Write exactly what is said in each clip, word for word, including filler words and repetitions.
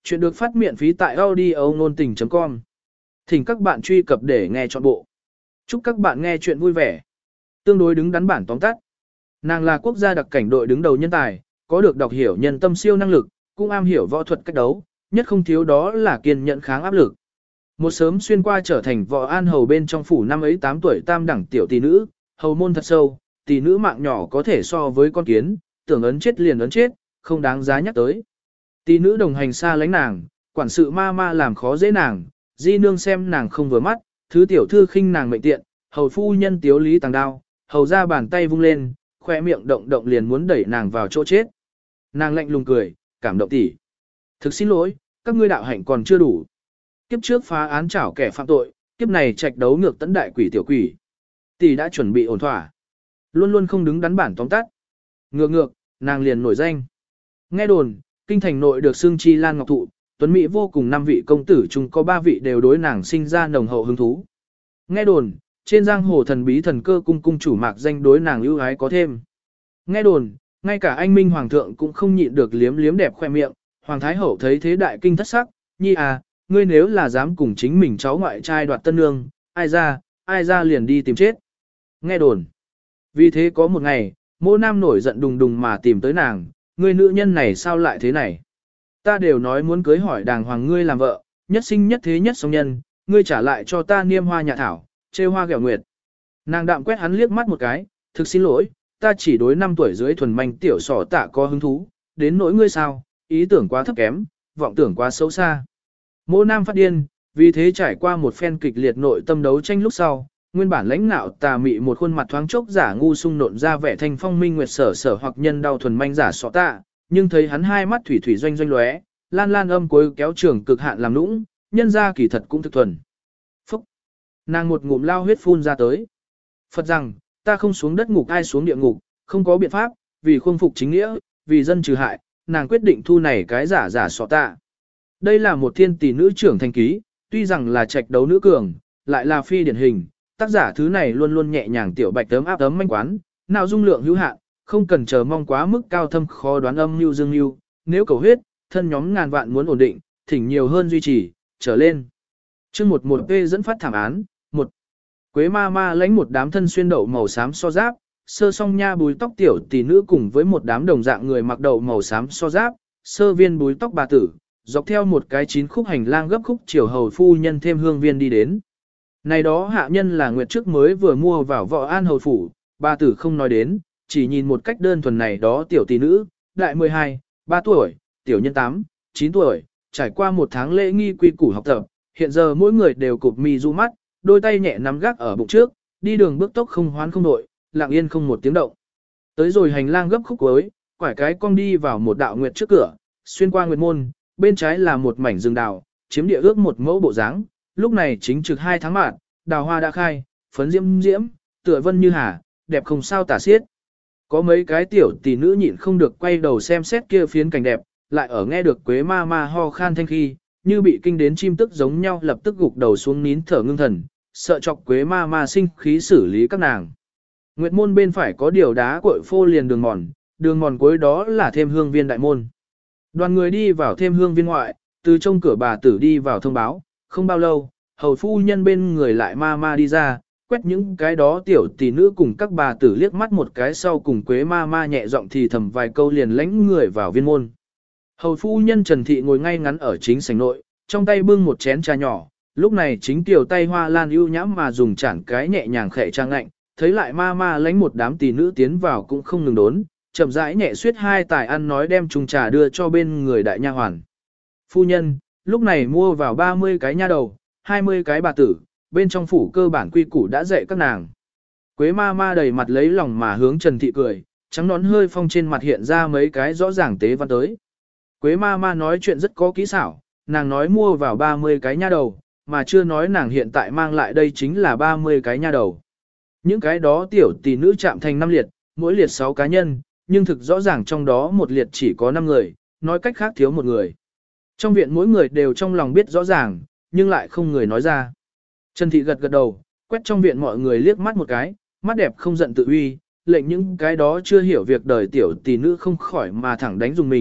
Chuyện được phát miễn phí tại audio nôn tình chấm com. Thỉnh các bạn truy cập để nghe trọn bộ. Chúc các bạn nghe chuyện vui vẻ. Tương đối đứng đắn bản tóm tắt. Nàng là quốc gia đặc cảnh đội đứng đầu nhân tài, có được đọc hiểu nhân tâm siêu năng lực, cũng am hiểu võ thuật cách đấu, nhất không thiếu đó là kiên nhẫn kháng áp lực. Một sớm xuyên qua trở thành võ an hầu bên trong phủ năm ấy tám tuổi tam đẳng tiểu tỷ nữ, hầu môn thật sâu, tỷ nữ mạng nhỏ có thể so với con kiến, tưởng ấn chết liền ấn chết, không đáng giá nhắc tới. Tỷ nữ đồng hành xa lánh nàng, quản sự ma ma làm khó dễ nàng, di nương xem nàng không vừa mắt, thứ tiểu thư khinh nàng mệnh tiện, hầu phu nhân tiếu lý tàng đao, hầu ra bàn tay vung lên, khoe miệng động động liền muốn đẩy nàng vào chỗ chết. Nàng lạnh lùng cười, cảm động tỷ. Thực xin lỗi, các ngươi đạo hạnh còn chưa đủ. Kiếp trước phá án trảo kẻ phạm tội, kiếp này trạch đấu ngược tấn đại quỷ tiểu quỷ. Tỷ đã chuẩn bị ổn thỏa. Luôn luôn không đứng đắn bản tóm tắt. Ngược ngược, nàng liền nổi danh. Nghe đồn, kinh thành nội được xưng chi lan ngọc thụ, tuấn mỹ vô cùng năm vị công tử chung có ba vị đều đối nàng sinh ra nồng hậu hứng thú. Nghe đồn, trên giang hồ thần bí thần cơ cung cung chủ mạc danh đối nàng ưu ái có thêm. Nghe đồn, ngay cả anh minh hoàng thượng cũng không nhịn được liếm liếm đẹp khoe miệng, hoàng thái hậu thấy thế đại kinh thất sắc, nhi à, ngươi nếu là dám cùng chính mình cháu ngoại trai đoạt tân nương, ai ra, ai ra liền đi tìm chết. Nghe đồn. Vì thế có một ngày, Mỗ Nam nổi giận đùng đùng mà tìm tới nàng, ngươi nữ nhân này sao lại thế này? Ta đều nói muốn cưới hỏi đàng hoàng ngươi làm vợ, nhất sinh nhất thế nhất song nhân, ngươi trả lại cho ta niêm hoa nhà thảo, trêu hoa ghẹo nguyệt. Nàng đạm quét hắn liếc mắt một cái, thực xin lỗi, ta chỉ đối năm tuổi dưới thuần manh tiểu sỏ tạ có hứng thú, đến nỗi ngươi sao, ý tưởng quá thấp kém, vọng tưởng quá xấu xa. Mỗ Nam phát điên, vì thế trải qua một phen kịch liệt nội tâm đấu tranh lúc sau, nguyên bản lãnh nạo tà mị một khuôn mặt thoáng chốc giả ngu sung nộn ra vẻ thanh phong minh nguyệt sở sở hoặc nhân đau thuần manh giả sọ tạ, nhưng thấy hắn hai mắt thủy thủy doanh doanh lóe, lan lan âm cuối kéo trường cực hạn làm nũng, nhân ra kỳ thật cũng thực thuần. Phúc! Nàng một ngụm lao huyết phun ra tới. Phật rằng, ta không xuống đất ngục ai xuống địa ngục, không có biện pháp, vì khuôn phục chính nghĩa, vì dân trừ hại, nàng quyết định thu này cái giả giả sọ tạ. Đây là một thiên tỷ nữ trưởng thành ký, tuy rằng là trạch đấu nữ cường, lại là phi điển hình. Tác giả thứ này luôn luôn nhẹ nhàng tiểu bạch tấm áp tấm manh quán, nào dung lượng hữu hạn, không cần chờ mong quá mức cao thâm khó đoán âm mưu dương mưu, nếu cầu huyết, thân nhóm ngàn vạn muốn ổn định, thỉnh nhiều hơn duy trì, trở lên. Chương một một P dẫn phát thảm án, một Quế ma ma lãnh một đám thân xuyên đậu màu xám so giáp, sơ song nha búi tóc tiểu tỷ nữ cùng với một đám đồng dạng người mặc đậu màu xám so giáp, sơ viên búi tóc bà tử, dọc theo một cái chín khúc hành lang gấp khúc chiều hầu phu nhân thêm hương viên đi đến. Này đó hạ nhân là nguyệt trước mới vừa mua vào võ an hầu phủ, bà tử không nói đến, chỉ nhìn một cách đơn thuần này đó tiểu tỷ nữ, đại mười hai, ba tuổi, tiểu nhân tám, chín tuổi, trải qua một tháng lễ nghi quy củ học tập, hiện giờ mỗi người đều cụp mi du mắt, đôi tay nhẹ nắm gác ở bụng trước, đi đường bước tốc không hoán không đội, lặng yên không một tiếng động. Tới rồi hành lang gấp khúc cuối, quải cái cong đi vào một đạo nguyệt trước cửa, xuyên qua nguyệt môn, bên trái là một mảnh rừng đào, chiếm địa ước một mẫu bộ dáng. Lúc này chính trực hai tháng mạn, đào hoa đã khai, phấn diễm diễm, tựa vân như hà, đẹp không sao tả xiết. Có mấy cái tiểu tỷ nữ nhịn không được quay đầu xem xét kia phiến cảnh đẹp, lại ở nghe được Quế ma ma ho khan thanh khi, như bị kinh đến chim tức giống nhau lập tức gục đầu xuống nín thở ngưng thần, sợ chọc Quế ma ma sinh khí xử lý các nàng. Nguyệt môn bên phải có điều đá cội phô liền đường mòn, đường mòn cuối đó là thêm hương viên đại môn. Đoàn người đi vào thêm hương viên ngoại, từ trong cửa bà tử đi vào thông báo. Không bao lâu, hầu phu nhân bên người lại ma ma đi ra, quét những cái đó tiểu tỷ nữ cùng các bà tử liếc mắt một cái sau cùng Quế ma ma nhẹ giọng thì thầm vài câu liền lãnh người vào viên môn. Hầu phu nhân Trần Thị ngồi ngay ngắn ở chính sảnh nội, trong tay bưng một chén trà nhỏ, lúc này chính tiểu tay hoa lan ưu nhãm mà dùng chản cái nhẹ nhàng khẽ trang lạnh, thấy lại ma ma lãnh một đám tỷ nữ tiến vào cũng không ngừng đốn, chậm rãi nhẹ suyết hai tài ăn nói đem chung trà đưa cho bên người đại nha hoàn. Phu nhân, lúc này mua vào ba mươi cái nha đầu, hai mươi cái bà tử, bên trong phủ cơ bản quy củ đã dạy các nàng. Quế ma ma đầy mặt lấy lòng mà hướng Trần Thị cười, trắng nón hơi phong trên mặt hiện ra mấy cái rõ ràng tế văn tới. Quế ma ma nói chuyện rất có kỹ xảo, nàng nói mua vào ba mươi cái nha đầu, mà chưa nói nàng hiện tại mang lại đây chính là ba mươi cái nha đầu. Những cái đó tiểu tỷ nữ chạm thành năm liệt, mỗi liệt sáu cá nhân, nhưng thực rõ ràng trong đó một liệt chỉ có năm người, nói cách khác thiếu một người. Trong viện mỗi người đều trong lòng biết rõ ràng, nhưng lại không người nói ra. Trần Thị gật gật đầu, quét trong viện mọi người liếc mắt một cái, mắt đẹp không giận tự uy, lệnh những cái đó chưa hiểu việc đời tiểu tỷ nữ không khỏi mà thẳng đánh dùng mình,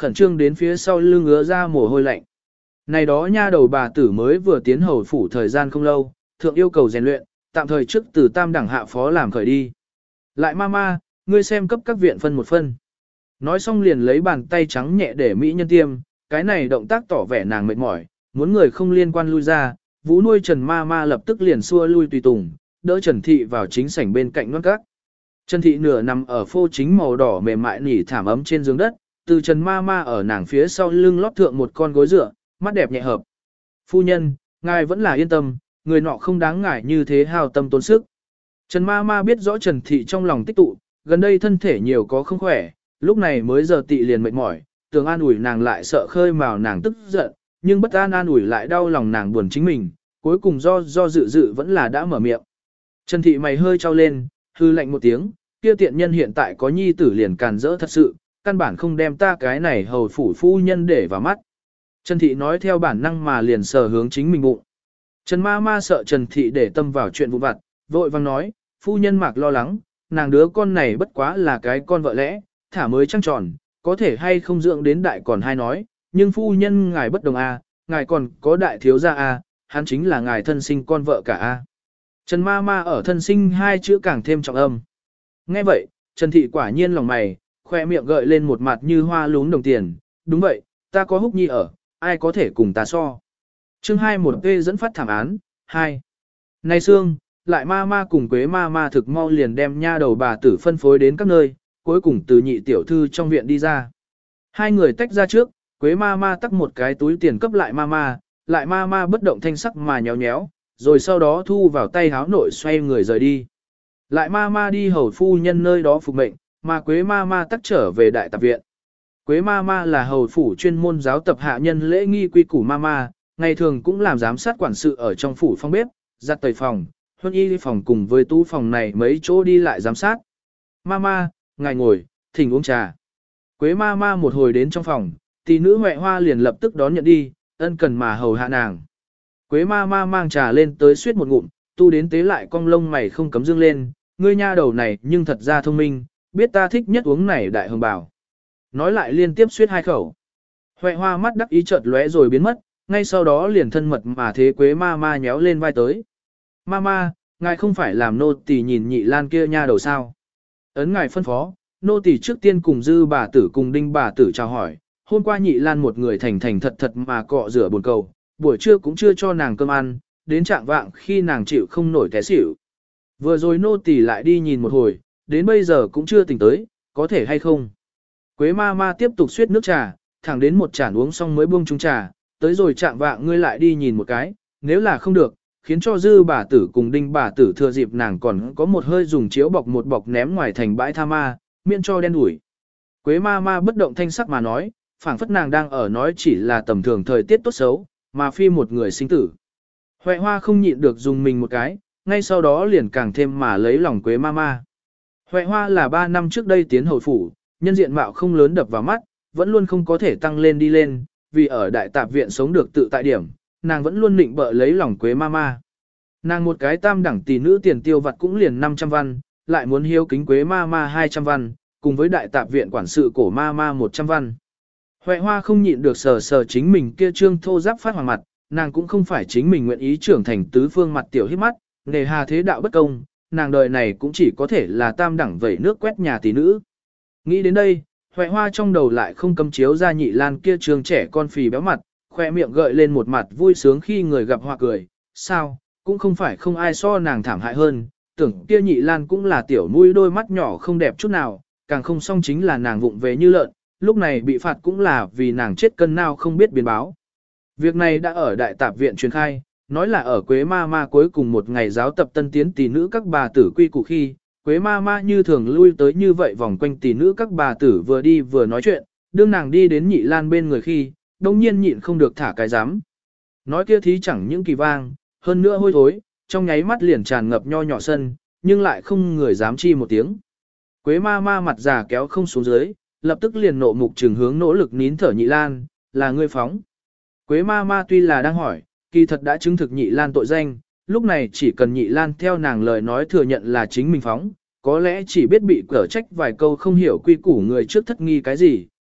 khẩn trương đến phía sau lưng ngứa ra mồ hôi lạnh. Này đó nha đầu bà tử mới vừa tiến hầu phủ thời gian không lâu, thượng yêu cầu rèn luyện, tạm thời trước từ tam đẳng hạ phó làm khởi đi. Lại mama, ngươi xem cấp các viện phân một phân. Nói xong liền lấy bàn tay trắng nhẹ để mỹ nhân tiêm, cái này động tác tỏ vẻ nàng mệt mỏi, muốn người không liên quan lui ra, vũ nuôi Trần ma ma lập tức liền xua lui tùy tùng, đỡ Trần Thị vào chính sảnh bên cạnh nón các. Trần Thị nửa nằm ở phô chính màu đỏ mềm mại nỉ thảm ấm trên giường đất, từ Trần ma ma ở nàng phía sau lưng lót thượng một con gối dựa, mắt đẹp nhẹ hợp. Phu nhân, ngài vẫn là yên tâm, người nọ không đáng ngại như thế hao tâm tốn sức. Trần ma ma biết rõ Trần Thị trong lòng tích tụ, gần đây thân thể nhiều có không khỏe, lúc này mới giờ tị liền mệt mỏi, tưởng an ủi nàng lại sợ khơi mào nàng tức giận, nhưng bất an an ủi lại đau lòng nàng buồn chính mình, cuối cùng do do dự dự vẫn là đã mở miệng. Trần Thị mày hơi trao lên, hư lạnh một tiếng, kia tiện nhân hiện tại có nhi tử liền càn rỡ thật sự, căn bản không đem ta cái này hầu phủ phu nhân để vào mắt. Trần Thị nói theo bản năng mà liền sờ hướng chính mình bụng. Trần ma ma sợ Trần Thị để tâm vào chuyện vụn vặt, vội vang nói, phu nhân mạc lo lắng, nàng đứa con này bất quá là cái con vợ lẽ, thả mới trăng tròn, có thể hay không dưỡng đến đại còn hay nói, nhưng phu nhân ngài bất đồng a, à, ngài còn có đại thiếu gia a, à, hắn chính là ngài thân sinh con vợ cả a. À. Trần ma ma ở thân sinh hai chữ càng thêm trọng âm. Nghe vậy, Trần Thị quả nhiên lòng mày, khoe miệng gợi lên một mặt như hoa lún đồng tiền, đúng vậy, ta có húc nhi ở, ai có thể cùng ta so. Chương hai một P dẫn phát thảm án, hai. Này Sương, lại ma ma cùng Quế ma ma thực mau liền đem nha đầu bà tử phân phối đến các nơi, cuối cùng từ nhị tiểu thư trong viện đi ra. Hai người tách ra trước, Quế ma ma tắc một cái túi tiền cấp lại ma ma, lại ma ma bất động thanh sắc mà nhéo nhéo, rồi sau đó thu vào tay háo nội xoay người rời đi. Lại ma ma đi hầu phu nhân nơi đó phục mệnh, mà Quế ma ma tắc trở về đại tạp viện. Quế ma ma là hầu phủ chuyên môn giáo tập hạ nhân lễ nghi quy củ ma ma, ngày thường cũng làm giám sát quản sự ở trong phủ phòng bếp, giặt tẩy phòng, huân y phòng cùng với tu phòng này mấy chỗ đi lại giám sát. Ma ma, ngài ngồi, thỉnh uống trà. Quế ma ma một hồi đến trong phòng, tỷ nữ Huệ Hoa liền lập tức đón nhận đi, ân cần mà hầu hạ nàng. Quế ma ma mang trà lên tới suýt một ngụm, tu đến tế lại cong lông mày không cấm dương lên, ngươi nha đầu này nhưng thật ra thông minh, biết ta thích nhất uống này đại hồng bảo. Nói lại liên tiếp suýt hai khẩu. Huệ Hoa mắt đắc ý chợt lóe rồi biến mất, ngay sau đó liền thân mật mà thế Quế ma ma nhéo lên vai tới. Ma ma, ngài không phải làm nô tỳ nhìn nhị lan kia nha đầu sao. Ấn ngài phân phó, nô tỳ trước tiên cùng dư bà tử cùng đinh bà tử chào hỏi, hôm qua nhị lan một người thành thành thật thật mà cọ rửa bồn cầu, buổi trưa cũng chưa cho nàng cơm ăn, đến trạng vạng khi nàng chịu không nổi té xỉu. Vừa rồi nô tỳ lại đi nhìn một hồi, đến bây giờ cũng chưa tỉnh tới, có thể hay không. Quế ma ma tiếp tục suýt nước trà, thẳng đến một chản uống xong mới buông chung trà, tới rồi trạng vạng ngươi lại đi nhìn một cái, nếu là không được, khiến cho dư bà tử cùng đinh bà tử thừa dịp nàng còn có một hơi dùng chiếu bọc một bọc ném ngoài thành bãi tha ma, miễn cho đen đủi. Quế ma ma bất động thanh sắc mà nói, phảng phất nàng đang ở nói chỉ là tầm thường thời tiết tốt xấu, mà phi một người sinh tử. Huệ Hoa không nhịn được dùng mình một cái, ngay sau đó liền càng thêm mà lấy lòng Quế ma ma. Huệ Hoa là ba năm trước đây tiến hồi phủ, nhân diện mạo không lớn đập vào mắt, vẫn luôn không có thể tăng lên đi lên, vì ở đại tạp viện sống được tự tại điểm, nàng vẫn luôn định bợ lấy lòng Quế ma ma. Nàng một cái tam đẳng tỷ nữ tiền tiêu vặt cũng liền năm trăm văn, lại muốn hiếu kính Quế ma ma hai trăm văn, cùng với đại tạp viện quản sự cổ ma ma một trăm văn. Huệ Hoa không nhịn được sờ sờ chính mình kia trương thô giáp phát hoàng mặt, nàng cũng không phải chính mình nguyện ý trưởng thành tứ phương mặt tiểu hít mắt, nề hà thế đạo bất công, nàng đời này cũng chỉ có thể là tam đẳng vẩy nước quét nhà tỷ nữ. Nghĩ đến đây, Huệ Hoa trong đầu lại không cấm chiếu ra nhị lan kia trương trẻ con phì béo mặt, khoe miệng gợi lên một mặt vui sướng khi người gặp hoa cười, sao, cũng không phải không ai so nàng thảm hại hơn, tưởng kia nhị lan cũng là tiểu mũi đôi mắt nhỏ không đẹp chút nào, càng không song chính là nàng vụng về như lợn, lúc này bị phạt cũng là vì nàng chết cân nào không biết biến báo. Việc này đã ở đại tạp viện truyền khai, nói là ở Quế ma ma cuối cùng một ngày giáo tập tân tiến tỷ nữ các bà tử quy củ khi, Quế ma ma như thường lui tới như vậy vòng quanh tỷ nữ các bà tử vừa đi vừa nói chuyện, đương nàng đi đến nhị lan bên người khi, đông nhiên nhịn không được thả cái giám. Nói kia thí chẳng những kỳ vang, hơn nữa hôi thối, trong nháy mắt liền tràn ngập nho nhỏ sân, nhưng lại không người dám chi một tiếng. Quế ma ma mặt già kéo không xuống dưới, lập tức liền nộ mục trừng hướng nỗ lực nín thở nhị lan, là ngươi phóng. Quế ma ma tuy là đang hỏi, kỳ thật đã chứng thực nhị lan tội danh, lúc này chỉ cần nhị lan theo nàng lời nói thừa nhận là chính mình phóng, có lẽ chỉ biết bị cở trách vài câu không hiểu quy củ người trước thất nghi cái gì,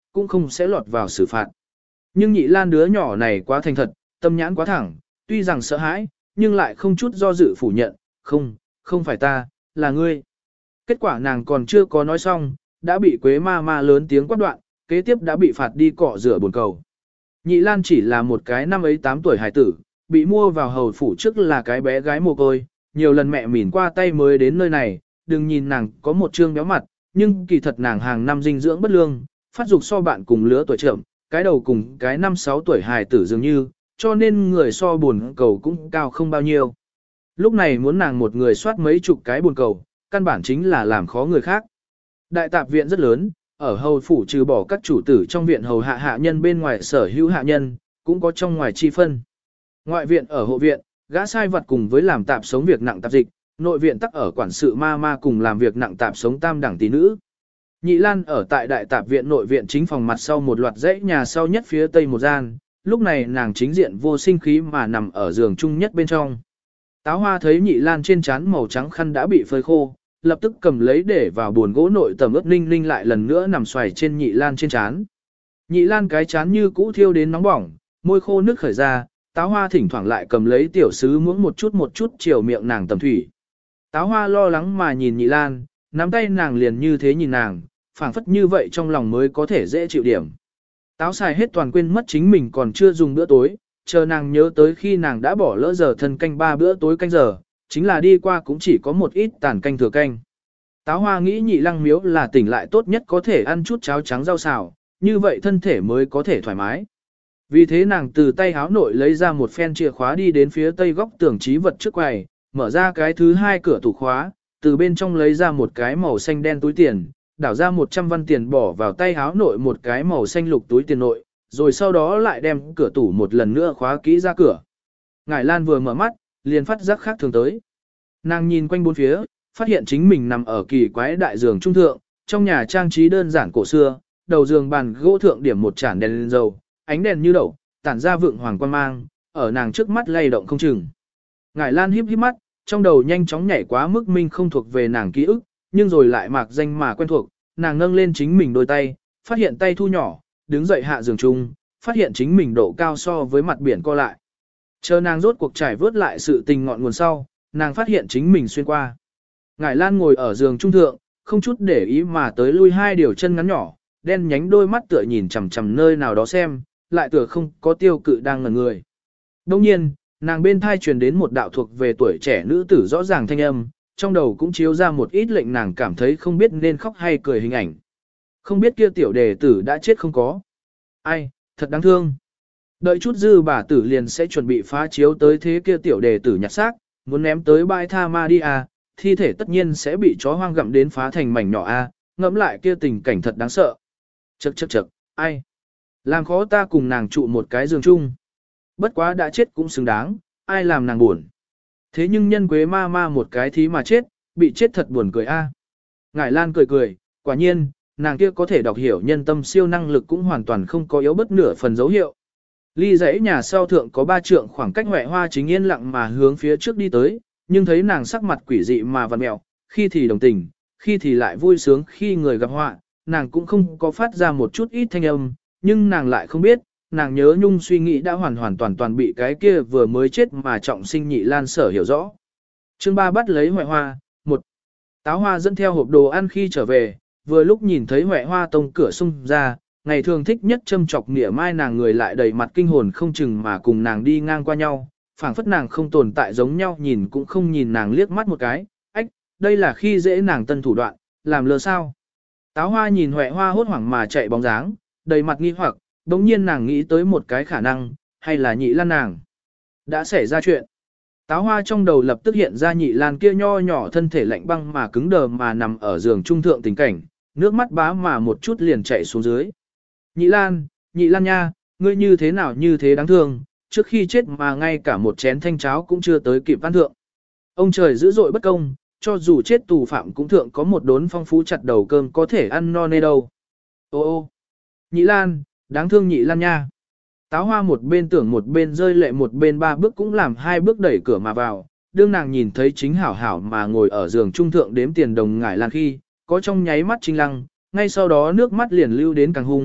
cũng không sẽ lọt vào xử phạt. Nhưng Nhị Lan đứa nhỏ này quá thành thật, tâm nhãn quá thẳng, tuy rằng sợ hãi, nhưng lại không chút do dự phủ nhận, không, không phải ta, là ngươi. Kết quả nàng còn chưa có nói xong, đã bị Quế ma ma lớn tiếng quát đoạn, kế tiếp đã bị phạt đi cọ rửa bồn cầu. Nhị Lan chỉ là một cái năm ấy tám tuổi hải tử, bị mua vào hầu phủ trước là cái bé gái mồ côi, nhiều lần mẹ mỉn qua tay mới đến nơi này, đừng nhìn nàng có một trương béo mặt, nhưng kỳ thật nàng hàng năm dinh dưỡng bất lương, phát dục so bạn cùng lứa tuổi trưởng, cái đầu cùng cái năm sáu tuổi hài tử dường như, cho nên người so buồn cầu cũng cao không bao nhiêu. Lúc này muốn nàng một người soát mấy chục cái buồn cầu, căn bản chính là làm khó người khác. Đại tạp viện rất lớn, ở hầu phủ trừ bỏ các chủ tử trong viện hầu hạ hạ nhân bên ngoài sở hữu hạ nhân, cũng có trong ngoài chi phân. Ngoại viện ở hộ viện, gã sai vật cùng với làm tạp sống việc nặng tạp dịch, nội viện tắc ở quản sự ma ma cùng làm việc nặng tạp sống tam đẳng tỷ nữ. Nhị Lan ở tại đại tạp viện nội viện chính phòng mặt sau một loạt dãy nhà sau nhất phía tây một gian, lúc này nàng chính diện vô sinh khí mà nằm ở giường chung nhất bên trong. Táo Hoa thấy Nhị Lan trên trán màu trắng khăn đã bị phơi khô, lập tức cầm lấy để vào buồn gỗ nội tầm ướp ninh ninh lại lần nữa nằm xoài trên Nhị Lan trên trán. Nhị Lan cái trán như cũ thiêu đến nóng bỏng, môi khô nước khởi ra, Táo Hoa thỉnh thoảng lại cầm lấy tiểu sứ muỗng một chút một chút chiều miệng nàng tầm thủy. Táo Hoa lo lắng mà nhìn Nhị Lan, nắm tay nàng liền như thế nhìn nàng, phảng phất như vậy trong lòng mới có thể dễ chịu điểm. Táo xài hết toàn quên mất chính mình còn chưa dùng bữa tối, chờ nàng nhớ tới khi nàng đã bỏ lỡ giờ thân canh ba bữa tối canh giờ, chính là đi qua cũng chỉ có một ít tàn canh thừa canh. Táo Hoa nghĩ Nhị Lăng miếu là tỉnh lại tốt nhất có thể ăn chút cháo trắng rau xào, như vậy thân thể mới có thể thoải mái. Vì thế nàng từ tay háo nội lấy ra một phen chìa khóa đi đến phía tây góc tường trí vật trước quầy, mở ra cái thứ hai cửa tủ khóa, từ bên trong lấy ra một cái màu xanh đen túi tiền, đảo ra một trăm văn tiền bỏ vào tay háo nội một cái màu xanh lục túi tiền nội, rồi sau đó lại đem cửa tủ một lần nữa khóa kỹ ra cửa. Ngải Lan vừa mở mắt, liền phát giác khác thường tới. Nàng nhìn quanh bốn phía, phát hiện chính mình nằm ở kỳ quái đại giường trung thượng, trong nhà trang trí đơn giản cổ xưa, đầu giường bàn gỗ thượng điểm một chản đèn lên dầu, ánh đèn như đậu, tản ra vượng hoàng quan mang, ở nàng trước mắt lay động không chừng. Ngải Lan híp híp mắt, trong đầu nhanh chóng nhảy quá mức minh không thuộc về nàng ký ức, nhưng rồi lại mạc danh mà quen thuộc, nàng nâng lên chính mình đôi tay, phát hiện tay thu nhỏ, đứng dậy hạ giường chung, phát hiện chính mình độ cao so với mặt biển co lại. Chờ nàng rốt cuộc trải vớt lại sự tình ngọn nguồn sau, nàng phát hiện chính mình xuyên qua. Ngải Lan ngồi ở giường trung thượng, không chút để ý mà tới lui hai điều chân ngắn nhỏ, đen nhánh đôi mắt tựa nhìn chằm chằm nơi nào đó xem, lại tựa không có tiêu cự đang ngẩn người. Đồng nhiên, nàng bên thai truyền đến một đạo thuộc về tuổi trẻ nữ tử rõ ràng thanh âm, trong đầu cũng chiếu ra một ít lệnh nàng cảm thấy không biết nên khóc hay cười hình ảnh. Không biết kia tiểu đề tử đã chết không có. Ai, thật đáng thương. Đợi chút dư bà tử liền sẽ chuẩn bị phá chiếu tới thế kia tiểu đề tử nhặt xác, muốn ném tới bãi tha ma đi à, thi thể tất nhiên sẽ bị chó hoang gặm đến phá thành mảnh nhỏ a, à, ngẫm lại kia tình cảnh thật đáng sợ. Chậc chậc chậc, ai? Làm khó ta cùng nàng trụ một cái giường chung. Bất quá đã chết cũng xứng đáng, ai làm nàng buồn. Thế nhưng nhân Quế ma ma một cái thí mà chết, bị chết thật buồn cười a. À. Ngải Lan cười cười, quả nhiên, nàng kia có thể đọc hiểu nhân tâm siêu năng lực cũng hoàn toàn không có yếu bất nửa phần dấu hiệu. Ly dãy nhà sau thượng có ba trượng khoảng cách Huệ Hoa chính yên lặng mà hướng phía trước đi tới, nhưng thấy nàng sắc mặt quỷ dị mà vặn mẹo, khi thì đồng tình, khi thì lại vui sướng khi người gặp họa, nàng cũng không có phát ra một chút ít thanh âm, nhưng nàng lại không biết, nàng nhớ nhung suy nghĩ đã hoàn hoàn toàn toàn bị cái kia vừa mới chết mà trọng sinh Nhị Lan sở hiểu rõ. Chương ba bắt lấy Huệ Hoa, một Táo Hoa dẫn theo hộp đồ ăn khi trở về, vừa lúc nhìn thấy Huệ Hoa tông cửa xung ra, ngày thường thích nhất châm chọc nỉa mai nàng người lại đầy mặt kinh hồn không chừng mà cùng nàng đi ngang qua nhau, phảng phất nàng không tồn tại giống nhau nhìn cũng không nhìn nàng liếc mắt một cái, ách, đây là khi dễ nàng tân thủ đoạn, làm lơ sao. Táo Hoa nhìn Huệ Hoa hốt hoảng mà chạy bóng dáng, đầy mặt nghi hoặc, đống nhiên nàng nghĩ tới một cái khả năng, hay là Nhị Lan nàng đã xảy ra chuyện. Táo Hoa trong đầu lập tức hiện ra Nhị Lan kia nho nhỏ thân thể lạnh băng mà cứng đờ mà nằm ở giường trung thượng tình cảnh, nước mắt bá mà một chút liền chạy xuống dưới. Nhị Lan, Nhị Lan nha, ngươi như thế nào như thế đáng thương, trước khi chết mà ngay cả một chén thanh cháo cũng chưa tới kịp ăn thượng. Ông trời dữ dội bất công, cho dù chết tù phạm cũng thượng có một đốn phong phú chặt đầu cơm có thể ăn no nê đâu. Ô ô, Nhị Lan, đáng thương Nhị Lan nha. Táo Hoa một bên tưởng một bên rơi lệ một bên ba bước cũng làm hai bước đẩy cửa mà vào, đương nàng nhìn thấy chính hảo hảo mà ngồi ở giường trung thượng đếm tiền đồng Ngải Lan khi, có trong nháy mắt trinh lăng, ngay sau đó nước mắt liền lưu đến càng hung,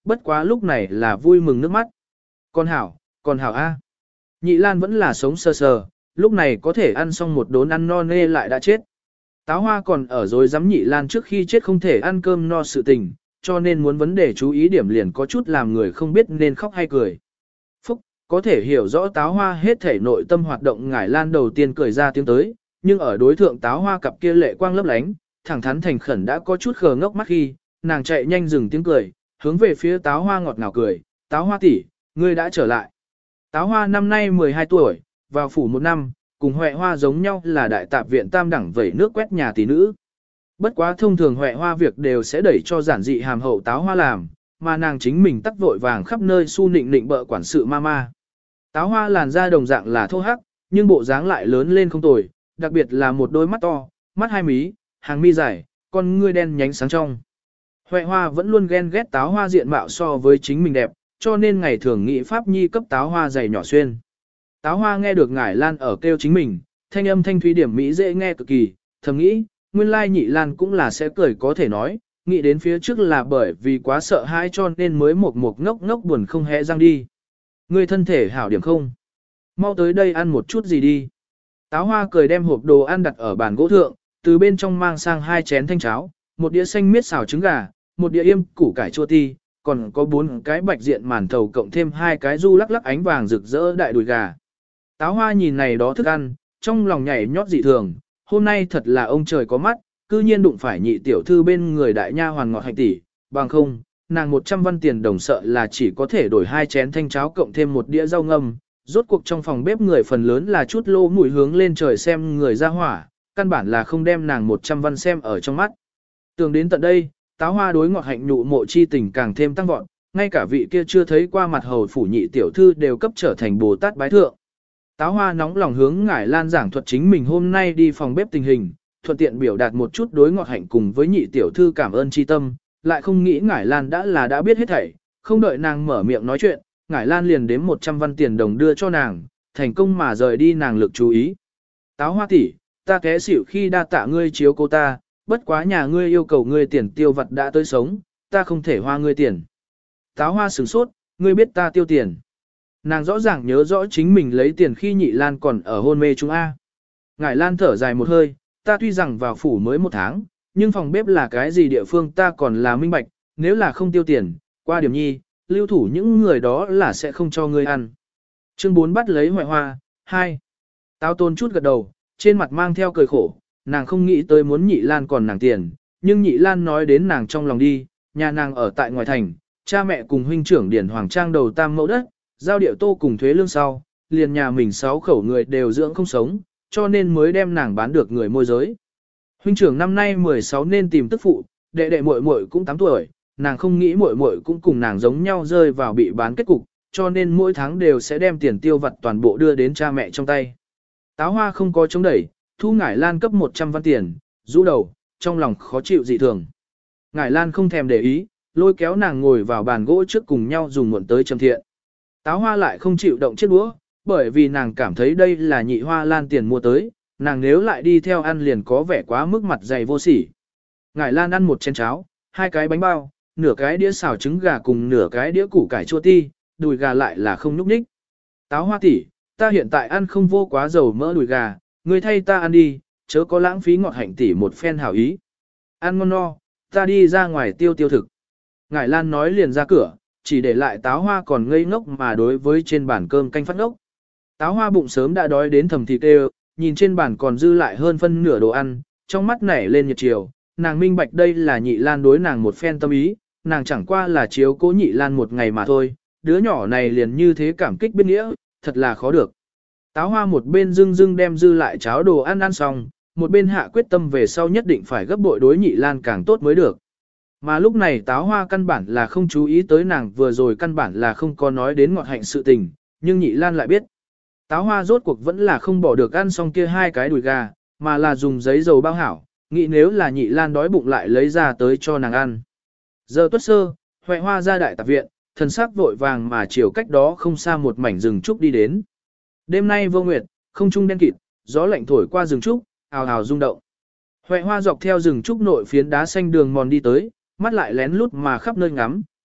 bất quá lúc này là vui mừng nước mắt. Con hảo, con hảo A. Nhị Lan vẫn là sống sờ sờ, lúc này có thể ăn xong một đốn ăn no nê lại đã chết. Táo Hoa còn ở rồi dám Nhị Lan trước khi chết không thể ăn cơm no sự tình, cho nên muốn vấn đề chú ý điểm liền có chút làm người không biết nên khóc hay cười. Phúc, có thể hiểu rõ Táo Hoa hết thể nội tâm hoạt động, Ngải Lan đầu tiên cười ra tiếng tới, nhưng ở đối thượng Táo Hoa cặp kia lệ quang lấp lánh, thẳng thắn thành khẩn đã có chút khờ ngốc mắt khi, nàng chạy nhanh dừng tiếng cười, hướng về phía Táo Hoa ngọt ngào cười, Táo Hoa tỷ, ngươi đã trở lại. Táo Hoa năm nay mười hai tuổi, vào phủ một năm, cùng Huệ Hoa giống nhau là đại tạp viện tam đẳng vẩy nước quét nhà tỷ nữ. Bất quá thông thường Huệ Hoa việc đều sẽ đẩy cho giản dị hàm hậu Táo Hoa làm, mà nàng chính mình tắc vội vàng khắp nơi su nịnh nịnh bợ quản sự mama. Táo Hoa làn da đồng dạng là thô hắc, nhưng bộ dáng lại lớn lên không tồi, đặc biệt là một đôi mắt to, mắt hai mí, hàng mi dài, con ngươi đen nhánh sáng trong. Huệ Hoa vẫn luôn ghen ghét Táo Hoa diện mạo so với chính mình đẹp, cho nên ngày thường nghĩ pháp nhi cấp Táo Hoa giày nhỏ xuyên. Táo Hoa nghe được Ngải Lan ở kêu chính mình, thanh âm thanh thúy điểm mỹ dễ nghe cực kỳ, thầm nghĩ, nguyên lai Nhị Lan cũng là sẽ cười có thể nói, nghĩ đến phía trước là bởi vì quá sợ hãi cho nên mới một một ngốc ngốc buồn không hé răng đi. Ngươi thân thể hảo điểm không? Mau tới đây ăn một chút gì đi. Táo Hoa cười đem hộp đồ ăn đặt ở bàn gỗ thượng, từ bên trong mang sang hai chén thanh cháo, một đĩa xanh miết xào trứng gà, một đĩa yêm củ cải chua ti, còn có bốn cái bạch diện màn thầu cộng thêm hai cái du lắc lắc ánh vàng rực rỡ đại đùi gà. Táo Hoa nhìn này đó thức ăn, trong lòng nhảy nhót dị thường, hôm nay thật là ông trời có mắt, cư nhiên đụng phải nhị tiểu thư bên người đại nha hoàn ngọt hạnh tỷ, bằng không, nàng một trăm văn tiền đồng sợ là chỉ có thể đổi hai chén thanh cháo cộng thêm một đĩa rau ngâm. Rốt cuộc trong phòng bếp người phần lớn là chút lô mũi hướng lên trời xem người ra hỏa, căn bản là không đem nàng một trăm văn xem ở trong mắt. Tưởng đến tận đây, Táo Hoa đối ngọt hạnh nhụ mộ chi tình càng thêm tăng vọt, ngay cả vị kia chưa thấy qua mặt hầu phủ nhị tiểu thư đều cấp trở thành Bồ Tát bái thượng. Táo Hoa nóng lòng hướng Ngải Lan giảng thuật chính mình hôm nay đi phòng bếp tình hình, thuận tiện biểu đạt một chút đối ngọt hạnh cùng với nhị tiểu thư cảm ơn chi tâm, lại không nghĩ Ngải Lan đã là đã biết hết thảy, không đợi nàng mở miệng nói chuyện, Ngải Lan liền đếm một trăm văn tiền đồng đưa cho nàng, thành công mà rời đi nàng lực chú ý. Táo Hoa tỷ, ta té xỉu khi đa tạ ngươi chiếu cô ta, bất quá nhà ngươi yêu cầu ngươi tiền tiêu vặt đã tới sống, ta không thể hoa ngươi tiền. Táo Hoa sửng sốt, ngươi biết ta tiêu tiền. Nàng rõ ràng nhớ rõ chính mình lấy tiền khi Nhị Lan còn ở hôn mê chúng A. Ngải Lan thở dài một hơi, ta tuy rằng vào phủ mới một tháng, nhưng phòng bếp là cái gì địa phương ta còn là minh bạch, nếu là không tiêu tiền, qua điểm nhi, lưu thủ những người đó là sẽ không cho ngươi ăn. Chương bốn bắt lấy Huệ Hoa, hai. Táo Tôn chút gật đầu, trên mặt mang theo cười khổ, nàng không nghĩ tới muốn Nhị Lan còn nàng tiền, nhưng Nhị Lan nói đến nàng trong lòng đi, nhà nàng ở tại ngoài thành, cha mẹ cùng huynh trưởng Điển Hoàng Trang đầu tam mẫu đất, giao điệu tô cùng thuế lương sau, liền nhà mình sáu khẩu người đều dưỡng không sống, cho nên mới đem nàng bán được người môi giới. Huynh trưởng năm nay mười sáu nên tìm tức phụ, đệ đệ muội muội cũng tám tuổi, nàng không nghĩ muội muội cũng cùng nàng giống nhau rơi vào bị bán kết cục, cho nên mỗi tháng đều sẽ đem tiền tiêu vặt toàn bộ đưa đến cha mẹ trong tay. Táo Hoa không có chống đẩy, thu Ngải Lan cấp một trăm văn tiền, rũ đầu, trong lòng khó chịu dị thường. Ngải Lan không thèm để ý, lôi kéo nàng ngồi vào bàn gỗ trước cùng nhau dùng muộn tới trầm thiện. Táo Hoa lại không chịu động chiếc đũa, bởi vì nàng cảm thấy đây là Nhị Hoa Lan tiền mua tới, nàng nếu lại đi theo ăn liền có vẻ quá mức mặt dày vô sỉ. Ngải Lan ăn một chén cháo, hai cái bánh bao, nửa cái đĩa xào trứng gà cùng nửa cái đĩa củ cải chua ti, đùi gà lại là không nhúc nhích. Táo Hoa tỷ, ta hiện tại ăn không vô quá dầu mỡ đùi gà, ngươi thay ta ăn đi, chớ có lãng phí ngọt hạnh tỷ một phen hảo ý. Ăn ngon no, ta đi ra ngoài tiêu tiêu thực. Ngải Lan nói liền ra cửa, chỉ để lại Táo Hoa còn ngây ngốc mà đối với trên bàn cơm canh phát ngốc. Táo Hoa bụng sớm đã đói đến thầm thịt đều, nhìn trên bàn còn dư lại hơn phân nửa đồ ăn, trong mắt nảy lên nhiệt chiều, nàng minh bạch đây là Nhị Lan đối nàng một phen tâm ý, nàng chẳng qua là chiếu cố Nhị Lan một ngày mà thôi, đứa nhỏ này liền như thế cảm kích biết nghĩa, thật là khó được. Táo Hoa một bên dưng dưng đem dư lại cháo đồ ăn ăn xong, một bên hạ quyết tâm về sau nhất định phải gấp bội đối Nhị Lan càng tốt mới được. Mà lúc này Táo Hoa căn bản là không chú ý tới nàng vừa rồi căn bản là không có nói đến ngọt hạnh sự tình, nhưng Nhị Lan lại biết. Táo Hoa rốt cuộc vẫn là không bỏ được ăn xong kia hai cái đùi gà, mà là dùng giấy dầu bao hảo, nghĩ nếu là Nhị Lan đói bụng lại lấy ra tới cho nàng ăn. Giờ tuất sơ, Huệ Hoa ra đại tạp viện, thần sắc vội vàng mà chiều cách đó không xa một mảnh rừng trúc đi đến. Đêm nay vô nguyệt, không trung đen kịt, gió lạnh thổi qua rừng trúc, ào ào rung động. Huệ Hoa dọc theo rừng trúc nội phiến đá xanh đường mòn đi tới, mắt lại lén lút mà khắp nơi ngắm,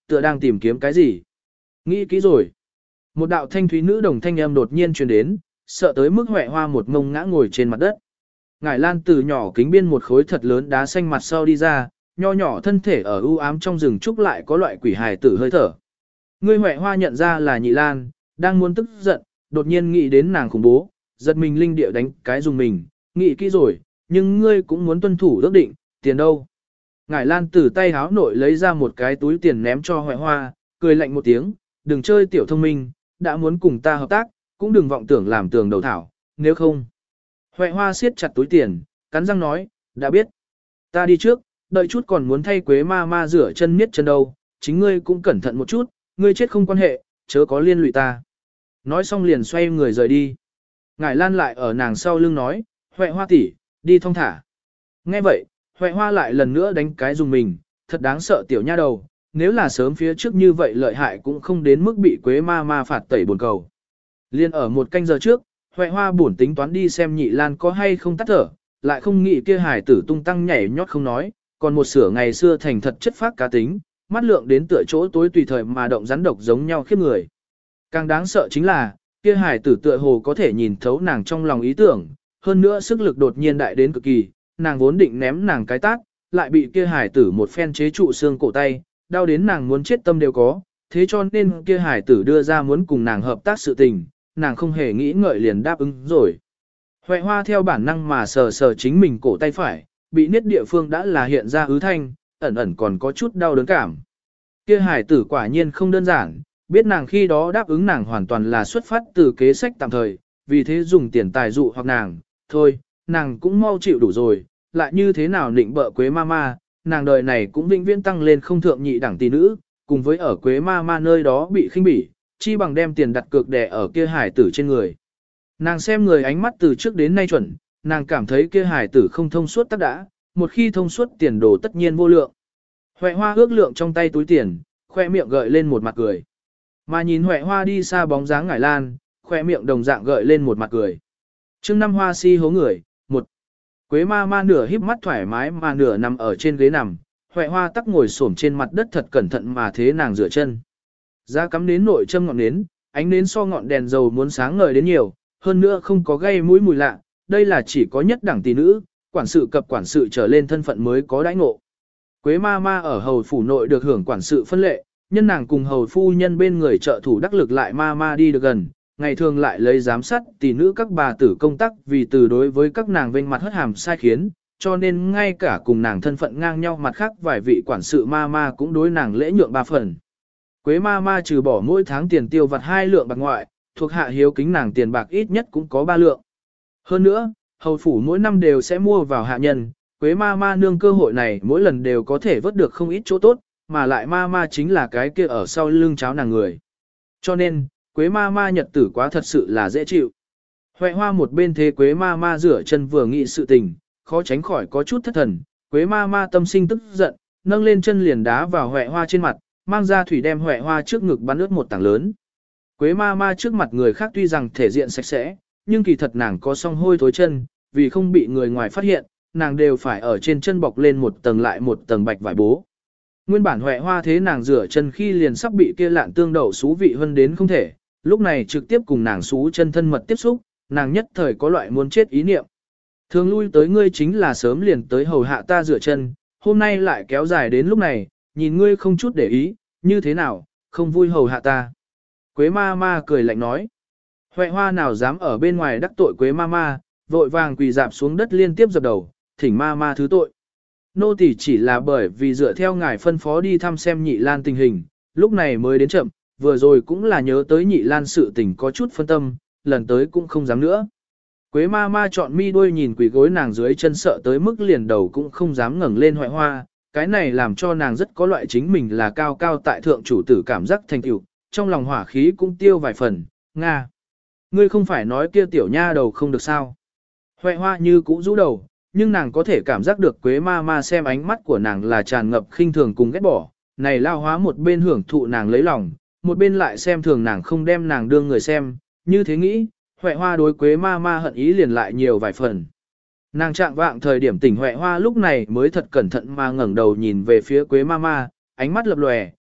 tựa đang tìm kiếm cái gì. Nghĩ kỹ rồi. Một đạo thanh thúy nữ đồng thanh âm đột nhiên truyền đến, sợ tới mức Huệ Hoa một ngông ngã ngồi trên mặt đất. Ngải Lan từ nhỏ kính biên một khối thật lớn đá xanh mặt sau đi ra, nho nhỏ thân thể ở u ám trong rừng trúc lại có loại quỷ hài tử hơi thở. Ngươi Huệ Hoa nhận ra là Nhị Lan, đang muốn tức giận, đột nhiên nghĩ đến nàng khủng bố, giật mình linh địa đánh cái dùng mình, nghĩ kỹ rồi, nhưng ngươi cũng muốn tuân thủ ước định, tiền đâu. Ngải Lan từ tay háo nội lấy ra một cái túi tiền ném cho Huệ Hoa, cười lạnh một tiếng, đừng chơi tiểu thông minh, đã muốn cùng ta hợp tác, cũng đừng vọng tưởng làm tường đầu thảo, nếu không. Huệ Hoa siết chặt túi tiền, cắn răng nói, đã biết. Ta đi trước, đợi chút còn muốn thay Quế ma ma rửa chân miết chân đâu, chính ngươi cũng cẩn thận một chút, ngươi chết không quan hệ, chớ có liên lụy ta. Nói xong liền xoay người rời đi. Ngải Lan lại ở nàng sau lưng nói, Huệ Hoa tỷ, đi thong thả. Nghe vậy, Huệ Hoa lại lần nữa đánh cái dùng mình, thật đáng sợ tiểu nha đầu, nếu là sớm phía trước như vậy lợi hại cũng không đến mức bị Quế ma ma phạt tẩy buồn cầu. Liên ở một canh giờ trước, Huệ Hoa buồn tính toán đi xem Nhị Lan có hay không tắt thở, lại không nghĩ kia hài tử tung tăng nhảy nhót không nói, còn một sửa ngày xưa thành thật chất phác cá tính, mắt lượng đến tựa chỗ tối tùy thời mà động rắn độc giống nhau khiếp người. Càng đáng sợ chính là, kia hài tử tựa hồ có thể nhìn thấu nàng trong lòng ý tưởng, hơn nữa sức lực đột nhiên đại đến cực kỳ, nàng vốn định ném nàng cái tát, lại bị kia hài tử một phen chế trụ xương cổ tay, đau đến nàng muốn chết tâm đều có, thế cho nên kia hài tử đưa ra muốn cùng nàng hợp tác sự tình, nàng không hề nghĩ ngợi liền đáp ứng rồi. Huệ Hoa theo bản năng mà sờ sờ chính mình cổ tay phải, bị niết địa phương đã là hiện ra ứ thanh, ẩn ẩn còn có chút đau đớn cảm. Kia hài tử quả nhiên không đơn giản, biết nàng khi đó đáp ứng nàng hoàn toàn là xuất phát từ kế sách tạm thời, vì thế dùng tiền tài dụ hoặc nàng, thôi, nàng cũng mau chịu đủ rồi, lại như thế nào định bợ Quế ma ma, nàng đời này cũng vĩnh viễn tăng lên không thượng nhị đẳng tỷ nữ, cùng với ở Quế ma ma nơi đó bị khinh bỉ, chi bằng đem tiền đặt cược đè ở kia hải tử trên người. Nàng xem người ánh mắt từ trước đến nay chuẩn, nàng cảm thấy kia hải tử không thông suốt tất đã, một khi thông suốt tiền đồ tất nhiên vô lượng. Huệ Hoa ước lượng trong tay túi tiền, khoe miệng gợi lên một mặt cười. Mà nhìn Huệ Hoa đi xa bóng dáng Ngải Lan, khoe miệng đồng dạng gợi lên một mặt cười. Chương năm Hoa si hố người, một. Quế ma ma nửa híp mắt thoải mái mà nửa nằm ở trên ghế nằm, Huệ Hoa tắc ngồi xổm trên mặt đất thật cẩn thận mà thế nàng rửa chân. Giá cắm nến nội châm ngọn nến, ánh nến so ngọn đèn dầu muốn sáng ngời đến nhiều, hơn nữa không có gây mũi mùi lạ, đây là chỉ có nhất đẳng tỷ nữ, quản sự cập quản sự trở lên thân phận mới có đãi ngộ. Quế ma ma ở hầu phủ nội được hưởng quản sự phân lệ, nhân nàng cùng hầu phu nhân bên người trợ thủ đắc lực lại ma ma đi được gần, ngày thường lại lấy giám sát tỷ nữ các bà tử công tác vì từ đối với các nàng vênh mặt hất hàm sai khiến, cho nên ngay cả cùng nàng thân phận ngang nhau mặt khác vài vị quản sự ma ma cũng đối nàng lễ nhượng ba phần. Quế ma ma trừ bỏ mỗi tháng tiền tiêu vặt hai lượng bạc ngoại, thuộc hạ hiếu kính nàng tiền bạc ít nhất cũng có ba lượng. Hơn nữa, hầu phủ mỗi năm đều sẽ mua vào hạ nhân, Quế ma ma nương cơ hội này mỗi lần đều có thể vớt được không ít chỗ tốt, mà lại ma ma chính là cái kia ở sau lưng cháo nàng người. Cho nên, Quế ma ma nhật tử quá thật sự là dễ chịu. Huệ Hoa một bên thế Quế ma ma rửa chân vừa nghĩ sự tình, khó tránh khỏi có chút thất thần, Quế ma ma tâm sinh tức giận, nâng lên chân liền đá vào Huệ Hoa trên mặt, mang ra thủy đem Huệ Hoa trước ngực bắn ướt một tảng lớn. Quế ma ma trước mặt người khác tuy rằng thể diện sạch sẽ, nhưng kỳ thật nàng có song hôi thối chân, vì không bị người ngoài phát hiện, nàng đều phải ở trên chân bọc lên một tầng lại một tầng bạch vải bố. Nguyên bản Huệ Hoa thế nàng rửa chân khi liền sắp bị kia lạn tương đậu xú vị hơn đến không thể, lúc này trực tiếp cùng nàng xú chân thân mật tiếp xúc, nàng nhất thời có loại muốn chết ý niệm. Thường lui tới ngươi chính là sớm liền tới hầu hạ ta rửa chân, hôm nay lại kéo dài đến lúc này, nhìn ngươi không chút để ý, như thế nào, không vui hầu hạ ta. Quế ma ma cười lạnh nói. Huệ Hoa nào dám ở bên ngoài đắc tội Quế ma ma, vội vàng quỳ dạp xuống đất liên tiếp dập đầu, thỉnh ma ma thứ tội. Nô tỳ chỉ là bởi vì dựa theo ngài phân phó đi thăm xem Nhị Lan tình hình, lúc này mới đến chậm, vừa rồi cũng là nhớ tới Nhị Lan sự tình có chút phân tâm, lần tới cũng không dám nữa. Quế ma ma chọn mi đuôi nhìn quỷ gối nàng dưới chân sợ tới mức liền đầu cũng không dám ngẩng lên Huệ Hoa, cái này làm cho nàng rất có loại chính mình là cao cao tại thượng chủ tử cảm giác thành tựu, trong lòng hỏa khí cũng tiêu vài phần, Nga. Ngươi không phải nói kia tiểu nha đầu không được sao. Huệ Hoa như cũ rũ đầu, nhưng nàng có thể cảm giác được Quế ma ma xem ánh mắt của nàng là tràn ngập khinh thường cùng ghét bỏ, này lao hóa một bên hưởng thụ nàng lấy lòng, một bên lại xem thường nàng không đem nàng đương người xem, như thế nghĩ, Huệ Hoa đối Quế ma ma hận ý liền lại nhiều vài phần. Nàng trạng vạng thời điểm tỉnh Huệ Hoa lúc này mới thật cẩn thận mà ngẩng đầu nhìn về phía Quế ma ma, ánh mắt lập lòe,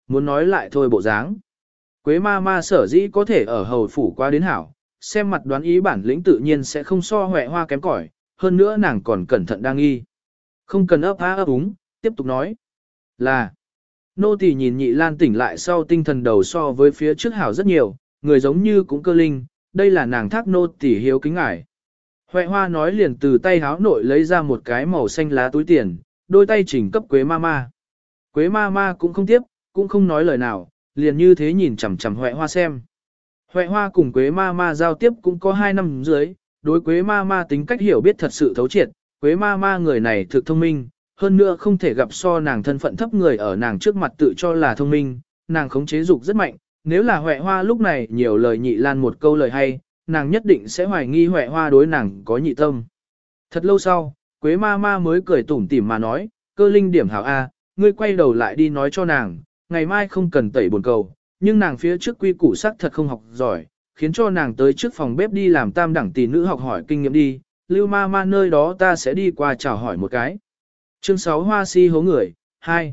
muốn nói lại thôi bộ dáng. Quế ma ma sở dĩ có thể ở hầu phủ qua đến hảo, xem mặt đoán ý bản lĩnh tự nhiên sẽ không so Huệ Hoa kém cỏi, hơn nữa nàng còn cẩn thận đang nghi. Không cần ấp á ấp úng, tiếp tục nói. Là, nô tỳ nhìn Nhị Lan tỉnh lại sau tinh thần đầu so với phía trước hảo rất nhiều, người giống như cũng cơ linh, đây là nàng thác nô tỳ hiếu kính ngải. Huệ Hoa nói liền từ tay háo nội lấy ra một cái màu xanh lá túi tiền, đôi tay chỉnh cấp Quế ma ma. Quế ma ma cũng không tiếp, cũng không nói lời nào, liền như thế nhìn chằm chằm Huệ Hoa xem. Huệ Hoa cùng Quế ma ma giao tiếp cũng có hai năm dưới, đối Quế ma ma tính cách hiểu biết thật sự thấu triệt, Quế ma ma người này thực thông minh, hơn nữa không thể gặp so nàng thân phận thấp người ở nàng trước mặt tự cho là thông minh, nàng khống chế dục rất mạnh, nếu là Huệ Hoa lúc này nhiều lời Nhị Lan một câu lời hay, nàng nhất định sẽ hoài nghi Huệ Hoa đối nàng có nhị tâm. Thật lâu sau, Quế ma ma mới cười tủm tỉm mà nói, cơ linh điểm hảo A, ngươi quay đầu lại đi nói cho nàng, ngày mai không cần tẩy bồn cầu, nhưng nàng phía trước quy củ sắc thật không học giỏi, khiến cho nàng tới trước phòng bếp đi làm tam đẳng tỷ nữ học hỏi kinh nghiệm đi, lưu ma ma nơi đó ta sẽ đi qua chào hỏi một cái. Chương sáu Hoa si hố người, hai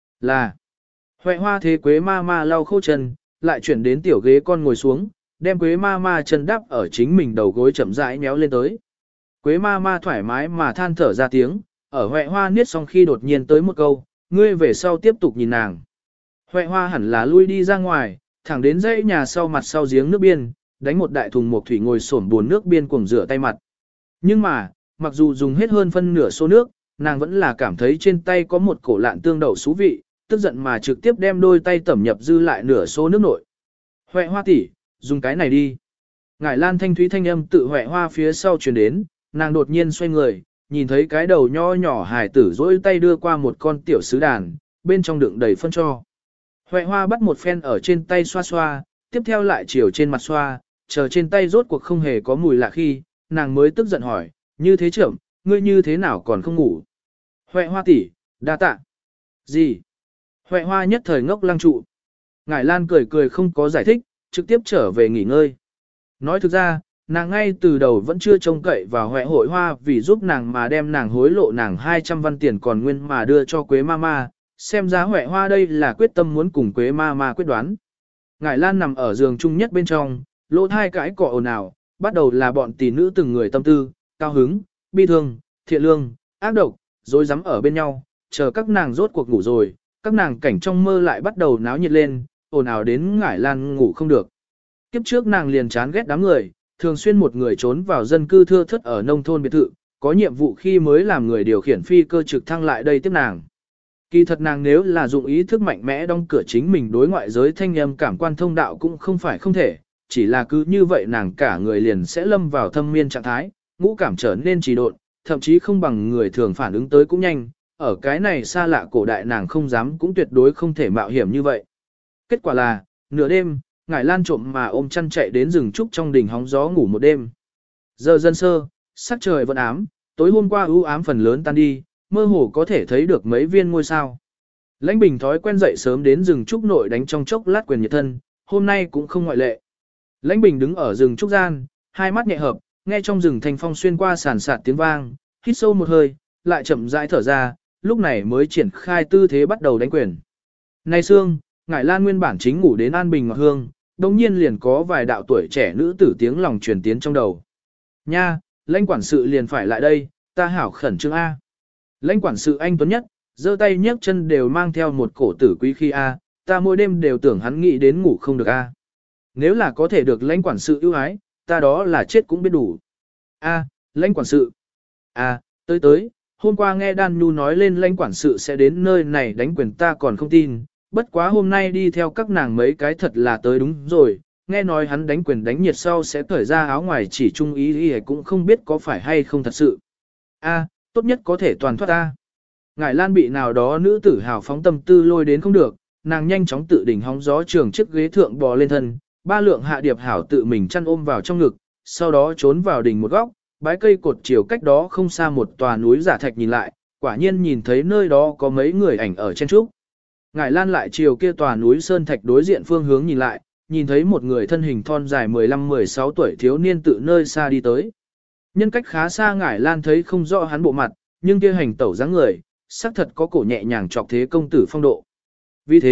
là Huệ Hoa thế Quế ma ma lau khô chân, lại chuyển đến tiểu ghế con ngồi xuống, đem Quế ma ma chân đắp ở chính mình đầu gối chậm rãi méo lên tới. Quế ma ma thoải mái mà than thở ra tiếng, ở Huệ Hoa niết xong khi đột nhiên tới một câu, ngươi về sau tiếp tục nhìn nàng. Huệ Hoa hẳn là lui đi ra ngoài, thẳng đến dãy nhà sau mặt sau giếng nước biên, đánh một đại thùng một thủy ngồi xổm buồn nước biên cuồng rửa tay mặt. Nhưng mà, mặc dù dùng hết hơn phân nửa số nước, nàng vẫn là cảm thấy trên tay có một cổ lạn tương đậu xú vị, tức giận mà trực tiếp đem đôi tay tẩm nhập dư lại nửa số nước nội. Huệ Hoa tỷ, dùng cái này đi. Ngải Lan thanh thúy thanh âm tự Huệ Hoa phía sau truyền đến, nàng đột nhiên xoay người, nhìn thấy cái đầu nho nhỏ hài tử dỗi tay đưa qua một con tiểu sứ đàn, bên trong đựng đầy phân cho. Huệ Hoa bắt một phen ở trên tay xoa xoa, tiếp theo lại chiều trên mặt xoa, chờ trên tay rốt cuộc không hề có mùi lạ khi, nàng mới tức giận hỏi, như thế trưởng, ngươi như thế nào còn không ngủ? Huệ Hoa tỷ, đa tạ. Gì? Huệ Hoa nhất thời ngốc lăng trụ. Ngải Lan cười cười không có giải thích, trực tiếp trở về nghỉ ngơi. Nói thực ra, nàng ngay từ đầu vẫn chưa trông cậy vào Huệ Hội Hoa vì giúp nàng mà đem nàng hối lộ nàng hai trăm văn tiền còn nguyên mà đưa cho Quế ma ma, xem ra Huệ Hoa đây là quyết tâm muốn cùng Quế ma ma quyết đoán. Ngải Lan nằm ở giường chung nhất bên trong, lỗ thai cãi cọ ồn ào, bắt đầu là bọn tỷ nữ từng người tâm tư, cao hứng, bi thương, thiện lương, ác độc, dối rắm ở bên nhau, chờ các nàng rốt cuộc ngủ rồi, các nàng cảnh trong mơ lại bắt đầu náo nhiệt lên, ồn ào đến Ngải Lan ngủ không được. Kiếp trước nàng liền chán ghét đám người, thường xuyên một người trốn vào dân cư thưa thớt ở nông thôn biệt thự, có nhiệm vụ khi mới làm người điều khiển phi cơ trực thăng lại đây tiếp nàng. Kỳ thật nàng nếu là dụng ý thức mạnh mẽ đóng cửa chính mình đối ngoại giới thanh âm cảm quan thông đạo cũng không phải không thể, chỉ là cứ như vậy nàng cả người liền sẽ lâm vào thâm miên trạng thái, ngũ cảm trở nên trì độn, thậm chí không bằng người thường phản ứng tới cũng nhanh, ở cái này xa lạ cổ đại nàng không dám cũng tuyệt đối không thể mạo hiểm như vậy. Kết quả là, nửa đêm, Ngải Lan trộm mà ôm chăn chạy đến rừng trúc trong đỉnh hóng gió ngủ một đêm. Giờ dân sơ, sắc trời vẫn ám, tối hôm qua u ám phần lớn tan đi, mơ hồ có thể thấy được mấy viên ngôi sao. Lãnh Bình thói quen dậy sớm đến rừng trúc nội đánh trong chốc lát quyền nhiệt thân, hôm nay cũng không ngoại lệ. Lãnh Bình đứng ở rừng trúc gian, hai mắt nhẹ hợp, nghe trong rừng thanh phong xuyên qua sàn sạt tiếng vang, hít sâu một hơi, lại chậm rãi thở ra, lúc này mới triển khai tư thế bắt đầu đánh quyền. Nay sương, Ngải Lan nguyên bản chính ngủ đến an bình ngọt hương, đồng nhiên liền có vài đạo tuổi trẻ nữ tử tiếng lòng truyền tiến trong đầu. Nha, lãnh quản sự liền phải lại đây, ta hảo khẩn trương A. Lãnh quản sự anh tuấn nhất, giơ tay nhấc chân đều mang theo một cổ tử quý khi A, ta mỗi đêm đều tưởng hắn nghĩ đến ngủ không được A. Nếu là có thể được lãnh quản sự ưu ái, ta đó là chết cũng biết đủ. A, lãnh quản sự. A, tới tới, hôm qua nghe Đan Nhu nói lên lãnh quản sự sẽ đến nơi này đánh quyền ta còn không tin, bất quá hôm nay đi theo các nàng mấy cái thật là tới đúng rồi, nghe nói hắn đánh quyền đánh nhiệt sau sẽ cởi ra áo ngoài chỉ trung ý ý cũng không biết có phải hay không thật sự. A, tốt nhất có thể toàn thoát ta. Ngải Lan bị nào đó nữ tử hào phóng tâm tư lôi đến không được, nàng nhanh chóng tự đỉnh hóng gió trường chiếc ghế thượng bò lên thân, ba lượng hạ điệp hảo tự mình chăn ôm vào trong ngực, sau đó trốn vào đỉnh một góc, bái cây cột chiều cách đó không xa một tòa núi giả thạch nhìn lại, quả nhiên nhìn thấy nơi đó có mấy người ảnh ở trên trúc. Ngải Lan lại chiều kia tòa núi sơn thạch đối diện phương hướng nhìn lại, nhìn thấy một người thân hình thon dài mười lăm mười sáu tuổi thiếu niên tự nơi xa đi tới. Nhân cách khá xa Ngải Lan thấy không rõ hắn bộ mặt, nhưng kia hành tẩu dáng người, xác thật có cổ nhẹ nhàng trọc thế công tử phong độ. Vì thế,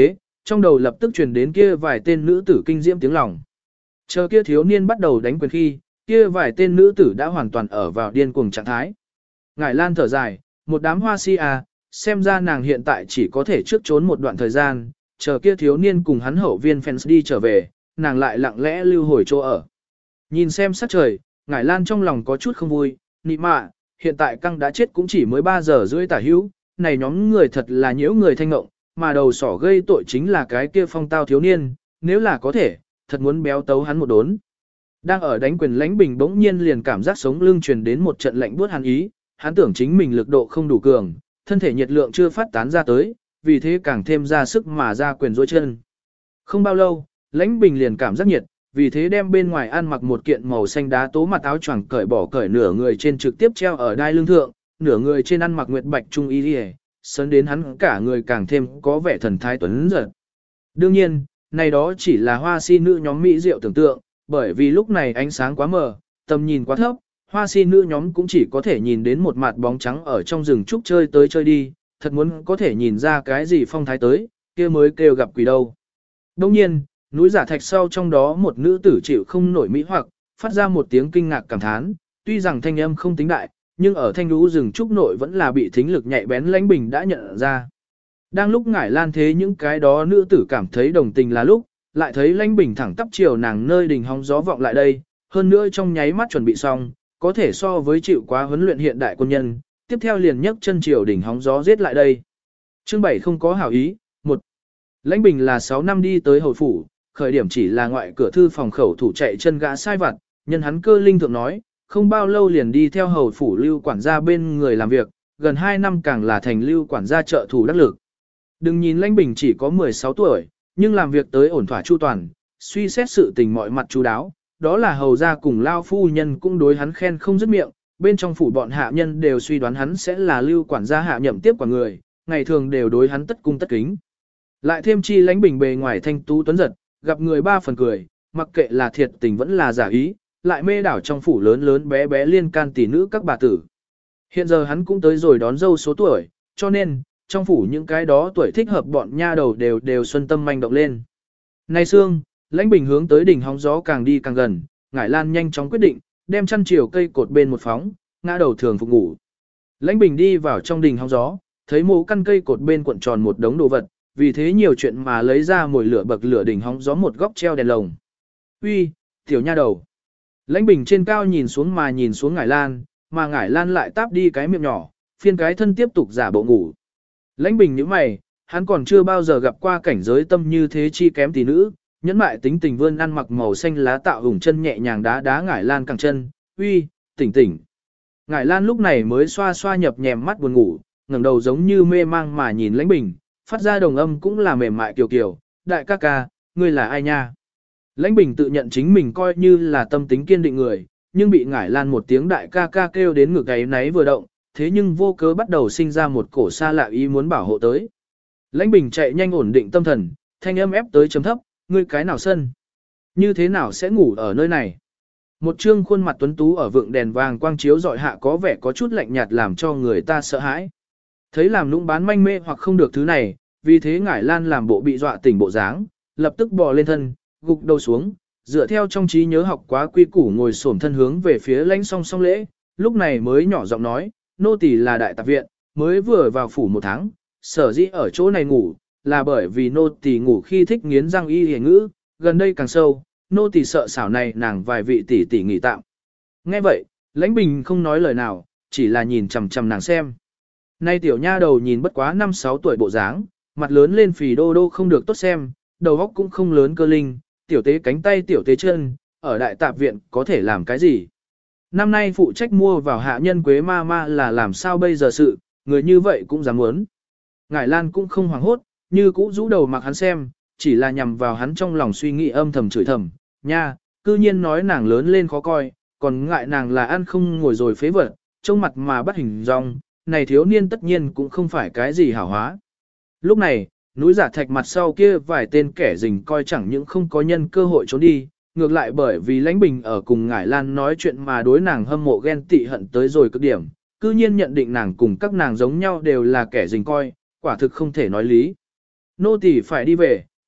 trong đầu lập tức truyền đến kia vài tên nữ tử kinh diễm tiếng lòng. Chờ kia thiếu niên bắt đầu đánh quyền khi, kia vài tên nữ tử đã hoàn toàn ở vào điên cuồng trạng thái. Ngải Lan thở dài, một đám hoa si à, xem ra nàng hiện tại chỉ có thể trước trốn một đoạn thời gian, chờ kia thiếu niên cùng hắn hậu viên fans đi trở về, nàng lại lặng lẽ lưu hồi chỗ ở. Nhìn xem sắc trời, Ngải Lan trong lòng có chút không vui, nị mạ, hiện tại căng đã chết cũng chỉ mới ba giờ rưỡi tả hữu, này nhóm người thật là nhiễu người thanh ngộng, mà đầu sỏ gây tội chính là cái kia phong tao thiếu niên, nếu là có thể, thật muốn béo tấu hắn một đốn. Đang ở đánh quyền lãnh bình bỗng nhiên liền cảm giác sống lưng truyền đến một trận lạnh buốt hàn ý, hắn tưởng chính mình lực độ không đủ cường, thân thể nhiệt lượng chưa phát tán ra tới, vì thế càng thêm ra sức mà ra quyền dối chân. Không bao lâu, lãnh bình liền cảm giác nhiệt, vì thế đem bên ngoài ăn mặc một kiện màu xanh đá tố mặt áo choàng cởi bỏ cởi nửa người trên trực tiếp treo ở đai lưng thượng, nửa người trên ăn mặc nguyệt bạch trung y liề, sấn đến hắn cả người càng thêm có vẻ thần thái tuấn giật. Đương nhiên, này đó chỉ là hoa si nữ nhóm mỹ diệu tưởng tượng, bởi vì lúc này ánh sáng quá mờ, tầm nhìn quá thấp, hoa si nữ nhóm cũng chỉ có thể nhìn đến một mặt bóng trắng ở trong rừng trúc chơi tới chơi đi, thật muốn có thể nhìn ra cái gì phong thái tới, kia mới kêu gặp quỷ đâu. Đồng nhiên, núi giả thạch sau trong đó một nữ tử chịu không nổi mỹ hoặc, phát ra một tiếng kinh ngạc cảm thán, tuy rằng thanh âm không tính đại, nhưng ở thanh lũ rừng trúc nội vẫn là bị thính lực nhạy bén lãnh bình đã nhận ra. Đang lúc Ngải Lan thế những cái đó nữ tử cảm thấy đồng tình là lúc, lại thấy lãnh bình thẳng tắp chiều nàng nơi đỉnh hóng gió vọng lại đây, hơn nữa trong nháy mắt chuẩn bị xong, có thể so với chịu quá huấn luyện hiện đại quân nhân, tiếp theo liền nhấc chân chiều đỉnh hóng gió giết lại đây. Chương bảy không có hảo ý, một Lãnh bình là sáu năm đi tới hồi phủ, khởi điểm chỉ là ngoại cửa thư phòng khẩu thủ chạy chân gã sai vặt, nhân hắn cơ linh thượng nói, không bao lâu liền đi theo hầu phủ lưu quản gia bên người làm việc, gần hai năm càng là thành lưu quản gia trợ thủ đắc lực. Đừng nhìn lãnh bình chỉ có mười sáu tuổi, nhưng làm việc tới ổn thỏa chu toàn, suy xét sự tình mọi mặt chu đáo, đó là hầu gia cùng lao phu nhân cũng đối hắn khen không dứt miệng, bên trong phủ bọn hạ nhân đều suy đoán hắn sẽ là lưu quản gia hạ nhậm tiếp quản người, ngày thường đều đối hắn tất cung tất kính. Lại thêm chi lãnh bình bề ngoài thanh tú tuấn giật, gặp người ba phần cười, mặc kệ là thiệt tình vẫn là giả ý, lại mê đảo trong phủ lớn lớn bé bé liên can tỷ nữ các bà tử. Hiện giờ hắn cũng tới rồi đón dâu số tuổi, cho nên, trong phủ những cái đó tuổi thích hợp bọn nha đầu đều đều xuân tâm manh động lên. Nay sương, lãnh bình hướng tới đỉnh hóng gió càng đi càng gần, Ngải Lan nhanh chóng quyết định, đem chăn chiều cây cột bên một phóng, ngã đầu thường phục ngủ. Lãnh bình đi vào trong đỉnh hóng gió, thấy mồ căn cây cột bên cuộn tròn một đống đồ vật, vì thế nhiều chuyện mà lấy ra mồi lửa bậc lửa đỉnh hóng gió một góc treo đèn lồng. Uy, tiểu nha đầu. Lãnh bình trên cao nhìn xuống mà nhìn xuống Ngải Lan, mà Ngải Lan lại táp đi cái miệng nhỏ, phiên cái thân tiếp tục giả bộ ngủ. Lãnh bình nhíu mày, hắn còn chưa bao giờ gặp qua cảnh giới tâm như thế chi kém tỷ nữ, nhẫn mại tính tình vươn ăn mặc màu xanh lá tạo hùng chân nhẹ nhàng đá đá Ngải Lan cẳng chân, uy, tỉnh tỉnh. Ngải Lan lúc này mới xoa xoa nhập nhèm mắt buồn ngủ, ngẩng đầu giống như mê mang mà nhìn lãnh bình, phát ra đồng âm cũng là mềm mại kiều kiều, đại ca ca, ngươi là ai nha? Lãnh bình tự nhận chính mình coi như là tâm tính kiên định người, nhưng bị Ngải Lan một tiếng đại ca ca kêu đến ngực gáy náy vừa động, thế nhưng vô cớ bắt đầu sinh ra một cổ xa lạ ý muốn bảo hộ tới. Lãnh bình chạy nhanh ổn định tâm thần, thanh âm ép tới chấm thấp, ngươi cái nào sân? Như thế nào sẽ ngủ ở nơi này? Một trương khuôn mặt tuấn tú ở vượng đèn vàng quang chiếu dọi hạ có vẻ có chút lạnh nhạt làm cho người ta sợ hãi. Thấy làm nũng bán manh mê hoặc không được thứ này, vì thế Ngải Lan làm bộ bị dọa tỉnh bộ dáng, lập tức bò lên thân, gục đầu xuống, dựa theo trong trí nhớ học quá quy củ ngồi xổm thân hướng về phía lãnh song song lễ, lúc này mới nhỏ giọng nói, nô tỳ là đại tạp viện, mới vừa vào phủ một tháng, sở dĩ ở chỗ này ngủ, là bởi vì nô tỳ ngủ khi thích nghiến răng y hề ngữ, gần đây càng sâu, nô tỳ sợ xảo này nàng vài vị tỷ tỷ nghỉ tạm. Nghe vậy, lãnh bình không nói lời nào, chỉ là nhìn chằm chằm nàng xem. Nay tiểu nha đầu nhìn bất quá năm sáu tuổi bộ dáng, mặt lớn lên phì đô đô không được tốt xem, đầu óc cũng không lớn cơ linh, tiểu tế cánh tay tiểu tế chân, ở đại tạp viện có thể làm cái gì. Năm nay phụ trách mua vào hạ nhân quế ma ma là làm sao bây giờ sự, người như vậy cũng dám muốn. Ngải Lan cũng không hoảng hốt, như cũ rũ đầu mặc hắn xem, chỉ là nhằm vào hắn trong lòng suy nghĩ âm thầm chửi thầm, nha, cư nhiên nói nàng lớn lên khó coi, còn ngại nàng là ăn không ngồi rồi phế vật, trông mặt mà bắt hình dong, này thiếu niên tất nhiên cũng không phải cái gì hảo hóa. Lúc này, núi giả thạch mặt sau kia vài tên kẻ rình coi chẳng những không có nhân cơ hội trốn đi, ngược lại bởi vì lãnh bình ở cùng Ngải Lan nói chuyện mà đối nàng hâm mộ ghen tị hận tới rồi cực điểm, cư nhiên nhận định nàng cùng các nàng giống nhau đều là kẻ rình coi, quả thực không thể nói lý. Nô tỳ phải đi về,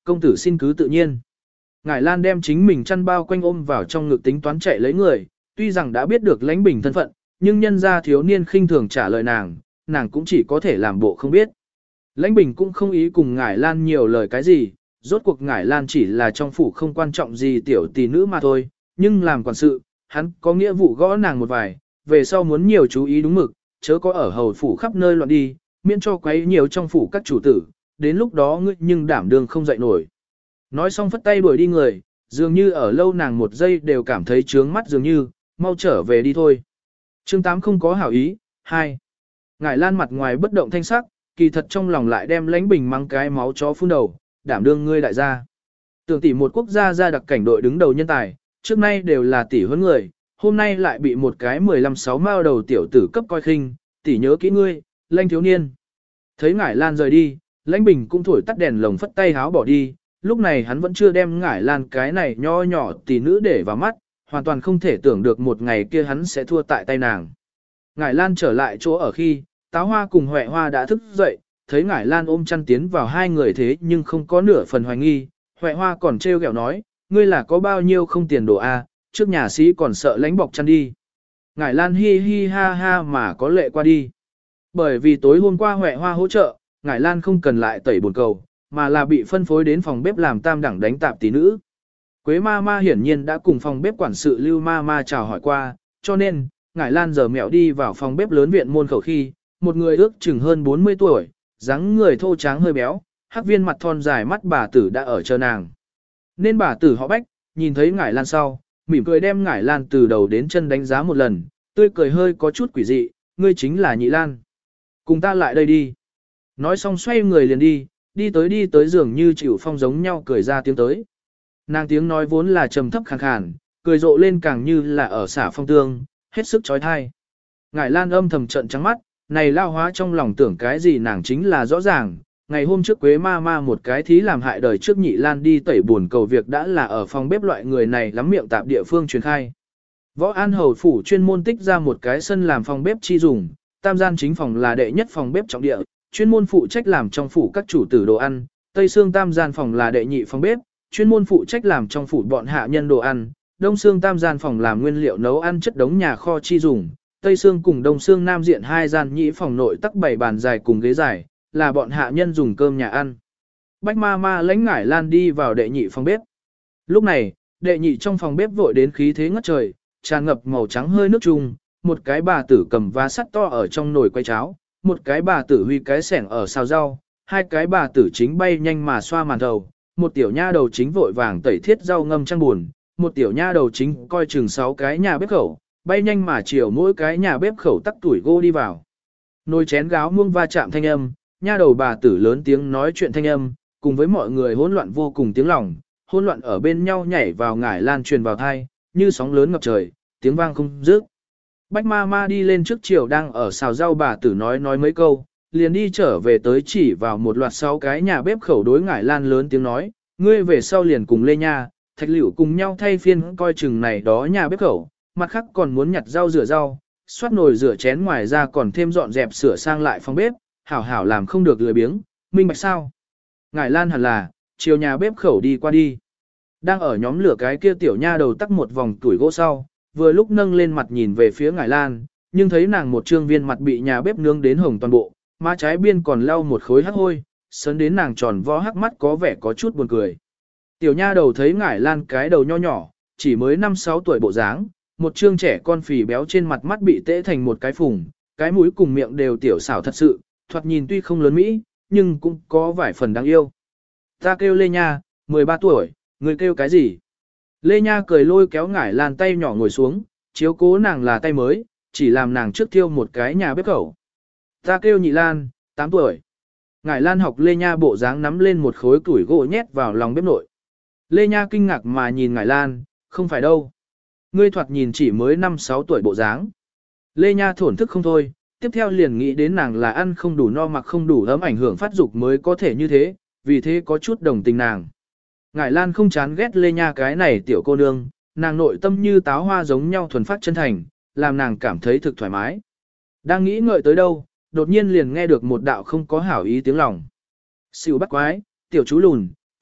công tử xin cứ tự nhiên. Ngải Lan đem chính mình chăn bao quanh ôm vào trong ngực tính toán chạy lấy người, tuy rằng đã biết được Lãnh Bình thân phận, nhưng nhân gia thiếu niên khinh thường trả lời nàng, nàng cũng chỉ có thể làm bộ không biết. Lãnh Bình cũng không ý cùng Ngải Lan nhiều lời cái gì, rốt cuộc Ngải Lan chỉ là trong phủ không quan trọng gì tiểu tỷ nữ mà thôi, nhưng làm quản sự, hắn có nghĩa vụ gõ nàng một vài, về sau muốn nhiều chú ý đúng mực, chớ có ở hầu phủ khắp nơi loạn đi, miễn cho quấy nhiều trong phủ các chủ tử, đến lúc đó ngươi nhưng đảm đương không dậy nổi. Nói xong phất tay đuổi đi người, dường như ở lâu nàng một giây đều cảm thấy trướng mắt dường như, mau trở về đi thôi. Chương tám không có hảo ý, hai. Ngải Lan mặt ngoài bất động thanh sắc, kỳ thật trong lòng lại đem Lãnh Bình mang cái máu chó phun đầu, đảm đương ngươi đại gia. Tưởng tỷ một quốc gia gia đặc cảnh đội đứng đầu nhân tài, trước nay đều là tỷ huấn người, hôm nay lại bị một cái mười lăm sáu mao đầu tiểu tử cấp coi khinh, tỷ nhớ kỹ ngươi, Lãnh thiếu niên. Thấy Ngải Lan rời đi, Lãnh Bình cũng thổi tắt đèn lồng phất tay háo bỏ đi, lúc này hắn vẫn chưa đem Ngải Lan cái này nho nhỏ tỷ nữ để vào mắt, hoàn toàn không thể tưởng được một ngày kia hắn sẽ thua tại tay nàng. Ngải Lan trở lại chỗ ở khi, Táo Hoa cùng Huệ Hoa đã thức dậy, thấy Ngải Lan ôm chăn tiến vào hai người thế nhưng không có nửa phần hoài nghi, Huệ Hoa còn trêu ghẹo nói, ngươi là có bao nhiêu không tiền đồ a, trước nhà sĩ còn sợ lánh bọc chăn đi. Ngải Lan hi hi ha ha mà có lệ qua đi. Bởi vì tối hôm qua Huệ Hoa hỗ trợ, Ngải Lan không cần lại tẩy bồn cầu, mà là bị phân phối đến phòng bếp làm tam đẳng đánh tạp tỷ nữ. Quế ma ma hiển nhiên đã cùng phòng bếp quản sự Lưu ma ma chào hỏi qua, cho nên, Ngải Lan giờ mẹo đi vào phòng bếp lớn viện môn khẩu khi, một người ước chừng hơn bốn mươi tuổi, dáng người thô tráng hơi béo, hắc viên mặt thon dài mắt bà tử đã ở chờ nàng. Nên bà tử họ Bách, nhìn thấy Ngải Lan sau, mỉm cười đem Ngải Lan từ đầu đến chân đánh giá một lần, tươi cười hơi có chút quỷ dị, ngươi chính là Nhị Lan. Cùng ta lại đây đi. Nói xong xoay người liền đi, đi tới đi tới dường như chịu phong giống nhau cười ra tiếng tới. Nàng tiếng nói vốn là trầm thấp khàn khàn, cười rộ lên càng như là ở xả phong tương, hết sức trói thai. Ngải Lan âm thầm trận trắng mắt, này lao hóa trong lòng tưởng cái gì nàng chính là rõ ràng. Ngày hôm trước Quế ma ma một cái thí làm hại đời trước Nhị Lan đi tẩy buồn cầu việc đã là ở phòng bếp loại người này lắm miệng tạp địa phương truyền khai. Võ An Hầu phủ chuyên môn tích ra một cái sân làm phòng bếp chi dùng, tam gian chính phòng là đệ nhất phòng bếp trọng địa, chuyên môn phụ trách làm trong phủ các chủ tử đồ ăn, tây xương tam gian phòng là đệ nhị phòng bếp, chuyên môn phụ trách làm trong phủ bọn hạ nhân đồ ăn, đông xương tam gian phòng làm nguyên liệu nấu ăn chất đống nhà kho chi dùng, tây xương cùng đông xương nam diện hai gian nhị phòng nội tắc bảy bàn dài cùng ghế dài, là bọn hạ nhân dùng cơm nhà ăn. Bách ma ma lãnh Ngải Lan đi vào đệ nhị phòng bếp. Lúc này, đệ nhị trong phòng bếp vội đến khí thế ngất trời, tràn ngập màu trắng hơi nước chung, một cái bà tử cầm vá sắt to ở trong nồi quay cháo, một cái bà tử huy cái sẻng ở xào rau, hai cái bà tử chính bay nhanh mà xoa màn thầu, một tiểu nha đầu chính vội vàng tẩy thiết rau ngâm trăng buồn, một tiểu nha đầu chính coi chừng sáu cái nhà bếp khẩu, bay nhanh mà chiều mỗi cái nhà bếp khẩu tắc tuổi gô đi vào. Nồi chén gáo muông va chạm thanh âm, nha đầu bà tử lớn tiếng nói chuyện thanh âm, cùng với mọi người hỗn loạn vô cùng tiếng lòng, hỗn loạn ở bên nhau nhảy vào Ngải Lan truyền vào thai, như sóng lớn ngập trời, tiếng vang không dứt. Bách ma ma đi lên trước chiều đang ở xào rau bà tử nói nói mấy câu, liền đi trở về tới chỉ vào một loạt sáu cái nhà bếp khẩu đối Ngải Lan lớn tiếng nói, ngươi về sau liền cùng Lê Nha, Thạch Liễu cùng nhau thay phiên coi chừng này đó nhà bếp khẩu, mặt khác còn muốn nhặt rau rửa rau, xoát nồi rửa chén ngoài ra còn thêm dọn dẹp sửa sang lại phòng bếp, hảo hảo làm không được lười biếng, minh bạch sao. Ngải Lan hẳn là, chiều nhà bếp khẩu đi qua đi. Đang ở nhóm lửa cái kia tiểu nha đầu tắc một vòng tuổi gỗ sau, vừa lúc nâng lên mặt nhìn về phía Ngải Lan, nhưng thấy nàng một trương viên mặt bị nhà bếp nướng đến hồng toàn bộ, má trái biên còn lau một khối hắc hôi, sấn đến nàng tròn vo hắc mắt có vẻ có chút buồn cười. Tiểu nha đầu thấy Ngải Lan cái đầu nho nhỏ, chỉ mới năm sáu tuổi bộ dáng, một trương trẻ con phì béo trên mặt mắt bị tễ thành một cái phùng, cái mũi cùng miệng đều tiểu xảo thật sự, thoạt nhìn tuy không lớn mỹ, nhưng cũng có vài phần đáng yêu. Ta kêu Lê Nha, mười ba tuổi, người kêu cái gì? Lê Nha cười lôi kéo Ngải Lan tay nhỏ ngồi xuống, chiếu cố nàng là tay mới, chỉ làm nàng trước thiêu một cái nhà bếp khẩu. Ta kêu Nhị Lan, tám tuổi. Ngải Lan học Lê Nha bộ dáng nắm lên một khối củi gỗ nhét vào lòng bếp nội. Lê Nha kinh ngạc mà nhìn Ngải Lan, không phải đâu. Ngươi thoạt nhìn chỉ mới năm sáu tuổi bộ dáng. Lê Nha thổn thức không thôi, tiếp theo liền nghĩ đến nàng là ăn không đủ no mặc không đủ ấm ảnh hưởng phát dục mới có thể như thế, vì thế có chút đồng tình nàng. Ngải Lan không chán ghét Lê Nha cái này tiểu cô nương, nàng nội tâm như táo hoa giống nhau thuần phát chân thành, làm nàng cảm thấy thực thoải mái. Đang nghĩ ngợi tới đâu, đột nhiên liền nghe được một đạo không có hảo ý tiếng lòng. Xỉu bắt quái, tiểu chú lùn,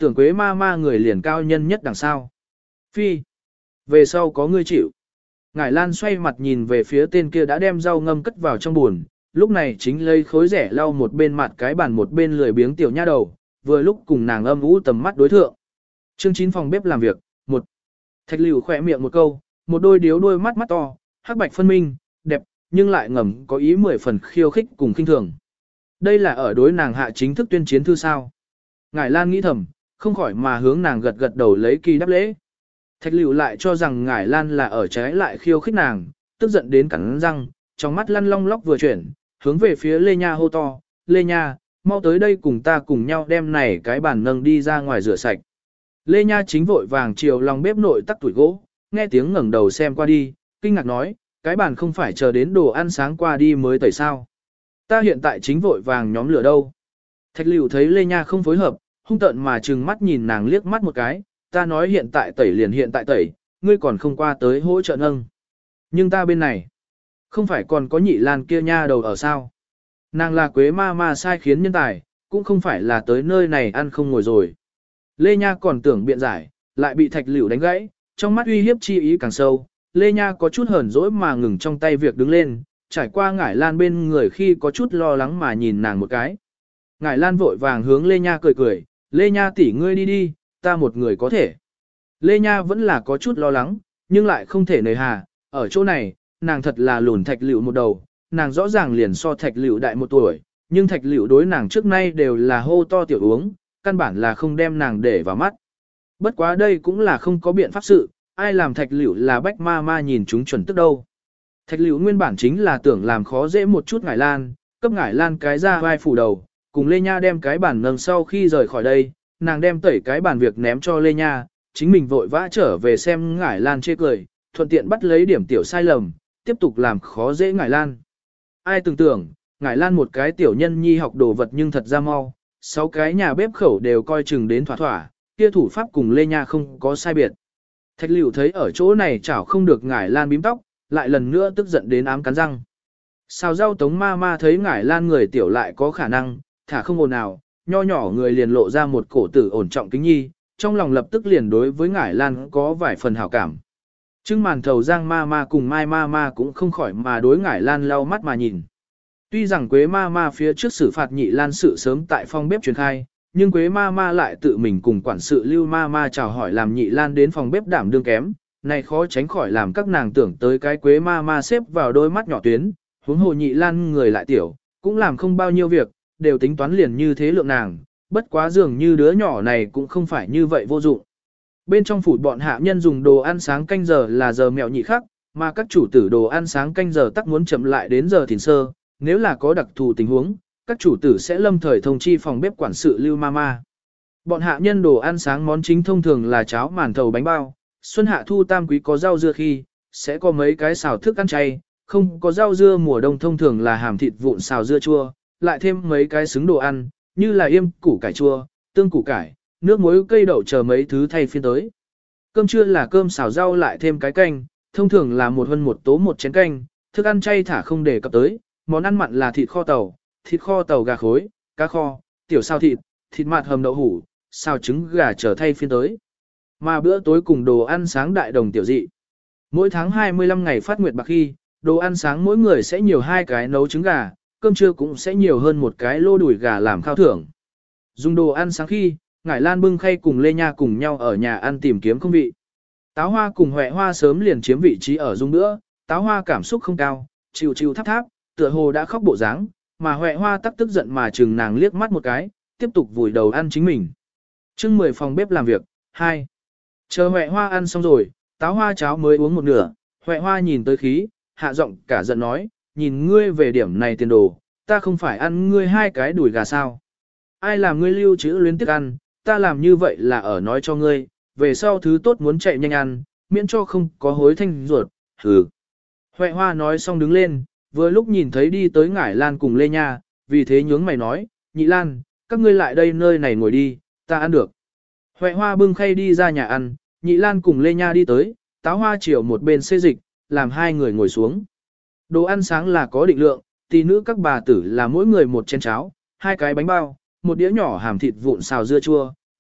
tưởng Quế ma ma người liền cao nhân nhất đằng sau. Phi, về sau có ngươi chịu. Ngải Lan xoay mặt nhìn về phía tên kia đã đem rau ngâm cất vào trong buồn, lúc này chính lấy khối rẻ lau một bên mặt cái bàn một bên lười biếng tiểu nha đầu, vừa lúc cùng nàng âm ú tầm mắt đối thượng. Chương chín phòng bếp làm việc, một. Thạch Lưu khỏe miệng một câu, một đôi điếu đôi mắt mắt to, hắc bạch phân minh, đẹp, nhưng lại ngầm có ý mười phần khiêu khích cùng khinh thường. Đây là ở đối nàng hạ chính thức tuyên chiến thư sao? Ngải Lan nghĩ thầm, không khỏi mà hướng nàng gật gật đầu lấy kỳ đáp lễ. Thạch Lưu lại cho rằng Ngải Lan là ở trái lại khiêu khích nàng, tức giận đến cắn răng, trong mắt lăn long lóc vừa chuyển, hướng về phía Lê Nha hô to, Lê Nha, mau tới đây cùng ta cùng nhau đem này cái bàn nâng đi ra ngoài rửa sạch. Lê Nha chính vội vàng chiều lòng bếp nội tắc tuổi gỗ, nghe tiếng ngẩng đầu xem qua đi, kinh ngạc nói, cái bàn không phải chờ đến đồ ăn sáng qua đi mới tẩy sao. Ta hiện tại chính vội vàng nhóm lửa đâu. Thạch Lưu thấy Lê Nha không phối hợp, hung tợn mà trừng mắt nhìn nàng liếc mắt một cái, ta nói hiện tại tẩy liền hiện tại tẩy, ngươi còn không qua tới hỗ trợ nâng. Nhưng ta bên này, không phải còn có Nhị Lan kia nha đầu ở sao. Nàng là Quế ma ma sai khiến nhân tài, cũng không phải là tới nơi này ăn không ngồi rồi. Lê Nha còn tưởng biện giải, lại bị Thạch Lưu đánh gãy, trong mắt uy hiếp chi ý càng sâu. Lê Nha có chút hờn dỗi mà ngừng trong tay việc đứng lên, trải qua Ngải Lan bên người khi có chút lo lắng mà nhìn nàng một cái. Ngải Lan vội vàng hướng Lê Nha cười cười, Lê Nha tỷ ngươi đi đi, ta một người có thể. Lê Nha vẫn là có chút lo lắng, nhưng lại không thể nề hà, ở chỗ này, nàng thật là lùn Thạch Lưu một đầu, nàng rõ ràng liền so Thạch Lưu đại một tuổi, nhưng Thạch Lưu đối nàng trước nay đều là hô to tiểu uống, căn bản là không đem nàng để vào mắt. Bất quá đây cũng là không có biện pháp sự, ai làm Thạch Lưu là bách ma ma nhìn chúng chuẩn tức đâu. Thạch Lưu nguyên bản chính là tưởng làm khó dễ một chút Ngải Lan, cấp Ngải Lan cái ra vai phủ đầu, cùng Lê Nha đem cái bàn nâng sau khi rời khỏi đây, nàng đem tẩy cái bàn việc ném cho Lê Nha, chính mình vội vã trở về xem Ngải Lan chê cười, thuận tiện bắt lấy điểm tiểu sai lầm, tiếp tục làm khó dễ Ngải Lan. Ai tưởng tưởng, Ngải Lan một cái tiểu nhân nhi học đồ vật nhưng thật ra mau, sáu cái nhà bếp khẩu đều coi chừng đến thỏa thỏa, kia thủ pháp cùng Lê Nha không có sai biệt. Thạch Lưu thấy ở chỗ này chảo không được Ngải Lan bím tóc, lại lần nữa tức giận đến ám cắn răng. Xào rau Tống ma ma thấy Ngải Lan người tiểu lại có khả năng, thả không ồn nào, nho nhỏ người liền lộ ra một cổ tử ổn trọng kính nhi, trong lòng lập tức liền đối với Ngải Lan có vài phần hảo cảm. Trưng màn thầu Giang ma ma cùng Mai ma ma cũng không khỏi mà đối Ngải Lan lau mắt mà nhìn. Tuy rằng Quế ma ma phía trước xử phạt Nhị Lan sự sớm tại phòng bếp truyền khai, nhưng Quế ma ma lại tự mình cùng quản sự Lưu ma ma chào hỏi làm Nhị Lan đến phòng bếp đảm đương kém, này khó tránh khỏi làm các nàng tưởng tới cái Quế ma ma xếp vào đôi mắt nhỏ tuyến, huống hồ Nhị Lan người lại tiểu, cũng làm không bao nhiêu việc, đều tính toán liền như thế lượng nàng, bất quá dường như đứa nhỏ này cũng không phải như vậy vô dụng. Bên trong phủ bọn hạ nhân dùng đồ ăn sáng canh giờ là giờ mẹo nhị khắc, mà các chủ tử đồ ăn sáng canh giờ tắc muốn chậm lại đến giờ thìn sơ, nếu là có đặc thù tình huống, các chủ tử sẽ lâm thời thông chi phòng bếp quản sự Lưu Mama. Bọn hạ nhân đồ ăn sáng món chính thông thường là cháo màn thầu bánh bao, xuân hạ thu tam quý có rau dưa khi, sẽ có mấy cái xào thức ăn chay, không có rau dưa mùa đông thông thường là hàm thịt vụn xào dưa chua, lại thêm mấy cái xứng đồ ăn, như là yêm củ cải chua, tương củ cải, nước muối cây đậu chờ mấy thứ thay phiên tới. Cơm trưa là cơm xào rau lại thêm cái canh, thông thường là một hơn một tố một chén canh, thức ăn chay thả không để cập tới, món ăn mặn là thịt kho tàu, thịt kho tàu gà khối, cá kho, tiểu xào thịt, thịt mạt hầm đậu hủ, xào trứng gà chờ thay phiên tới. Mà bữa tối cùng đồ ăn sáng đại đồng tiểu dị. Mỗi tháng hai mươi lăm ngày phát nguyệt bạc khi, đồ ăn sáng mỗi người sẽ nhiều hai cái nấu trứng gà, cơm trưa cũng sẽ nhiều hơn một cái lô đùi gà làm khao thưởng. Dùng đồ ăn sáng khi, Ngải Lan bưng khay cùng Lê Nha cùng nhau ở nhà ăn tìm kiếm không vị. Táo Hoa cùng Huệ Hoa sớm liền chiếm vị trí ở dung nữa, Táo Hoa cảm xúc không cao, chịu chịu tháp tháp, tựa hồ đã khóc bộ dáng, mà Huệ Hoa tắc tức giận mà chừng nàng liếc mắt một cái, tiếp tục vùi đầu ăn chính mình. Chương mười phòng bếp làm việc, hai. Chờ Huệ Hoa ăn xong rồi, Táo Hoa cháo mới uống một nửa, Huệ Hoa nhìn tới khí, hạ giọng cả giận nói, nhìn ngươi về điểm này tiền đồ, ta không phải ăn ngươi hai cái đùi gà sao. Ai làm ngươi lưu trữ luyến tiếc ăn, ta làm như vậy là ở nói cho ngươi, về sau thứ tốt muốn chạy nhanh ăn, miễn cho không có hối thanh ruột, hừ. Huệ Hoa nói xong đứng lên, vừa lúc nhìn thấy đi tới Ngải Lan cùng Lê Nha, vì thế nhướng mày nói, Nhị Lan, các ngươi lại đây nơi này ngồi đi, ta ăn được. Huệ Hoa bưng khay đi ra nhà ăn, Nhị Lan cùng Lê Nha đi tới, Táo Hoa chiều một bên xê dịch, làm hai người ngồi xuống. Đồ ăn sáng là có định lượng, tỷ nữ các bà tử là mỗi người một chén cháo, hai cái bánh bao, một đĩa nhỏ hàm thịt vụn xào dưa chua,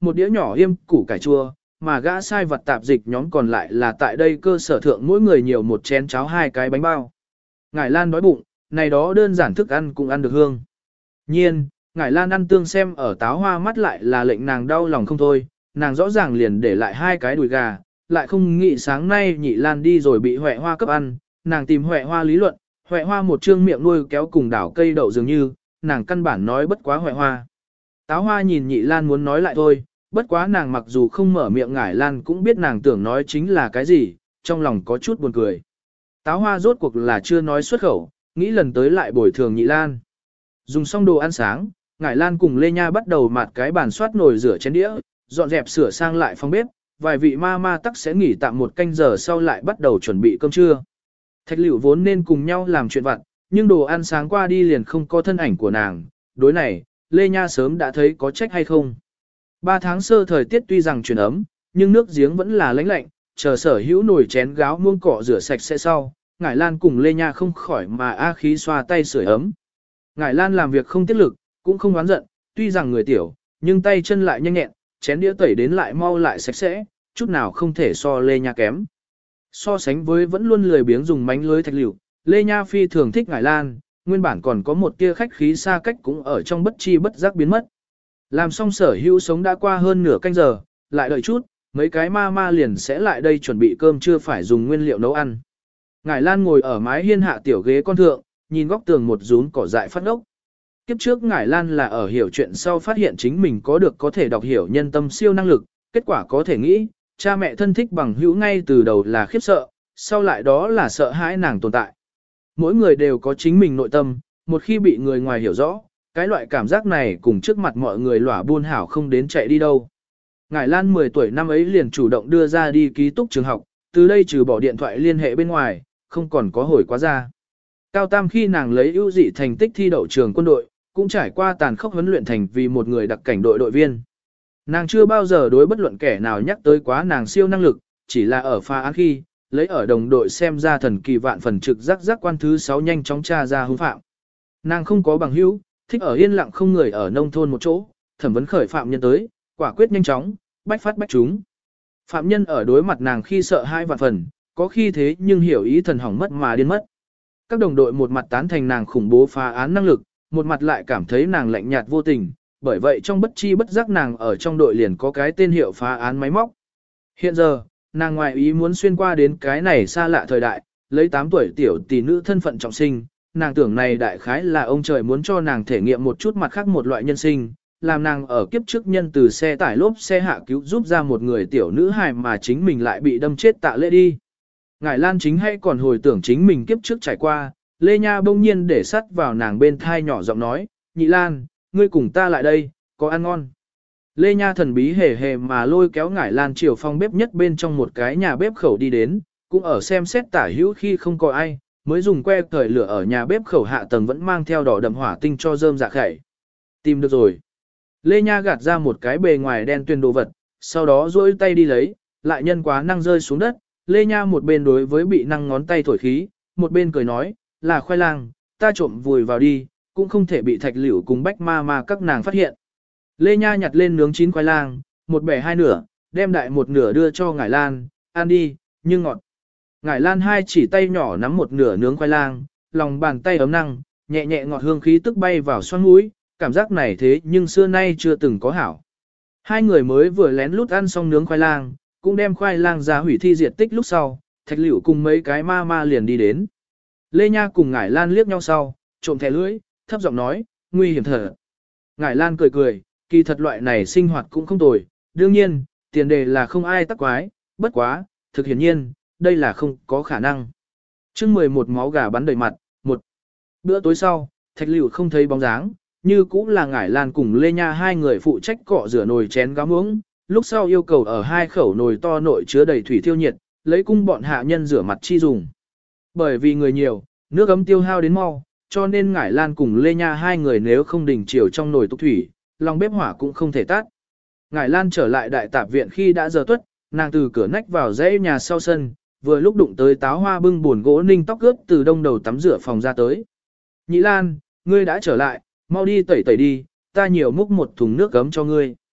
một đĩa nhỏ yêm củ cải chua, mà gã sai vật tạp dịch nhóm còn lại là tại đây cơ sở thượng mỗi người nhiều một chén cháo hai cái bánh bao. Ngải Lan đói bụng, này đó đơn giản thức ăn cũng ăn được hương. Nhiên, Ngải Lan ăn tương xem ở táo hoa mắt lại là lệnh nàng đau lòng không thôi, nàng rõ ràng liền để lại hai cái đùi gà, lại không nghĩ sáng nay Nhị Lan đi rồi bị Huệ Hoa cấp ăn, nàng tìm Huệ Hoa lý luận, Huệ Hoa một trương miệng nuôi kéo cùng đảo cây đậu dường như, nàng căn bản nói bất quá Huệ Hoa. Táo Hoa nhìn Nhị Lan muốn nói lại thôi, bất quá nàng mặc dù không mở miệng Ngải Lan cũng biết nàng tưởng nói chính là cái gì, trong lòng có chút buồn cười. Táo Hoa rốt cuộc là chưa nói xuất khẩu, nghĩ lần tới lại bồi thường Nhị Lan. Dùng xong đồ ăn sáng, Ngải Lan cùng Lê Nha bắt đầu mạt cái bàn soát nồi rửa chén đĩa, dọn dẹp sửa sang lại phòng bếp, vài vị ma ma tắc sẽ nghỉ tạm một canh giờ sau lại bắt đầu chuẩn bị cơm trưa. Thạch Liễu vốn nên cùng nhau làm chuyện vặt, nhưng đồ ăn sáng qua đi liền không có thân ảnh của nàng, đối này, Lê Nha sớm đã thấy có trách hay không. Ba tháng sơ thời tiết tuy rằng chuyển ấm, nhưng nước giếng vẫn là lạnh lạnh, chờ sở hữu nồi chén gáo muông cọ rửa sạch sẽ sau, Ngải Lan cùng Lê Nha không khỏi mà a khí xoa tay sưởi ấm. Ngải Lan làm việc không tiết lực, cũng không oán giận, tuy rằng người tiểu, nhưng tay chân lại nhanh nhẹn, chén đĩa tẩy đến lại mau lại sạch sẽ, chút nào không thể so Lê Nha kém. So sánh với vẫn luôn lười biếng dùng mánh lưới Thạch Liễu, Lê Nha phi thường thích Ngải Lan, nguyên bản còn có một tia khách khí xa cách cũng ở trong bất chi bất giác biến mất. Làm xong sở hữu sống đã qua hơn nửa canh giờ, lại đợi chút, mấy cái ma ma liền sẽ lại đây chuẩn bị cơm chưa phải dùng nguyên liệu nấu ăn. Ngải Lan ngồi ở mái hiên hạ tiểu ghế con thượng, nhìn góc tường một rúm cỏ dại phát ốc. Kiếp trước Ngải Lan là ở hiểu chuyện sau phát hiện chính mình có được có thể đọc hiểu nhân tâm siêu năng lực, kết quả có thể nghĩ, cha mẹ thân thích bằng hữu ngay từ đầu là khiếp sợ, sau lại đó là sợ hãi nàng tồn tại. Mỗi người đều có chính mình nội tâm, một khi bị người ngoài hiểu rõ, cái loại cảm giác này cùng trước mặt mọi người lỏa buôn hảo không đến chạy đi đâu. Ngải Lan mười tuổi năm ấy liền chủ động đưa ra đi ký túc trường học, từ đây trừ bỏ điện thoại liên hệ bên ngoài, không còn có hồi quá ra. Cao tam khi nàng lấy ưu dị thành tích thi đậu trường quân đội, cũng trải qua tàn khốc huấn luyện thành vì một người đặc cảnh đội đội viên. Nàng chưa bao giờ đối bất luận kẻ nào nhắc tới quá nàng siêu năng lực, chỉ là ở pha án khi, lấy ở đồng đội xem ra thần kỳ vạn phần trực giác giác quan thứ sáu nhanh chóng tra ra hung phạm. Nàng không có bằng hữu, thích ở yên lặng không người ở nông thôn một chỗ, thẩm vấn khởi phạm nhân tới, quả quyết nhanh chóng, bách phát bách chúng. Phạm nhân ở đối mặt nàng khi sợ hai vạn phần, có khi thế nhưng hiểu ý thần hỏng mất mà điên mất. Các đồng đội một mặt tán thành nàng khủng bố phá án năng lực, một mặt lại cảm thấy nàng lạnh nhạt vô tình, bởi vậy trong bất chi bất giác nàng ở trong đội liền có cái tên hiệu phá án máy móc. Hiện giờ, nàng ngoại ý muốn xuyên qua đến cái này xa lạ thời đại, lấy tám tuổi tiểu tỷ nữ thân phận trọng sinh, nàng tưởng này đại khái là ông trời muốn cho nàng thể nghiệm một chút mặt khác một loại nhân sinh, làm nàng ở kiếp trước nhân từ xe tải lốp xe hạ cứu giúp ra một người tiểu nữ hài mà chính mình lại bị đâm chết tạ lễ đi. Ngải Lan chính hay còn hồi tưởng chính mình kiếp trước trải qua, Lê Nha bỗng nhiên để sắt vào nàng bên thai nhỏ giọng nói, Nhị Lan, ngươi cùng ta lại đây, có ăn ngon. Lê Nha thần bí hề hề mà lôi kéo Ngải Lan chiều phòng bếp nhất bên trong một cái nhà bếp khẩu đi đến, cũng ở xem xét tả hữu khi không có ai, mới dùng que cởi lửa ở nhà bếp khẩu hạ tầng vẫn mang theo đỏ đậm hỏa tinh cho rơm dạ khẩy. Tìm được rồi. Lê Nha gạt ra một cái bề ngoài đen tuyền đồ vật, sau đó duỗi tay đi lấy, lại nhân quá năng rơi xuống đất. Lê Nha một bên đối với bị năng ngón tay thổi khí, một bên cười nói, là khoai lang, ta trộm vùi vào đi, cũng không thể bị Thạch Liễu cùng Bách Ma Ma các nàng phát hiện. Lê Nha nhặt lên nướng chín khoai lang, một bẻ hai nửa, đem đại một nửa đưa cho Ngải Lan, ăn đi, nhưng ngọt. Ngải Lan hai chỉ tay nhỏ nắm một nửa nướng khoai lang, lòng bàn tay ấm năng, nhẹ nhẹ ngọt hương khí tức bay vào xoang mũi, cảm giác này thế nhưng xưa nay chưa từng có hảo. Hai người mới vừa lén lút ăn xong nướng khoai lang, cũng đem khoai lang ra hủy thi diệt tích lúc sau, Thạch Liễu cùng mấy cái ma ma liền đi đến. Lê Nha cùng Ngải Lan liếc nhau sau, trộm thẻ lưỡi, thấp giọng nói, nguy hiểm thật. Ngải Lan cười cười, kỳ thật loại này sinh hoạt cũng không tồi, đương nhiên, tiền đề là không ai tắc quái, bất quá, thực hiển nhiên, đây là không có khả năng. chương mười một máu gà bắn đầy mặt, một bữa tối sau, Thạch Liễu không thấy bóng dáng, như cũng là Ngải Lan cùng Lê Nha hai người phụ trách cọ rửa nồi chén gáo muỗng, lúc sau yêu cầu ở hai khẩu nồi to nội chứa đầy thủy thiêu nhiệt, lấy cung bọn hạ nhân rửa mặt chi dùng. Bởi vì người nhiều, nước ấm tiêu hao đến mau, cho nên Ngải Lan cùng Lê Nha hai người nếu không đình chiều trong nồi túc thủy, lòng bếp hỏa cũng không thể tắt. Ngải Lan trở lại đại tạp viện khi đã giờ tuất, nàng từ cửa nách vào dãy nhà sau sân, vừa lúc đụng tới Táo Hoa bưng buồn gỗ ninh tóc ướt từ đông đầu tắm rửa phòng ra tới. Nhị Lan, ngươi đã trở lại, mau đi tẩy tẩy đi, ta nhiều múc một thùng nước gấm cho ngươi.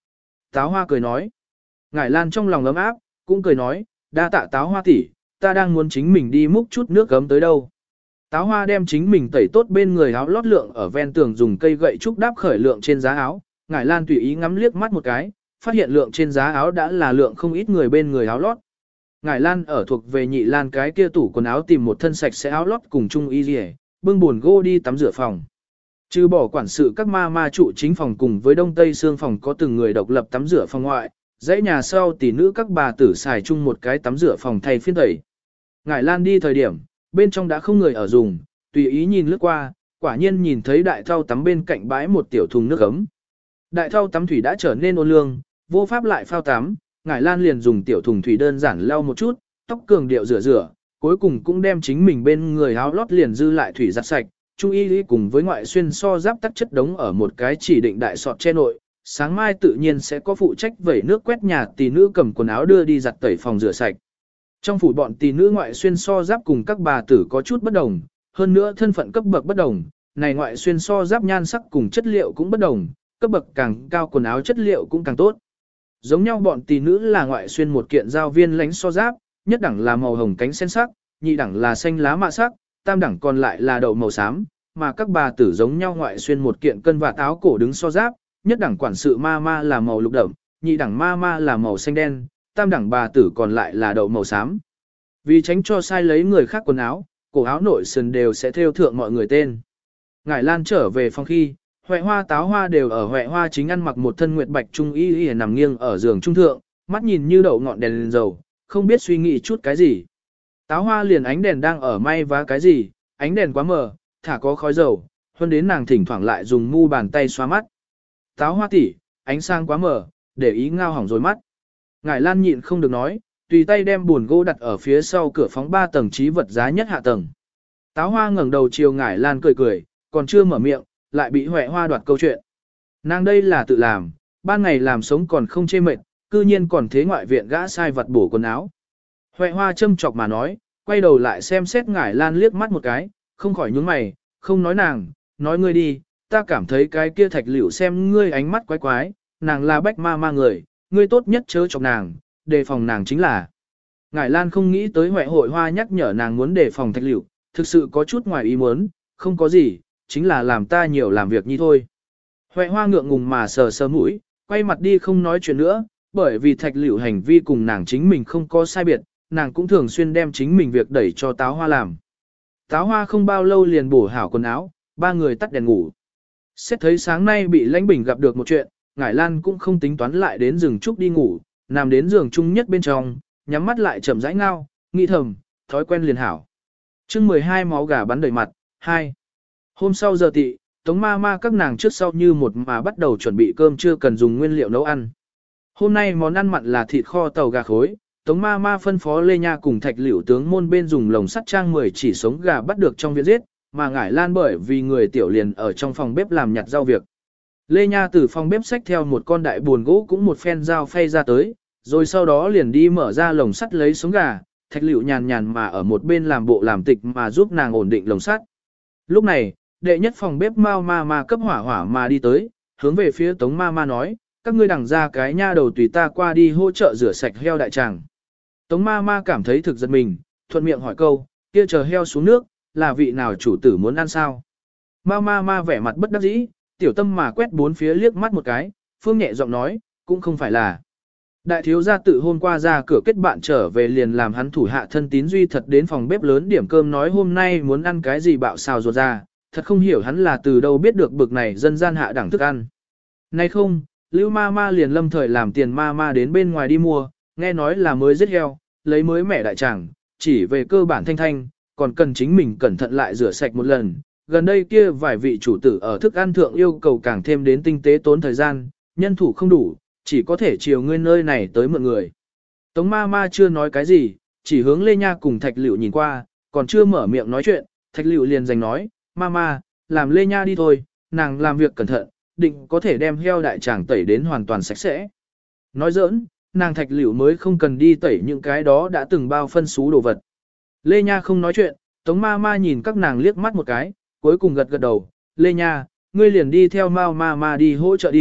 Táo Hoa cười nói. Ngải Lan trong lòng ấm áp, cũng cười nói, đa tạ Táo Hoa tỷ, ta đang muốn chính mình đi múc chút nước gấm tới đâu. Táo Hoa đem chính mình tẩy tốt bên người áo lót lượng ở ven tường dùng cây gậy trúc đáp khởi lượng trên giá áo. Ngải Lan tùy ý ngắm liếc mắt một cái, phát hiện lượng trên giá áo đã là lượng không ít người bên người áo lót. Ngải Lan ở thuộc về Nhị Lan cái kia tủ quần áo tìm một thân sạch sẽ áo lót cùng chung y liề, bưng buồn gỗ đi tắm rửa phòng. Trừ bỏ quản sự các ma ma trụ chính phòng cùng với đông tây xương phòng có từng người độc lập tắm rửa phòng ngoại, dãy nhà sau tỷ nữ các bà tử xài chung một cái tắm rửa phòng thay phiên tẩy. Ngải Lan đi thời điểm, bên trong đã không người ở dùng, tùy ý nhìn lướt qua, quả nhiên nhìn thấy đại thau tắm bên cạnh bãi một tiểu thùng nước ấm. Đại thau tắm thủy đã trở nên ôn lương, vô pháp lại phao tắm, Ngải Lan liền dùng tiểu thùng thủy đơn giản lau một chút, tóc cường điệu rửa rửa, cuối cùng cũng đem chính mình bên người áo lót liền dư lại thủy giặt sạch, Trung y cùng với ngoại xuyên so giáp tắc chất đống ở một cái chỉ định đại sọt che nội, sáng mai tự nhiên sẽ có phụ trách vẩy nước quét nhà tỷ nữ cầm quần áo đưa đi giặt tẩy phòng rửa sạch. Trong phủ bọn tỷ nữ ngoại xuyên so giáp cùng các bà tử có chút bất đồng, hơn nữa thân phận cấp bậc bất đồng, này ngoại xuyên so giáp nhan sắc cùng chất liệu cũng bất đồng, cấp bậc càng cao quần áo chất liệu cũng càng tốt. Giống nhau bọn tỷ nữ là ngoại xuyên một kiện giao viên lánh so giáp, nhất đẳng là màu hồng cánh sen sắc, nhị đẳng là xanh lá mạ sắc, tam đẳng còn lại là đậu màu xám, mà các bà tử giống nhau ngoại xuyên một kiện cân và áo cổ đứng so giáp, nhất đẳng quản sự ma ma là màu lục đậm, nhị đẳng ma ma là màu xanh đen, tam đẳng bà tử còn lại là đậu màu xám. Vì tránh cho sai lấy người khác quần áo, cổ áo nội sườn đều sẽ theo thượng mọi người tên. Ngải Lan trở về phòng khi, Huệ Hoa Táo Hoa đều ở Huệ Hoa chính ăn mặc một thân nguyệt bạch trung y y nằm nghiêng ở giường trung thượng, mắt nhìn như đậu ngọn đèn lên dầu, không biết suy nghĩ chút cái gì. Táo Hoa liền ánh đèn đang ở may vá cái gì, ánh đèn quá mờ, thả có khói dầu, hơn đến nàng thỉnh thoảng lại dùng mu bàn tay xoa mắt. Táo Hoa tỷ, ánh sáng quá mờ, để ý ngao hỏng rồi mắt. Ngải Lan nhịn không được nói, tùy tay đem buồn gỗ đặt ở phía sau cửa phóng ba tầng trí vật giá nhất hạ tầng. Táo Hoa ngẩng đầu chiều Ngải Lan cười cười, còn chưa mở miệng, lại bị Huệ Hoa đoạt câu chuyện. Nàng đây là tự làm, ban ngày làm sống còn không chê mệt, cư nhiên còn thế ngoại viện gã sai vật bổ quần áo. Huệ Hoa châm chọc mà nói, quay đầu lại xem xét Ngải Lan liếc mắt một cái, không khỏi nhướng mày, không nói nàng, nói ngươi đi, ta cảm thấy cái kia thạch liễu xem ngươi ánh mắt quái quái, nàng là bách ma ma người, ngươi tốt nhất chớ chọc nàng, đề phòng nàng chính là. Ngải Lan không nghĩ tới Huệ Hội Hoa nhắc nhở nàng muốn đề phòng thạch liễu, thực sự có chút ngoài ý muốn, không có gì, chính là làm ta nhiều làm việc như thôi. Huệ Hoa ngượng ngùng mà sờ sờ mũi, quay mặt đi không nói chuyện nữa, bởi vì thạch liễu hành vi cùng nàng chính mình không có sai biệt, nàng cũng thường xuyên đem chính mình việc đẩy cho Táo Hoa làm. Táo Hoa không bao lâu liền bổ hảo quần áo, ba người tắt đèn ngủ. Xét thấy sáng nay bị Lãnh Bình gặp được một chuyện, Ngải Lan cũng không tính toán lại đến rừng trúc đi ngủ, nằm đến giường chung nhất bên trong, nhắm mắt lại chậm rãi ngao, nghĩ thầm, thói quen liền hảo. Chương mười hai máu gà bắn đầy mặt, hai. Hôm sau giờ tị, Tống ma ma các nàng trước sau như một mà bắt đầu chuẩn bị cơm chưa cần dùng nguyên liệu nấu ăn. Hôm nay món ăn mặn là thịt kho tàu gà khối, Tống ma ma phân phó Lê Nha cùng Thạch Liễu tướng môn bên dùng lồng sắt trang mười chỉ sống gà bắt được trong viện giết, mà Ngải Lan bởi vì người tiểu liền ở trong phòng bếp làm nhặt rau việc. Lê Nha từ phòng bếp xách theo một con đại buồn gỗ cũng một phen dao phay ra tới, rồi sau đó liền đi mở ra lồng sắt lấy sống gà, Thạch Liễu nhàn nhàn mà ở một bên làm bộ làm tịch mà giúp nàng ổn định lồng sắt. Lúc này, đệ nhất phòng bếp Mao ma ma cấp hỏa hỏa mà đi tới, hướng về phía Tống ma ma nói, các ngươi đằng ra cái nha đầu tùy ta qua đi hỗ trợ rửa sạch heo đại tràng. Tống ma ma cảm thấy thực giật mình, thuận miệng hỏi câu, kia chờ heo xuống nước, là vị nào chủ tử muốn ăn sao? Mao ma ma vẻ mặt bất đắc dĩ, tiểu tâm mà quét bốn phía liếc mắt một cái, phương nhẹ giọng nói, cũng không phải là. Đại thiếu gia tự hôm qua ra cửa kết bạn trở về liền làm hắn thủ hạ thân tín duy thật đến phòng bếp lớn điểm cơm nói hôm nay muốn ăn cái gì bạo xào ruột ra, thật không hiểu hắn là từ đâu biết được bực này dân gian hạ đẳng thức ăn. Nay không, Lưu ma ma liền lâm thời làm tiền ma ma đến bên ngoài đi mua, nghe nói là mới giết heo, lấy mới mẻ đại tràng, chỉ về cơ bản thanh thanh, còn cần chính mình cẩn thận lại rửa sạch một lần. Gần đây kia vài vị chủ tử ở thức ăn thượng yêu cầu càng thêm đến tinh tế tốn thời gian, nhân thủ không đủ, chỉ có thể chiều ngươi nơi này tới mượn người. Tống ma ma chưa nói cái gì, chỉ hướng Lê Nha cùng Thạch Liễu nhìn qua, còn chưa mở miệng nói chuyện, Thạch Liễu liền giành nói, ma ma, làm Lê Nha đi thôi, nàng làm việc cẩn thận, định có thể đem heo đại tràng tẩy đến hoàn toàn sạch sẽ. Nói giỡn, nàng Thạch Liễu mới không cần đi tẩy những cái đó đã từng bao phân xú đồ vật. Lê Nha không nói chuyện, Tống ma ma nhìn các nàng liếc mắt một cái, cuối cùng gật gật đầu, Lê Nha, ngươi liền đi theo Mao ma ma đi hỗ trợ đi,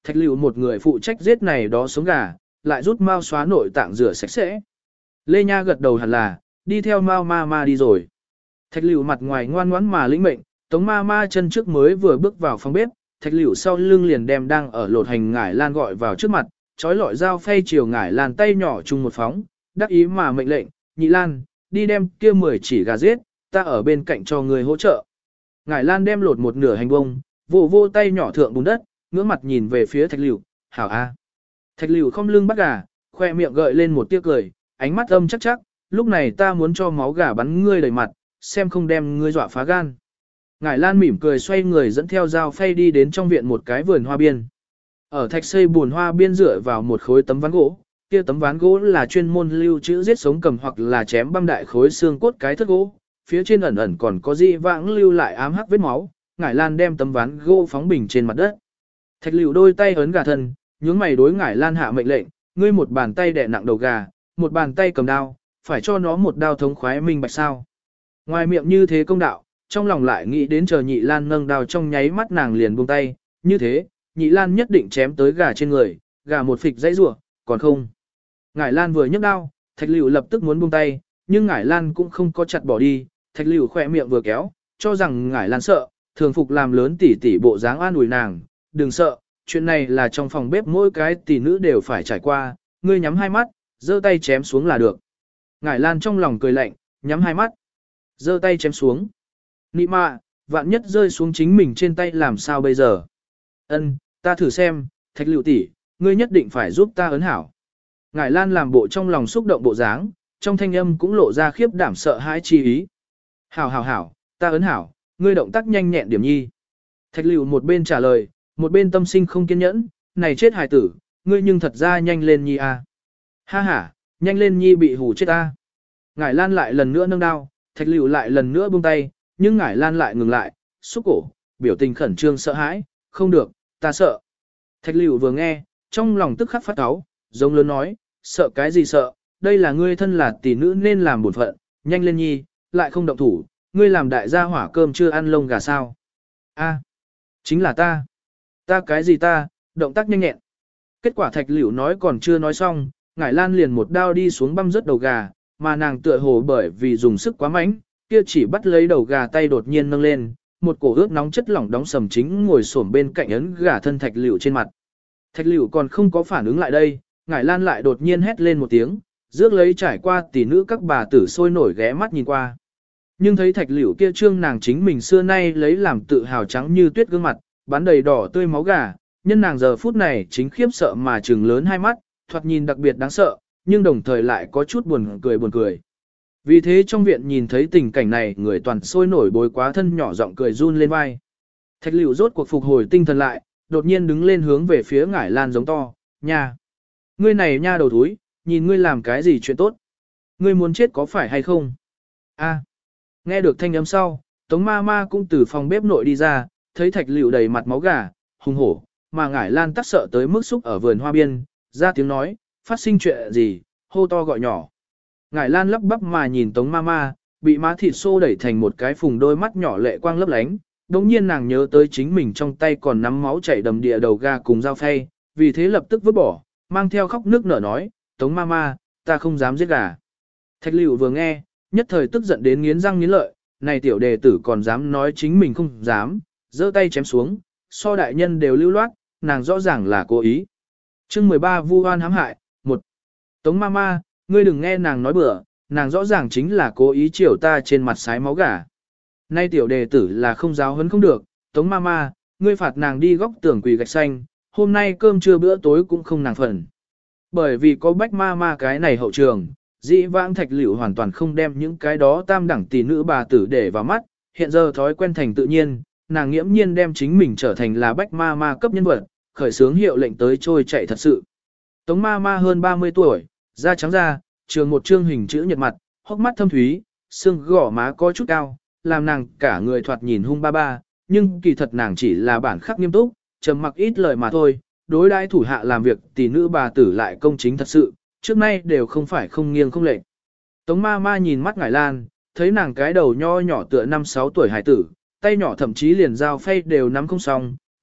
Thạch Lưu một người phụ trách giết này đó sống gà, lại rút mao xóa nội tạng rửa sạch sẽ. Lê Nha gật đầu hẳn là, đi theo mao ma ma đi rồi. Thạch Lưu mặt ngoài ngoan ngoãn mà lĩnh mệnh, Tống ma ma chân trước mới vừa bước vào phòng bếp, Thạch Lưu sau lưng liền đem đang ở lột hành ngải lan gọi vào trước mặt, trói lọi dao phay chiều ngải lan tay nhỏ chung một phóng, đắc ý mà mệnh lệnh, nhị lan, đi đem kia mười chỉ gà giết, ta ở bên cạnh cho người hỗ trợ. Ngải lan đem lột một nửa hành bông, vô vô tay nhỏ thượng bùn đất, ngưỡng mặt nhìn về phía Thạch Lưu, hảo a. Thạch Lưu không lưng bắt gà, khoe miệng gợi lên một tia cười, ánh mắt âm chắc chắc, lúc này ta muốn cho máu gà bắn ngươi đầy mặt, xem không đem ngươi dọa phá gan. Ngải Lan mỉm cười xoay người dẫn theo dao phay đi đến trong viện một cái vườn hoa biên. Ở thạch xây buồn hoa biên dựa vào một khối tấm ván gỗ, kia tấm ván gỗ là chuyên môn lưu trữ giết sống cầm hoặc là chém băm đại khối xương cốt cái thất gỗ, phía trên ẩn ẩn còn có dị vãng lưu lại ám hắc vết máu. Ngải Lan đem tấm ván gỗ phóng bình trên mặt đất. Thạch Lưu đôi tay ấn gà thân, nhướng mày đối Ngải Lan hạ mệnh lệnh, ngươi một bàn tay đè nặng đầu gà, một bàn tay cầm đao, phải cho nó một đao thống khoái minh bạch sao. Ngoài miệng như thế công đạo, trong lòng lại nghĩ đến chờ Nhị Lan nâng đao trong nháy mắt nàng liền buông tay, như thế, Nhị Lan nhất định chém tới gà trên người, gà một phịch dãy rủa, còn không. Ngải Lan vừa nhấc đao, Thạch Lưu lập tức muốn buông tay, nhưng Ngải Lan cũng không có chặt bỏ đi, Thạch Lưu khỏe miệng vừa kéo, cho rằng Ngải Lan sợ, thường phục làm lớn tỉ tỉ bộ dáng an ủi nàng, đừng sợ, chuyện này là trong phòng bếp mỗi cái tỷ nữ đều phải trải qua, ngươi nhắm hai mắt, giơ tay chém xuống là được. Ngải Lan trong lòng cười lạnh, nhắm hai mắt, giơ tay chém xuống. Nị mạ, vạn nhất rơi xuống chính mình trên tay làm sao bây giờ? Ân, ta thử xem, Thạch Lưu tỷ, ngươi nhất định phải giúp ta ấn hảo. Ngải Lan làm bộ trong lòng xúc động bộ dáng, trong thanh âm cũng lộ ra khiếp đảm sợ hãi chi ý. Hảo hảo hảo, ta ấn hảo, ngươi động tác nhanh nhẹn điểm nhi. Thạch Lưu một bên trả lời, một bên tâm sinh không kiên nhẫn, này chết hài tử, ngươi nhưng thật ra nhanh lên nhi a. Ha ha, nhanh lên nhi bị hù chết a. Ngải Lan lại lần nữa nâng đao, Thạch Lưu lại lần nữa buông tay, nhưng Ngải Lan lại ngừng lại, xúc cổ, biểu tình khẩn trương sợ hãi, không được, ta sợ. Thạch Lưu vừa nghe, trong lòng tức khắc phát cáu, giống lớn nói, sợ cái gì sợ, đây là ngươi thân là tỷ nữ nên làm bổn phận, nhanh lên nhi, lại không động thủ, ngươi làm đại gia hỏa cơm chưa ăn lông gà sao. A, chính là ta. Ta cái gì ta, động tác nhanh nhẹn. Kết quả Thạch Lưu nói còn chưa nói xong, Ngải Lan liền một đao đi xuống băm rớt đầu gà, mà nàng tựa hồ bởi vì dùng sức quá mạnh, kia chỉ bắt lấy đầu gà tay đột nhiên nâng lên, một cổ ướt nóng chất lỏng đóng sầm chính ngồi xổm bên cạnh ấn gà thân Thạch Lưu trên mặt. Thạch Lưu còn không có phản ứng lại đây, Ngải Lan lại đột nhiên hét lên một tiếng, rước lấy trải qua tỷ nữ các bà tử sôi nổi ghé mắt nhìn qua. Nhưng thấy Thạch Lưu kia trương nàng chính mình xưa nay lấy làm tự hào trắng như tuyết gương mặt, bán đầy đỏ tươi máu gà, nhân nàng giờ phút này chính khiếp sợ mà trừng lớn hai mắt, thoạt nhìn đặc biệt đáng sợ, nhưng đồng thời lại có chút buồn cười buồn cười. Vì thế trong viện nhìn thấy tình cảnh này, người toàn sôi nổi bối quá thân nhỏ giọng cười run lên vai. Thạch Lưu rốt cuộc phục hồi tinh thần lại, đột nhiên đứng lên hướng về phía Ngải Lan giống to, nha. Ngươi này nha đầu thúi, nhìn ngươi làm cái gì chuyện tốt. Ngươi muốn chết có phải hay không? A. Nghe được thanh âm sau, Tống ma ma cũng từ phòng bếp nội đi ra, thấy Thạch Lưu đầy mặt máu gà, hùng hổ, mà Ngải Lan tắc sợ tới mức xúc ở vườn hoa biên, ra tiếng nói, phát sinh chuyện gì, hô to gọi nhỏ. Ngải Lan lắp bắp mà nhìn Tống ma ma, bị má thịt xô đẩy thành một cái phùng đôi mắt nhỏ lệ quang lấp lánh, đống nhiên nàng nhớ tới chính mình trong tay còn nắm máu chảy đầm địa đầu gà cùng dao phay, vì thế lập tức vứt bỏ, mang theo khóc nước nở nói, Tống ma ma, ta không dám giết gà. Thạch Lưu vừa nghe, nhất thời tức giận đến nghiến răng nghiến lợi, này tiểu đề tử còn dám nói chính mình không dám, giơ tay chém xuống, so đại nhân đều lưu loát, nàng rõ ràng là cố ý. Chương mười ba Vu oan hãm hại, một. Tống ma ma, ngươi đừng nghe nàng nói bừa, nàng rõ ràng chính là cố ý chiều ta trên mặt sái máu gà. Nay tiểu đề tử là không giáo huấn không được, Tống ma ma, ngươi phạt nàng đi góc tường quỳ gạch xanh, hôm nay cơm trưa bữa tối cũng không nàng phần. Bởi vì có bách ma ma cái này hậu trường, dĩ vãng Thạch Lưu hoàn toàn không đem những cái đó tam đẳng tỷ nữ bà tử để vào mắt, hiện giờ thói quen thành tự nhiên, nàng nghiễm nhiên đem chính mình trở thành là bách ma ma cấp nhân vật, khởi sướng hiệu lệnh tới trôi chạy thật sự. Tống ma ma hơn ba mươi tuổi, da trắng da, trường một trương hình chữ nhật mặt, hốc mắt thâm thúy, xương gò má có chút cao, làm nàng cả người thoạt nhìn hung ba ba, nhưng kỳ thật nàng chỉ là bản khắc nghiêm túc, trầm mặc ít lời mà thôi, đối đãi thủ hạ làm việc tỷ nữ bà tử lại công chính thật sự, trước nay đều không phải không nghiêng không lệch. Tống ma ma nhìn mắt Ngải Lan, thấy nàng cái đầu nho nhỏ tựa năm sáu tuổi hải tử, tay nhỏ thậm chí liền dao phay đều nắm không xong,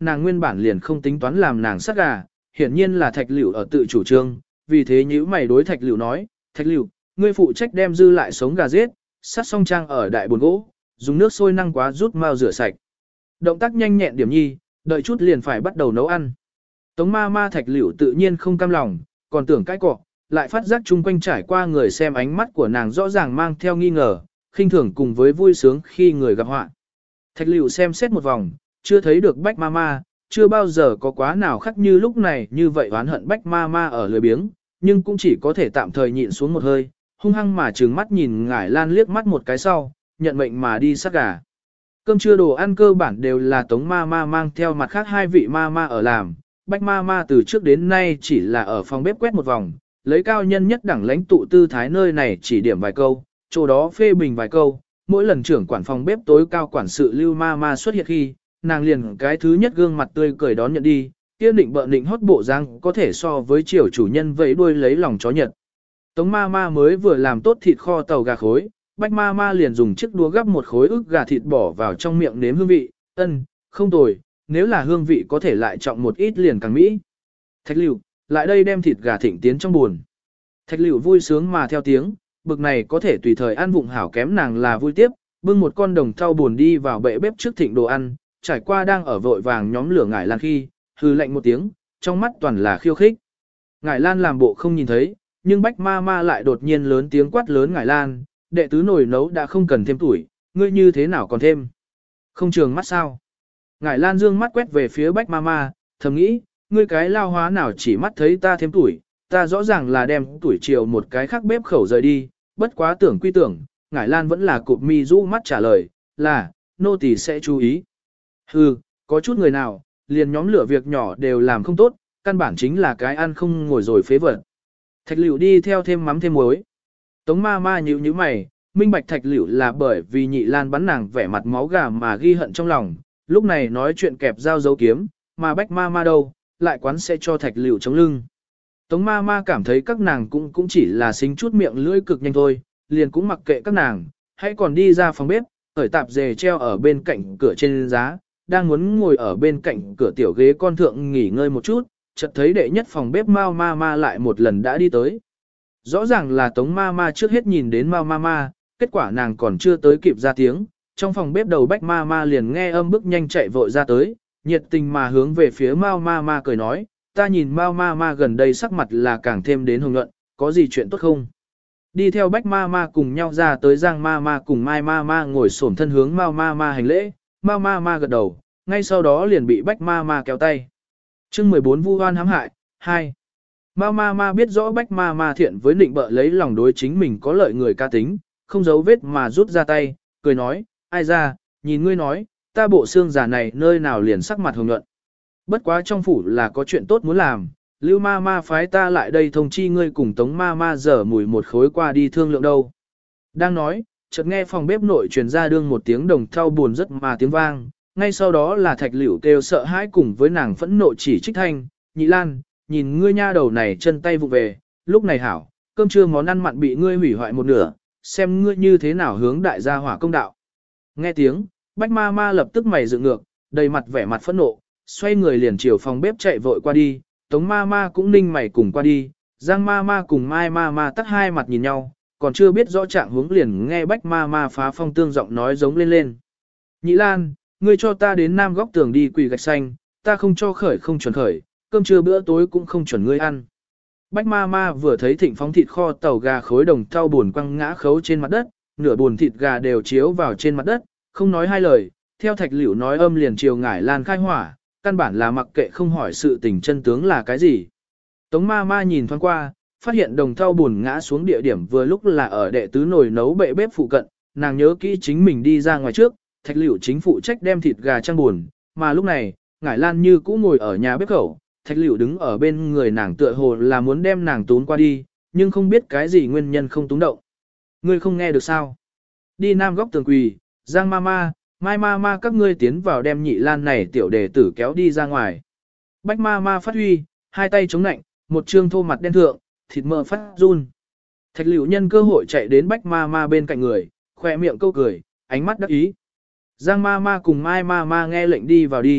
nàng nguyên bản liền không tính toán làm nàng sát gà, hiển nhiên là Thạch Liễu ở tự chủ trương, vì thế nhíu mày đối Thạch Liễu nói, Thạch Liễu, ngươi phụ trách đem dư lại sống gà giết, sát xong trang ở đại bồn gỗ, dùng nước sôi năng quá rút mau rửa sạch. Động tác nhanh nhẹn điểm nhi, đợi chút liền phải bắt đầu nấu ăn. Tống ma ma Thạch Liễu tự nhiên không cam lòng, còn tưởng cái cọ, lại phát giác chung quanh trải qua người xem ánh mắt của nàng rõ ràng mang theo nghi ngờ, khinh thường cùng với vui sướng khi người gặp họa. Thạch Liễu xem xét một vòng, chưa thấy được Bách ma ma, chưa bao giờ có quá nào khác như lúc này như vậy oán hận Bách ma ma ở lười biếng, nhưng cũng chỉ có thể tạm thời nhịn xuống một hơi, hung hăng mà trừng mắt nhìn Ngải Lan liếc mắt một cái sau, nhận mệnh mà đi sát gà. Cơm trưa đồ ăn cơ bản đều là Tống ma ma mang theo mặt khác hai vị ma ma ở làm, Bách ma ma từ trước đến nay chỉ là ở phòng bếp quét một vòng, lấy cao nhân nhất đẳng lãnh tụ tư thái nơi này chỉ điểm vài câu, chỗ đó phê bình vài câu, mỗi lần trưởng quản phòng bếp tối cao quản sự Lưu ma ma xuất hiện khi, nàng liền cái thứ nhất gương mặt tươi cười đón nhận đi, kia định bợ định hót bộ răng có thể so với chiều chủ nhân vẫy đuôi lấy lòng chó nhật. Tống ma ma mới vừa làm tốt thịt kho tàu gà khối, Bách ma ma liền dùng chiếc đũa gắp một khối ức gà thịt bỏ vào trong miệng nếm hương vị, ân, không tồi, nếu là hương vị có thể lại trọng một ít liền càng mỹ. Thạch Liễu, lại đây đem thịt gà thịnh tiến trong buồn. Thạch Liễu vui sướng mà theo tiếng, bực này có thể tùy thời ăn vụng hảo kém nàng là vui tiếp, bưng một con đồng thau buồn đi vào bệ bếp trước thịnh đồ ăn, trải qua đang ở vội vàng nhóm lửa Ngải Lan khi, hừ lạnh một tiếng, trong mắt toàn là khiêu khích. Ngải Lan làm bộ không nhìn thấy, nhưng Bách ma ma lại đột nhiên lớn tiếng quát lớn Ngải Lan, đệ tứ nồi nấu đã không cần thêm tuổi, ngươi như thế nào còn thêm? Không trường mắt sao? Ngải Lan dương mắt quét về phía Bách ma ma, thầm nghĩ, ngươi cái lao hóa nào chỉ mắt thấy ta thêm tuổi, ta rõ ràng là đem tuổi chiều một cái khác bếp khẩu rời đi, bất quá tưởng quy tưởng, Ngải Lan vẫn là cụp mi rũ mắt trả lời, là, nô tỳ sẽ chú ý. Hừ, có chút người nào, liền nhóm lửa việc nhỏ đều làm không tốt, căn bản chính là cái ăn không ngồi rồi phế vật. Thạch Liễu đi theo thêm mắm thêm muối. Tống ma ma nhíu nhíu mày, minh bạch Thạch Liễu là bởi vì Nhị Lan bắn nàng vẻ mặt máu gà mà ghi hận trong lòng, lúc này nói chuyện kẹp dao dấu kiếm, mà Bách ma ma đâu, lại quán sẽ cho Thạch Liễu chống lưng. Tống ma ma cảm thấy các nàng cũng cũng chỉ là xính chút miệng lưỡi cực nhanh thôi, liền cũng mặc kệ các nàng, hãy còn đi ra phòng bếp, khởi tạp dề treo ở bên cạnh cửa trên giá, đang muốn ngồi ở bên cạnh cửa tiểu ghế con thượng nghỉ ngơi một chút, chợt thấy đệ nhất phòng bếp Mao ma ma lại một lần đã đi tới. Rõ ràng là Tống ma ma trước hết nhìn đến Mao ma ma, kết quả nàng còn chưa tới kịp ra tiếng, trong phòng bếp đầu Bách ma ma liền nghe âm bước nhanh chạy vội ra tới, nhiệt tình mà hướng về phía Mao ma ma cười nói, ta nhìn Mao ma ma gần đây sắc mặt là càng thêm đến hồng nhuận, có gì chuyện tốt không? Đi theo Bách ma ma cùng nhau ra tới Giang ma ma cùng Mai ma ma ngồi xổm thân hướng Mao ma ma hành lễ, Mao ma ma gật đầu, ngay sau đó liền bị Bách ma ma kéo tay. Chương mười bốn Vu oan hãm hại, hai. Mao ma ma biết rõ Bách ma ma thiện với định bợ lấy lòng đối chính mình có lợi người ca tính, không giấu vết mà rút ra tay, cười nói, ai ra, nhìn ngươi nói, ta bộ xương giả này nơi nào liền sắc mặt hồng nhuận. Bất quá trong phủ là có chuyện tốt muốn làm, Lưu ma ma phái ta lại đây thông chi ngươi cùng Tống ma ma dở mùi một khối qua đi thương lượng đâu. Đang nói, chợt nghe phòng bếp nội truyền ra đương một tiếng đồng thau buồn rất mà tiếng vang, ngay sau đó là Thạch Liễu kêu sợ hãi cùng với nàng phẫn nộ chỉ trích thanh, Nhị Lan, nhìn ngươi nha đầu này chân tay vụ về, lúc này hảo, cơm trưa món ăn mặn bị ngươi hủy hoại một nửa, xem ngươi như thế nào hướng đại gia hỏa công đạo. Nghe tiếng, Bách ma ma lập tức mày dựng ngược, đầy mặt vẻ mặt phẫn nộ, xoay người liền chiều phòng bếp chạy vội qua đi, Tống ma ma cũng ninh mày cùng qua đi, Giang ma ma cùng Mai ma ma tắt hai mặt nhìn nhau, còn chưa biết rõ trạng hướng liền nghe Bách ma ma phá phong tương giọng nói giống lên lên. Nhị Lan, ngươi cho ta đến nam góc tường đi quỳ gạch xanh, ta không cho khởi không chuẩn khởi, cơm trưa bữa tối cũng không chuẩn ngươi ăn. Bách ma ma vừa thấy thịnh phóng thịt kho tàu gà khối đồng thau buồn quăng ngã khấu trên mặt đất, nửa buồn thịt gà đều chiếu vào trên mặt đất, không nói hai lời, theo Thạch Liễu nói âm liền chiều Ngải Lan khai hỏa, căn bản là mặc kệ không hỏi sự tình chân tướng là cái gì. Tống ma ma nhìn thoáng qua, phát hiện đồng thau buồn ngã xuống địa điểm vừa lúc là ở đệ tứ nồi nấu bệ bếp phụ cận, nàng nhớ kỹ chính mình đi ra ngoài trước, Thạch Liễu chính phụ trách đem thịt gà trang buồn, mà lúc này, Ngải Lan như cũ ngồi ở nhà bếp khẩu, Thạch Liễu đứng ở bên người nàng tựa hồ là muốn đem nàng tún qua đi, nhưng không biết cái gì nguyên nhân không tún động. Ngươi không nghe được sao? Đi nam góc tường quỳ, Giang ma ma, Mai ma ma các ngươi tiến vào đem Nhị Lan này tiểu đệ tử kéo đi ra ngoài. Bách ma ma phát huy, hai tay chống nạnh, một trương thô mặt đen thượng, thịt mỡ phát run. Thạch Liễu nhân cơ hội chạy đến Bách ma ma bên cạnh người, khoe miệng câu cười, ánh mắt đắc ý. Giang ma ma cùng Mai ma ma nghe lệnh đi vào đi,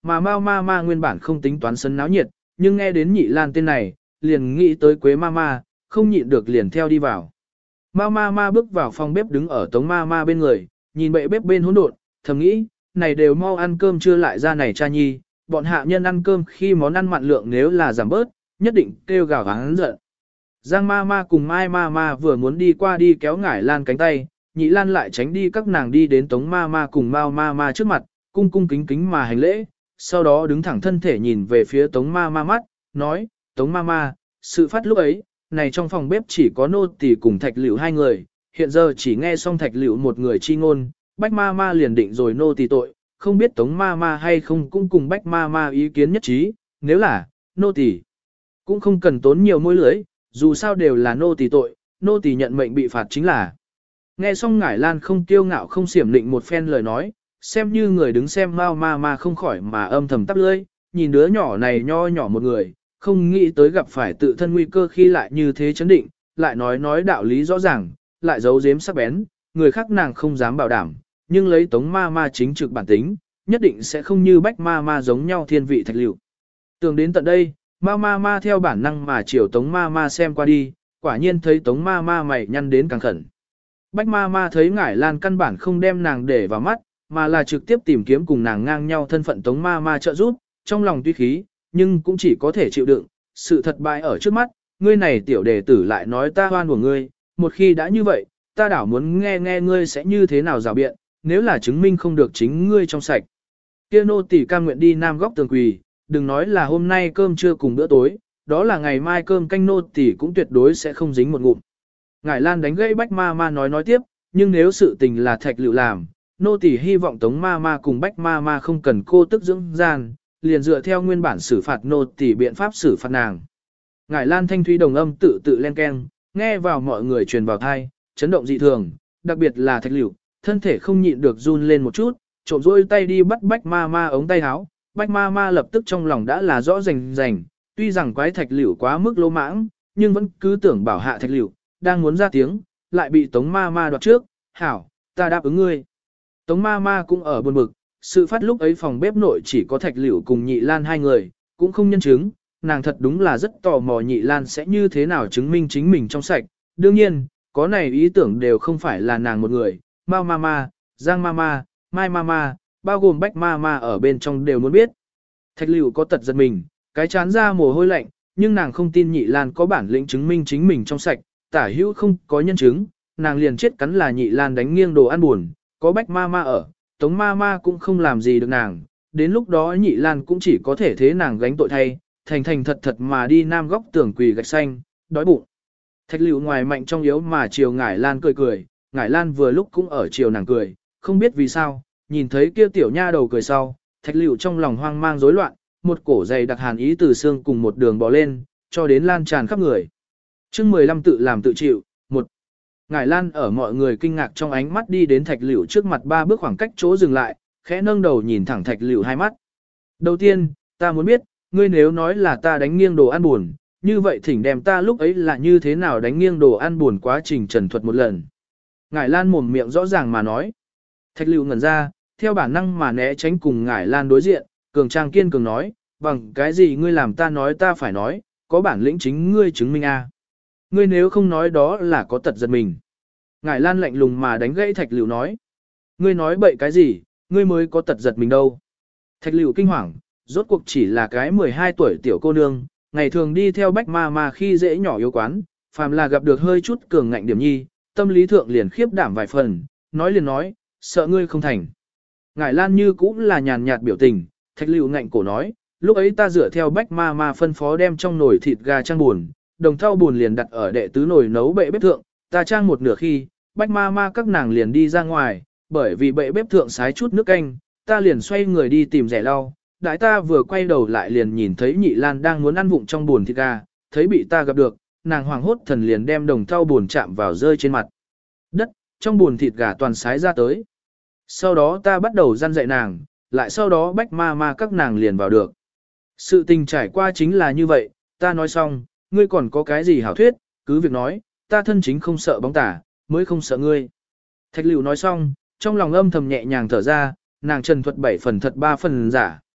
mà Mao ma ma nguyên bản không tính toán sân náo nhiệt, nhưng nghe đến Nhị Lan tên này, liền nghĩ tới Quế ma ma, không nhịn được liền theo đi vào. Mao ma ma bước vào phòng bếp đứng ở Tống ma ma bên người, nhìn bệ bếp bên hỗn độn, thầm nghĩ, này đều mau ăn cơm chưa lại ra này cha nhi, bọn hạ nhân ăn cơm khi món ăn mặn lượng nếu là giảm bớt, nhất định kêu gào hắn giận. Giang ma ma cùng Mai ma ma vừa muốn đi qua đi kéo Ngải Lan cánh tay, Nhị Lan lại tránh đi các nàng đi đến Tống ma ma cùng Mao ma ma trước mặt, cung cung kính kính mà hành lễ, sau đó đứng thẳng thân thể nhìn về phía Tống ma ma mắt, nói, Tống ma ma, sự phát lúc ấy, này trong phòng bếp chỉ có nô tỳ cùng Thạch Liễu hai người, hiện giờ chỉ nghe xong Thạch Liễu một người chi ngôn, Bách ma ma liền định rồi nô tỳ tội, không biết Tống ma ma hay không cũng cùng Bách ma ma ý kiến nhất trí, nếu là, nô tỳ cũng không cần tốn nhiều môi lưỡi, dù sao đều là nô tỳ tội, nô tỳ nhận mệnh bị phạt chính là. Nghe xong Ngải Lan không kiêu ngạo không xiểm định một phen lời nói, xem như người đứng xem Mao ma ma không khỏi mà âm thầm tắp lưỡi, nhìn đứa nhỏ này nho nhỏ một người, không nghĩ tới gặp phải tự thân nguy cơ khi lại như thế chấn định, lại nói nói đạo lý rõ ràng, lại giấu giếm sắc bén, người khác nàng không dám bảo đảm, nhưng lấy Tống ma ma chính trực bản tính, nhất định sẽ không như Bách ma ma giống nhau thiên vị Thạch Liễu. Tưởng đến tận đây, Mao ma ma theo bản năng mà chiều Tống ma ma xem qua đi, quả nhiên thấy Tống ma ma mày nhăn đến càng khẩn. Bách ma ma thấy Ngải Lan căn bản không đem nàng để vào mắt, mà là trực tiếp tìm kiếm cùng nàng ngang nhau thân phận Tống ma ma trợ giúp, trong lòng tuy khí, nhưng cũng chỉ có thể chịu đựng, sự thật bại ở trước mắt, ngươi này tiểu đệ tử lại nói ta hoan của ngươi, một khi đã như vậy, ta đảo muốn nghe nghe ngươi sẽ như thế nào rào biện, nếu là chứng minh không được chính ngươi trong sạch. Kia nô tỳ cam nguyện đi nam góc tường quỳ, đừng nói là hôm nay cơm trưa cùng bữa tối, đó là ngày mai cơm canh nô tỳ cũng tuyệt đối sẽ không dính một ngụm. Ngải Lan đánh gãy Bách ma ma nói nói tiếp, nhưng nếu sự tình là Thạch Liễu làm, nô tỳ hy vọng Tống ma ma cùng Bách ma ma không cần cô tức dưỡng gian, liền dựa theo nguyên bản xử phạt nô tỳ biện pháp xử phạt nàng. Ngải Lan thanh thúy đồng âm tự tự len keng, nghe vào mọi người truyền vào thai, chấn động dị thường, đặc biệt là Thạch Liễu, thân thể không nhịn được run lên một chút, trộm rôi tay đi bắt Bách ma ma ống tay áo, Bách ma ma lập tức trong lòng đã là rõ rành rành, tuy rằng quái Thạch Liễu quá mức lỗ mãng, nhưng vẫn cứ tưởng bảo hạ Thạch Liễu, đang muốn ra tiếng, lại bị Tống ma ma đoạt trước, hảo, ta đáp ứng ngươi. Tống ma ma cũng ở buồn bực, sự phát lúc ấy phòng bếp nội chỉ có Thạch Liễu cùng Nhị Lan hai người, cũng không nhân chứng, nàng thật đúng là rất tò mò Nhị Lan sẽ như thế nào chứng minh chính mình trong sạch. Đương nhiên, có này ý tưởng đều không phải là nàng một người, Mao ma ma, Giang ma ma, Mai ma ma, bao gồm Bách ma ma ở bên trong đều muốn biết. Thạch Liễu có tật giật mình, cái chán ra mồ hôi lạnh, nhưng nàng không tin Nhị Lan có bản lĩnh chứng minh chính mình trong sạch, tả hữu không có nhân chứng, nàng liền chết cắn là Nhị Lan đánh nghiêng đồ ăn buồn, có Bách ma ma ở, Tống ma ma cũng không làm gì được nàng, đến lúc đó Nhị Lan cũng chỉ có thể thế nàng gánh tội thay, thành thành thật thật mà đi nam góc tường quỳ gạch xanh, đói bụng. Thạch Liễu ngoài mạnh trong yếu mà chiều Ngải Lan cười cười, Ngải Lan vừa lúc cũng ở chiều nàng cười, không biết vì sao, nhìn thấy kia tiểu nha đầu cười sau, Thạch Liễu trong lòng hoang mang rối loạn, một cổ dày đặc hàn ý từ xương cùng một đường bò lên, cho đến lan tràn khắp người. Chương mười lăm tự làm tự chịu, một. Ngải Lan ở mọi người kinh ngạc trong ánh mắt đi đến Thạch Liễu trước mặt ba bước khoảng cách chỗ dừng lại, khẽ nâng đầu nhìn thẳng Thạch Liễu hai mắt. Đầu tiên, ta muốn biết, ngươi nếu nói là ta đánh nghiêng đồ ăn buồn, như vậy thỉnh đem ta lúc ấy là như thế nào đánh nghiêng đồ ăn buồn quá trình trần thuật một lần. Ngải Lan mồm miệng rõ ràng mà nói. Thạch Liễu ngẩn ra, theo bản năng mà né tránh cùng Ngải Lan đối diện, cường trang kiên cường nói, bằng cái gì ngươi làm ta nói ta phải nói, có bản lĩnh chính ngươi chứng minh a. Ngươi nếu không nói đó là có tật giật mình. Ngải Lan lạnh lùng mà đánh gãy Thạch Liễu nói. Ngươi nói bậy cái gì, ngươi mới có tật giật mình đâu. Thạch Liễu kinh hoàng, rốt cuộc chỉ là cái mười hai tuổi tiểu cô nương, ngày thường đi theo Bách ma ma khi dễ nhỏ yếu quán, phàm là gặp được hơi chút cường ngạnh điểm nhi, tâm lý thượng liền khiếp đảm vài phần, nói liền nói, sợ ngươi không thành. Ngải Lan như cũng là nhàn nhạt biểu tình, Thạch Liễu ngạnh cổ nói, lúc ấy ta dựa theo Bách ma ma phân phó đem trong nồi thịt gà trang buồn, đồng thau buồn liền đặt ở đệ tứ nồi nấu bệ bếp thượng, ta trang một nửa khi, Bách ma ma các nàng liền đi ra ngoài, bởi vì bệ bếp thượng sái chút nước canh, ta liền xoay người đi tìm rẻ lau, đại ta vừa quay đầu lại liền nhìn thấy Nhị Lan đang muốn ăn vụng trong buồn thịt gà, thấy bị ta gặp được, nàng hoảng hốt thần liền đem đồng thau buồn chạm vào rơi trên mặt đất, trong buồn thịt gà toàn sái ra tới. Sau đó ta bắt đầu răn dạy nàng, lại sau đó Bách ma ma các nàng liền vào được. Sự tình trải qua chính là như vậy, ta nói xong, ngươi còn có cái gì hảo thuyết, cứ việc nói, ta thân chính không sợ bóng tả, mới không sợ ngươi. Thạch Liễu nói xong, trong lòng âm thầm nhẹ nhàng thở ra, nàng trần thuật bảy phần thật ba phần giả,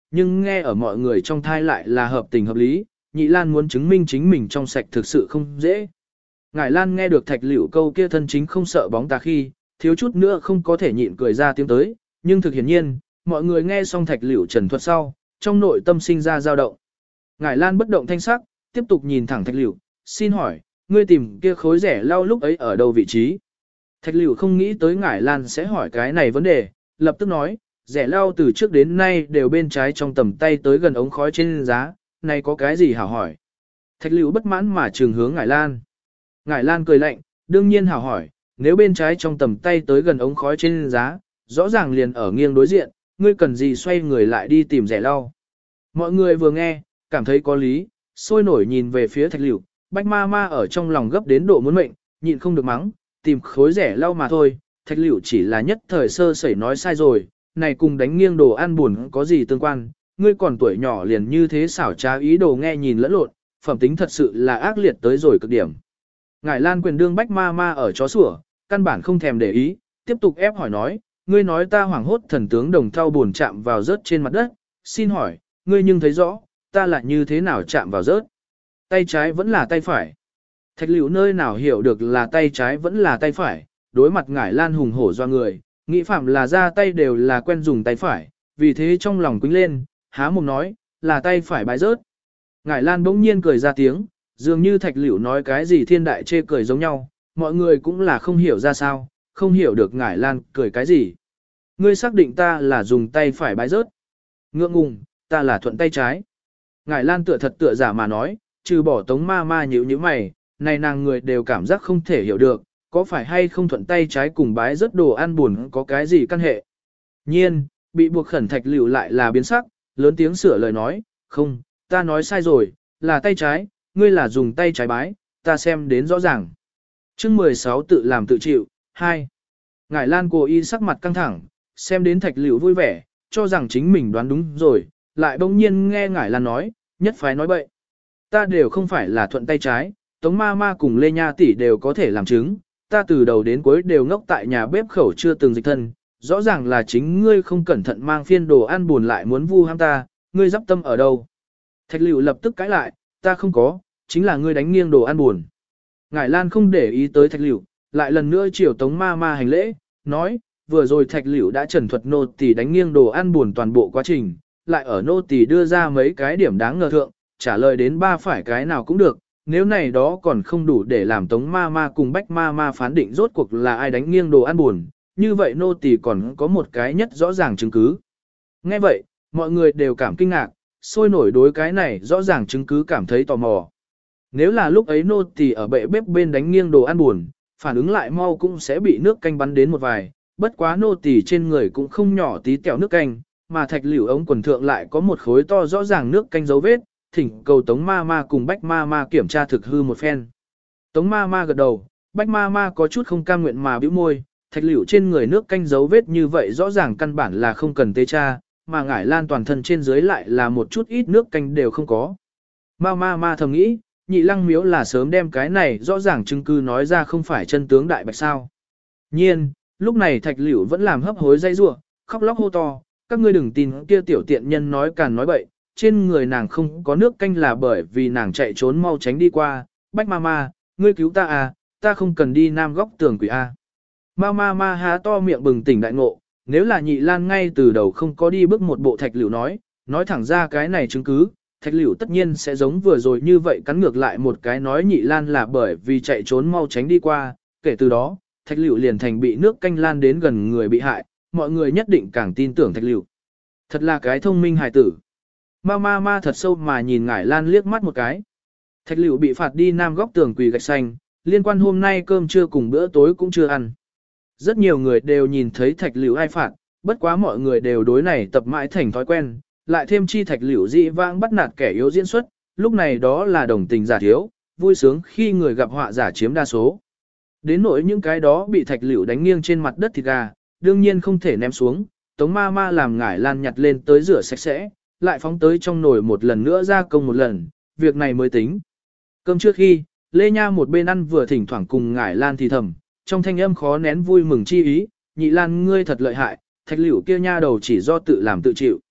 nhưng nghe ở mọi người trong thai lại là hợp tình hợp lý, Nhị Lan muốn chứng minh chính mình trong sạch thực sự không dễ. Ngải Lan nghe được Thạch Liễu câu kia thân chính không sợ bóng tà khi, thiếu chút nữa không có thể nhịn cười ra tiếng tới, nhưng thực hiển nhiên, mọi người nghe xong Thạch Liễu trần thuật sau, trong nội tâm sinh ra dao động. Ngải Lan bất động thanh sắc, tiếp tục nhìn thẳng Thạch Liễu, xin hỏi, ngươi tìm kia khối rẻ lau lúc ấy ở đâu vị trí? Thạch Liễu không nghĩ tới Ngải Lan sẽ hỏi cái này vấn đề, lập tức nói, rẻ lau từ trước đến nay đều bên trái trong tầm tay tới gần ống khói trên giá, này có cái gì hảo hỏi? Thạch Liễu bất mãn mà trường hướng Ngải Lan. Ngải Lan cười lạnh, đương nhiên hảo hỏi, nếu bên trái trong tầm tay tới gần ống khói trên giá, rõ ràng liền ở nghiêng đối diện, ngươi cần gì xoay người lại đi tìm rẻ lau. Mọi người vừa nghe, cảm thấy có lý, sôi nổi nhìn về phía Thạch Liễu, Bách ma ma ở trong lòng gấp đến độ muốn mệnh, nhịn không được mắng, tìm khối rẻ lau mà thôi, Thạch Liễu chỉ là nhất thời sơ sẩy nói sai rồi, này cùng đánh nghiêng đồ ăn buồn có gì tương quan, ngươi còn tuổi nhỏ liền như thế xảo trá ý đồ nghe nhìn lẫn lộn, phẩm tính thật sự là ác liệt tới rồi cực điểm. Ngải Lan quyền đương Bách ma ma ở chó sủa, căn bản không thèm để ý, tiếp tục ép hỏi nói, ngươi nói ta hoảng hốt thần tướng đồng thau buồn chạm vào rớt trên mặt đất, xin hỏi, ngươi nhưng thấy rõ, ta lại như thế nào chạm vào rớt? Tay trái vẫn là tay phải. Thạch Liễu nơi nào hiểu được là tay trái vẫn là tay phải, đối mặt Ngải Lan hùng hổ doa người, nghĩ phạm là ra tay đều là quen dùng tay phải, vì thế trong lòng quýnh lên, há mồm nói, là tay phải bái rớt. Ngải Lan bỗng nhiên cười ra tiếng, dường như Thạch Liễu nói cái gì thiên đại chê cười giống nhau, mọi người cũng là không hiểu ra sao, không hiểu được Ngải Lan cười cái gì. Ngươi xác định ta là dùng tay phải bái rớt. Ngượng ngùng, ta là thuận tay trái. Ngải Lan tựa thật tựa giả mà nói, trừ bỏ Tống ma ma nhíu nhíu mày, này nàng người đều cảm giác không thể hiểu được, có phải hay không thuận tay trái cùng bái rớt đồ ăn buồn có cái gì căn hệ. Nhiên, bị buộc khẩn Thạch Liễu lại là biến sắc, lớn tiếng sửa lời nói, không, ta nói sai rồi, là tay trái, ngươi là dùng tay trái bái, ta xem đến rõ ràng. Chương mười sáu tự làm tự chịu, hai. Ngải Lan cố ý sắc mặt căng thẳng, xem đến Thạch Liễu vui vẻ, cho rằng chính mình đoán đúng rồi, lại bỗng nhiên nghe Ngải Lan nói, nhất phái nói bậy. Ta đều không phải là thuận tay trái, Tống ma ma cùng Lê Nha tỷ đều có thể làm chứng, ta từ đầu đến cuối đều ngốc tại nhà bếp khẩu chưa từng dịch thân, rõ ràng là chính ngươi không cẩn thận mang phiên đồ ăn buồn lại muốn vu ham ta, ngươi dắp tâm ở đâu. Thạch Liễu lập tức cãi lại, ta không có, chính là ngươi đánh nghiêng đồ ăn buồn. Ngải Lan không để ý tới Thạch Liễu, lại lần nữa chiều Tống ma ma hành lễ, nói, vừa rồi Thạch Liễu đã trần thuật nô tỳ đánh nghiêng đồ ăn buồn toàn bộ quá trình, lại ở nô tỳ đưa ra mấy cái điểm đáng ngờ thượng, trả lời đến ba phải cái nào cũng được, nếu này đó còn không đủ để làm Tống ma ma cùng Bách ma ma phán định rốt cuộc là ai đánh nghiêng đồ ăn buồn, như vậy nô tỳ còn có một cái nhất rõ ràng chứng cứ. Nghe vậy, mọi người đều cảm kinh ngạc, sôi nổi đối cái này rõ ràng chứng cứ cảm thấy tò mò. Nếu là lúc ấy nô tỳ ở bệ bếp bên đánh nghiêng đồ ăn buồn, phản ứng lại mau cũng sẽ bị nước canh bắn đến một vài, bất quá nô tỳ trên người cũng không nhỏ tí tẹo nước canh, mà Thạch Liễu ống quần thượng lại có một khối to rõ ràng nước canh dấu vết, thỉnh cầu Tống ma ma cùng Bách ma ma kiểm tra thực hư một phen. Tống ma ma gật đầu, Bách ma ma có chút không cam nguyện mà bĩu môi, Thạch Liễu trên người nước canh dấu vết như vậy rõ ràng căn bản là không cần tế tra, mà Ngải Lan toàn thân trên dưới lại là một chút ít nước canh đều không có. Ma ma ma thầm nghĩ, Nhị Lăng Miếu là sớm đem cái này rõ ràng chứng cứ nói ra không phải chân tướng đại bạch sao. Nhiên, lúc này Thạch Liễu vẫn làm hấp hối dây rủa, khóc lóc hô to, các ngươi đừng tin kia tiểu tiện nhân nói càn nói bậy, trên người nàng không có nước canh là bởi vì nàng chạy trốn mau tránh đi qua, Bách ma ma, ngươi cứu ta à, ta không cần đi nam góc tường quỷ a. Ma ma ma há to miệng bừng tỉnh đại ngộ, nếu là Nhị Lan ngay từ đầu không có đi bước một bộ Thạch Liễu nói, nói thẳng ra cái này chứng cứ, Thạch Liễu tất nhiên sẽ giống vừa rồi như vậy cắn ngược lại một cái nói Nhị Lan là bởi vì chạy trốn mau tránh đi qua, kể từ đó, Thạch Liễu liền thành bị nước canh lan đến gần người bị hại, mọi người nhất định càng tin tưởng Thạch Liễu. Thật là cái thông minh hài tử. Ma ma ma thật sâu mà nhìn Ngải Lan liếc mắt một cái. Thạch Liễu bị phạt đi nam góc tường quỳ gạch xanh, liên quan hôm nay cơm trưa cùng bữa tối cũng chưa ăn. Rất nhiều người đều nhìn thấy Thạch Liễu ai phạt, bất quá mọi người đều đối này tập mãi thành thói quen, lại thêm chi Thạch Liễu dị vãng bắt nạt kẻ yếu diễn xuất, lúc này đó là đồng tình giả thiếu, vui sướng khi người gặp họa giả chiếm đa số. Đến nỗi những cái đó bị Thạch Liễu đánh nghiêng trên mặt đất thịt gà, đương nhiên không thể ném xuống, Tống ma ma làm Ngải Lan nhặt lên tới rửa sạch sẽ, lại phóng tới trong nồi một lần nữa gia công một lần, việc này mới tính. Cơm trước khi, Lê Nha một bên ăn vừa thỉnh thoảng cùng Ngải Lan thì thầm, trong thanh âm khó nén vui mừng chi ý, Nhị Lan ngươi thật lợi hại, Thạch Liễu kia nha đầu chỉ do tự làm tự chịu.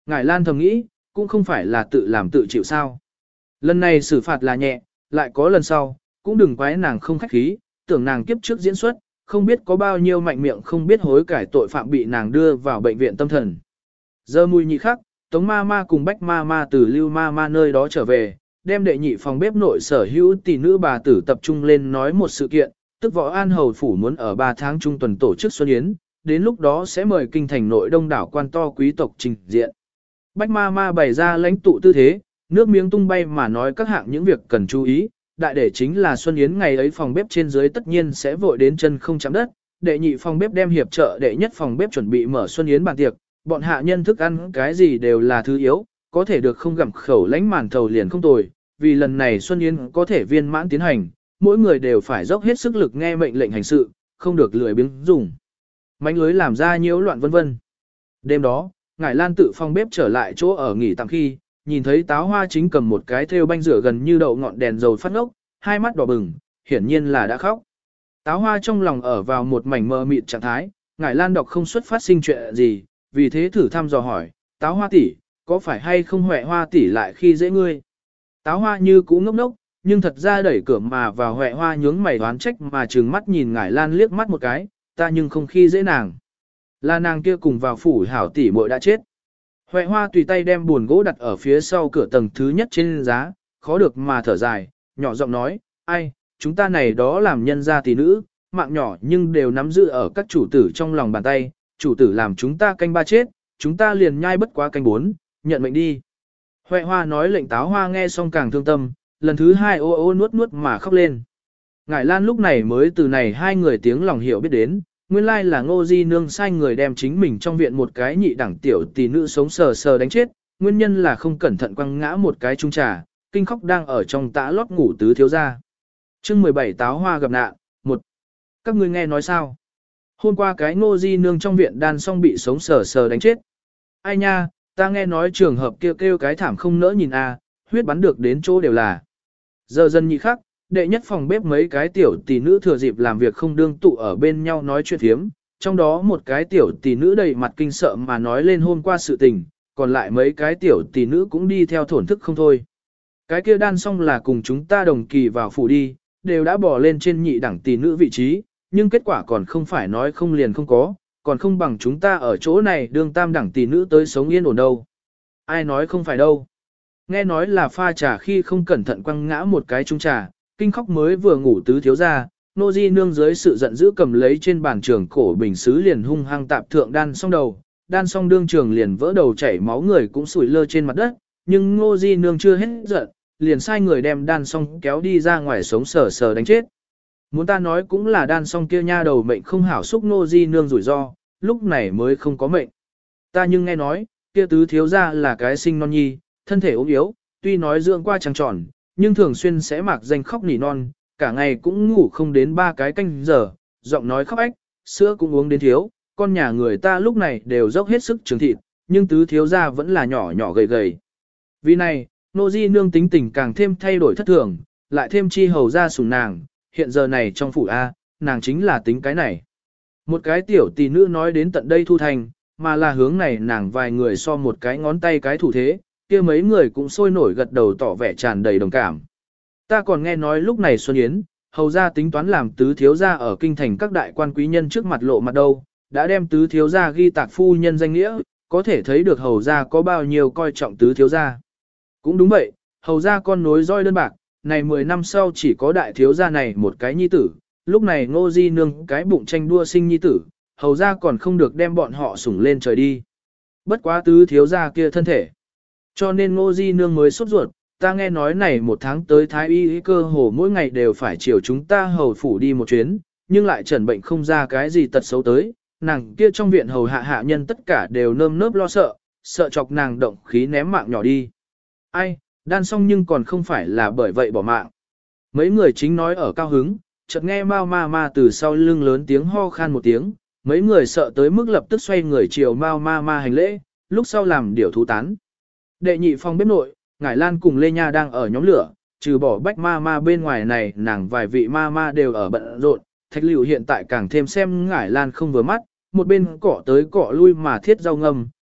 Ngải Lan thầm nghĩ, cũng không phải là tự làm tự chịu sao. Lần này xử phạt là nhẹ, lại có lần sau, cũng đừng quái nàng không khách khí, tưởng nàng kiếp trước diễn xuất, không biết có bao nhiêu mạnh miệng không biết hối cải tội phạm bị nàng đưa vào bệnh viện tâm thần. Giờ mùi nhị khắc, Tống ma ma cùng Bách ma ma từ Lưu ma ma nơi đó trở về, đem đệ nhị phòng bếp nội sở hữu tỷ nữ bà tử tập trung lên nói một sự kiện, tức Võ An Hầu Phủ muốn ở ba tháng trung tuần tổ chức Xuân Yến, đến lúc đó sẽ mời kinh thành nội đông đảo quan to quý tộc trình diện. Bách ma ma bày ra lãnh tụ tư thế, nước miếng tung bay mà nói các hạng những việc cần chú ý, đại để chính là Xuân Yến ngày ấy phòng bếp trên dưới tất nhiên sẽ vội đến chân không chạm đất, đệ nhị phòng bếp đem hiệp trợ đệ nhất phòng bếp chuẩn bị mở Xuân Yến bàn tiệc, bọn hạ nhân thức ăn cái gì đều là thứ yếu, có thể được không gặm khẩu lánh màn thầu liền không tồi, vì lần này Xuân Yến có thể viên mãn tiến hành, mỗi người đều phải dốc hết sức lực nghe mệnh lệnh hành sự, không được lười biếng dùng mánh lưới làm ra nhiễu loạn vân vân. Đêm đó, Ngải Lan tự phòng bếp trở lại chỗ ở nghỉ tạm khi, nhìn thấy Táo Hoa chính cầm một cái thêu banh rửa gần như đậu ngọn đèn dầu phát ngốc, hai mắt đỏ bừng, hiển nhiên là đã khóc. Táo Hoa trong lòng ở vào một mảnh mờ mịt trạng thái, Ngải Lan đọc không xuất phát sinh chuyện gì, vì thế thử thăm dò hỏi, Táo Hoa tỷ, có phải hay không Huệ Hoa tỷ lại khi dễ ngươi? Táo Hoa như cũ ngốc ngốc, nhưng thật ra đẩy cửa mà vào Huệ Hoa nhướng mày đoán trách mà trừng mắt nhìn Ngải Lan liếc mắt một cái, ta nhưng không khi dễ nàng. Là nàng kia cùng vào phủ hảo tỷ muội đã chết. Huệ Hoa tùy tay đem buồn gỗ đặt ở phía sau cửa tầng thứ nhất trên giá, khó được mà thở dài, nhỏ giọng nói, ai, chúng ta này đó làm nhân gia tỷ nữ, mạng nhỏ nhưng đều nắm giữ ở các chủ tử trong lòng bàn tay, chủ tử làm chúng ta canh ba chết, chúng ta liền nhai bất quá canh bốn, nhận mệnh đi. Huệ Hoa nói lệnh Táo Hoa nghe xong càng thương tâm, lần thứ hai ô ô nuốt nuốt mà khóc lên. Ngải Lan lúc này mới từ này hai người tiếng lòng hiểu biết đến, nguyên lai là Ngô Di Nương sai người đem chính mình trong viện một cái nhị đẳng tiểu tỷ nữ sống sờ sờ đánh chết, nguyên nhân là không cẩn thận quăng ngã một cái chung trà, kinh khóc đang ở trong tã lót ngủ tứ thiếu gia. Chương mười bảy Táo Hoa gặp nạn, một. Các ngươi nghe nói sao? Hôm qua cái Ngô Di Nương trong viện đan xong bị sống sờ sờ đánh chết. Ai nha, ta nghe nói trường hợp kêu kêu cái thảm không nỡ nhìn a, huyết bắn được đến chỗ đều là. Giờ dân nhị khắc, đệ nhất phòng bếp mấy cái tiểu tỷ nữ thừa dịp làm việc không đương tụ ở bên nhau nói chuyện thiếm, trong đó một cái tiểu tỷ nữ đầy mặt kinh sợ mà nói lên hôm qua sự tình, còn lại mấy cái tiểu tỷ nữ cũng đi theo thổn thức không thôi. Cái kia đan xong là cùng chúng ta đồng kỳ vào phủ đi, đều đã bỏ lên trên nhị đẳng tỷ nữ vị trí, nhưng kết quả còn không phải nói không liền không có, còn không bằng chúng ta ở chỗ này đương tam đẳng tỷ nữ tới sống yên ổn đâu. Ai nói không phải đâu. Nghe nói là pha trà khi không cẩn thận quăng ngã một cái chung trà, kinh khóc mới vừa ngủ tứ thiếu ra, Nô Di Nương dưới sự giận dữ cầm lấy trên bàn trường cổ bình sứ liền hung hăng tạp thượng đan xong đầu, đan xong đương trường liền vỡ đầu chảy máu người cũng sủi lơ trên mặt đất, nhưng Nô Di Nương chưa hết giận, liền sai người đem đan xong kéo đi ra ngoài sống sờ sờ đánh chết. Muốn ta nói cũng là đan xong kia nha đầu mệnh không hảo xúc Nô Di Nương rủi ro, lúc này mới không có mệnh. Ta nhưng nghe nói, kia tứ thiếu ra là cái sinh non nhi, thân thể ốm yếu, tuy nói dưỡng qua trăng tròn, nhưng thường xuyên sẽ mặc danh khóc nỉ non, cả ngày cũng ngủ không đến ba cái canh giờ, giọng nói khóc ách, sữa cũng uống đến thiếu, con nhà người ta lúc này đều dốc hết sức trường thịt, nhưng tứ thiếu gia vẫn là nhỏ nhỏ gầy gầy. Vì này, Nô Di Nương tính tình càng thêm thay đổi thất thường, lại thêm chi hầu ra sủng nàng, hiện giờ này trong phủ A, nàng chính là tính cái này. Một cái tiểu tỷ nữ nói đến tận đây thu thành, mà là hướng này nàng vài người so một cái ngón tay cái thủ thế, kia mấy người cũng sôi nổi gật đầu tỏ vẻ tràn đầy đồng cảm. Ta còn nghe nói lúc này Xuân Yến, hầu ra tính toán làm tứ thiếu gia ở kinh thành các đại quan quý nhân trước mặt lộ mặt đâu, đã đem tứ thiếu gia ghi tạc phu nhân danh nghĩa, có thể thấy được hầu ra có bao nhiêu coi trọng tứ thiếu gia. Cũng đúng vậy, hầu ra con nối roi đơn bạc, này mười năm sau chỉ có đại thiếu gia này một cái nhi tử, lúc này Ngô Di Nương cái bụng tranh đua sinh nhi tử, hầu ra còn không được đem bọn họ sủng lên trời đi. Bất quá tứ thiếu gia kia thân thể. Cho nên Ngô Di Nương mới sốt ruột, ta nghe nói này một tháng tới Thái Y cơ hồ mỗi ngày đều phải chiều chúng ta hầu phủ đi một chuyến, nhưng lại trần bệnh không ra cái gì tật xấu tới, nàng kia trong viện hầu hạ hạ nhân tất cả đều nơm nớp lo sợ, sợ chọc nàng động khí ném mạng nhỏ đi. Ai, đan xong nhưng còn không phải là bởi vậy bỏ mạng. Mấy người chính nói ở cao hứng, chợt nghe Mao ma ma từ sau lưng lớn tiếng ho khan một tiếng, mấy người sợ tới mức lập tức xoay người chiều Mao ma ma hành lễ, lúc sau làm điều thú tán. Đệ nhị phòng bếp nội, Ngải Lan cùng Lê Nha đang ở nhóm lửa, trừ bỏ Bách ma ma bên ngoài này nàng vài vị ma ma đều ở bận rộn, Thạch Lưu hiện tại càng thêm xem Ngải Lan không vừa mắt, một bên cọ tới cọ lui mà thiết rau ngâm,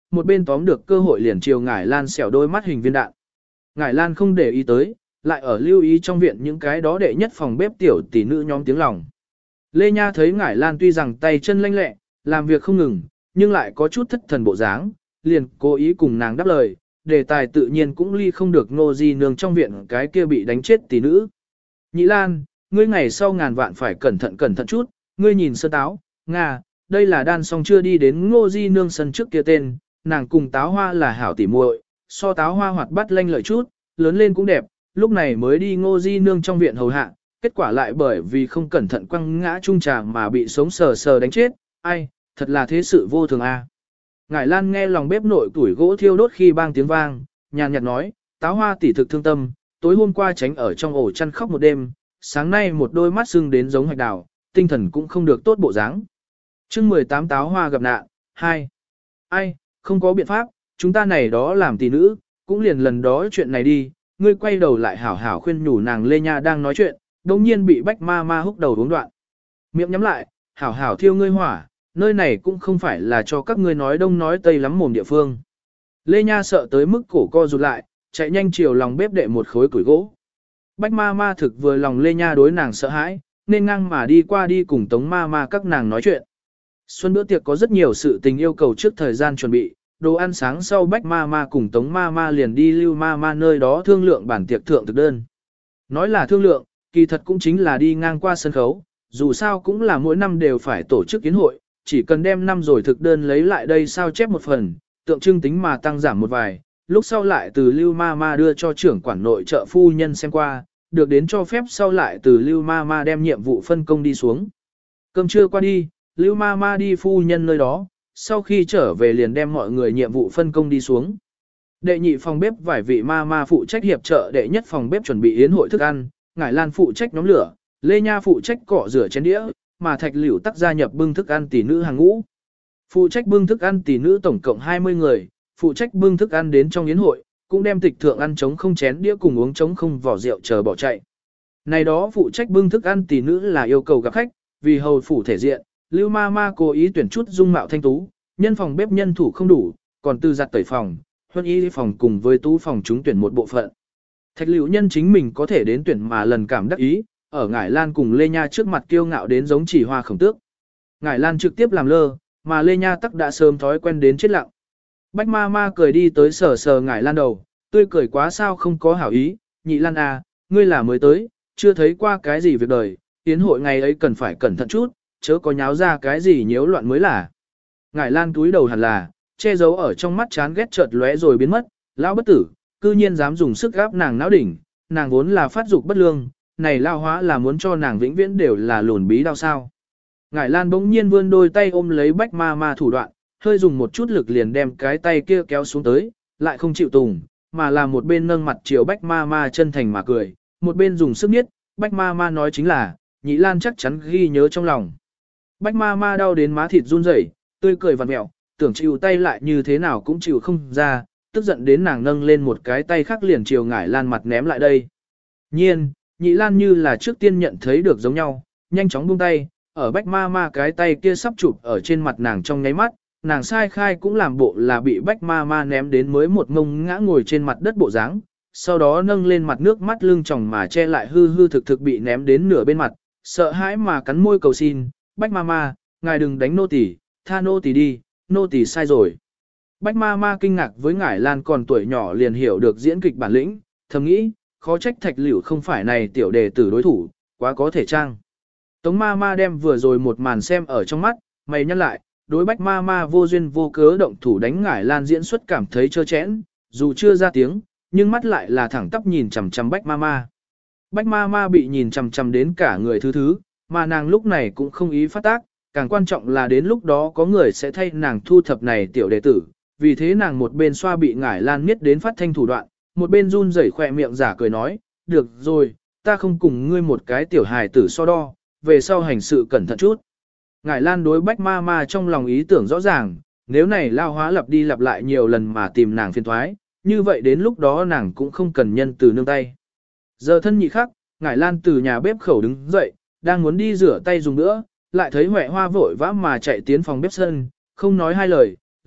một bên tóm được cơ hội liền chiều Ngải Lan xẻo đôi mắt hình viên đạn. Ngải Lan không để ý tới, lại ở lưu ý trong viện những cái đó đệ nhất phòng bếp tiểu tỷ nữ nhóm tiếng lòng. Lê Nha thấy Ngải Lan tuy rằng tay chân lanh lẹ, làm việc không ngừng, nhưng lại có chút thất thần bộ dáng, liền cố ý cùng nàng đáp lời, đề tài tự nhiên cũng ly không được Ngô Di Nương trong viện cái kia bị đánh chết tỷ nữ. Nhị Lan, ngươi ngày sau ngàn vạn phải cẩn thận cẩn thận chút, ngươi nhìn sơ táo, Nga, đây là đan xong chưa đi đến Ngô Di Nương sân trước kia tên, nàng cùng táo hoa là hảo tỉ muội, so táo hoa hoạt bát lanh lợi chút, lớn lên cũng đẹp, lúc này mới đi Ngô Di Nương trong viện hầu hạ, kết quả lại bởi vì không cẩn thận quăng ngã trung tràng mà bị sống sờ sờ đánh chết, ai, thật là thế sự vô thường a. Ngải Lan nghe lòng bếp nội củi gỗ thiêu đốt khi bang tiếng vang, nhàn nhạt nói, táo hoa tỷ thực thương tâm, tối hôm qua tránh ở trong ổ chăn khóc một đêm, sáng nay một đôi mắt sưng đến giống hạch đào, tinh thần cũng không được tốt bộ dáng. chương mười tám táo hoa gặp nạn, hai. Ai, không có biện pháp, chúng ta này đó làm tỷ nữ, cũng liền lần đó chuyện này đi, ngươi quay đầu lại hảo hảo khuyên nhủ nàng Lê Nha đang nói chuyện, đồng nhiên bị bách ma ma húc đầu uống đoạn. Miệng nhắm lại, hảo hảo thiêu ngươi hỏa, nơi này cũng không phải là cho các ngươi nói đông nói tây lắm mồm địa phương. Lê Nha sợ tới mức cổ co rụt lại, chạy nhanh chiều lòng bếp đệ một khối củi gỗ. Bách ma ma thực vừa lòng Lê Nha đối nàng sợ hãi, nên ngang mà đi qua đi cùng tống ma ma các nàng nói chuyện. Xuân bữa tiệc có rất nhiều sự tình yêu cầu trước thời gian chuẩn bị, đồ ăn sáng sau bách ma ma cùng tống ma ma liền đi lưu ma ma nơi đó thương lượng bản tiệc thượng thực đơn. Nói là thương lượng, kỳ thật cũng chính là đi ngang qua sân khấu, dù sao cũng là mỗi năm đều phải tổ chức yến hội, chỉ cần đem năm rồi thực đơn lấy lại đây sao chép một phần, tượng trưng tính mà tăng giảm một vài, lúc sau lại từ lưu ma ma đưa cho trưởng quản nội trợ phu nhân xem qua, được đến cho phép sau lại từ lưu ma ma đem nhiệm vụ phân công đi xuống. Cơm trưa qua đi, lưu ma ma đi phu nhân nơi đó, sau khi trở về liền đem mọi người nhiệm vụ phân công đi xuống. Đệ nhị phòng bếp vài vị ma ma phụ trách hiệp trợ đệ nhất phòng bếp chuẩn bị yến hội thức ăn, Ngải Lan phụ trách nhóm lửa, Lê Nha phụ trách cọ rửa chén đĩa, mà Thạch Liễu tắc gia nhập bưng thức ăn tỷ nữ hàng ngũ. Phụ trách bưng thức ăn tỷ nữ tổng cộng hai mươi người, phụ trách bưng thức ăn đến trong yến hội, cũng đem tịch thượng ăn trống không chén đĩa cùng uống trống không vỏ rượu chờ bỏ chạy. Này đó phụ trách bưng thức ăn tỷ nữ là yêu cầu gặp khách, vì hầu phủ thể diện, Lưu ma ma cố ý tuyển chút dung mạo thanh tú, nhân phòng bếp nhân thủ không đủ, còn từ giặt tẩy phòng, huân y phòng cùng với tú phòng chúng tuyển một bộ phận. Thạch Liễu nhân chính mình có thể đến tuyển mà lần cảm đắc ý, ở Ngải Lan cùng Lê Nha trước mặt kiêu ngạo đến giống chỉ hoa khổng tước. Ngải Lan trực tiếp làm lơ, mà Lê Nha tắc đã sớm thói quen đến chết lặng. Bách ma ma cười đi tới sờ sờ Ngải Lan đầu, tươi cười quá sao không có hảo ý, nhị Lan à, ngươi là mới tới, chưa thấy qua cái gì việc đời, yến hội ngày ấy cần phải cẩn thận chút, chớ có nháo ra cái gì nhiễu loạn mới là. Ngải Lan túi đầu hẳn là, che giấu ở trong mắt chán ghét chợt lóe rồi biến mất, lão bất tử, cư nhiên dám dùng sức gáp nàng não đỉnh, nàng vốn là phát dục bất lương, này lao hóa là muốn cho nàng vĩnh viễn đều là lùn bí đau sao. Ngải Lan bỗng nhiên vươn đôi tay ôm lấy bách ma ma thủ đoạn, hơi dùng một chút lực liền đem cái tay kia kéo xuống tới, lại không chịu tùng, mà là một bên nâng mặt chiều bách ma ma chân thành mà cười, một bên dùng sức niết, bách ma ma nói chính là, nhị Lan chắc chắn ghi nhớ trong lòng. Bách ma ma đau đến má thịt run rẩy, tươi cười vặn mẹo, tưởng chịu tay lại như thế nào cũng chịu không ra, tức giận đến nàng nâng lên một cái tay khác liền chiều Ngải Lan mặt ném lại đây. Nhiên, nhị Lan như là trước tiên nhận thấy được giống nhau, nhanh chóng buông tay, ở bách ma ma cái tay kia sắp chụp ở trên mặt nàng trong nháy mắt, nàng sai khai cũng làm bộ là bị bách ma ma ném đến mới một ngông ngã ngồi trên mặt đất bộ dáng, sau đó nâng lên mặt nước mắt lưng tròng mà che lại hư hư thực thực bị ném đến nửa bên mặt, sợ hãi mà cắn môi cầu xin, bách ma ma, ngài đừng đánh nô tỳ, tha nô tỳ đi, nô tỳ sai rồi. Bách ma ma kinh ngạc với Ngải Lan còn tuổi nhỏ liền hiểu được diễn kịch bản lĩnh, thầm nghĩ, khó trách Thạch Liễu không phải này tiểu đề tử đối thủ, quá có thể trang. Tống ma ma đem vừa rồi một màn xem ở trong mắt, mày nhăn lại, đối bách ma ma vô duyên vô cớ động thủ đánh Ngải Lan diễn xuất cảm thấy trơ chẽn, dù chưa ra tiếng, nhưng mắt lại là thẳng tắp nhìn chằm chằm bách ma ma. Bách ma ma bị nhìn chằm chằm đến cả người thứ thứ, mà nàng lúc này cũng không ý phát tác, càng quan trọng là đến lúc đó có người sẽ thay nàng thu thập này tiểu đệ tử, vì thế nàng một bên xoa bị Ngải Lan miết đến phát thanh thủ đoạn, một bên run rẩy khỏe miệng giả cười nói, được rồi, ta không cùng ngươi một cái tiểu hài tử so đo, về sau hành sự cẩn thận chút. Ngải Lan đối bách ma ma trong lòng ý tưởng rõ ràng, nếu này lao hóa lặp đi lặp lại nhiều lần mà tìm nàng phiền thoái, như vậy đến lúc đó nàng cũng không cần nhân từ nương tay. Giờ thân nhị khắc, Ngải Lan từ nhà bếp khẩu đứng dậy, đang muốn đi rửa tay dùng nữa, lại thấy Huệ Hoa vội vã mà chạy tiến phòng bếp sân, không nói hai lời,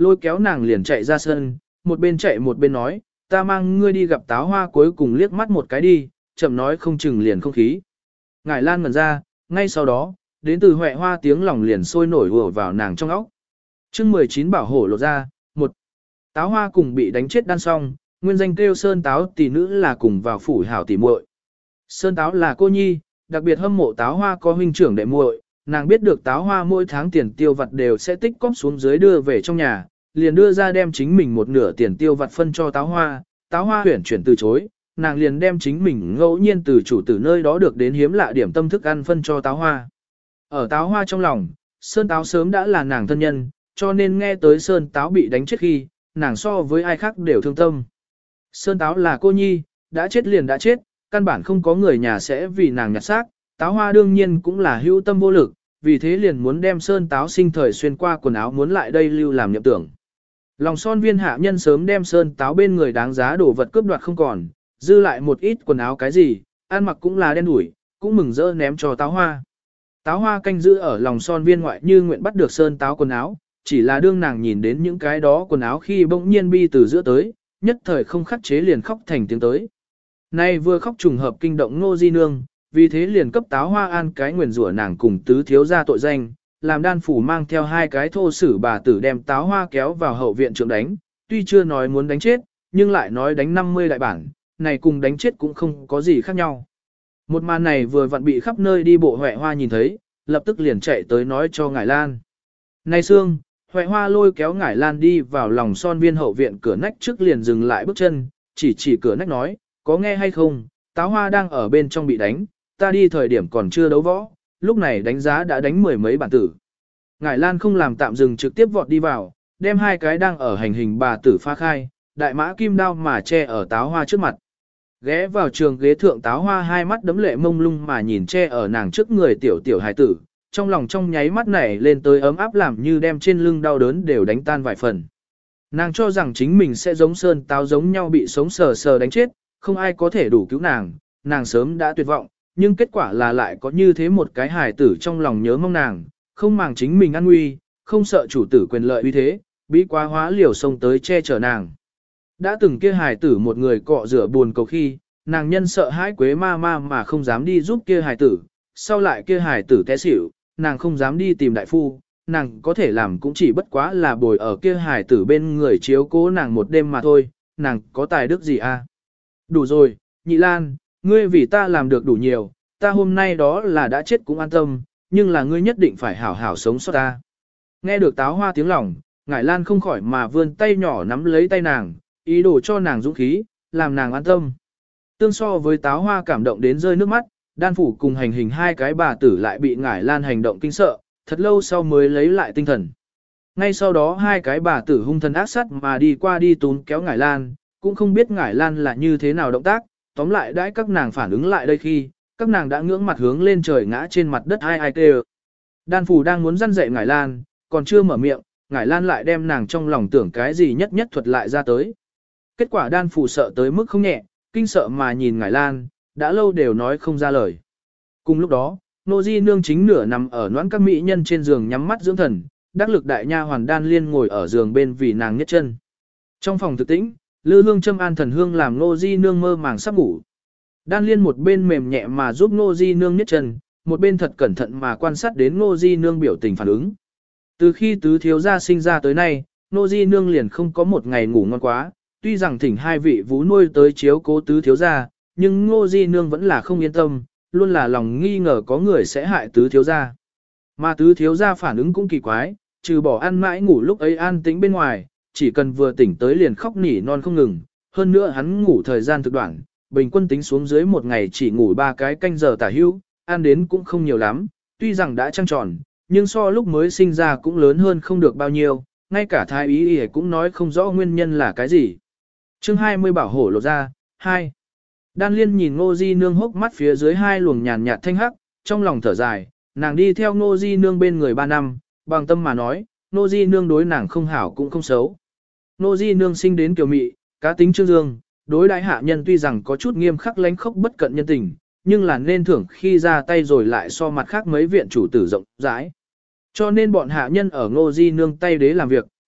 lôi kéo nàng liền chạy ra sân, một bên chạy một bên nói, ta mang ngươi đi gặp táo hoa cuối cùng liếc mắt một cái đi, chậm nói không chừng liền không khí. Ngải Lan ngẩn ra, ngay sau đó, đến từ Huệ Hoa tiếng lòng liền sôi nổi ùa vào nàng trong óc. Chương mười chín bảo hổ lộ ra, một Táo Hoa cùng bị đánh chết đan xong, nguyên danh kêu Sơn Táo tỷ nữ là cùng vào phủ hảo tỷ muội. Sơn Táo là cô nhi, đặc biệt hâm mộ Táo Hoa có huynh trưởng đệ muội, nàng biết được Táo Hoa mỗi tháng tiền tiêu vặt đều sẽ tích cóp xuống dưới đưa về trong nhà, liền đưa ra đem chính mình một nửa tiền tiêu vặt phân cho Táo Hoa, Táo Hoa huyển chuyển từ chối, nàng liền đem chính mình ngẫu nhiên từ chủ tử nơi đó được đến hiếm lạ điểm tâm thức ăn phân cho Táo Hoa. Ở Táo Hoa trong lòng, Sơn Táo sớm đã là nàng thân nhân, cho nên nghe tới Sơn Táo bị đánh chết khi, nàng so với ai khác đều thương tâm. Sơn Táo là cô nhi, đã chết liền đã chết, căn bản không có người nhà sẽ vì nàng nhặt xác, Táo Hoa đương nhiên cũng là hữu tâm vô lực, vì thế liền muốn đem Sơn Táo sinh thời xuyên qua quần áo muốn lại đây lưu làm niệm tưởng. Lòng son viên hạ nhân sớm đem Sơn Táo bên người đáng giá đồ vật cướp đoạt không còn, dư lại một ít quần áo cái gì, ăn mặc cũng là đen đủi, cũng mừng rỡ ném cho Táo Hoa. Táo Hoa canh giữ ở lòng son viên ngoại như nguyện bắt được Sơn Táo quần áo, chỉ là đương nàng nhìn đến những cái đó quần áo khi bỗng nhiên bi từ giữa tới, nhất thời không khắc chế liền khóc thành tiếng tới. Nay vừa khóc trùng hợp kinh động Ngô Di Nương, vì thế liền cấp Táo Hoa an cái nguyền rủa nàng cùng tứ thiếu ra tội danh, làm đan phủ mang theo hai cái thô sử bà tử đem Táo Hoa kéo vào hậu viện trưởng đánh, tuy chưa nói muốn đánh chết, nhưng lại nói đánh năm mươi đại bản, này cùng đánh chết cũng không có gì khác nhau. Một màn này vừa vặn bị khắp nơi đi bộ Huệ Hoa nhìn thấy, lập tức liền chạy tới nói cho Ngải Lan. Này Sương, Huệ Hoa lôi kéo Ngải Lan đi vào lòng son viên hậu viện cửa nách trước liền dừng lại bước chân, chỉ chỉ cửa nách nói, có nghe hay không, Táo Hoa đang ở bên trong bị đánh, ta đi thời điểm còn chưa đấu võ, lúc này đánh giá đã đánh mười mấy bản tử. Ngải Lan không làm tạm dừng trực tiếp vọt đi vào, đem hai cái đang ở hành hình bà tử phá khai, đại mã kim đao mà che ở Táo Hoa trước mặt. Ghé vào trường ghế thượng Táo Hoa hai mắt đấm lệ mông lung mà nhìn che ở nàng trước người tiểu tiểu hài tử, trong lòng trong nháy mắt nảy lên tới ấm áp làm như đem trên lưng đau đớn đều đánh tan vài phần. Nàng cho rằng chính mình sẽ giống Sơn Táo giống nhau bị sống sờ sờ đánh chết, không ai có thể đủ cứu nàng, nàng sớm đã tuyệt vọng, nhưng kết quả là lại có như thế một cái hài tử trong lòng nhớ mong nàng, không màng chính mình an nguy, không sợ chủ tử quyền lợi uy thế, bí quá hóa liều sông tới che chở nàng. Đã từng kia hài tử một người cọ rửa buồn cầu khi, nàng nhân sợ hãi quế ma ma mà không dám đi giúp kia hài tử, sau lại kia hài tử té xỉu, nàng không dám đi tìm đại phu, nàng có thể làm cũng chỉ bất quá là bồi ở kia hài tử bên người chiếu cố nàng một đêm mà thôi, nàng có tài đức gì à? Đủ rồi, Nhị Lan, ngươi vì ta làm được đủ nhiều, ta hôm nay đó là đã chết cũng an tâm, nhưng là ngươi nhất định phải hảo hảo sống sót ta. Nghe được Táo Hoa tiếng lòng, Ngải Lan không khỏi mà vươn tay nhỏ nắm lấy tay nàng, ý đồ cho nàng dũng khí, làm nàng an tâm. Tương so với Táo Hoa cảm động đến rơi nước mắt, đan phủ cùng hành hình hai cái bà tử lại bị Ngải Lan hành động kinh sợ, thật lâu sau mới lấy lại tinh thần. Ngay sau đó hai cái bà tử hung thần ác sát mà đi qua đi túm kéo Ngải Lan, cũng không biết Ngải Lan là như thế nào động tác, tóm lại đãi các nàng phản ứng lại đây khi, các nàng đã ngưỡng mặt hướng lên trời ngã trên mặt đất ai ai kêu. Đan phủ đang muốn răn dạy Ngải Lan, còn chưa mở miệng, Ngải Lan lại đem nàng trong lòng tưởng cái gì nhất nhất thuật lại ra tới. Kết quả đan phủ sợ tới mức không nhẹ, kinh sợ mà nhìn Ngải Lan, đã lâu đều nói không ra lời. Cùng lúc đó, Nô Di Nương chính nửa nằm ở noãn các mỹ nhân trên giường nhắm mắt dưỡng thần, đắc lực đại nha hoàn Đan Liên ngồi ở giường bên vì nàng nhất chân. Trong phòng thực tĩnh, lư hương châm an thần hương làm Nô Di Nương mơ màng sắp ngủ. Đan Liên một bên mềm nhẹ mà giúp Nô Di Nương nhất chân, một bên thật cẩn thận mà quan sát đến Nô Di Nương biểu tình phản ứng. Từ khi tứ thiếu gia sinh ra tới nay, Nô Di Nương liền không có một ngày ngủ ngon quá, tuy rằng thỉnh hai vị vú nuôi tới chiếu cố tứ thiếu gia, nhưng Nô Di Nương vẫn là không yên tâm, luôn là lòng nghi ngờ có người sẽ hại tứ thiếu gia. Mà tứ thiếu gia phản ứng cũng kỳ quái, trừ bỏ ăn mãi ngủ lúc ấy an tĩnh bên ngoài, chỉ cần vừa tỉnh tới liền khóc nỉ non không ngừng, hơn nữa hắn ngủ thời gian thực đoạn, bình quân tính xuống dưới một ngày chỉ ngủ ba cái canh giờ tả hữu, ăn đến cũng không nhiều lắm, tuy rằng đã trăng tròn, nhưng so lúc mới sinh ra cũng lớn hơn không được bao nhiêu, ngay cả thái ý y cũng nói không rõ nguyên nhân là cái gì. Chương hai mươi bảo hổ lộ ra, hai. Đan Liên nhìn Ngô Di Nương hốc mắt phía dưới hai luồng nhàn nhạt thanh hắc, trong lòng thở dài, nàng đi theo Ngô Di Nương bên người ba năm, bằng tâm mà nói, Ngô Di Nương đối nàng không hảo cũng không xấu. Ngô Di Nương sinh đến kiều mị, cá tính trương dương, đối đãi hạ nhân tuy rằng có chút nghiêm khắc lánh khốc bất cận nhân tình, nhưng là nên thưởng khi ra tay rồi lại so mặt khác mấy viện chủ tử rộng rãi. Cho nên bọn hạ nhân ở Ngô Di Nương tay đế làm việc,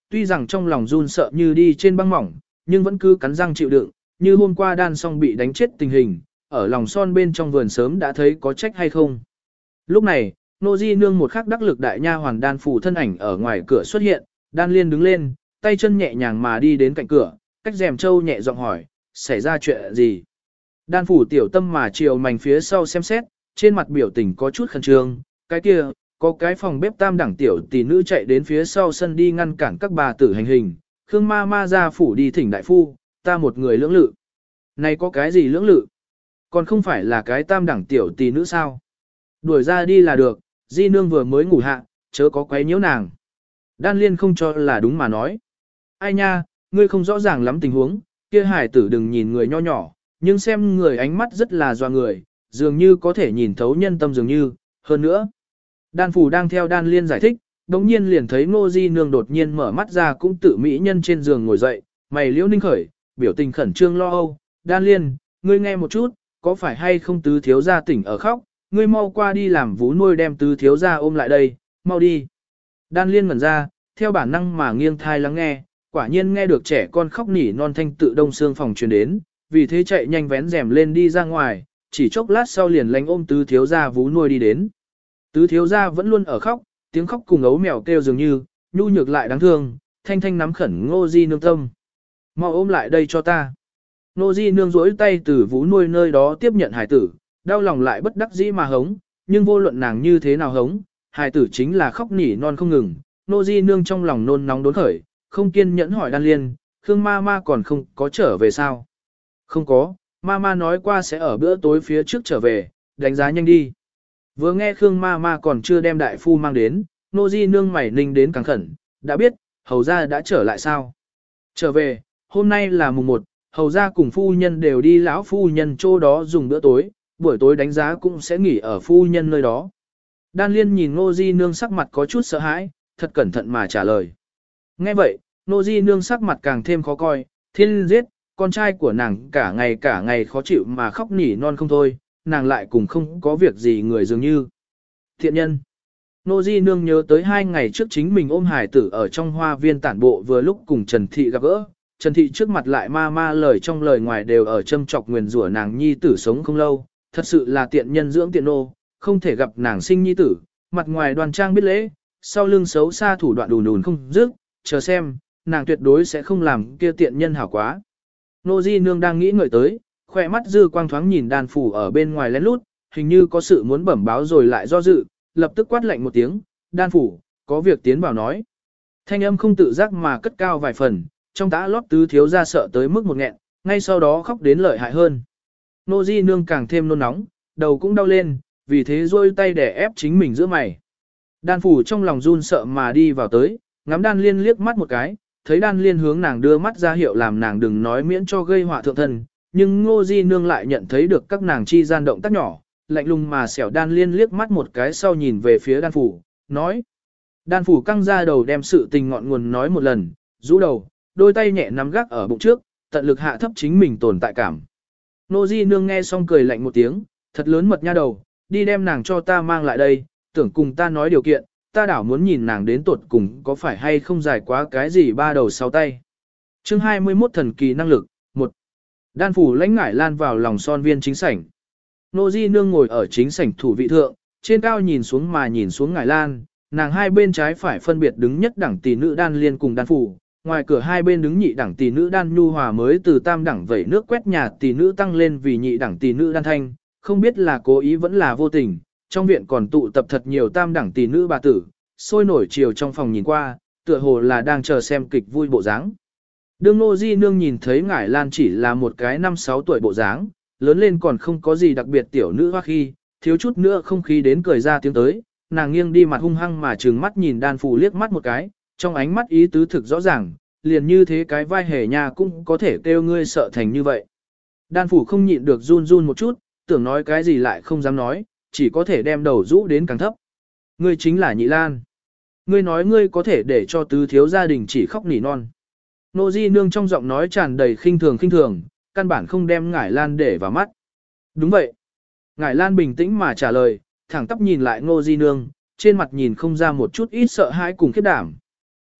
tuy rằng trong lòng run sợ như đi trên băng mỏng, nhưng vẫn cứ cắn răng chịu đựng, như hôm qua đan xong bị đánh chết tình hình, ở lòng son bên trong vườn sớm đã thấy có trách hay không. Lúc này, Nô Di Nương một khắc đắc lực đại nha hoàn đan phủ thân ảnh ở ngoài cửa xuất hiện, đan liên đứng lên, tay chân nhẹ nhàng mà đi đến cạnh cửa, cách rèm châu nhẹ giọng hỏi, xảy ra chuyện gì? Đan phủ tiểu tâm mà chiều mảnh phía sau xem xét, trên mặt biểu tình có chút khẩn trương, cái kia, có cái phòng bếp tam đẳng tiểu tỷ nữ chạy đến phía sau sân đi ngăn cản các bà tử hành hình, Khương ma ma ra phủ đi thỉnh đại phu, ta một người lưỡng lự. Này có cái gì lưỡng lự? Còn không phải là cái tam đẳng tiểu tỷ nữ sao? Đuổi ra đi là được, Di Nương vừa mới ngủ hạ, chớ có quấy nhiễu nàng. Đan Liên không cho là đúng mà nói. Ai nha, ngươi không rõ ràng lắm tình huống, kia hải tử đừng nhìn người nho nhỏ, nhưng xem người ánh mắt rất là doa người, dường như có thể nhìn thấu nhân tâm dường như, hơn nữa. Đan Phủ đang theo Đan Liên giải thích, đống nhiên liền thấy Ngô Di Nương đột nhiên mở mắt ra cũng tự mỹ nhân trên giường ngồi dậy, mày liễu ninh khởi, biểu tình khẩn trương lo âu, Đan Liên, ngươi nghe một chút, có phải hay không tứ thiếu gia tỉnh ở khóc, ngươi mau qua đi làm vú nuôi đem tứ thiếu gia ôm lại đây, mau đi. Đan Liên ngẩn ra, theo bản năng mà nghiêng thai lắng nghe, quả nhiên nghe được trẻ con khóc nỉ non thanh tự đông xương phòng truyền đến, vì thế chạy nhanh vén rèm lên đi ra ngoài, chỉ chốc lát sau liền lánh ôm tứ thiếu gia vú nuôi đi đến. Tứ thiếu gia vẫn luôn ở khóc, tiếng khóc cùng ấu mèo kêu dường như, nhu nhược lại đáng thương, thanh thanh nắm khẩn Ngô Di Nương tâm. Mau ôm lại đây cho ta. Ngô Di Nương duỗi tay từ vú nuôi nơi đó tiếp nhận hải tử, đau lòng lại bất đắc dĩ mà hống, nhưng vô luận nàng như thế nào hống, hải tử chính là khóc nỉ non không ngừng. Ngô Di Nương trong lòng nôn nóng đốn khởi, không kiên nhẫn hỏi Đan Liên, Khương ma ma còn không có trở về sao? Không có, ma ma nói qua sẽ ở bữa tối phía trước trở về, đánh giá nhanh đi. Vừa nghe Khương ma ma còn chưa đem đại phu mang đến, Ngô Di Nương mày ninh đến càng khẩn, đã biết, hầu gia đã trở lại sao? Trở về, hôm nay là mùng một, hầu gia cùng phu nhân đều đi lão phu nhân chỗ đó dùng bữa tối, buổi tối đánh giá cũng sẽ nghỉ ở phu nhân nơi đó. Đan Liên nhìn Ngô Di Nương sắc mặt có chút sợ hãi, thật cẩn thận mà trả lời. Nghe vậy, Ngô Di Nương sắc mặt càng thêm khó coi, thiên giết, con trai của nàng cả ngày cả ngày khó chịu mà khóc nỉ non không thôi, nàng lại cùng không có việc gì người dường như. Thiện nhân. Ngô Di Nương nhớ tới hai ngày trước chính mình ôm hải tử ở trong hoa viên tản bộ vừa lúc cùng Trần Thị gặp gỡ. Trần Thị trước mặt lại ma ma lời trong lời ngoài đều ở châm chọc nguyền rủa nàng nhi tử sống không lâu, thật sự là tiện nhân dưỡng tiện nô, không thể gặp nàng sinh nhi tử, mặt ngoài đoan trang biết lễ, sau lưng xấu xa thủ đoạn đùn đùn không dứt, chờ xem, nàng tuyệt đối sẽ không làm kia tiện nhân hảo quá. Ngô Di Nương đang nghĩ ngợi tới, khỏe mắt dư quang thoáng nhìn Đan Phủ ở bên ngoài lén lút, hình như có sự muốn bẩm báo rồi lại do dự, lập tức quát lạnh một tiếng, Đan Phủ, có việc tiến vào nói. Thanh âm không tự giác mà cất cao vài phần, trong tã lót tứ thiếu ra sợ tới mức một nghẹn, ngay sau đó khóc đến lợi hại hơn. Ngô Di Nương càng thêm nôn nóng, đầu cũng đau lên, vì thế rôi tay để ép chính mình giữa mày. Đan Phủ trong lòng run sợ mà đi vào tới, ngắm Đan Liên liếc mắt một cái, thấy Đan Liên hướng nàng đưa mắt ra hiệu làm nàng đừng nói miễn cho gây họa thượng thân, nhưng Ngô Di Nương lại nhận thấy được các nàng chi gian động tác nhỏ, lạnh lùng mà xẻo Đan Liên liếc mắt một cái sau nhìn về phía Đan Phủ, nói. Đan Phủ căng ra đầu đem sự tình ngọn nguồn nói một lần, rũ đầu, đôi tay nhẹ nắm gác ở bụng trước, tận lực hạ thấp chính mình tồn tại cảm. Ngô Di Nương nghe xong cười lạnh một tiếng, thật lớn mật nha đầu, đi đem nàng cho ta mang lại đây, tưởng cùng ta nói điều kiện, ta đảo muốn nhìn nàng đến tuột cùng có phải hay không dài quá cái gì ba đầu sáu tay. Chương hai mươi mốt thần kỳ năng lực, một. Đan Phủ lãnh ngải lan vào lòng son viên chính sảnh. Ngô Di Nương ngồi ở chính sảnh thủ vị thượng, trên cao nhìn xuống mà nhìn xuống ngải lan, nàng hai bên trái phải phân biệt đứng nhất đẳng tỷ nữ Đan Liên cùng Đan Phủ, ngoài cửa hai bên đứng nhị đẳng tỷ nữ Đan Nhu Hòa mới từ tam đẳng vẩy nước quét nhà tỷ nữ tăng lên vì nhị đẳng tỷ nữ Đan Thanh, không biết là cố ý vẫn là vô tình, trong viện còn tụ tập thật nhiều tam đẳng tỷ nữ bà tử, sôi nổi chiều trong phòng nhìn qua, tựa hồ là đang chờ xem kịch vui bộ dáng. Đương Ngô Di Nương nhìn thấy ngải lan chỉ là một cái năm sáu tuổi bộ dáng, lớn lên còn không có gì đặc biệt tiểu nữ hoa khi, thiếu chút nữa không khí đến cười ra tiếng tới, nàng nghiêng đi mặt hung hăng mà trừng mắt nhìn Đan Phủ liếc mắt một cái, trong ánh mắt ý tứ thực rõ ràng, liền như thế cái vai hề nhà cũng có thể kêu ngươi sợ thành như vậy. Đan Phủ không nhịn được run run một chút, tưởng nói cái gì lại không dám nói, chỉ có thể đem đầu rũ đến càng thấp. Ngươi chính là Nhị Lan. Ngươi nói ngươi có thể để cho tứ thiếu gia đình chỉ khóc nỉ non. Ngô Di Nương trong giọng nói tràn đầy khinh thường khinh thường, căn bản không đem Ngải Lan để vào mắt. Đúng vậy. Ngải Lan bình tĩnh mà trả lời, thẳng tắp nhìn lại Ngô Di Nương, trên mặt nhìn không ra một chút ít sợ hãi cùng khiếp đảm.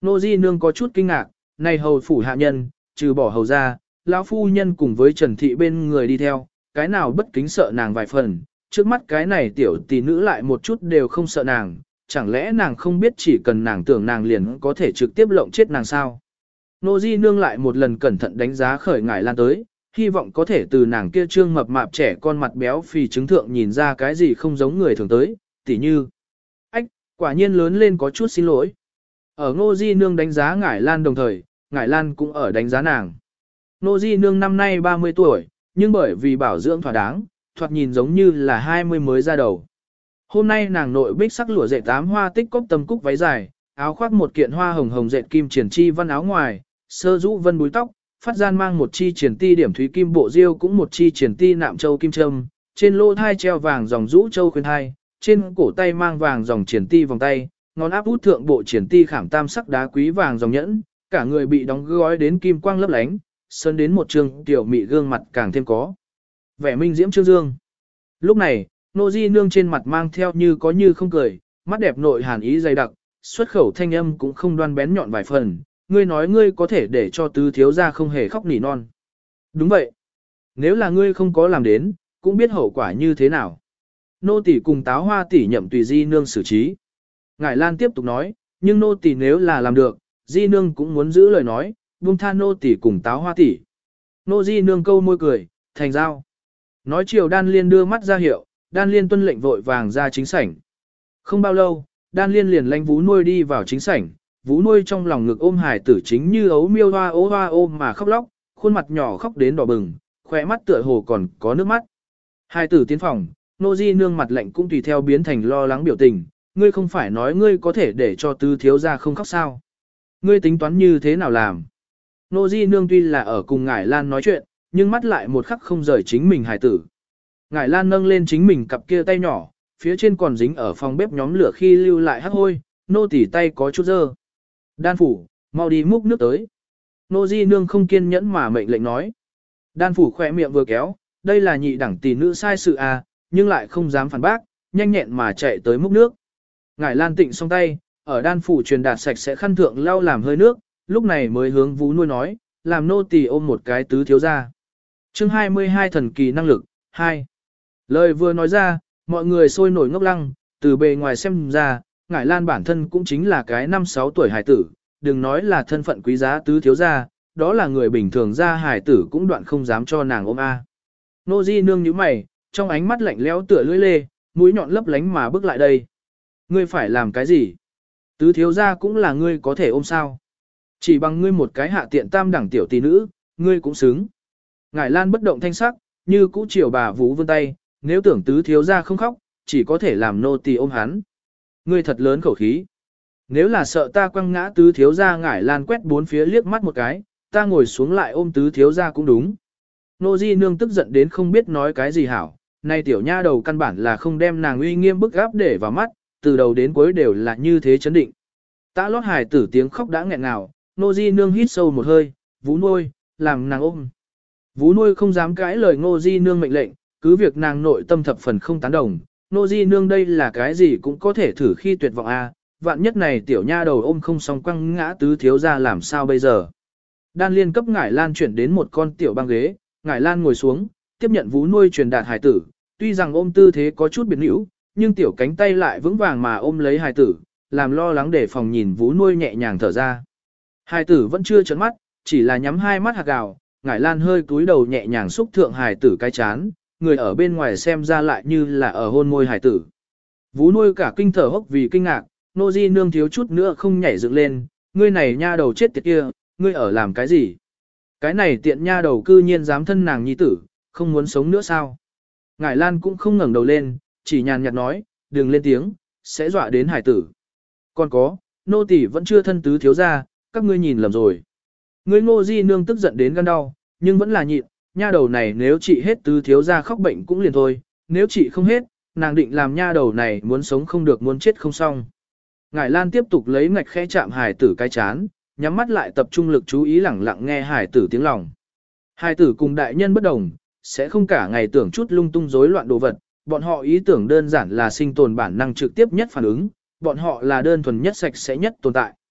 Nô Di Nương có chút kinh ngạc, này hầu phủ hạ nhân, trừ bỏ hầu ra, lão phu nhân cùng với Trần Thị bên người đi theo, cái nào bất kính sợ nàng vài phần, trước mắt cái này tiểu tỷ nữ lại một chút đều không sợ nàng, chẳng lẽ nàng không biết chỉ cần nàng tưởng nàng liền có thể trực tiếp lộng chết nàng sao? Nô Di Nương lại một lần cẩn thận đánh giá khởi Ngải Lan tới, hy vọng có thể từ nàng kia trương mập mạp trẻ con mặt béo phì chứng thượng nhìn ra cái gì không giống người thường tới, tỉ như. Ách, quả nhiên lớn lên có chút xin lỗi. Ở Ngô Di Nương đánh giá Ngải Lan đồng thời, Ngải Lan cũng ở đánh giá nàng. Ngô Di Nương năm nay ba mươi tuổi, nhưng bởi vì bảo dưỡng thỏa đáng, thoạt nhìn giống như là hai mươi mới ra đầu. Hôm nay nàng nội bích sắc lụa dệt tám hoa tích cốc tâm cúc váy dài, áo khoác một kiện hoa hồng hồng dệt kim triển chi văn áo ngoài, sơ rũ vân búi tóc, phát gian mang một chi triển ti điểm thúy kim bộ diêu cũng một chi triển ti nạm châu kim trâm, trên lô thai treo vàng dòng rũ châu khuyên thai, trên cổ tay mang vàng dòng triển ti vòng tay, ngón áp út thượng bộ triển ti khảm tam sắc đá quý vàng dòng nhẫn, cả người bị đóng gói đến kim quang lấp lánh, sơn đến một trường tiểu mị gương mặt càng thêm có vẻ minh diễm trương dương. Lúc này, Nô Di Nương trên mặt mang theo như có như không cười, mắt đẹp nội hàn ý dày đặc, xuất khẩu thanh âm cũng không đoan bén nhọn vài phần, ngươi nói ngươi có thể để cho tứ thiếu gia không hề khóc nỉ non. Đúng vậy. Nếu là ngươi không có làm đến, cũng biết hậu quả như thế nào. Nô tỷ cùng táo hoa tỷ nhậm tùy Di Nương xử trí. Ngải Lan tiếp tục nói, nhưng nô tỷ nếu là làm được, Di Nương cũng muốn giữ lời nói, buông tha nô tỷ cùng táo hoa tỷ. Nô Di Nương câu môi cười, thành giao. Nói chiều Đan Liên đưa mắt ra hiệu, Đan Liên tuân lệnh vội vàng ra chính sảnh. Không bao lâu, Đan Liên liền lánh Vú Nuôi đi vào chính sảnh, Vú Nuôi trong lòng ngực ôm hài tử chính như ấu miêu hoa ố hoa ôm mà khóc lóc, khuôn mặt nhỏ khóc đến đỏ bừng, khỏe mắt tựa hồ còn có nước mắt. Hài tử tiến phòng, Nô Di Nương mặt lạnh cũng tùy theo biến thành lo lắng biểu tình, ngươi không phải nói ngươi có thể để cho tứ thiếu gia không khóc sao? Ngươi tính toán như thế nào làm? Nô Di Nương tuy là ở cùng Ngải Lan nói chuyện, nhưng mắt lại một khắc không rời chính mình hài tử. Ngải Lan nâng lên chính mình cặp kia tay nhỏ, phía trên còn dính ở phòng bếp nhóm lửa khi lưu lại hắc hôi, nô tỉ tay có chút dơ. Đan phủ, mau đi múc nước tới. Nô Di Nương không kiên nhẫn mà mệnh lệnh nói. Đan phủ khỏe miệng vừa kéo, đây là nhị đẳng tỷ nữ sai sự à, nhưng lại không dám phản bác, nhanh nhẹn mà chạy tới múc nước. Ngải Lan tịnh xong tay, ở đan phủ truyền đạt sạch sẽ khăn thượng lau làm hơi nước, lúc này mới hướng Vú Nuôi nói, làm nô tỳ ôm một cái tứ thiếu gia. Chương hai mươi hai thần kỳ năng lực, hai. Lời vừa nói ra, mọi người sôi nổi ngốc lăng, từ bề ngoài xem ra, Ngải Lan bản thân cũng chính là cái năm sáu tuổi hài tử, đừng nói là thân phận quý giá tứ thiếu gia, đó là người bình thường ra hài tử cũng đoạn không dám cho nàng ôm a. Nô Di Nương nhíu mày, trong ánh mắt lạnh lẽo tựa lưỡi lê, mũi nhọn lấp lánh mà bước lại đây. Ngươi phải làm cái gì? Tứ thiếu gia cũng là ngươi có thể ôm sao? Chỉ bằng ngươi một cái hạ tiện tam đẳng tiểu tỷ nữ, ngươi cũng xứng. Ngải Lan bất động thanh sắc, như cũ chiều bà Vú vươn tay, nếu tưởng tứ thiếu gia không khóc, chỉ có thể làm nô tỳ ôm hắn. Ngươi thật lớn khẩu khí. Nếu là sợ ta quăng ngã tứ thiếu gia, Ngải Lan quét bốn phía liếc mắt một cái, ta ngồi xuống lại ôm tứ thiếu gia cũng đúng. Nô Di Nương tức giận đến không biết nói cái gì hảo, nay tiểu nha đầu căn bản là không đem nàng uy nghiêm bức gáp để vào mắt, từ đầu đến cuối đều là như thế chấn định. Tã lót hài tử tiếng khóc đã nghẹn ngào, Nô Di Nương hít sâu một hơi, Vú Nuôi, làm nàng ôm. Vú Nuôi không dám cãi lời Nô Di Nương mệnh lệnh, cứ việc nàng nội tâm thập phần không tán đồng, Nô Di Nương đây là cái gì cũng có thể thử khi tuyệt vọng a, vạn nhất này tiểu nha đầu ôm không xong quăng ngã tứ thiếu gia làm sao bây giờ. Đan Liên cấp Ngải Lan chuyển đến một con tiểu băng ghế, Ngải Lan ngồi xuống, tiếp nhận Vú Nuôi truyền đạt hài tử, tuy rằng ôm tư thế có chút biệt nữ, nhưng tiểu cánh tay lại vững vàng mà ôm lấy hài tử, làm lo lắng để phòng nhìn Vú Nuôi nhẹ nhàng thở ra. Hài tử vẫn chưa trợn mắt, chỉ là nhắm hai mắt hạt gào, Ngải Lan hơi cúi đầu nhẹ nhàng xúc thượng hài tử cái chán, người ở bên ngoài xem ra lại như là ở hôn môi hài tử. Vú Nuôi cả kinh thở hốc vì kinh ngạc, Nô Di Nương thiếu chút nữa không nhảy dựng lên, ngươi này nha đầu chết tiệt kia, ngươi ở làm cái gì? Cái này tiện nha đầu cư nhiên dám thân nàng nhi tử, không muốn sống nữa sao? Ngải Lan cũng không ngẩng đầu lên, chỉ nhàn nhạt nói, đừng lên tiếng, sẽ dọa đến hải tử. Còn có, nô tỳ vẫn chưa thân tứ thiếu gia, các ngươi nhìn lầm rồi. Ngươi Ngô Di Nương tức giận đến gan đau, nhưng vẫn là nhịn, nha đầu này nếu trị hết tứ thiếu gia khóc bệnh cũng liền thôi, nếu trị không hết, nàng định làm nha đầu này muốn sống không được muốn chết không xong. Ngải Lan tiếp tục lấy ngạch khẽ chạm hải tử cái chán, nhắm mắt lại tập trung lực chú ý lẳng lặng nghe hải tử tiếng lòng. Hải tử cùng đại nhân bất đồng, sẽ không cả ngày tưởng chút lung tung rối loạn đồ vật, bọn họ ý tưởng đơn giản là sinh tồn bản năng trực tiếp nhất phản ứng, bọn họ là đơn thuần nhất sạch sẽ nhất tồn tại.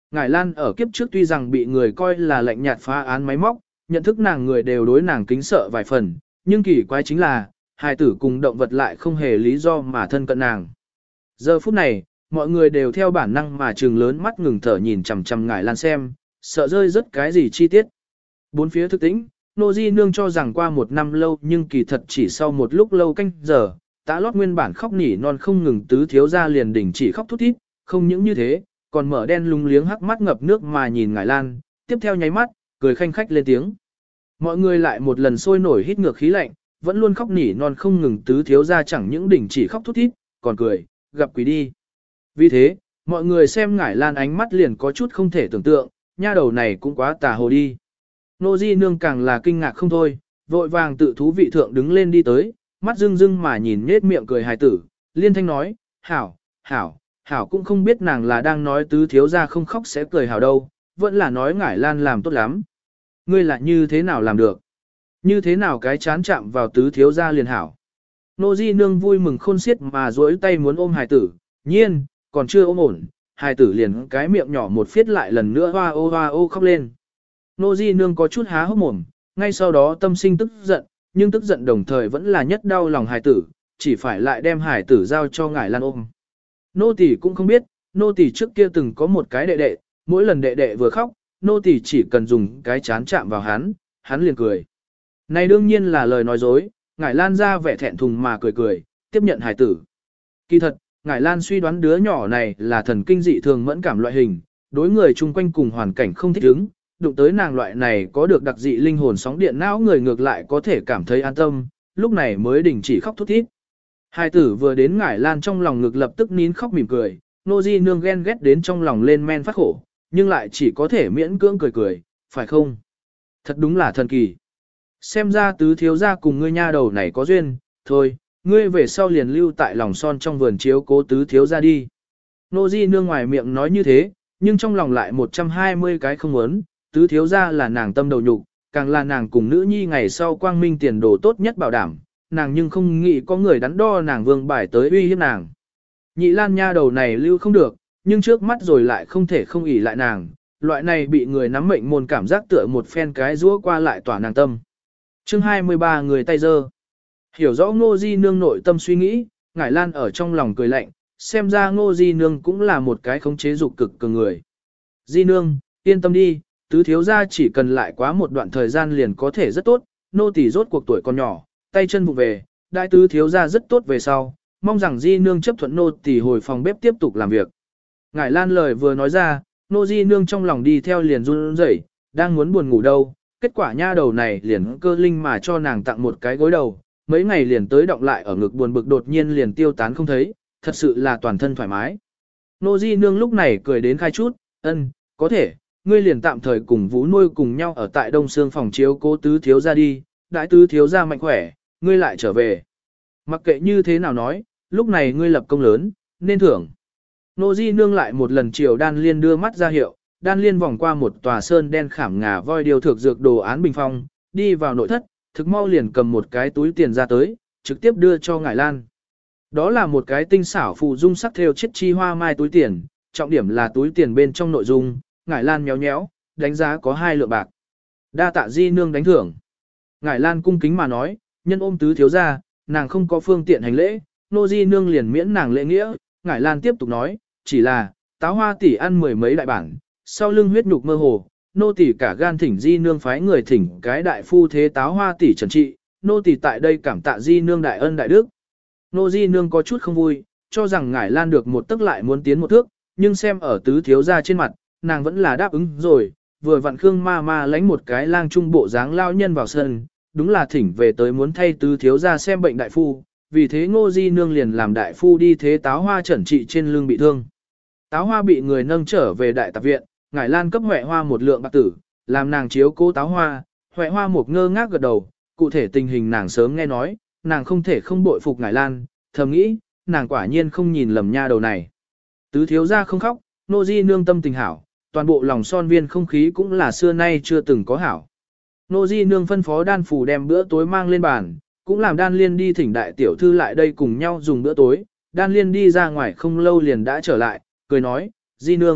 Ngải Lan ở kiếp trước tuy rằng bị người coi là lạnh nhạt phá án máy móc, nhận thức nàng người đều đối nàng kính sợ vài phần, nhưng kỳ quái chính là, hài tử cùng động vật lại không hề lý do mà thân cận nàng. Giờ phút này, mọi người đều theo bản năng mà trừng lớn mắt ngừng thở nhìn chằm chằm Ngải Lan xem, sợ rơi rất cái gì chi tiết. Bốn phía thực tĩnh, Nô Di Nương cho rằng qua một năm lâu nhưng kỳ thật chỉ sau một lúc lâu canh giờ, Tã Lót nguyên bản khóc nỉ non không ngừng tứ thiếu ra liền đỉnh chỉ khóc thút thít, không những như thế, còn mở đen lúng liếng hắc mắt ngập nước mà nhìn Ngải Lan, tiếp theo nháy mắt, cười khanh khách lên tiếng. Mọi người lại một lần sôi nổi hít ngược khí lạnh, vẫn luôn khóc nỉ non không ngừng tứ thiếu ra chẳng những đỉnh chỉ khóc thút thít, còn cười, gặp quỷ đi. Vì thế, mọi người xem Ngải Lan ánh mắt liền có chút không thể tưởng tượng, nha đầu này cũng quá tà hồ đi. Nô Di Nương càng là kinh ngạc không thôi, vội vàng tự thú vị thượng đứng lên đi tới, mắt rưng rưng mà nhìn nết miệng cười hài tử, liên thanh nói, hảo, hảo, hảo cũng không biết nàng là đang nói tứ thiếu ra không khóc sẽ cười hảo đâu, vẫn là nói Ngải Lan làm tốt lắm. Ngươi là như thế nào làm được? Như thế nào cái chán chạm vào tứ thiếu ra liền hảo? Nô Di Nương vui mừng khôn xiết mà duỗi tay muốn ôm hài tử, nhiên, còn chưa ôm ổn, hài tử liền cái miệng nhỏ một phiết lại lần nữa hoa ô hoa ô khóc lên. Nô Di Nương có chút há hốc mồm, ngay sau đó tâm sinh tức giận, nhưng tức giận đồng thời vẫn là nhất đau lòng hài tử, chỉ phải lại đem hài tử giao cho Ngải Lan ôm. Nô tỳ cũng không biết, nô tỳ trước kia từng có một cái đệ đệ, mỗi lần đệ đệ vừa khóc, nô tỳ chỉ cần dùng cái chán chạm vào hắn, hắn liền cười. Này đương nhiên là lời nói dối, Ngải Lan ra vẻ thẹn thùng mà cười cười, tiếp nhận hài tử. Kỳ thật, Ngải Lan suy đoán đứa nhỏ này là thần kinh dị thường mẫn cảm loại hình, đối người chung quanh cùng hoàn cảnh không thích ứng, đụng tới nàng loại này có được đặc dị linh hồn sóng điện não người ngược lại có thể cảm thấy an tâm, lúc này mới đình chỉ khóc thút thít. Hai tử vừa đến Ngải Lan trong lòng ngực lập tức nín khóc mỉm cười, Nô Di Nương ghen ghét đến trong lòng lên men phát khổ, nhưng lại chỉ có thể miễn cưỡng cười cười, phải không? Thật đúng là thần kỳ. Xem ra tứ thiếu gia cùng ngươi nha đầu này có duyên, thôi, ngươi về sau liền lưu tại lòng son trong vườn chiếu cố tứ thiếu gia đi. Nô Di Nương ngoài miệng nói như thế, nhưng trong lòng lại một trăm hai mươi cái không muốn, tứ thiếu gia là nàng tâm đầu nhục, càng là nàng cùng nữ nhi ngày sau quang minh tiền đồ tốt nhất bảo đảm, nàng nhưng không nghĩ có người đắn đo nàng vương bài tới uy hiếp nàng. Nhị Lan nha đầu này lưu không được, nhưng trước mắt rồi lại không thể không ỷ lại nàng, loại này bị người nắm mệnh môn cảm giác tựa một phen cái rũa qua lại tỏa nàng tâm. Chương hai mươi ba người tay dơ. Hiểu rõ Ngô Di Nương nội tâm suy nghĩ, Ngải Lan ở trong lòng cười lạnh, xem ra Ngô Di Nương cũng là một cái khống chế dục cực cường người. Di Nương, yên tâm đi, tứ thiếu gia chỉ cần lại quá một đoạn thời gian liền có thể rất tốt, nô tỳ rốt cuộc tuổi còn nhỏ, tay chân vụ về, đại tứ thiếu gia rất tốt về sau, mong rằng Di Nương chấp thuận nô tỳ hồi phòng bếp tiếp tục làm việc. Ngải Lan lời vừa nói ra, nô Di Nương trong lòng đi theo liền run rẩy, đang muốn buồn ngủ đâu, kết quả nha đầu này liền cơ linh mà cho nàng tặng một cái gối đầu, mấy ngày liền tới động lại ở ngực buồn bực đột nhiên liền tiêu tán không thấy, thật sự là toàn thân thoải mái. Nô Di Nương lúc này cười đến khai chút, ân, có thể, ngươi liền tạm thời cùng Vũ nuôi cùng nhau ở tại Đông Sương phòng chiếu cố tứ thiếu gia đi, đãi tứ thiếu gia mạnh khỏe, ngươi lại trở về. Mặc kệ như thế nào nói, lúc này ngươi lập công lớn, nên thưởng. Nô Di Nương lại một lần chiều Đan Liên đưa mắt ra hiệu, Đan Liên vòng qua một tòa sơn đen khảm ngà voi điều thực dược đồ án bình phong, đi vào nội thất, thực mau liền cầm một cái túi tiền ra tới, trực tiếp đưa cho Ngải Lan. Đó là một cái tinh xảo phụ dung sắc thêu chiết chi hoa mai túi tiền, trọng điểm là túi tiền bên trong nội dung, Ngải Lan nhéo nhéo, đánh giá có hai lượng bạc. Đa tạ Di Nương đánh thưởng. Ngải Lan cung kính mà nói, nhân ôm tứ thiếu gia, nàng không có phương tiện hành lễ, nô Di Nương liền miễn nàng lễ nghĩa. Ngải Lan tiếp tục nói, chỉ là, táo hoa tỷ ăn mười mấy đại bản, sau lưng huyết nhục mơ hồ, nô tỷ cả gan thỉnh Di Nương phái người thỉnh cái đại phu thế táo hoa tỷ trần trị, nô tỷ tại đây cảm tạ Di Nương đại ân đại đức. Nô Di Nương có chút không vui, cho rằng Ngải Lan được một tức lại muốn tiến một thước, nhưng xem ở tứ thiếu gia trên mặt, nàng vẫn là đáp ứng rồi, vừa vặn Khương ma ma lánh một cái lang trung bộ dáng lao nhân vào sân, đúng là thỉnh về tới muốn thay tứ thiếu gia xem bệnh đại phu, vì thế Ngô Di Nương liền làm đại phu đi thế táo hoa chẩn trị trên lưng bị thương. Táo hoa bị người nâng trở về đại tạp viện, Ngải Lan cấp Huệ Hoa một lượng bạc tử, làm nàng chiếu cố táo hoa, Huệ Hoa một ngơ ngác gật đầu, cụ thể tình hình nàng sớm nghe nói, nàng không thể không bội phục Ngải Lan, thầm nghĩ, nàng quả nhiên không nhìn lầm nha đầu này. Tứ thiếu gia không khóc, Ngô Di Nương tâm tình hảo, toàn bộ lòng son viên không khí cũng là xưa nay chưa từng có hảo. Ngô Di Nương phân phó Đan Phủ đem bữa tối mang lên bàn, cũng làm Đan Liên đi thỉnh đại tiểu thư lại đây cùng nhau dùng bữa tối. Đan Liên đi ra ngoài không lâu liền đã trở lại, cười nói, Di Nương,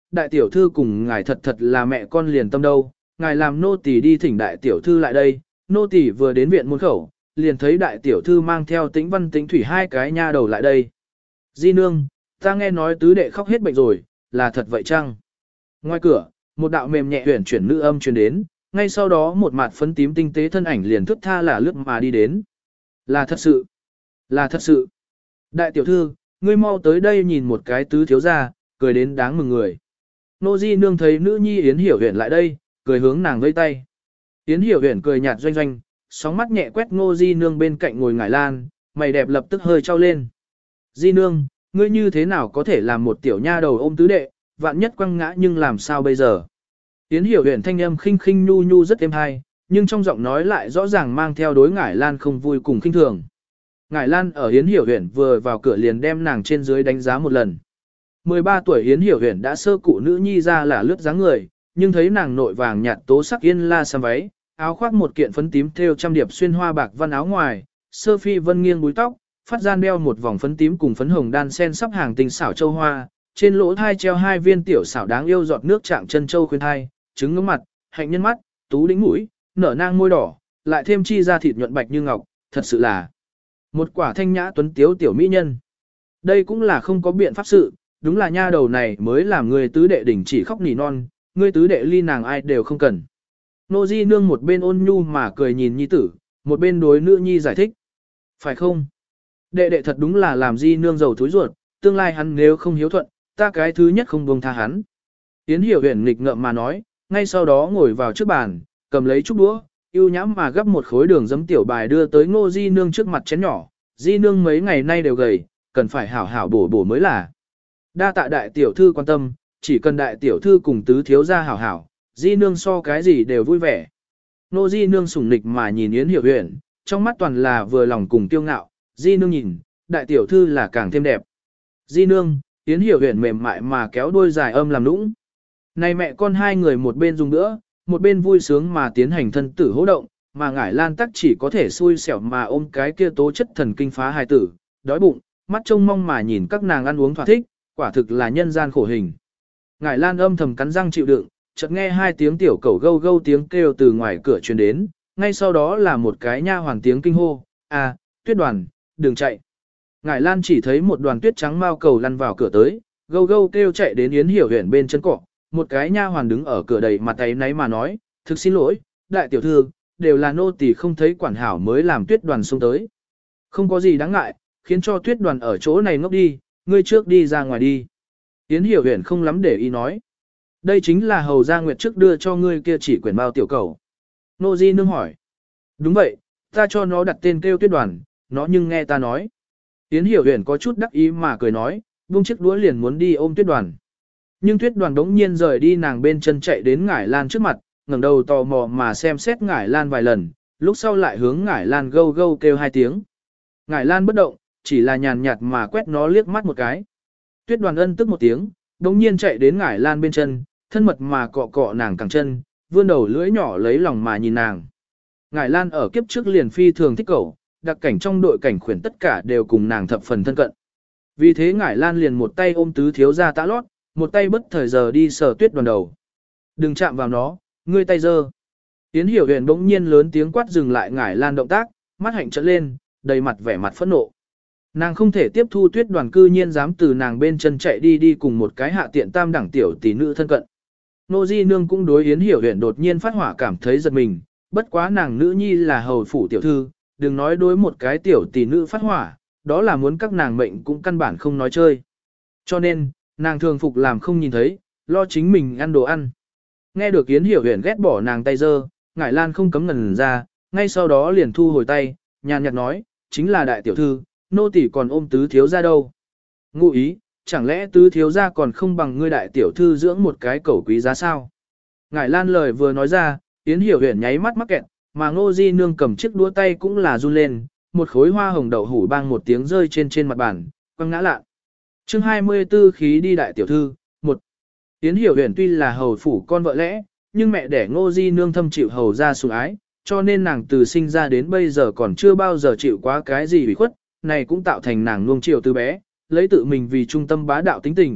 đại tiểu thư cùng ngài thật thật là mẹ con liền tâm đâu, ngài làm nô tỳ đi thỉnh đại tiểu thư lại đây, nô tỳ vừa đến viện môn khẩu, liền thấy đại tiểu thư mang theo Tĩnh Văn Tĩnh Thủy hai cái nha đầu lại đây. Di nương, ta nghe nói tứ đệ khóc hết bệnh rồi, là thật vậy chăng? Ngoài cửa, một đạo mềm nhẹ huyền chuyển nữ âm truyền đến, ngay sau đó một mặt phấn tím tinh tế thân ảnh liền thức tha là lướt mà đi đến. Là thật sự, là thật sự. Đại tiểu thư, ngươi mau tới đây nhìn một cái tứ thiếu gia, cười đến đáng mừng người. Nô Di nương thấy nữ nhi Yến Hiểu Huyền lại đây, cười hướng nàng vẫy tay. Yến Hiểu Huyền cười nhạt doanh doanh, sóng mắt nhẹ quét Ngô Di nương bên cạnh ngồi ngải lan, mày đẹp lập tức hơi trao lên. Di nương, ngươi như thế nào có thể làm một tiểu nha đầu ôm tứ đệ, vạn nhất quăng ngã nhưng làm sao bây giờ? Yến Hiểu Huyền thanh âm khinh khinh nhu nhu rất êm hay, nhưng trong giọng nói lại rõ ràng mang theo đối ngải lan không vui cùng khinh thường. Ngải lan ở Yến Hiểu Huyền vừa vào cửa liền đem nàng trên dưới đánh giá một lần. mười ba tuổi Yến Hiểu Huyền đã sơ cụ nữ nhi ra là lướt dáng người, nhưng thấy nàng nội vàng nhạt tố sắc yên la sam váy, áo khoác một kiện phấn tím thêu trăm điệp xuyên hoa bạc văn áo ngoài, sơ phi vân nghiêng búi tóc, phát gian đeo một vòng phấn tím cùng phấn hồng đan sen sắp hàng tinh xảo châu hoa, trên lỗ thai treo hai viên tiểu xảo đáng yêu giọt nước trạng chân châu khuyên thai, trứng ngưỡng mặt, hạnh nhân mắt, tú đỉnh mũi, nở nang môi đỏ, lại thêm chi ra thịt nhuận bạch như ngọc, thật sự là một quả thanh nhã tuấn tiếu tiểu mỹ nhân. Đây cũng là không có biện pháp sự, đúng là nha đầu này mới làm người tứ đệ đỉnh chỉ khóc nỉ non, người tứ đệ ly nàng ai đều không cần. Nô Di nương một bên ôn nhu mà cười nhìn nhi tử, một bên đối nữ nhi giải thích. Phải không? Đệ đệ thật đúng là làm Di nương giàu thối ruột, tương lai hắn nếu không hiếu thuận, ta cái thứ nhất không buông tha hắn. Yến Hiểu Huyền nghịch ngợm mà nói, ngay sau đó ngồi vào trước bàn, cầm lấy chút đũa, yêu nhãm mà gấp một khối đường giấm tiểu bài đưa tới Ngô Di nương trước mặt chén nhỏ. Di nương mấy ngày nay đều gầy, cần phải hảo hảo bổ bổ mới là. Đa tạ đại tiểu thư quan tâm, chỉ cần đại tiểu thư cùng tứ thiếu gia hảo hảo, Di nương so cái gì đều vui vẻ. Nô Di nương sủng nịch mà nhìn Yến Hiểu Huyền, trong mắt toàn là vừa lòng cùng kiêu ngạo. Di nương nhìn, đại tiểu thư là càng thêm đẹp. Di nương, Yến Hiểu Huyền mềm mại mà kéo đôi dài âm làm nũng. Này mẹ con hai người một bên dùng nữa, một bên vui sướng mà tiến hành thân tử hỗ động, mà ngải lan tắc chỉ có thể xui xẻo mà ôm cái kia tố chất thần kinh phá hài tử, đói bụng, mắt trông mong mà nhìn các nàng ăn uống thỏa thích, quả thực là nhân gian khổ hình. Ngải lan âm thầm cắn răng chịu đựng, chợt nghe hai tiếng tiểu cẩu gâu gâu tiếng kêu từ ngoài cửa truyền đến, ngay sau đó là một cái nha hoàn tiếng kinh hô, à, Tuyết Đoàn, đừng chạy. Ngải lan chỉ thấy một đoàn tuyết trắng mao cầu lăn vào cửa tới, gâu gâu kêu chạy đến Yến Hiểu Huyền bên chân cọ, một cái nha hoàn đứng ở cửa đầy mặt tay náy mà nói, thực xin lỗi, đại tiểu thư, đều là nô tỳ không thấy quản hảo mới làm Tuyết Đoàn xông tới. Không có gì đáng ngại, khiến cho Tuyết Đoàn ở chỗ này ngốc đi, ngươi trước đi ra ngoài đi. Yến Hiểu Huyền không lắm để ý nói. Đây chính là hầu gia nguyệt trước đưa cho ngươi kia chỉ quyển bao tiểu cầu. Nô Di nương hỏi. Đúng vậy, ta cho nó đặt tên kêu Tuyết Đoàn, nó nhưng nghe ta nói. Yến Hiểu Huyền có chút đắc ý mà cười nói, buông chiếc đũa liền muốn đi ôm Tuyết Đoàn. Nhưng Tuyết Đoàn đống nhiên rời đi nàng bên chân chạy đến ngải lan trước mặt, ngẩng đầu tò mò mà xem xét ngải lan vài lần, lúc sau lại hướng ngải lan gâu gâu kêu hai tiếng. Ngải lan bất động, chỉ là nhàn nhạt mà quét nó liếc mắt một cái. Tuyết Đoàn ân tức một tiếng, đống nhiên chạy đến ngải lan bên chân, thân mật mà cọ cọ nàng cẳng chân, vươn đầu lưỡi nhỏ lấy lòng mà nhìn nàng. Ngải lan ở kiếp trước liền phi thường thích cẩu, đặc cảnh trong đội cảnh khuyển tất cả đều cùng nàng thập phần thân cận. Vì thế ngải lan liền một tay ôm tứ thiếu gia tã lót, một tay bất thời giờ đi sờ Tuyết Đoàn đầu. Đừng chạm vào nó, ngươi tay dơ. Yến Hiểu Huyền bỗng nhiên lớn tiếng quát dừng lại ngải lan động tác, mắt hạnh trợn lên, đầy mặt vẻ mặt phẫn nộ. Nàng không thể tiếp thu Tuyết Đoàn cư nhiên dám từ nàng bên chân chạy đi đi cùng một cái hạ tiện tam đẳng tiểu tỷ nữ thân cận. Nô Di nương cũng đối Yến Hiểu Huyền đột nhiên phát hỏa cảm thấy giật mình, bất quá nàng nữ nhi là hầu phủ tiểu thư, đừng nói đối một cái tiểu tỷ nữ phát hỏa, đó là muốn các nàng mệnh cũng căn bản không nói chơi. Cho nên, nàng thường phục làm không nhìn thấy, lo chính mình ăn đồ ăn. Nghe được Yến Hiểu Huyền ghét bỏ nàng tay dơ, ngải lan không cấm ngần ra, ngay sau đó liền thu hồi tay, nhàn nhạt nói, chính là đại tiểu thư, nô tỳ còn ôm tứ thiếu gia đâu. Ngụ ý, chẳng lẽ tứ thiếu gia còn không bằng ngươi đại tiểu thư dưỡng một cái cẩu quý giá sao? Ngải lan lời vừa nói ra, Yến Hiểu Huyền nháy mắt mắc kẹt, mà Ngô Di nương cầm chiếc đũa tay cũng là run lên, một khối hoa hồng đậu hủ bang một tiếng rơi trên trên mặt bàn, quăng ngã lạ. Chương hai mươi tư khí đi đại tiểu thư, một. Yến Hiểu Huyền tuy là hầu phủ con vợ lẽ, nhưng mẹ đẻ Ngô Di nương thâm chịu hầu ra sủng ái, cho nên nàng từ sinh ra đến bây giờ còn chưa bao giờ chịu quá cái gì ủy khuất, này cũng tạo thành nàng nuông chiều từ bé, lấy tự mình vì trung tâm bá đạo tính tình,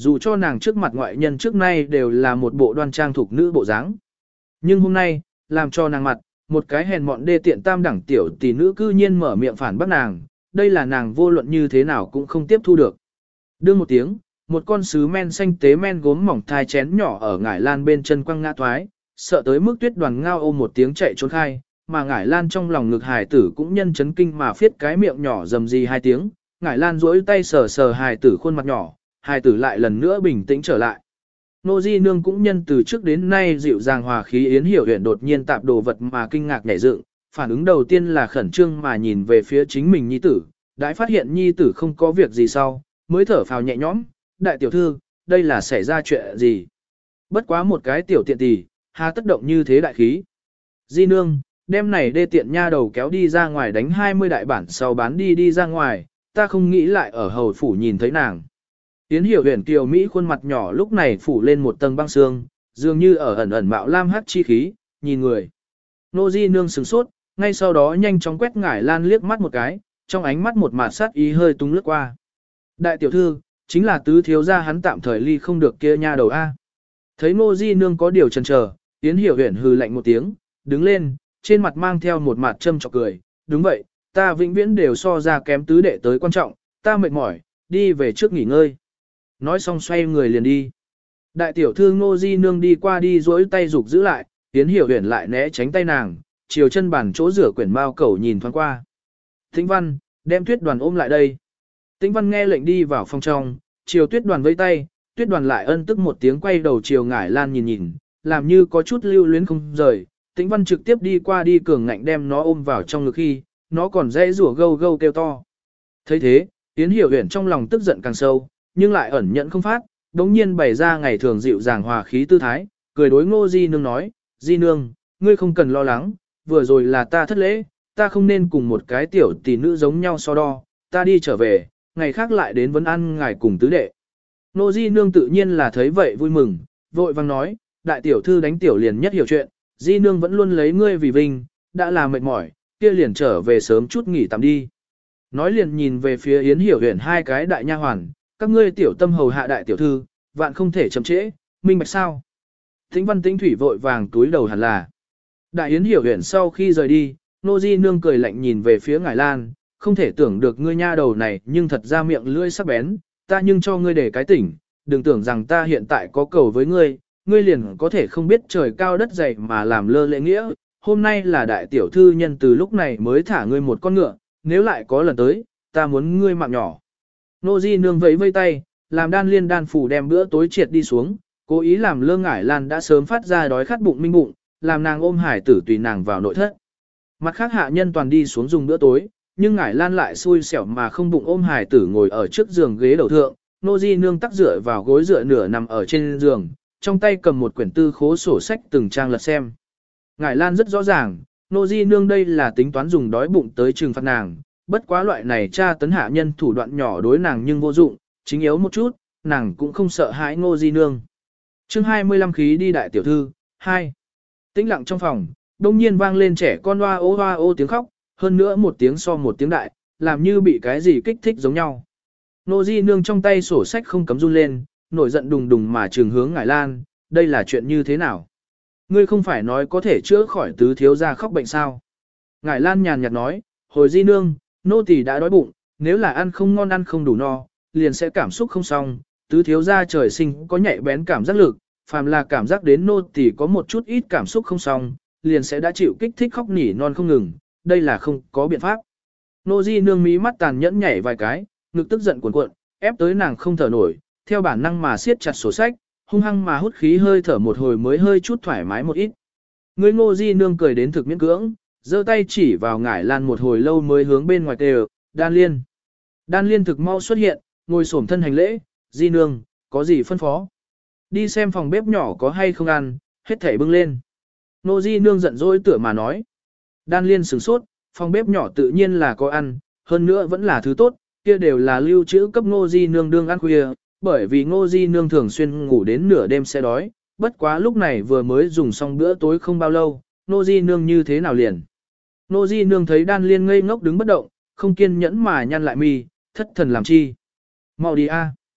dù cho nàng trước mặt ngoại nhân trước nay đều là một bộ đoan trang thuộc nữ bộ dáng. Nhưng hôm nay, làm cho nàng mặt, một cái hèn mọn đê tiện tam đẳng tiểu tỷ nữ cư nhiên mở miệng phản bác nàng, đây là nàng vô luận như thế nào cũng không tiếp thu được. Đương một tiếng, một con sứ men xanh tế men gốm mỏng thai chén nhỏ ở ngải lan bên chân quăng ngã thoái, sợ tới mức tuyết đoàn ngao ôm một tiếng chạy trốn khai, mà ngải lan trong lòng ngực hải tử cũng nhân chấn kinh mà phiết cái miệng nhỏ rầm rì hai tiếng, ngải lan duỗi tay sờ sờ hải tử khuôn mặt nhỏ, hải tử lại lần nữa bình tĩnh trở lại. Nô Di Nương cũng nhân từ trước đến nay dịu dàng hòa khí yến hiểu huyện đột nhiên tạp đồ vật mà kinh ngạc nhảy dựng, phản ứng đầu tiên là khẩn trương mà nhìn về phía chính mình nhi tử, đã phát hiện nhi tử không có việc gì sau, mới thở phào nhẹ nhõm, đại tiểu thư, đây là xảy ra chuyện gì? Bất quá một cái tiểu tiện tỷ, hà tất động như thế đại khí. Di Nương, đem này đê tiện nha đầu kéo đi ra ngoài đánh hai mươi đại bản sau bán đi đi ra ngoài, ta không nghĩ lại ở hầu phủ nhìn thấy nàng. Yến hiểu huyền kiều Mỹ khuôn mặt nhỏ lúc này phủ lên một tầng băng sương, dường như ở ẩn ẩn mạo lam hắc chi khí, nhìn người. Nô Di Nương sửng sốt, ngay sau đó nhanh chóng quét ngải lan liếc mắt một cái, trong ánh mắt một mạt sát ý hơi tung lướt qua. Đại tiểu thư, chính là tứ thiếu gia hắn tạm thời ly không được kia nha đầu A. Thấy Nô Di Nương có điều chần chờ, Yến hiểu huyền hừ lạnh một tiếng, đứng lên, trên mặt mang theo một mặt châm chọc cười, đúng vậy, ta vĩnh viễn đều so ra kém tứ đệ tới quan trọng, ta mệt mỏi, đi về trước nghỉ ngơi. Nói xong xoay người liền đi. Đại tiểu thư Ngô Di Nương đi qua đi duỗi tay giục giữ lại, Yến hiểu huyền lại né tránh tay nàng, chiều chân bàn chỗ rửa quyển mao cẩu nhìn thoáng qua. Tĩnh Văn, đem tuyết đoàn ôm lại đây. Tĩnh Văn nghe lệnh đi vào phòng trong, chiều tuyết đoàn vẫy tay, tuyết đoàn lại ân tức một tiếng quay đầu chiều ngải lan nhìn nhìn, làm như có chút lưu luyến không rời. Tĩnh Văn trực tiếp đi qua đi cường ngạnh đem nó ôm vào trong ngực khi, nó còn dễ rủa gâu gâu kêu to. Thấy thế, Yến hiểu huyền trong lòng tức giận càng sâu, nhưng lại ẩn nhận không phát, đống nhiên bày ra ngày thường dịu dàng hòa khí tư thái, cười đối Ngô Di Nương nói, Di Nương, ngươi không cần lo lắng, vừa rồi là ta thất lễ, ta không nên cùng một cái tiểu tỷ nữ giống nhau so đo, ta đi trở về, ngày khác lại đến vấn ăn ngài cùng tứ đệ. Ngô Di Nương tự nhiên là thấy vậy vui mừng, vội vang nói, đại tiểu thư đánh tiểu liền nhất hiểu chuyện, Di Nương vẫn luôn lấy ngươi vì vinh, đã là mệt mỏi, kia liền trở về sớm chút nghỉ tạm đi. Nói liền nhìn về phía Yến hiểu huyền hai cái đại nha hoàn, các ngươi tiểu tâm hầu hạ đại tiểu thư, vạn không thể chậm trễ, minh bạch sao. Tĩnh Văn Tĩnh Thủy vội vàng túi đầu hẳn là. Đại Yến hiểu huyền sau khi rời đi, Nô Di Nương cười lạnh nhìn về phía Ngải Lan, không thể tưởng được ngươi nha đầu này nhưng thật ra miệng lưỡi sắc bén, ta nhưng cho ngươi để cái tỉnh, đừng tưởng rằng ta hiện tại có cầu với ngươi, ngươi liền có thể không biết trời cao đất dày mà làm lơ lễ nghĩa, hôm nay là đại tiểu thư nhân từ lúc này mới thả ngươi một con ngựa, nếu lại có lần tới, ta muốn ngươi mạng nhỏ. Nô Di Nương vẫy vây tay, làm đan liên đan phủ đem bữa tối triệt đi xuống, cố ý làm lơ Ngải Lan đã sớm phát ra đói khát bụng minh bụng, làm nàng ôm hải tử tùy nàng vào nội thất. Mặt khác hạ nhân toàn đi xuống dùng bữa tối, nhưng Ngải Lan lại xui xẻo mà không bụng ôm hải tử ngồi ở trước giường ghế đầu thượng, Nô Di Nương tắc dựa vào gối dựa nửa nằm ở trên giường, trong tay cầm một quyển tư khố sổ sách từng trang lật xem. Ngải Lan rất rõ ràng, Nô Di Nương đây là tính toán dùng đói bụng tới trừng phạt nàng, bất quá loại này tra tấn hạ nhân thủ đoạn nhỏ đối nàng nhưng vô dụng, chính yếu một chút, nàng cũng không sợ hãi Ngô Di Nương. Chương hai mươi lăm khí đi đại tiểu thư, hai. Tĩnh lặng trong phòng, đông nhiên vang lên trẻ con hoa ô hoa ô tiếng khóc, hơn nữa một tiếng so một tiếng đại, làm như bị cái gì kích thích giống nhau. Ngô Di Nương trong tay sổ sách không cấm run lên, nổi giận đùng đùng mà trường hướng Ngải Lan, đây là chuyện như thế nào? Ngươi không phải nói có thể chữa khỏi tứ thiếu gia khóc bệnh sao? Ngải Lan nhàn nhạt nói, hồi Di Nương, nô tỳ đã đói bụng, nếu là ăn không ngon ăn không đủ no, liền sẽ cảm xúc không xong, tứ thiếu gia trời sinh có nhạy bén cảm giác lực, phàm là cảm giác đến nô tỳ có một chút ít cảm xúc không xong, liền sẽ đã chịu kích thích khóc nỉ non không ngừng, đây là không có biện pháp. Nô Di Nương mí mắt tàn nhẫn nhảy vài cái, ngực tức giận cuộn cuộn, ép tới nàng không thở nổi, theo bản năng mà siết chặt sổ sách, hung hăng mà hút khí hơi thở một hồi mới hơi chút thoải mái một ít. Người Ngô Di Nương cười đến thực miễn cưỡng, giơ tay chỉ vào Ngải Lan một hồi lâu mới hướng bên ngoài kêu, Đan Liên. Đan Liên thực mau xuất hiện, ngồi xổm thân hành lễ, Di Nương, có gì phân phó? Đi xem phòng bếp nhỏ có hay không ăn, hết thảy bưng lên. Ngô Di Nương giận dỗi tựa mà nói. Đan Liên sửng sốt, phòng bếp nhỏ tự nhiên là có ăn, hơn nữa vẫn là thứ tốt, kia đều là lưu trữ cấp Ngô Di Nương đương ăn khuya, bởi vì Ngô Di Nương thường xuyên ngủ đến nửa đêm sẽ đói, bất quá lúc này vừa mới dùng xong bữa tối không bao lâu, Ngô Di Nương như thế nào liền. Ngô Di Nương thấy Đan Liên ngây ngốc đứng bất động, không kiên nhẫn mà nhăn lại mi, thất thần làm chi. Mau đi a.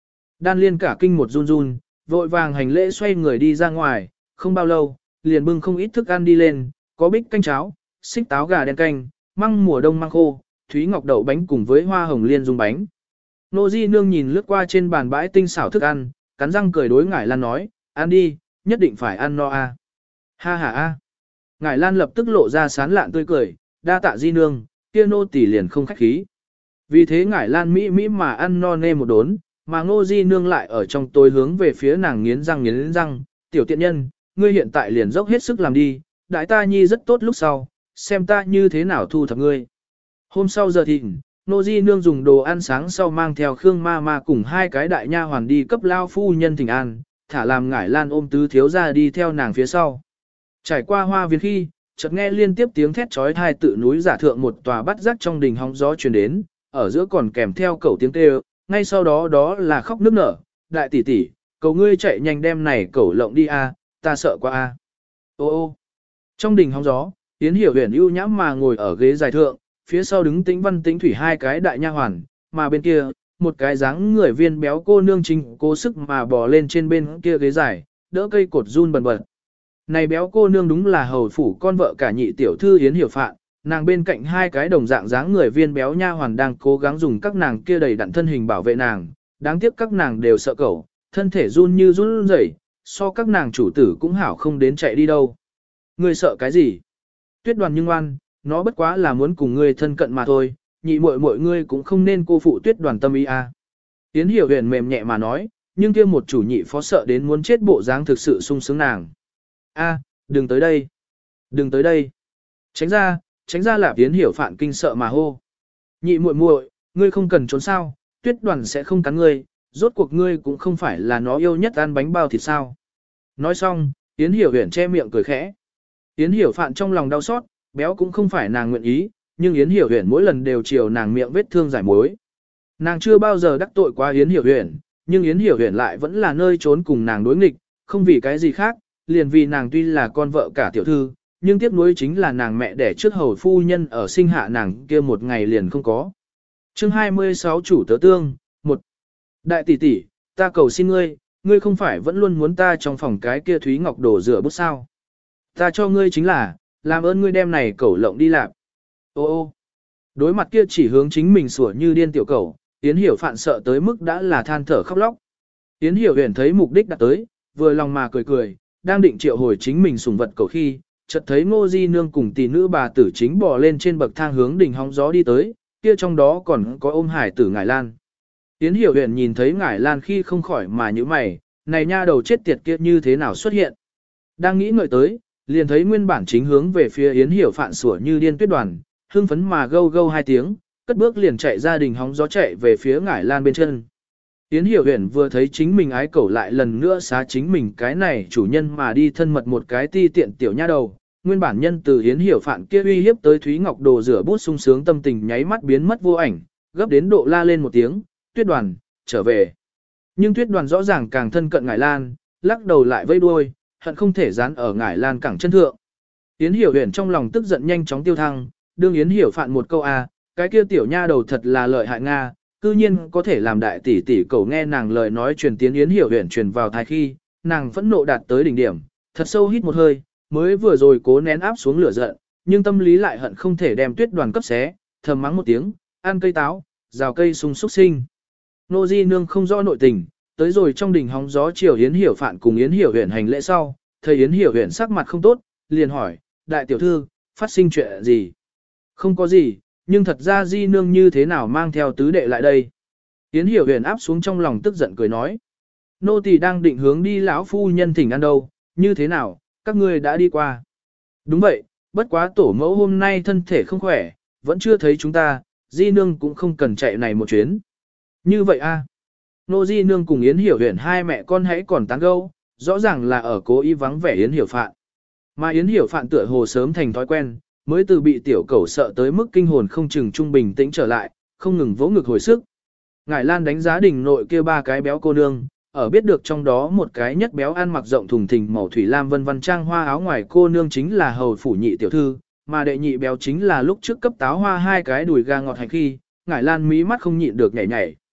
Đan Liên cả kinh một run run, vội vàng hành lễ xoay người đi ra ngoài, không bao lâu, liền bưng không ít thức ăn đi lên, có bích canh cháo, xích táo gà đen canh, măng mùa đông măng khô, thúy ngọc đậu bánh cùng với hoa hồng liên dung bánh. Nô Di Nương nhìn lướt qua trên bàn bãi tinh xảo thức ăn, cắn răng cười đối Ngải Lan nói, ăn đi, nhất định phải ăn no a. Ha ha a. Ngải Lan lập tức lộ ra sán lạn tươi cười, đa tạ Di Nương, kia nô tỳ liền không khách khí. Vì thế Ngải Lan mỹ mỹ mà ăn no nê một đốn, mà Ngô Di Nương lại ở trong tối hướng về phía nàng nghiến răng nghiến răng, tiểu tiện nhân, ngươi hiện tại liền dốc hết sức làm đi, đại ta nhi rất tốt lúc sau, xem ta như thế nào thu thập ngươi. Hôm sau giờ thịnh, Ngô Di Nương dùng đồ ăn sáng sau mang theo Khương Ma Ma cùng hai cái đại nha hoàn đi cấp lao phu nhân thỉnh an, thả làm Ngải Lan ôm tứ thiếu ra đi theo nàng phía sau. Trải qua hoa viên khi, chợt nghe liên tiếp tiếng thét trói thai tự núi giả thượng một tòa bắt rắc trong đình hóng gió truyền đến, ở giữa còn kèm theo cẩu tiếng kêu, ngay sau đó đó là khóc nức nở, đại tỷ tỷ, cầu ngươi chạy nhanh đem này cẩu lộng đi a, ta sợ quá a. Ô ô. Trong đình hóng gió, Yến Hiểu Huyền ưu nhãm mà ngồi ở ghế dài thượng, phía sau đứng Tĩnh Văn Tĩnh Thủy hai cái đại nha hoàn, mà bên kia, một cái dáng người viên béo cô nương chính cố sức mà bò lên trên bên kia ghế dài, đỡ cây cột run bần bật. Này béo cô nương đúng là hầu phủ con vợ cả nhị tiểu thư Yến Hiểu Phạn, nàng bên cạnh hai cái đồng dạng dáng người viên béo nha hoàn đang cố gắng dùng các nàng kia đầy đặn thân hình bảo vệ nàng, đáng tiếc các nàng đều sợ cẩu, thân thể run như run rẩy, so các nàng chủ tử cũng hảo không đến chạy đi đâu. Ngươi sợ cái gì? Tuyết Đoàn nhưng ngoan, nó bất quá là muốn cùng ngươi thân cận mà thôi, nhị muội muội ngươi cũng không nên cô phụ Tuyết Đoàn tâm ý a. Yến Hiểu Huyền mềm nhẹ mà nói, nhưng kia một chủ nhị phó sợ đến muốn chết bộ dáng thực sự sung sướng nàng. A, đừng tới đây, đừng tới đây, tránh ra, tránh ra. Lạp Yến Hiểu Phạn kinh sợ mà hô. Nhị muội muội, ngươi không cần trốn sao, Tuyết Đoàn sẽ không cắn ngươi, rốt cuộc ngươi cũng không phải là nó yêu nhất ăn bánh bao thịt sao. Nói xong, Yến Hiểu Huyền che miệng cười khẽ. Yến Hiểu Phạn trong lòng đau xót, béo cũng không phải nàng nguyện ý, nhưng Yến Hiểu Huyền mỗi lần đều chiều nàng miệng vết thương giải mối. Nàng chưa bao giờ đắc tội qua Yến Hiểu Huyền, nhưng Yến Hiểu Huyền lại vẫn là nơi trốn cùng nàng đối nghịch, không vì cái gì khác, liền vì nàng tuy là con vợ cả tiểu thư, nhưng tiếc nuối chính là nàng mẹ đẻ trước hầu phu nhân ở sinh hạ nàng kia một ngày liền không có. Chương hai mươi sáu Chủ tớ tương, một. Đại tỷ tỷ, ta cầu xin ngươi, ngươi không phải vẫn luôn muốn ta trong phòng cái kia Thúy Ngọc đổ rửa bút sao? Ta cho ngươi chính là, làm ơn ngươi đem này cẩu lộng đi làm. Ô ô. Đối mặt kia chỉ hướng chính mình sủa như điên tiểu cẩu, Yến Hiểu Phạn sợ tới mức đã là than thở khóc lóc. Yến Hiểu Huyền thấy mục đích đã tới, vừa lòng mà cười cười, đang định triệu hồi chính mình sủng vật cẩu khi, chợt thấy Ngô Di Nương cùng tỷ nữ bà tử chính bò lên trên bậc thang hướng đỉnh hóng gió đi tới, kia trong đó còn có ôm hải tử Ngải Lan. Yến Hiểu Huyền nhìn thấy Ngải Lan khi không khỏi mà nhíu mày, này nha đầu chết tiệt kia như thế nào xuất hiện. Đang nghĩ ngợi tới, liền thấy nguyên bản chính hướng về phía Yến Hiểu Phạn sủa như điên Tuyết Đoàn, hưng phấn mà gâu gâu hai tiếng, cất bước liền chạy ra đình hóng gió chạy về phía Ngải Lan bên chân. Yến Hiểu Huyền vừa thấy chính mình ái cẩu lại lần nữa xá chính mình cái này chủ nhân mà đi thân mật một cái ti tiện tiểu nha đầu, nguyên bản nhân từ Yến Hiểu Phạn kia uy hiếp tới Thúy Ngọc đồ rửa bút sung sướng tâm tình nháy mắt biến mất vô ảnh, gấp đến độ la lên một tiếng, Tuyết Đoàn, trở về. Nhưng Tuyết Đoàn rõ ràng càng thân cận Ngải Lan, lắc đầu lại vây đuôi, hận không thể dán ở Ngải Lan cẳng chân thượng. Yến Hiểu Huyền trong lòng tức giận nhanh chóng tiêu thăng, đương Yến Hiểu Phạn một câu a, cái kia tiểu nha đầu thật là lợi hại nga, cư nhiên có thể làm đại tỷ tỷ cầu nghe nàng lời nói truyền tiến Yến Hiểu Huyền truyền vào thai khi, nàng phẫn nộ đạt tới đỉnh điểm, thật sâu hít một hơi, mới vừa rồi cố nén áp xuống lửa giận, nhưng tâm lý lại hận không thể đem Tuyết Đoàn cấp xé, thầm mắng một tiếng, ăn cây táo, rào cây sung súc sinh. Nô Di Nương không rõ nội tình, tới rồi trong đỉnh hóng gió chiều Yến Hiểu Phạn cùng Yến Hiểu Huyền hành lễ sau, thấy Yến Hiểu Huyền sắc mặt không tốt, liền hỏi, đại tiểu thư, phát sinh chuyện gì? Không có gì, nhưng thật ra Di Nương như thế nào mang theo tứ đệ lại đây? Yến Hiểu Huyền áp xuống trong lòng tức giận cười nói, nô tỳ đang định hướng đi lão phu nhân thỉnh ăn đâu, như thế nào, các ngươi đã đi qua? Đúng vậy, bất quá tổ mẫu hôm nay thân thể không khỏe, vẫn chưa thấy chúng ta, Di Nương cũng không cần chạy này một chuyến. Như vậy a? Nô Di Nương cùng Yến Hiểu Huyền hai mẹ con hãy còn tán gẫu, rõ ràng là ở cố ý vắng vẻ Yến Hiểu Phạn. Mà Yến Hiểu Phạn tựa hồ sớm thành thói quen, mới từ bị tiểu cẩu sợ tới mức kinh hồn không chừng trung bình tĩnh trở lại, không ngừng vỗ ngực hồi sức. Ngải Lan đánh giá đỉnh nội kia ba cái béo cô nương, ở biết được trong đó một cái nhất béo ăn mặc rộng thùng thình màu thủy lam vân vân trang hoa áo ngoài cô nương chính là hầu phủ nhị tiểu thư, mà đệ nhị béo chính là lúc trước cấp táo hoa hai cái đùi gà ngọt hành khi, Ngải Lan mí mắt không nhịn được nhảy nhảy.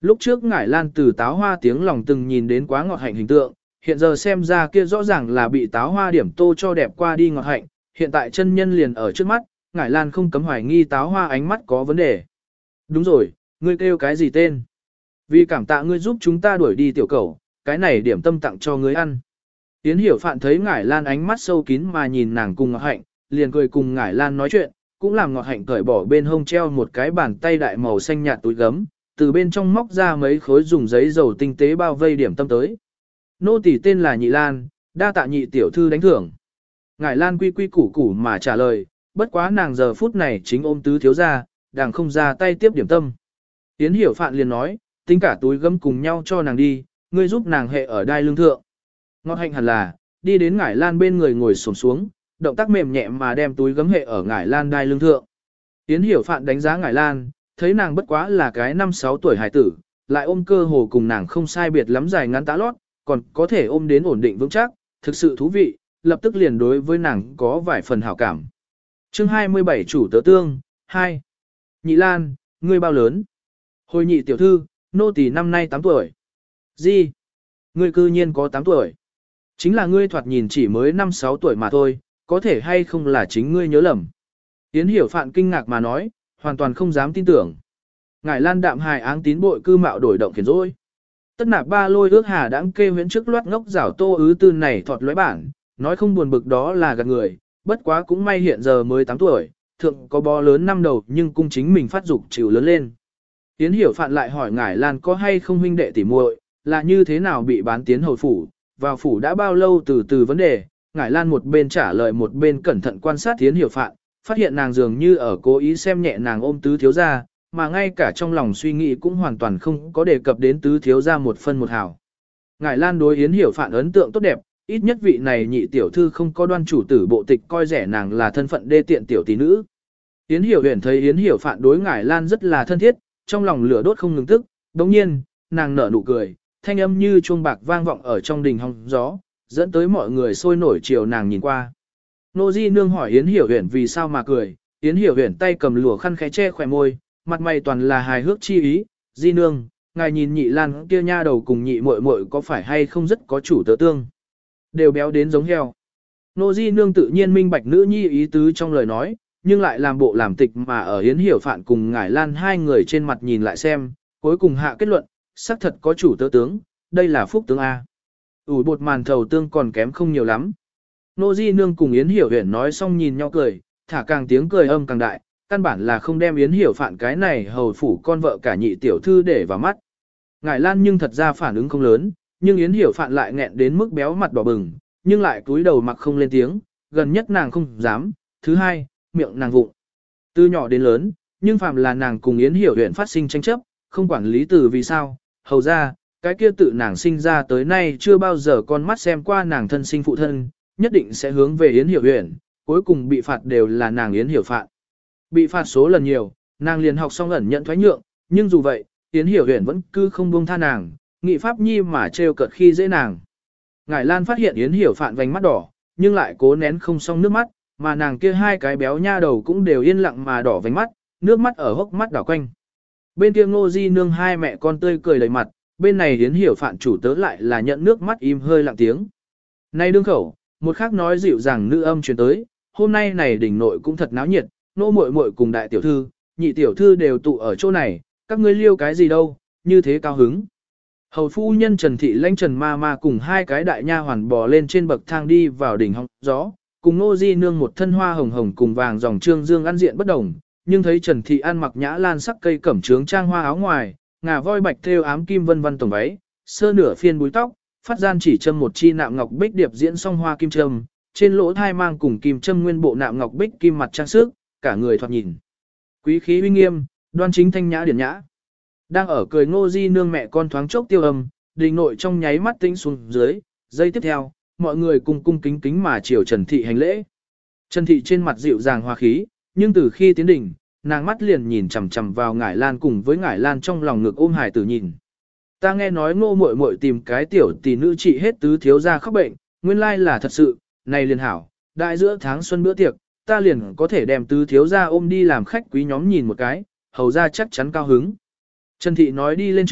Lúc trước Ngải Lan từ táo hoa tiếng lòng từng nhìn đến quá ngọt hạnh hình tượng, hiện giờ xem ra kia rõ ràng là bị táo hoa điểm tô cho đẹp qua đi ngọt hạnh, hiện tại chân nhân liền ở trước mắt, Ngải Lan không cấm hoài nghi táo hoa ánh mắt có vấn đề. Đúng rồi, ngươi kêu cái gì tên? Vì cảm tạ ngươi giúp chúng ta đuổi đi tiểu cẩu, cái này điểm tâm tặng cho ngươi ăn. Yến Hiểu Phạn thấy Ngải Lan ánh mắt sâu kín mà nhìn nàng cùng Ngọt Hạnh, liền cười cùng Ngải Lan nói chuyện, cũng làm Ngọt Hạnh cởi bỏ bên hông treo một cái bàn tay đại màu xanh nhạt túi gấm, từ bên trong móc ra mấy khối dùng giấy dầu tinh tế bao vây điểm tâm tới. Nô tỳ tên là Nhị Lan, đa tạ nhị tiểu thư đánh thưởng. Ngải Lan quy quy củ củ mà trả lời, bất quá nàng giờ phút này chính ôm tứ thiếu ra, đang không ra tay tiếp điểm tâm. Yến Hiểu Phạn liền nói, tính cả túi gấm cùng nhau cho nàng đi, ngươi giúp nàng hệ ở đai lưng thượng. Ngọt Hạnh hẳn là, đi đến Ngải Lan bên người ngồi xổm xuống, động tác mềm nhẹ mà đem túi gấm hệ ở Ngải Lan đai lưng thượng. Yến Hiểu Phạn đánh giá Ngải Lan, thấy nàng bất quá là cái năm sáu tuổi hải tử, lại ôm cơ hồ cùng nàng không sai biệt lắm dài ngắn tá lót, còn có thể ôm đến ổn định vững chắc, thực sự thú vị, lập tức liền đối với nàng có vài phần hảo cảm. Chương hai mươi bảy chủ tớ tương, hai. Nhị Lan, ngươi bao lớn? Hồi nhị tiểu thư, nô tỳ năm nay tám tuổi. Gì? Ngươi cư nhiên có tám tuổi. Chính là ngươi thoạt nhìn chỉ mới năm sáu tuổi mà thôi, có thể hay không là chính ngươi nhớ lầm. Yến Hiểu Phạn kinh ngạc mà nói, hoàn toàn không dám tin tưởng. Ngải Lan đạm hài áng tín bội cư mạo đổi động khiển rồi. Tất nạp ba lôi ước hà đãng kê huyễn trước loát ngốc rảo tô ứ tư này thọt lóe bản, nói không buồn bực đó là gạt người, bất quá cũng may hiện giờ mới tám tuổi, thượng có bò lớn năm đầu nhưng cung chính mình phát dục chịu lớn lên. Yến Hiểu Phạn lại hỏi Ngải Lan có hay không huynh đệ tỉ muội, là như thế nào bị bán tiến hồi phủ, vào phủ đã bao lâu từ từ vấn đề. Ngải Lan một bên trả lời một bên cẩn thận quan sát Yến Hiểu Phạn, phát hiện nàng dường như ở cố ý xem nhẹ nàng ôm tứ thiếu gia, mà ngay cả trong lòng suy nghĩ cũng hoàn toàn không có đề cập đến tứ thiếu gia một phân một hào. Ngải Lan đối Yến Hiểu Phạn ấn tượng tốt đẹp, ít nhất vị này nhị tiểu thư không có đoan chủ tử bộ tịch coi rẻ nàng là thân phận đê tiện tiểu tỷ nữ. Yến Hiểu Huyền thấy Yến Hiểu Phạn đối Ngải Lan rất là thân thiết, trong lòng lửa đốt không ngừng tức, đồng nhiên, nàng nở nụ cười, thanh âm như chuông bạc vang vọng ở trong đình hong gió, dẫn tới mọi người sôi nổi chiều nàng nhìn qua. Nô Di Nương hỏi Yến Hiểu Huyền vì sao mà cười, Yến Hiểu Huyền tay cầm lụa khăn khẽ che khỏe môi, mặt mày toàn là hài hước chi ý, Di Nương, ngài nhìn nhị Lan kia nha đầu cùng nhị muội muội có phải hay không rất có chủ tớ tương. Đều béo đến giống heo. Nô Di Nương tự nhiên minh bạch nữ nhi ý tứ trong lời nói, nhưng lại làm bộ làm tịch mà ở Yến Hiểu Phạn cùng Ngải Lan hai người trên mặt nhìn lại xem, cuối cùng hạ kết luận, xác thật có chủ tớ tướng, đây là phúc tướng A. ủi bột màn thầu tương còn kém không nhiều lắm. Nô Di Nương cùng Yến Hiểu Huyền nói xong nhìn nhau cười, thả càng tiếng cười âm càng đại, căn bản là không đem Yến Hiểu Phạn cái này hầu phủ con vợ cả nhị tiểu thư để vào mắt. Ngải Lan nhưng thật ra phản ứng không lớn, nhưng Yến Hiểu Phạn lại nghẹn đến mức béo mặt đỏ bừng, nhưng lại cúi đầu mặc không lên tiếng, gần nhất nàng không dám, thứ hai, miệng nàng vụng. Từ nhỏ đến lớn, nhưng phàm là nàng cùng Yến Hiểu Huyền phát sinh tranh chấp, không quản lý từ vì sao, hầu ra, cái kia tự nàng sinh ra tới nay chưa bao giờ con mắt xem qua nàng thân sinh phụ thân, nhất định sẽ hướng về Yến Hiểu Huyền, cuối cùng bị phạt đều là nàng Yến Hiểu Phạn. Bị phạt số lần nhiều, nàng liền học xong ẩn nhận thoái nhượng, nhưng dù vậy, Yến Hiểu Huyền vẫn cứ không buông tha nàng, nghị pháp nhi mà trêu cợt khi dễ nàng. Ngải Lan phát hiện Yến Hiểu Phạn vành mắt đỏ, nhưng lại cố nén không xong nước mắt, mà nàng kia hai cái béo nha đầu cũng đều yên lặng mà đỏ vành mắt, nước mắt ở hốc mắt đảo quanh. Bên kia Ngô Di Nương hai mẹ con tươi cười đầy mặt, bên này Yến Hiểu Phạn chủ tớ lại là nhận nước mắt im hơi lặng tiếng. Nay đương khẩu, một khác nói dịu dàng nữ âm truyền tới, hôm nay này đỉnh nội cũng thật náo nhiệt, nô muội muội cùng đại tiểu thư, nhị tiểu thư đều tụ ở chỗ này, các ngươi liêu cái gì đâu, như thế cao hứng. Hầu phu nhân Trần Thị lãnh Trần Ma Ma cùng hai cái đại nha hoàn bò lên trên bậc thang đi vào đỉnh hong gió, cùng Nô Di Nương một thân hoa hồng hồng cùng vàng dòng trương dương ăn diện bất đồng, nhưng thấy Trần Thị ăn mặc nhã lan sắc cây cẩm trướng trang hoa áo ngoài, ngà voi bạch thêu ám kim vân vân tổng váy, sơ nửa phiên búi tóc, phát gian chỉ châm một chi nạm ngọc bích điệp diễn song hoa kim châm, trên lỗ thai mang cùng kim châm nguyên bộ nạm ngọc bích kim mặt trang sức, cả người thoạt nhìn quý khí uy nghiêm, đoan chính thanh nhã điển nhã. Đang ở cười Ngô Di Nương mẹ con thoáng chốc tiêu âm, đình nội trong nháy mắt tĩnh xuống dưới, giây tiếp theo, mọi người cùng cung kính kính mà chiều Trần Thị hành lễ. Trần Thị trên mặt dịu dàng hòa khí, nhưng từ khi tiến đỉnh, nàng mắt liền nhìn chằm chằm vào Ngải Lan cùng với Ngải Lan trong lòng ngực ôm hải tử nhìn. Ta nghe nói Ngô muội muội tìm cái tiểu tỷ nữ trị hết tứ thiếu gia khóc bệnh, nguyên lai là thật sự, này liền hảo, đại giữa tháng xuân bữa tiệc, ta liền có thể đem tứ thiếu gia ôm đi làm khách quý nhóm nhìn một cái, hầu ra chắc chắn cao hứng. Trần Thị nói đi lên trước,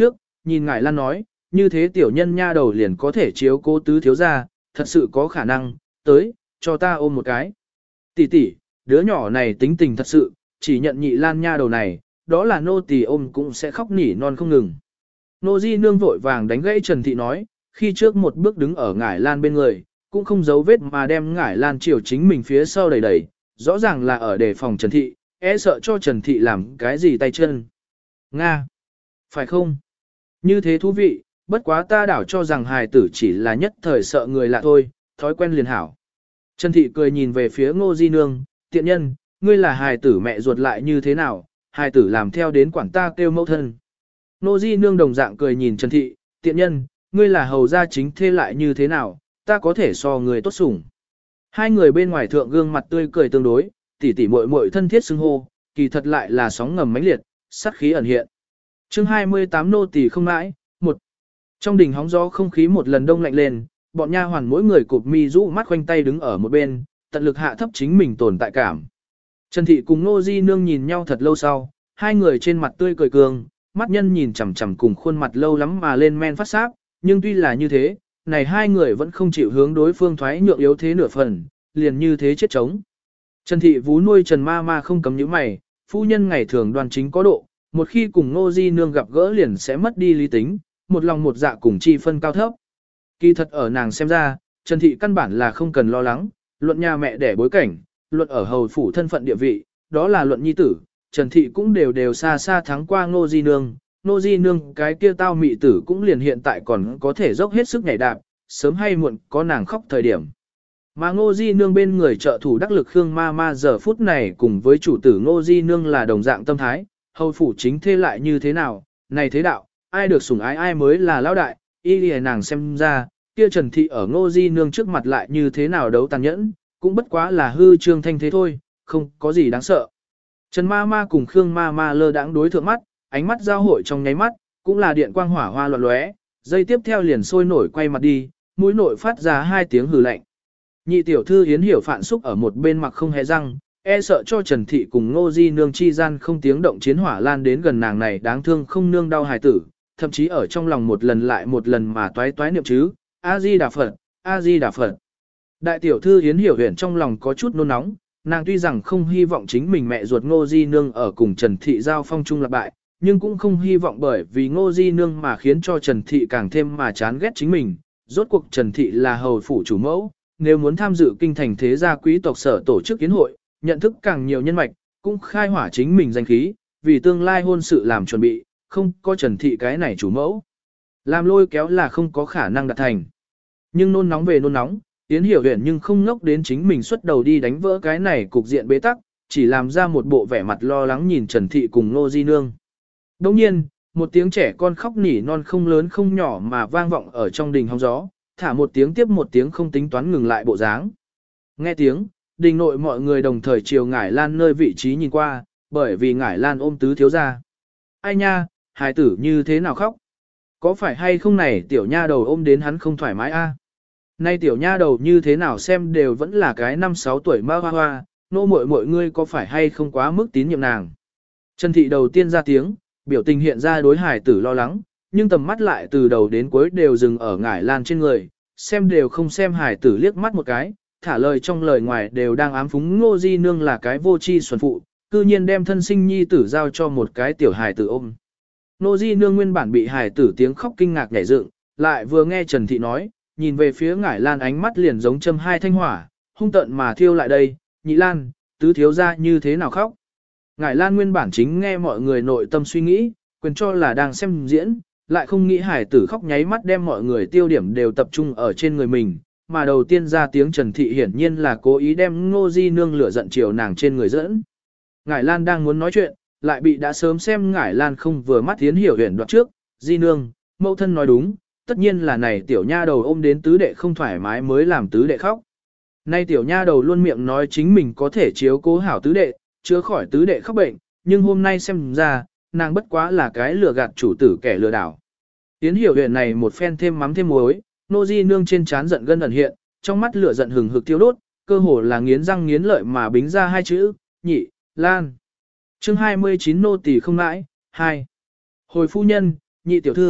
nhìn ngải Lan nói, như thế tiểu nhân nha đầu liền có thể chiếu cố tứ thiếu gia, thật sự có khả năng, tới, cho ta ôm một cái. Tỷ tỷ, đứa nhỏ này tính tình thật sự, chỉ nhận nhị Lan nha đầu này, đó là nô tỳ ôm cũng sẽ khóc nỉ non không ngừng. Nô di nương vội vàng đánh gãy Trần Thị nói, khi trước một bước đứng ở ngải Lan bên người, cũng không giấu vết mà đem ngải Lan chiều chính mình phía sau đẩy đẩy, rõ ràng là ở đề phòng Trần Thị, e sợ cho Trần Thị làm cái gì tay chân. Nga! Phải không? Như thế thú vị, bất quá ta đảo cho rằng hài tử chỉ là nhất thời sợ người lạ thôi, thói quen liền hảo. Trần Thị cười nhìn về phía Ngô Di Nương, tiện nhân, ngươi là hài tử mẹ ruột lại như thế nào, hài tử làm theo đến quản ta kêu mẫu thân. Ngô Di Nương đồng dạng cười nhìn Trần Thị, tiện nhân, ngươi là hầu gia chính thê lại như thế nào, ta có thể so người tốt sủng. Hai người bên ngoài thượng gương mặt tươi cười tương đối, tỉ tỉ muội muội thân thiết xưng hô, kỳ thật lại là sóng ngầm mãnh liệt, sát khí ẩn hiện. Chương hai mươi tám nô tỳ không mãi, một. Trong đỉnh hóng gió không khí một lần đông lạnh lên, bọn nha hoàn mỗi người cụp mi rũ mắt khoanh tay đứng ở một bên, tận lực hạ thấp chính mình tồn tại cảm. Trần Thị cùng Nô Di Nương nhìn nhau thật lâu sau, hai người trên mặt tươi cười cường, mắt nhân nhìn chằm chằm cùng khuôn mặt lâu lắm mà lên men phát sáp, nhưng tuy là như thế, này hai người vẫn không chịu hướng đối phương thoái nhượng yếu thế nửa phần, liền như thế chết chống. Trần Thị vú nuôi Trần Ma Ma không cấm nhíu mày, phu nhân ngày thường đoan chính có độ, một khi cùng Nô Di Nương gặp gỡ liền sẽ mất đi lý tính, một lòng một dạ cùng chi phân cao thấp. Kỳ thật ở nàng xem ra, Trần Thị căn bản là không cần lo lắng, luận nhà mẹ đẻ bối cảnh, luận ở hầu phủ thân phận địa vị, đó là luận nhi tử, Trần Thị cũng đều đều xa xa thắng qua Nô Di Nương. Nô Di Nương cái kia tao mị tử cũng liền hiện tại còn có thể dốc hết sức nhảy đạp, sớm hay muộn có nàng khóc thời điểm. Mà Ngô Di Nương bên người trợ thủ đắc lực Khương Ma Ma giờ phút này cùng với chủ tử Ngô Di Nương là đồng dạng tâm thái, hầu phủ chính thế lại như thế nào, này thế đạo, ai được sủng ái ai mới là lão đại, y lìa nàng xem ra, kia Trần Thị ở Ngô Di Nương trước mặt lại như thế nào đấu tàn nhẫn, cũng bất quá là hư trương thanh thế thôi, không có gì đáng sợ. Trần Ma Ma cùng Khương Ma Ma lơ đãng đối thượng mắt, ánh mắt giao hội trong nháy mắt, cũng là điện quang hỏa hoa loạn lóe, dây tiếp theo liền sôi nổi quay mặt đi, mũi nội phát ra hai tiếng hừ lạnh. Nhị tiểu thư Yến Hiểu Phạn xúc ở một bên mặc không hé răng, e sợ cho Trần Thị cùng Ngô Di Nương chi gian không tiếng động chiến hỏa lan đến gần nàng này đáng thương không nương đau hài tử, thậm chí ở trong lòng một lần lại một lần mà toái toái niệm chứ, A-di Đà Phật, A-di Đà Phật. Đại tiểu thư Yến Hiểu Huyền trong lòng có chút nôn nóng, nàng tuy rằng không hy vọng chính mình mẹ ruột Ngô Di Nương ở cùng Trần Thị giao phong chung lạc bại, nhưng cũng không hy vọng bởi vì Ngô Di Nương mà khiến cho Trần Thị càng thêm mà chán ghét chính mình. Rốt cuộc Trần Thị là hầu phủ chủ mẫu, nếu muốn tham dự kinh thành thế gia quý tộc sở tổ chức yến hội, nhận thức càng nhiều nhân mạch, cũng khai hỏa chính mình danh khí, vì tương lai hôn sự làm chuẩn bị, không có Trần Thị cái này chủ mẫu. Làm lôi kéo là không có khả năng đạt thành. Nhưng nôn nóng về nôn nóng, Yến Hiểu Huyền nhưng không ngốc đến chính mình xuất đầu đi đánh vỡ cái này cục diện bế tắc, chỉ làm ra một bộ vẻ mặt lo lắng nhìn Trần Thị cùng Ngô Di Nương. Đồng nhiên, một tiếng trẻ con khóc nỉ non không lớn không nhỏ mà vang vọng ở trong đình hóng gió, thả một tiếng tiếp một tiếng không tính toán ngừng lại bộ dáng. Nghe tiếng, đình nội mọi người đồng thời chiều Ngải Lan nơi vị trí nhìn qua, bởi vì Ngải Lan ôm tứ thiếu ra. Ai nha, hài tử như thế nào khóc? Có phải hay không này tiểu nha đầu ôm đến hắn không thoải mái a? Nay tiểu nha đầu như thế nào xem đều vẫn là cái năm sáu tuổi ma hoa hoa, nô muội muội ngươi có phải hay không quá mức tín nhiệm nàng? Trần Thị đầu tiên ra tiếng, biểu tình hiện ra đối hài tử lo lắng, nhưng tầm mắt lại từ đầu đến cuối đều dừng ở Ngải Lan trên người, xem đều không xem hài tử liếc mắt một cái, thả lời trong lời ngoài đều đang ám phúng Ngô Di Nương là cái vô tri xuẩn phụ, cư nhiên đem thân sinh nhi tử giao cho một cái tiểu hài tử ôm. Ngô Di Nương nguyên bản bị hài tử tiếng khóc kinh ngạc nhảy dựng, lại vừa nghe Trần Thị nói, nhìn về phía Ngải Lan ánh mắt liền giống châm hai thanh hỏa, hung tợn mà thiêu lại đây, Nhị Lan, tứ thiếu ra như thế nào khóc. Ngải Lan nguyên bản chính nghe mọi người nội tâm suy nghĩ, quyền cho là đang xem diễn, lại không nghĩ hải tử khóc nháy mắt đem mọi người tiêu điểm đều tập trung ở trên người mình, mà đầu tiên ra tiếng Trần Thị hiển nhiên là cố ý đem Ngô Di Nương lửa giận chiều nàng trên người dẫn. Ngải Lan đang muốn nói chuyện, lại bị đã sớm xem Ngải Lan không vừa mắt Yến Hiểu Huyền đoạt trước, Di Nương, mẫu thân nói đúng, tất nhiên là này tiểu nha đầu ôm đến tứ đệ không thoải mái mới làm tứ đệ khóc. Nay tiểu nha đầu luôn miệng nói chính mình có thể chiếu cố hảo tứ đệ, chữa khỏi tứ đệ khóc bệnh, nhưng hôm nay xem ra, nàng bất quá là cái lừa gạt chủ tử kẻ lừa đảo. Yến Hiểu Huyền này một phen thêm mắm thêm muối, Nô Di Nương trên trán giận gân ẩn hiện, trong mắt lửa giận hừng hực tiêu đốt, cơ hồ là nghiến răng nghiến lợi mà bính ra hai chữ, Nhị Lan. Chương hai mươi chín nô tỳ không nãi, hai. Hồi phu nhân, nhị tiểu thư,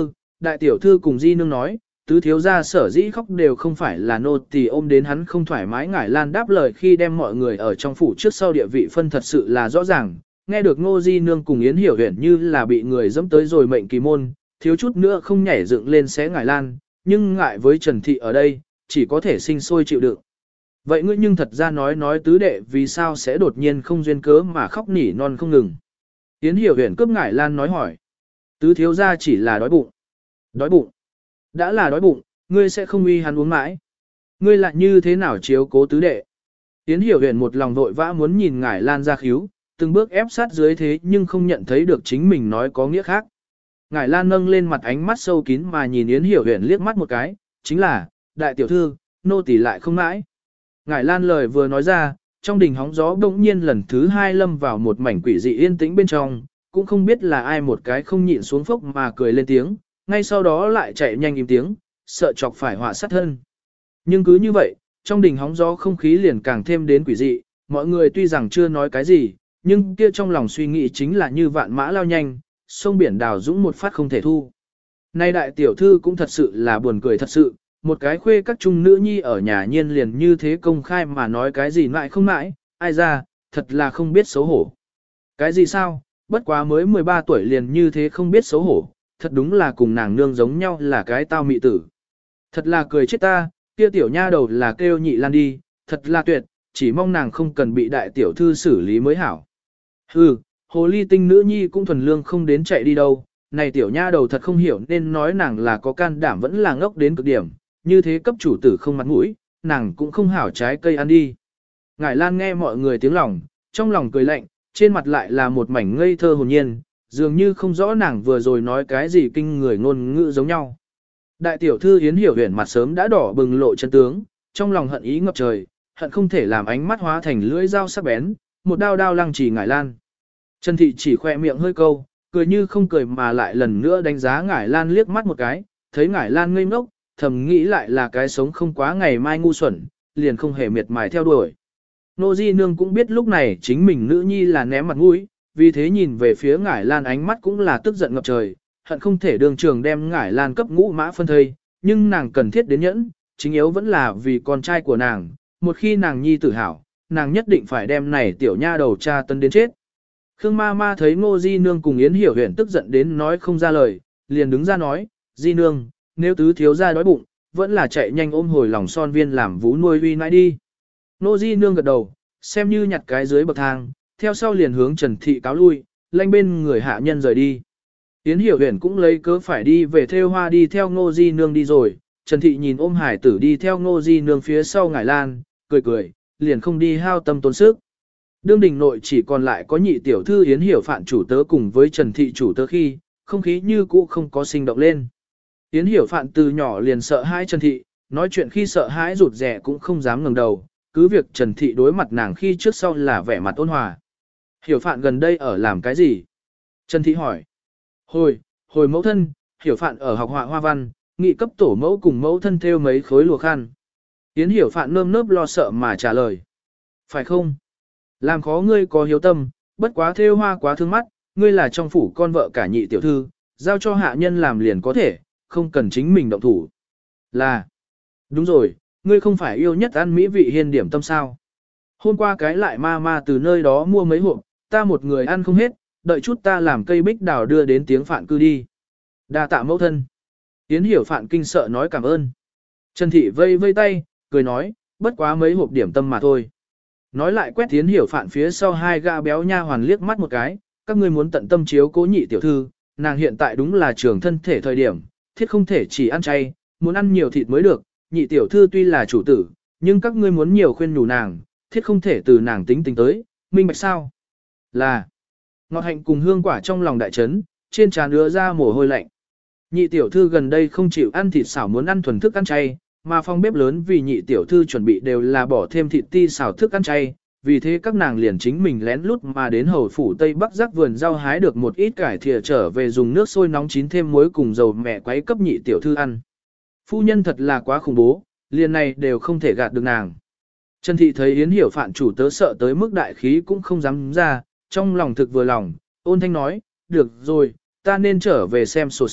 đại tiểu thư cùng di nương nói, tứ thiếu gia sở dĩ khóc đều không phải là nô tỳ ôm đến hắn không thoải mái. Ngải Lan đáp lời khi đem mọi người ở trong phủ trước sau địa vị phân thật sự là rõ ràng, nghe được Ngô Di Nương cùng Yến Hiểu Uyển như là bị người dẫm tới rồi mệnh kỳ môn, thiếu chút nữa không nhảy dựng lên xé Ngải Lan, nhưng ngại với Trần Thị ở đây, chỉ có thể sinh sôi chịu đựng. Vậy ngươi nhưng thật ra nói nói tứ đệ vì sao sẽ đột nhiên không duyên cớ mà khóc nỉ non không ngừng. Yến Hiểu Uyển cướp Ngải Lan nói hỏi. Tứ thiếu gia chỉ là đói bụng. Đói bụng. Đã là đói bụng, ngươi sẽ không uy hắn uống mãi. Ngươi lại như thế nào chiếu cố tứ đệ. Yến Hiểu Uyển một lòng vội vã muốn nhìn Ngải Lan ra khíu, từng bước ép sát dưới thế nhưng không nhận thấy được chính mình nói có nghĩa khác. Ngải Lan nâng lên mặt ánh mắt sâu kín mà nhìn Yến Hiểu Uyển liếc mắt một cái, chính là, đại tiểu thư, nô tỳ lại không mãi. Ngải Lan lời vừa nói ra, trong đình hóng gió bỗng nhiên lần thứ hai lâm vào một mảnh quỷ dị yên tĩnh bên trong, cũng không biết là ai một cái không nhịn xuống phốc mà cười lên tiếng, ngay sau đó lại chạy nhanh im tiếng, sợ chọc phải họa sát thân. Nhưng cứ như vậy, trong đình hóng gió không khí liền càng thêm đến quỷ dị, mọi người tuy rằng chưa nói cái gì, nhưng kia trong lòng suy nghĩ chính là như vạn mã lao nhanh, sông biển đào dũng một phát không thể thu. Nay đại tiểu thư cũng thật sự là buồn cười thật sự, một cái khuê các trung nữ nhi ở nhà nhiên liền như thế công khai mà nói cái gì mãi không mãi, ai ra, thật là không biết xấu hổ. Cái gì sao, bất quá mới mười ba tuổi liền như thế không biết xấu hổ, thật đúng là cùng nàng nương giống nhau là cái tao mị tử. Thật là cười chết ta, kia tiểu nha đầu là kêu nhị lan đi, thật là tuyệt, chỉ mong nàng không cần bị đại tiểu thư xử lý mới hảo. Hừ, hồ ly tinh nữ nhi cũng thuần lương không đến chạy đi đâu, này tiểu nha đầu thật không hiểu nên nói nàng là có can đảm vẫn là ngốc đến cực điểm, như thế cấp chủ tử không mặt mũi, nàng cũng không hảo trái cây ăn đi. Ngải Lan nghe mọi người tiếng lòng, trong lòng cười lạnh, trên mặt lại là một mảnh ngây thơ hồn nhiên, dường như không rõ nàng vừa rồi nói cái gì kinh người ngôn ngữ giống nhau. Đại tiểu thư Yến Hiểu Uyển mặt sớm đã đỏ bừng lộ chân tướng, trong lòng hận ý ngập trời, hận không thể làm ánh mắt hóa thành lưỡi dao sắc bén, một đao đao lăng chỉ Ngải Lan. Trần Thị chỉ khoe miệng hơi câu, cười như không cười mà lại lần nữa đánh giá Ngải Lan liếc mắt một cái, thấy Ngải Lan ngây ngốc, thầm nghĩ lại là cái sống không quá ngày mai ngu xuẩn, liền không hề miệt mài theo đuổi. Nô Di Nương cũng biết lúc này chính mình nữ nhi là ném mặt mũi, vì thế nhìn về phía Ngải Lan ánh mắt cũng là tức giận ngập trời, hận không thể đường trường đem Ngải Lan cấp ngũ mã phân thây, nhưng nàng cần thiết đến nhẫn, chính yếu vẫn là vì con trai của nàng, một khi nàng nhi tử hảo, nàng nhất định phải đem này tiểu nha đầu cha tấn đến chết. Khương ma ma thấy Ngô Di Nương cùng Yến Hiểu Uyển tức giận đến nói không ra lời, liền đứng ra nói, Di Nương, nếu tứ thiếu gia đói bụng, vẫn là chạy nhanh ôm hồi lòng son viên làm vú nuôi uy nãi đi. Ngô Di Nương gật đầu, xem như nhặt cái dưới bậc thang, theo sau liền hướng Trần Thị cáo lui, lanh bên người hạ nhân rời đi. Yến Hiểu Uyển cũng lấy cớ phải đi về theo hoa đi theo Ngô Di Nương đi rồi, Trần Thị nhìn ôm hải tử đi theo Ngô Di Nương phía sau Ngải Lan, cười cười, liền không đi hao tâm tốn sức. Đương đình nội chỉ còn lại có nhị tiểu thư Yến Hiểu Phạn chủ tớ cùng với Trần Thị chủ tớ khi, không khí như cũ không có sinh động lên. Yến Hiểu Phạn từ nhỏ liền sợ hãi Trần Thị, nói chuyện khi sợ hãi rụt rè cũng không dám ngẩng đầu, cứ việc Trần Thị đối mặt nàng khi trước sau là vẻ mặt ôn hòa. Hiểu Phạn gần đây ở làm cái gì? Trần Thị hỏi. Hồi, hồi mẫu thân, Hiểu Phạn ở học họa hoa văn, nghị cấp tổ mẫu cùng mẫu thân theo mấy khối lụa khăn. Yến Hiểu Phạn nơm nớp lo sợ mà trả lời. Phải không? Làm khó ngươi có hiếu tâm, bất quá theo hoa quá thương mắt, ngươi là trong phủ con vợ cả nhị tiểu thư, giao cho hạ nhân làm liền có thể, không cần chính mình động thủ. Là, đúng rồi, ngươi không phải yêu nhất ăn mỹ vị hiên điểm tâm sao. Hôm qua cái lại ma ma từ nơi đó mua mấy hộp, ta một người ăn không hết, đợi chút ta làm cây bích đào đưa đến tiếng Phạn cư đi. Đa tạ mẫu thân. Yến Hiểu Phạn kinh sợ nói cảm ơn. Trần Thị vây vây tay, cười nói, bất quá mấy hộp điểm tâm mà thôi. Nói lại quét Yến Hiểu Phạn phía sau hai gã béo nha hoàn liếc mắt một cái, các ngươi muốn tận tâm chiếu cố nhị tiểu thư, nàng hiện tại đúng là trường thân thể thời điểm, thiết không thể chỉ ăn chay, muốn ăn nhiều thịt mới được, nhị tiểu thư tuy là chủ tử, nhưng các ngươi muốn nhiều khuyên nhủ nàng, thiết không thể từ nàng tính tình tới, minh bạch sao? Là, ngọt hạnh cùng hương quả trong lòng đại chấn, trên trán ứa ra mồ hôi lạnh. Nhị tiểu thư gần đây không chịu ăn thịt xảo muốn ăn thuần thức ăn chay, mà phòng bếp lớn vì nhị tiểu thư chuẩn bị đều là bỏ thêm thịt ti xào thức ăn chay, vì thế các nàng liền chính mình lén lút mà đến hầu phủ Tây Bắc rắc vườn rau hái được một ít cải thìa trở về dùng nước sôi nóng chín thêm muối cùng dầu mẹ quấy cấp nhị tiểu thư ăn. Phu nhân thật là quá khủng bố, liền này đều không thể gạt được nàng. Trần Thị thấy Yến Hiểu Phạn chủ tớ sợ tới mức đại khí cũng không dám ra, trong lòng thực vừa lòng, ôn thanh nói, được rồi, ta nên trở về xem sổ sách,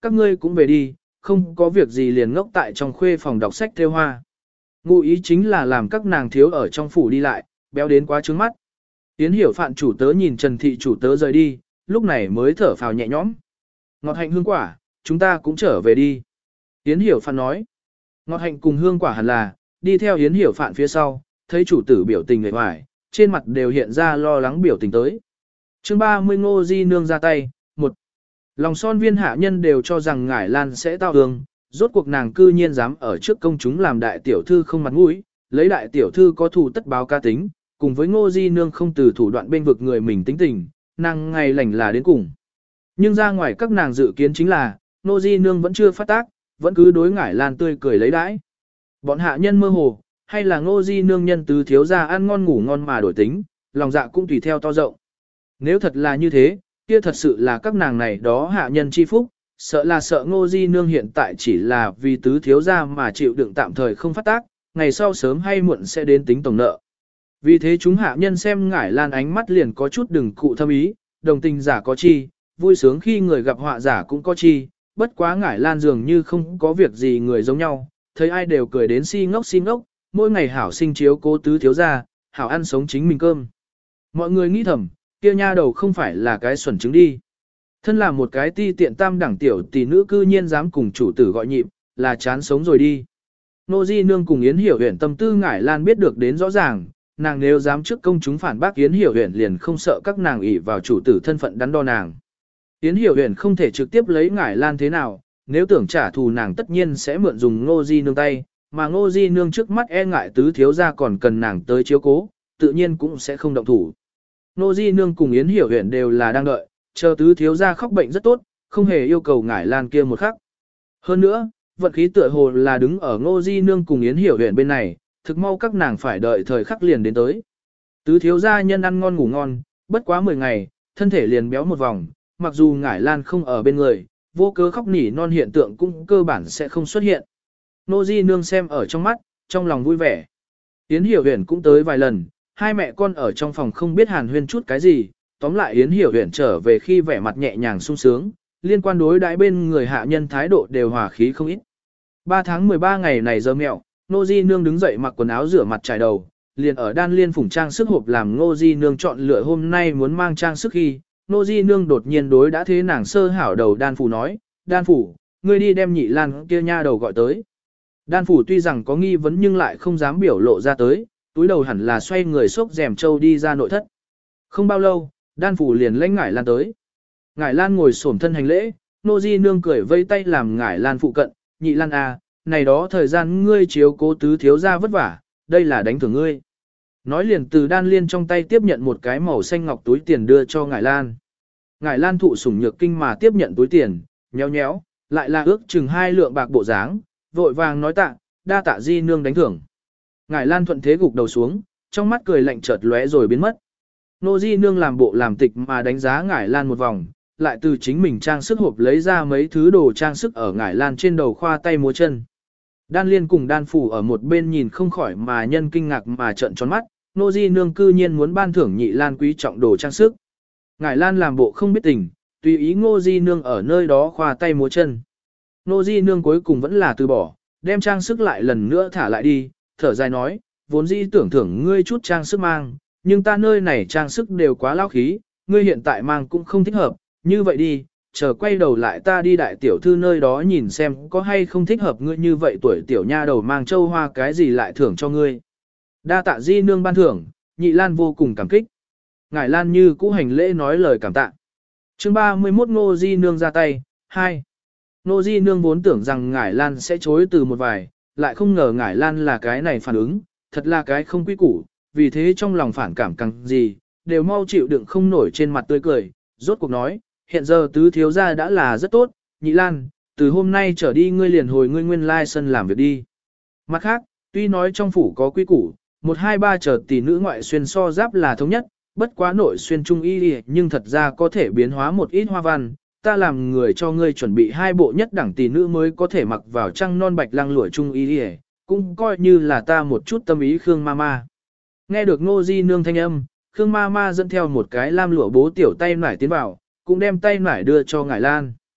các ngươi cũng về đi, không có việc gì liền ngốc tại trong khuê phòng đọc sách theo hoa. Ngụ ý chính là làm các nàng thiếu ở trong phủ đi lại, béo đến quá trướng mắt. Yến Hiểu Phạn chủ tớ nhìn Trần Thị chủ tớ rời đi, lúc này mới thở phào nhẹ nhõm. Ngọt hạnh hương quả, chúng ta cũng trở về đi. Yến Hiểu Phạn nói. Ngọt hạnh cùng hương quả hẳn là, đi theo Yến Hiểu Phạn phía sau, thấy chủ tử biểu tình người hoài, trên mặt đều hiện ra lo lắng biểu tình tới. Chương ba mươi Ngô Di Nương ra tay, một Lòng son viên hạ nhân đều cho rằng Ngải Lan sẽ tao hương, rốt cuộc nàng cư nhiên dám ở trước công chúng làm đại tiểu thư không mặt mũi, lấy đại tiểu thư có thù tất báo ca tính, cùng với Ngô Di Nương không từ thủ đoạn bên vực người mình tính tình, nàng ngày lành là đến cùng. Nhưng ra ngoài các nàng dự kiến chính là, Ngô Di Nương vẫn chưa phát tác, vẫn cứ đối Ngải Lan tươi cười lấy đãi. Bọn hạ nhân mơ hồ, hay là Ngô Di Nương nhân tứ thiếu ra ăn ngon ngủ ngon mà đổi tính, lòng dạ cũng tùy theo to rộng. Nếu thật là như thế, kia thật sự là các nàng này đó hạ nhân chi phúc, sợ là sợ Ngô Di Nương hiện tại chỉ là vì tứ thiếu ra mà chịu đựng tạm thời không phát tác, ngày sau sớm hay muộn sẽ đến tính tổng nợ. Vì thế chúng hạ nhân xem Ngải Lan ánh mắt liền có chút đừng cụ thâm ý, đồng tình giả có chi, vui sướng khi người gặp họa giả cũng có chi, bất quá Ngải Lan dường như không có việc gì người giống nhau, thấy ai đều cười đến si ngốc si ngốc, mỗi ngày hảo sinh chiếu cố tứ thiếu ra, hảo ăn sống chính mình cơm. Mọi người nghĩ thầm, kia nha đầu không phải là cái xuẩn trứng đi. Thân là một cái ti tiện tam đẳng tiểu tỷ nữ cư nhiên dám cùng chủ tử gọi nhịp, là chán sống rồi đi. Nô Di Nương cùng Yến Hiểu Huyền tâm tư Ngải Lan biết được đến rõ ràng, nàng nếu dám trước công chúng phản bác Yến Hiểu Huyền liền không sợ các nàng ỷ vào chủ tử thân phận đắn đo nàng. Yến Hiểu Huyền không thể trực tiếp lấy Ngải Lan thế nào, nếu tưởng trả thù nàng tất nhiên sẽ mượn dùng Ngô Di Nương tay, mà Ngô Di Nương trước mắt e ngại tứ thiếu gia còn cần nàng tới chiếu cố, tự nhiên cũng sẽ không động thủ. Ngô Di Nương cùng Yến Hiểu Huyền đều là đang đợi, chờ tứ thiếu gia khóc bệnh rất tốt, không hề yêu cầu Ngải Lan kia một khắc. Hơn nữa, vận khí tựa hồ là đứng ở Ngô Di Nương cùng Yến Hiểu Huyền bên này, thực mau các nàng phải đợi thời khắc liền đến tới. Tứ thiếu gia nhân ăn ngon ngủ ngon, bất quá mười ngày, thân thể liền béo một vòng, mặc dù Ngải Lan không ở bên người, vô cớ khóc nỉ non hiện tượng cũng cơ bản sẽ không xuất hiện. Ngô Di Nương xem ở trong mắt, trong lòng vui vẻ. Yến Hiểu Huyền cũng tới vài lần, hai mẹ con ở trong phòng không biết hàn huyên chút cái gì, tóm lại Yến Hiểu Huyền trở về khi vẻ mặt nhẹ nhàng sung sướng, liên quan đối đãi bên người hạ nhân thái độ đều hòa khí không ít. ba tháng mười ba ngày này giờ mẹo, Ngô Di Nương đứng dậy mặc quần áo rửa mặt trải đầu, liền ở đan liên phủng trang sức hộp làm Ngô Di Nương chọn lựa hôm nay muốn mang trang sức khi, Ngô Di Nương đột nhiên đối đã thế nàng sơ hảo đầu đan phủ nói, đan phủ, ngươi đi đem nhị lan kia nha đầu gọi tới. Đan phủ tuy rằng có nghi vấn nhưng lại không dám biểu lộ ra tới, túi đầu hẳn là xoay người xốc rèm trâu đi ra nội thất. Không bao lâu, đan phủ liền lãnh Ngải Lan tới. Ngải Lan ngồi xổm thân hành lễ, Ngô Di Nương cười vây tay làm Ngải Lan phụ cận, nhị Lan à, này đó thời gian ngươi chiếu cố tứ thiếu gia vất vả, đây là đánh thưởng ngươi. Nói liền từ đan liên trong tay tiếp nhận một cái màu xanh ngọc túi tiền đưa cho Ngải Lan. Ngải Lan thụ sủng nhược kinh mà tiếp nhận túi tiền, nhéo nhéo, lại là ước chừng hai lượng bạc bộ dáng, vội vàng nói tạ, đa tạ Di Nương đánh thưởng. Ngải Lan thuận thế gục đầu xuống, trong mắt cười lạnh chợt lóe rồi biến mất. Nô Di Nương làm bộ làm tịch mà đánh giá Ngải Lan một vòng, lại từ chính mình trang sức hộp lấy ra mấy thứ đồ trang sức ở Ngải Lan trên đầu khoa tay múa chân. Đan Liên cùng Đan Phủ ở một bên nhìn không khỏi mà nhân kinh ngạc mà trợn tròn mắt, Nô Di Nương cư nhiên muốn ban thưởng nhị Lan quý trọng đồ trang sức. Ngải Lan làm bộ không biết tình, tùy ý Ngô Di Nương ở nơi đó khoa tay múa chân. Ngô Di Nương cuối cùng vẫn là từ bỏ, đem trang sức lại lần nữa thả lại đi, thở dài nói, vốn dĩ tưởng thưởng ngươi chút trang sức mang, nhưng ta nơi này trang sức đều quá lao khí, ngươi hiện tại mang cũng không thích hợp, như vậy đi, chờ quay đầu lại ta đi đại tiểu thư nơi đó nhìn xem có hay không thích hợp ngươi như vậy tuổi tiểu nha đầu mang châu hoa cái gì lại thưởng cho ngươi. Đa tạ Di Nương ban thưởng, nhị Lan vô cùng cảm kích. Ngải Lan như cũ hành lễ nói lời cảm tạ. Chương ba mươi mốt Ngô Di Nương ra tay, hai. Ngô Di Nương vốn tưởng rằng Ngải Lan sẽ chối từ một vài, lại không ngờ Ngải Lan là cái này phản ứng, thật là cái không quý củ, vì thế trong lòng phản cảm càng gì, đều mau chịu đựng không nổi trên mặt tươi cười, rốt cuộc nói, hiện giờ tứ thiếu gia đã là rất tốt, nhị Lan, từ hôm nay trở đi ngươi liền hồi ngươi nguyên lai sân làm việc đi. Mặt khác, tuy nói trong phủ có quý củ, một hai ba chờ tỷ nữ ngoại xuyên so giáp là thống nhất, bất quá nội xuyên trung y nhưng thật ra có thể biến hóa một ít hoa văn, ta làm người cho ngươi chuẩn bị hai bộ nhất đẳng tỷ nữ mới có thể mặc vào trăng non bạch lăng lụa trung y cũng coi như là ta một chút tâm ý Khương Mama. Nghe được Ngô Di Nương thanh âm, Khương Mama dẫn theo một cái lam lụa bố tiểu tay nải tiến vào, cũng đem tay nải đưa cho Ngải Lan.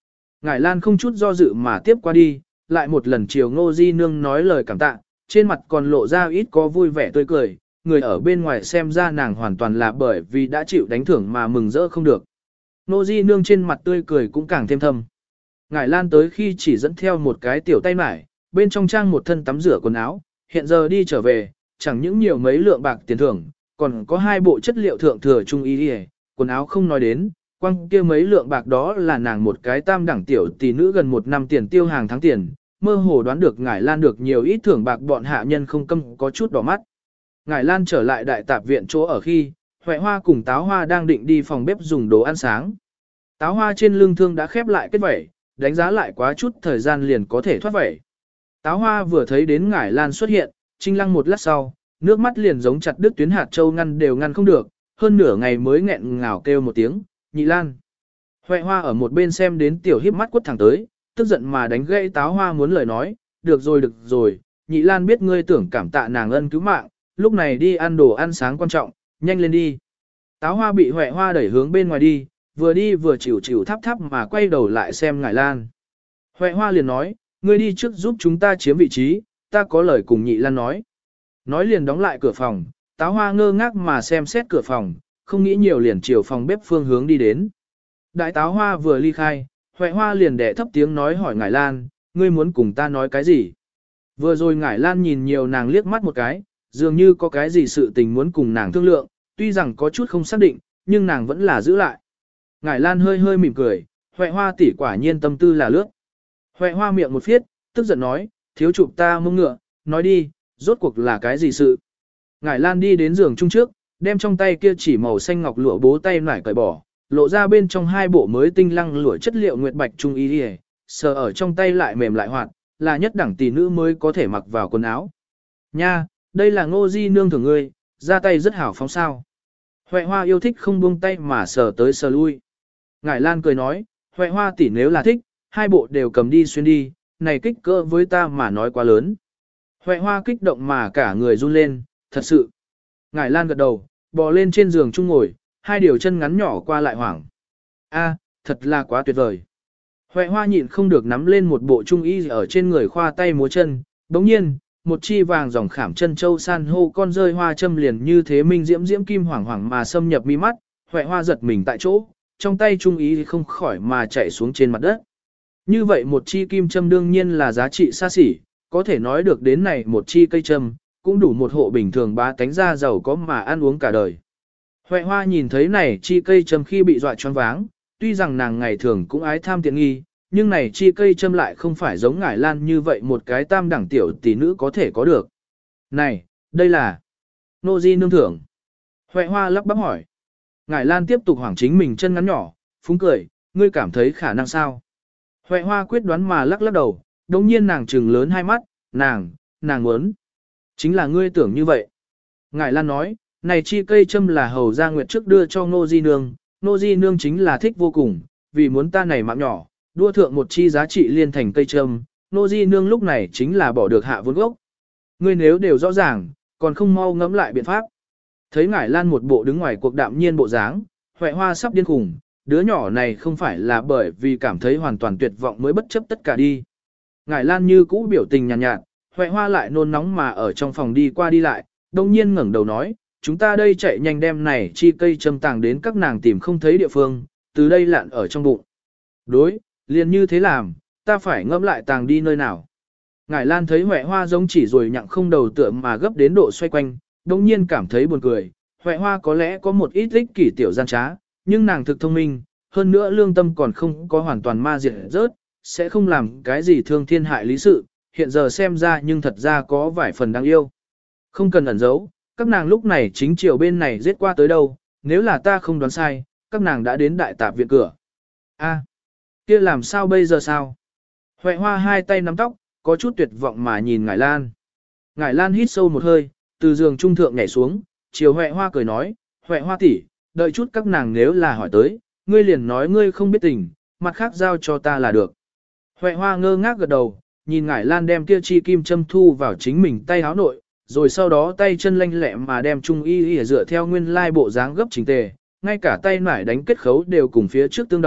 Ngải Lan không chút do dự mà tiếp qua đi, lại một lần chiều Ngô Di Nương nói lời cảm tạ, trên mặt còn lộ ra ít có vui vẻ tươi cười, người ở bên ngoài xem ra nàng hoàn toàn là bởi vì đã chịu đánh thưởng mà mừng rỡ không được. Ngô Di Nương trên mặt tươi cười cũng càng thêm thâm. Ngải Lan tới khi chỉ dẫn theo một cái tiểu tay mải, bên trong trang một thân tắm rửa quần áo, hiện giờ đi trở về, chẳng những nhiều mấy lượng bạc tiền thưởng, còn có hai bộ chất liệu thượng thừa trung y đi, quần áo không nói đến, quăng kia mấy lượng bạc đó là nàng một cái tam đẳng tiểu tỷ nữ gần một năm tiền tiêu hàng tháng tiền, mơ hồ đoán được Ngải Lan được nhiều ít thưởng bạc bọn hạ nhân không câm có chút đỏ mắt. Ngải Lan trở lại đại tạp viện chỗ ở khi, Huệ Hoa cùng Táo Hoa đang định đi phòng bếp dùng đồ ăn sáng. Táo Hoa trên lưng thương đã khép lại kết vẩy, đánh giá lại quá chút thời gian liền có thể thoát vẩy. Táo Hoa vừa thấy đến Ngải Lan xuất hiện, trinh lăng một lát sau, nước mắt liền giống chặt đứt tuyến hạt châu ngăn đều ngăn không được, hơn nửa ngày mới nghẹn ngào kêu một tiếng, Nhị Lan. Huệ Hoa ở một bên xem đến tiểu híp mắt quất thẳng tới, tức giận mà đánh gãy Táo Hoa muốn lời nói, được rồi được rồi, Nhị Lan biết ngươi tưởng cảm tạ nàng ân cứu mạng, lúc này đi ăn đồ ăn sáng quan trọng, nhanh lên đi. Táo Hoa bị Huệ Hoa đẩy hướng bên ngoài đi, vừa đi vừa chịu chịu thắp thắp mà quay đầu lại xem Ngải Lan. Huệ Hoa liền nói, ngươi đi trước giúp chúng ta chiếm vị trí, ta có lời cùng Nhị Lan nói. Nói liền đóng lại cửa phòng, Táo Hoa ngơ ngác mà xem xét cửa phòng, không nghĩ nhiều liền chiều phòng bếp phương hướng đi đến. Đại Táo Hoa vừa ly khai, Huệ Hoa liền đẻ thấp tiếng nói hỏi Ngải Lan, ngươi muốn cùng ta nói cái gì? Vừa rồi Ngải Lan nhìn nhiều nàng liếc mắt một cái, dường như có cái gì sự tình muốn cùng nàng thương lượng, tuy rằng có chút không xác định, nhưng nàng vẫn là giữ lại. Ngải Lan hơi hơi mỉm cười, Huệ Hoa tỷ quả nhiên tâm tư là lướt. Huệ Hoa miệng một phiết, tức giận nói, thiếu chụp ta mông ngựa, nói đi, rốt cuộc là cái gì sự? Ngải Lan đi đến giường chung trước, đem trong tay kia chỉ màu xanh ngọc lụa bố tay nải cởi bỏ, lộ ra bên trong hai bộ mới tinh lăng lụa chất liệu nguyệt bạch trung y đi, sờ ở trong tay lại mềm lại hoạt, là nhất đẳng tỷ nữ mới có thể mặc vào quần áo. Nha, đây là Ngô Di Nương thưởng ngươi, ra tay rất hảo phóng sao. Huệ Hoa yêu thích không buông tay mà sờ tới sờ lui. Ngải Lan cười nói, Huệ Hoa tỷ nếu là thích, hai bộ đều cầm đi xuyên đi, này kích cỡ với ta mà nói quá lớn. Huệ Hoa kích động mà cả người run lên, thật sự. Ngải Lan gật đầu, bò lên trên giường chung ngồi, hai điều chân ngắn nhỏ qua lại hoảng. A, thật là quá tuyệt vời. Huệ Hoa nhịn không được nắm lên một bộ trung y ở trên người khoa tay múa chân, đồng nhiên, một chi vàng dòng khảm chân châu san hô con rơi hoa châm liền như thế minh diễm diễm kim hoàng hoàng mà xâm nhập mi mắt, Huệ Hoa giật mình tại chỗ, trong tay trung y không khỏi mà chạy xuống trên mặt đất. Như vậy một chi kim châm đương nhiên là giá trị xa xỉ, có thể nói được đến này một chi cây châm, cũng đủ một hộ bình thường bá tánh ra giàu có mà ăn uống cả đời. Huệ Hoa nhìn thấy này chi cây châm khi bị dọa choáng váng, tuy rằng nàng ngày thường cũng ái tham tiện nghi, nhưng này chi cây châm lại không phải giống Ngải Lan như vậy một cái tam đẳng tiểu tỷ nữ có thể có được. Này, đây là Nô Di Nương thưởng. Huệ Hoa lắp bắp hỏi. Ngải Lan tiếp tục hoảng chính mình chân ngắn nhỏ, phúng cười, ngươi cảm thấy khả năng sao? Huệ Hoa quyết đoán mà lắc lắc đầu, đồng nhiên nàng trừng lớn hai mắt, nàng, nàng muốn. Chính là ngươi tưởng như vậy. Ngải Lan nói, này chi cây châm là hầu gia nguyệt trước đưa cho Ngô Di Nương, Ngô Di Nương chính là thích vô cùng, vì muốn ta này mạng nhỏ, đua thượng một chi giá trị liên thành cây châm, Ngô Di Nương lúc này chính là bỏ được hạ vốn gốc. Ngươi nếu đều rõ ràng, còn không mau ngẫm lại biện pháp. Thấy Ngải Lan một bộ đứng ngoài cuộc đạm nhiên bộ dáng, Huệ Hoa sắp điên khùng, đứa nhỏ này không phải là bởi vì cảm thấy hoàn toàn tuyệt vọng mới bất chấp tất cả đi. Ngải Lan như cũ biểu tình nhàn nhạt, nhạt, Huệ Hoa lại nôn nóng mà ở trong phòng đi qua đi lại, đồng nhiên ngẩng đầu nói, chúng ta đây chạy nhanh đem này chi cây châm tàng đến các nàng tìm không thấy địa phương, từ đây lạn ở trong bụng. Đối, liền như thế làm, ta phải ngẫm lại tàng đi nơi nào. Ngải Lan thấy Huệ Hoa giống chỉ rồi nhặng không đầu tựa mà gấp đến độ xoay quanh, đồng nhiên cảm thấy buồn cười, Huệ Hoa có lẽ có một ít ích kỷ tiểu gian trá, nhưng nàng thực thông minh, hơn nữa lương tâm còn không có hoàn toàn ma diệt rớt, sẽ không làm cái gì thương thiên hại lý sự, hiện giờ xem ra nhưng thật ra có vài phần đáng yêu. Không cần ẩn giấu, các nàng lúc này chính chiều bên này giết qua tới đâu, nếu là ta không đoán sai, các nàng đã đến đại tạp viện cửa. A, kia làm sao bây giờ sao? Huệ Hoa hai tay nắm tóc, có chút tuyệt vọng mà nhìn Ngải Lan. Ngải Lan hít sâu một hơi, từ giường trung thượng nhảy xuống, chiều Huệ Hoa cười nói, Huệ Hoa tỷ, đợi chút các nàng nếu là hỏi tới, ngươi liền nói ngươi không biết tình, mặt khác giao cho ta là được. Huệ Hoa ngơ ngác gật đầu, nhìn Ngải Lan đem kia chi kim châm thu vào chính mình tay áo nội, rồi sau đó tay chân lanh lẹ mà đem trung y y dựa theo nguyên lai bộ dáng gấp chỉnh tề, ngay cả tay nải đánh kết khấu đều cùng phía trước tương đồng,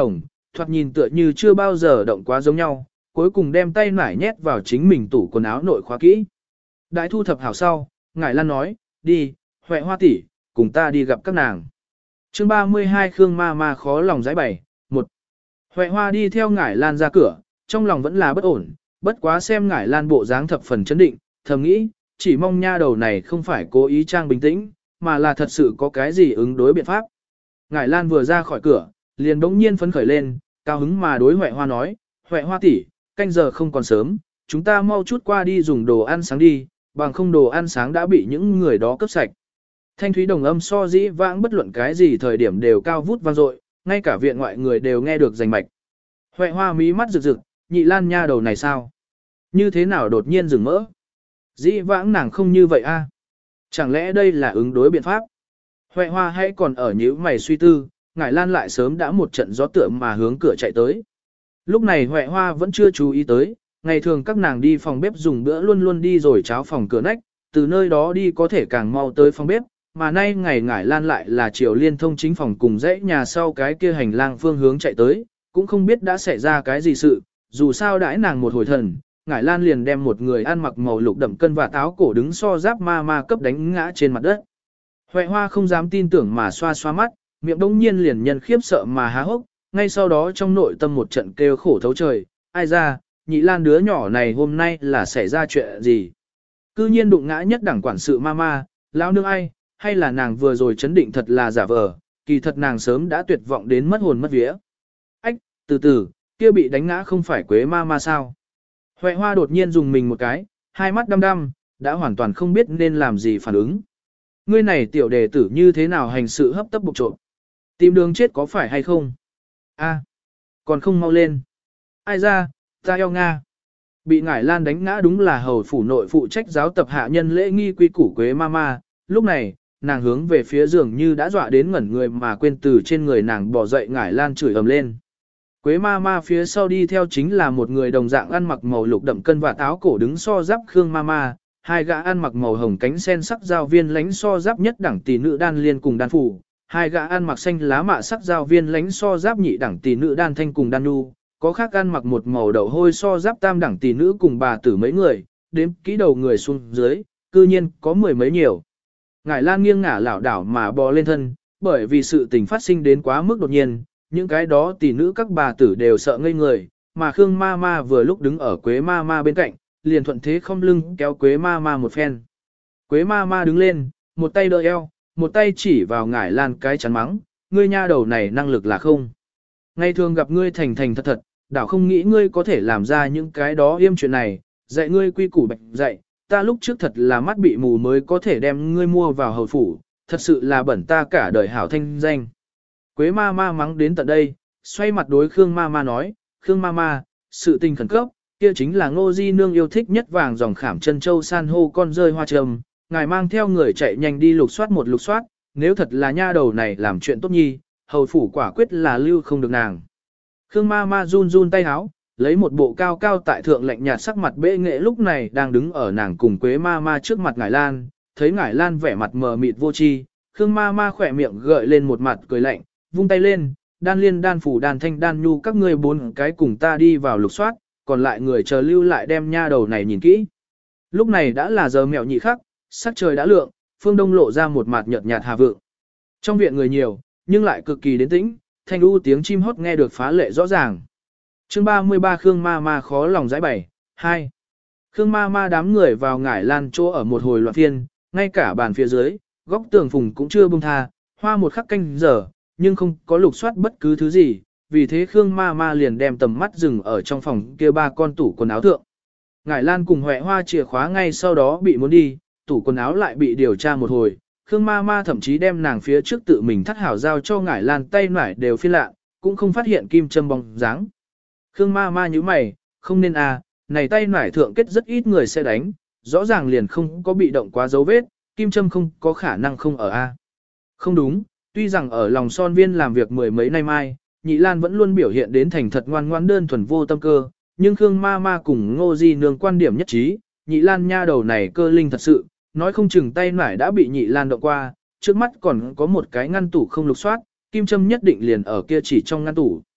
thoạt nhìn tựa như chưa bao giờ động quá giống nhau, cuối cùng đem tay nải nhét vào chính mình tủ quần áo nội khóa kỹ. Đại thu thập hảo sau, Ngải Lan nói, đi, Huệ Hoa tỷ, cùng ta đi gặp các nàng. Chương ba mươi hai Khương Ma Ma khó lòng giải bày, một. Huệ Hoa đi theo Ngải Lan ra cửa, trong lòng vẫn là bất ổn, bất quá xem Ngải Lan bộ dáng thập phần chấn định, thầm nghĩ, chỉ mong nha đầu này không phải cố ý trang bình tĩnh, mà là thật sự có cái gì ứng đối biện pháp. Ngải Lan vừa ra khỏi cửa, liền bỗng nhiên phấn khởi lên, cao hứng mà đối Huệ Hoa nói, Huệ Hoa tỷ, canh giờ không còn sớm, chúng ta mau chút qua đi dùng đồ ăn sáng đi, bằng không đồ ăn sáng đã bị những người đó cướp sạch. Thanh thúy đồng âm so dĩ vãng bất luận cái gì thời điểm đều cao vút vang dội, ngay cả viện ngoại người đều nghe được rành mạch. Huệ Hoa mí mắt rực rực, nhị Lan nha đầu này sao? Như thế nào đột nhiên dừng mỡ? Dĩ vãng nàng không như vậy a? Chẳng lẽ đây là ứng đối biện pháp? Huệ Hoa hãy còn ở nhíu mày suy tư, Ngải Lan lại sớm đã một trận gió tựa mà hướng cửa chạy tới. Lúc này Huệ Hoa vẫn chưa chú ý tới, ngày thường các nàng đi phòng bếp dùng bữa luôn luôn đi rồi cháo phòng cửa nách, từ nơi đó đi có thể càng mau tới phòng bếp, mà nay ngày Ngải Lan lại là chiều liên thông chính phòng cùng dãy nhà sau cái kia hành lang phương hướng chạy tới, cũng không biết đã xảy ra cái gì sự, dù sao đãi nàng một hồi thần, Ngải Lan liền đem một người ăn mặc màu lục đậm cân và táo cổ đứng so giáp ma ma cấp đánh ngã trên mặt đất. Huệ Hoa không dám tin tưởng mà xoa xoa mắt, miệng đông nhiên liền nhân khiếp sợ mà há hốc, ngay sau đó trong nội tâm một trận kêu khổ thấu trời, ai ra, nhị Lan đứa nhỏ này hôm nay là xảy ra chuyện gì? Cư nhiên đụng ngã nhất đẳng quản sự mama, lão nương ai, hay là nàng vừa rồi chấn định thật là giả vờ, kỳ thật nàng sớm đã tuyệt vọng đến mất hồn mất vía. Ách, từ từ, kia bị đánh ngã không phải Quế mama sao? Huệ Hoa đột nhiên dùng mình một cái, hai mắt đăm đăm, đã hoàn toàn không biết nên làm gì phản ứng. Ngươi này tiểu đệ tử như thế nào hành sự hấp tấp bục trộm? Tìm đường chết có phải hay không? A, còn không mau lên. Ai ra, ta eo Nga. Bị Ngải Lan đánh ngã đúng là hầu phủ nội phụ trách giáo tập hạ nhân lễ nghi quy củ Quế Mama. Lúc này, nàng hướng về phía giường như đã dọa đến ngẩn người mà quên từ trên người nàng bỏ dậy Ngải Lan chửi ầm lên. Quế Mama phía sau đi theo chính là một người đồng dạng ăn mặc màu lục đậm cân và táo cổ đứng so giáp Khương Mama, hai gã ăn mặc màu hồng cánh sen sắc giao viên lánh so giáp nhất đẳng tỷ nữ đan liên cùng đan phủ, hai gã ăn mặc xanh lá mạ sắc giao viên lánh so giáp nhị đẳng tỷ nữ đan thanh cùng đan nu, có khác ăn mặc một màu đậu hôi so giáp tam đẳng tỷ nữ cùng bà tử mấy người, đếm kỹ đầu người xuống dưới, cư nhiên có mười mấy nhiều. Ngải Lan nghiêng ngả lảo đảo mà bò lên thân, bởi vì sự tình phát sinh đến quá mức đột nhiên, những cái đó tỷ nữ các bà tử đều sợ ngây người, mà Khương ma ma vừa lúc đứng ở Quế ma ma bên cạnh, liền thuận thế không lưng kéo Quế ma ma một phen. Quế ma ma đứng lên, một tay đỡ eo, một tay chỉ vào Ngải Lan cái chắn mắng, ngươi nha đầu này năng lực là không. Ngày thường gặp ngươi thành thành thật thật, đảo không nghĩ ngươi có thể làm ra những cái đó yêm chuyện này, dạy ngươi quy củ bệnh dạy, ta lúc trước thật là mắt bị mù mới có thể đem ngươi mua vào hầu phủ, thật sự là bẩn ta cả đời hảo thanh danh. Quế ma ma mắng đến tận đây, xoay mặt đối Khương ma ma nói, Khương ma ma, sự tình khẩn cấp, kia chính là Ngô Di Nương yêu thích nhất vàng dòng khảm chân châu san hô con rơi hoa trầm, ngài mang theo người chạy nhanh đi lục soát một lục soát, nếu thật là nha đầu này làm chuyện tốt nhi, hầu phủ quả quyết là lưu không được nàng. Khương ma ma run run tay háo, lấy một bộ cao cao tại thượng lạnh nhạt sắc mặt bệ nghệ lúc này đang đứng ở nàng cùng Quế ma ma trước mặt Ngải Lan, thấy Ngải Lan vẻ mặt mờ mịt vô tri, Khương ma ma khỏe miệng gợi lên một mặt cười lạnh, vung tay lên, đan liên đan phủ đan thanh đan nhu các ngươi bốn cái cùng ta đi vào lục soát, còn lại người chờ lưu lại đem nha đầu này nhìn kỹ. Lúc này đã là giờ mẹo nhị khắc, sắc trời đã lượng, phương đông lộ ra một mặt nhợt nhạt hà vượng. Trong viện người nhiều, nhưng lại cực kỳ đến tĩnh, thanh u tiếng chim hót nghe được phá lệ rõ ràng. Chương ba mươi ba Khương ma ma khó lòng giải bày, hai. Khương ma ma đám người vào Ngải Lan chỗ ở một hồi loạn phiên, ngay cả bàn phía dưới, góc tường phùng cũng chưa buông tha, hoa một khắc canh giờ, nhưng không có lục soát bất cứ thứ gì, vì thế Khương ma ma liền đem tầm mắt dừng ở trong phòng kia ba con tủ quần áo thượng. Ngải Lan cùng Huệ Hoa chìa khóa ngay sau đó bị muốn đi, tủ quần áo lại bị điều tra một hồi, Khương ma ma thậm chí đem nàng phía trước tự mình thắt hảo giao cho Ngải Lan tay nải đều phiên lạ, cũng không phát hiện kim châm bóng dáng. Khương ma ma như mày, không nên à, này tay nải thượng kết rất ít người sẽ đánh, rõ ràng liền không có bị động quá dấu vết, kim châm không có khả năng không ở a. Không đúng, tuy rằng ở lòng son viên làm việc mười mấy nay mai, Nhị Lan vẫn luôn biểu hiện đến thành thật ngoan ngoãn đơn thuần vô tâm cơ, nhưng Khương ma ma cùng Ngô Di Nương quan điểm nhất trí, Nhị Lan nha đầu này cơ linh thật sự, nói không chừng tay nải đã bị Nhị Lan động qua, trước mắt còn có một cái ngăn tủ không lục soát, kim châm nhất định liền ở kia chỉ trong ngăn tủ.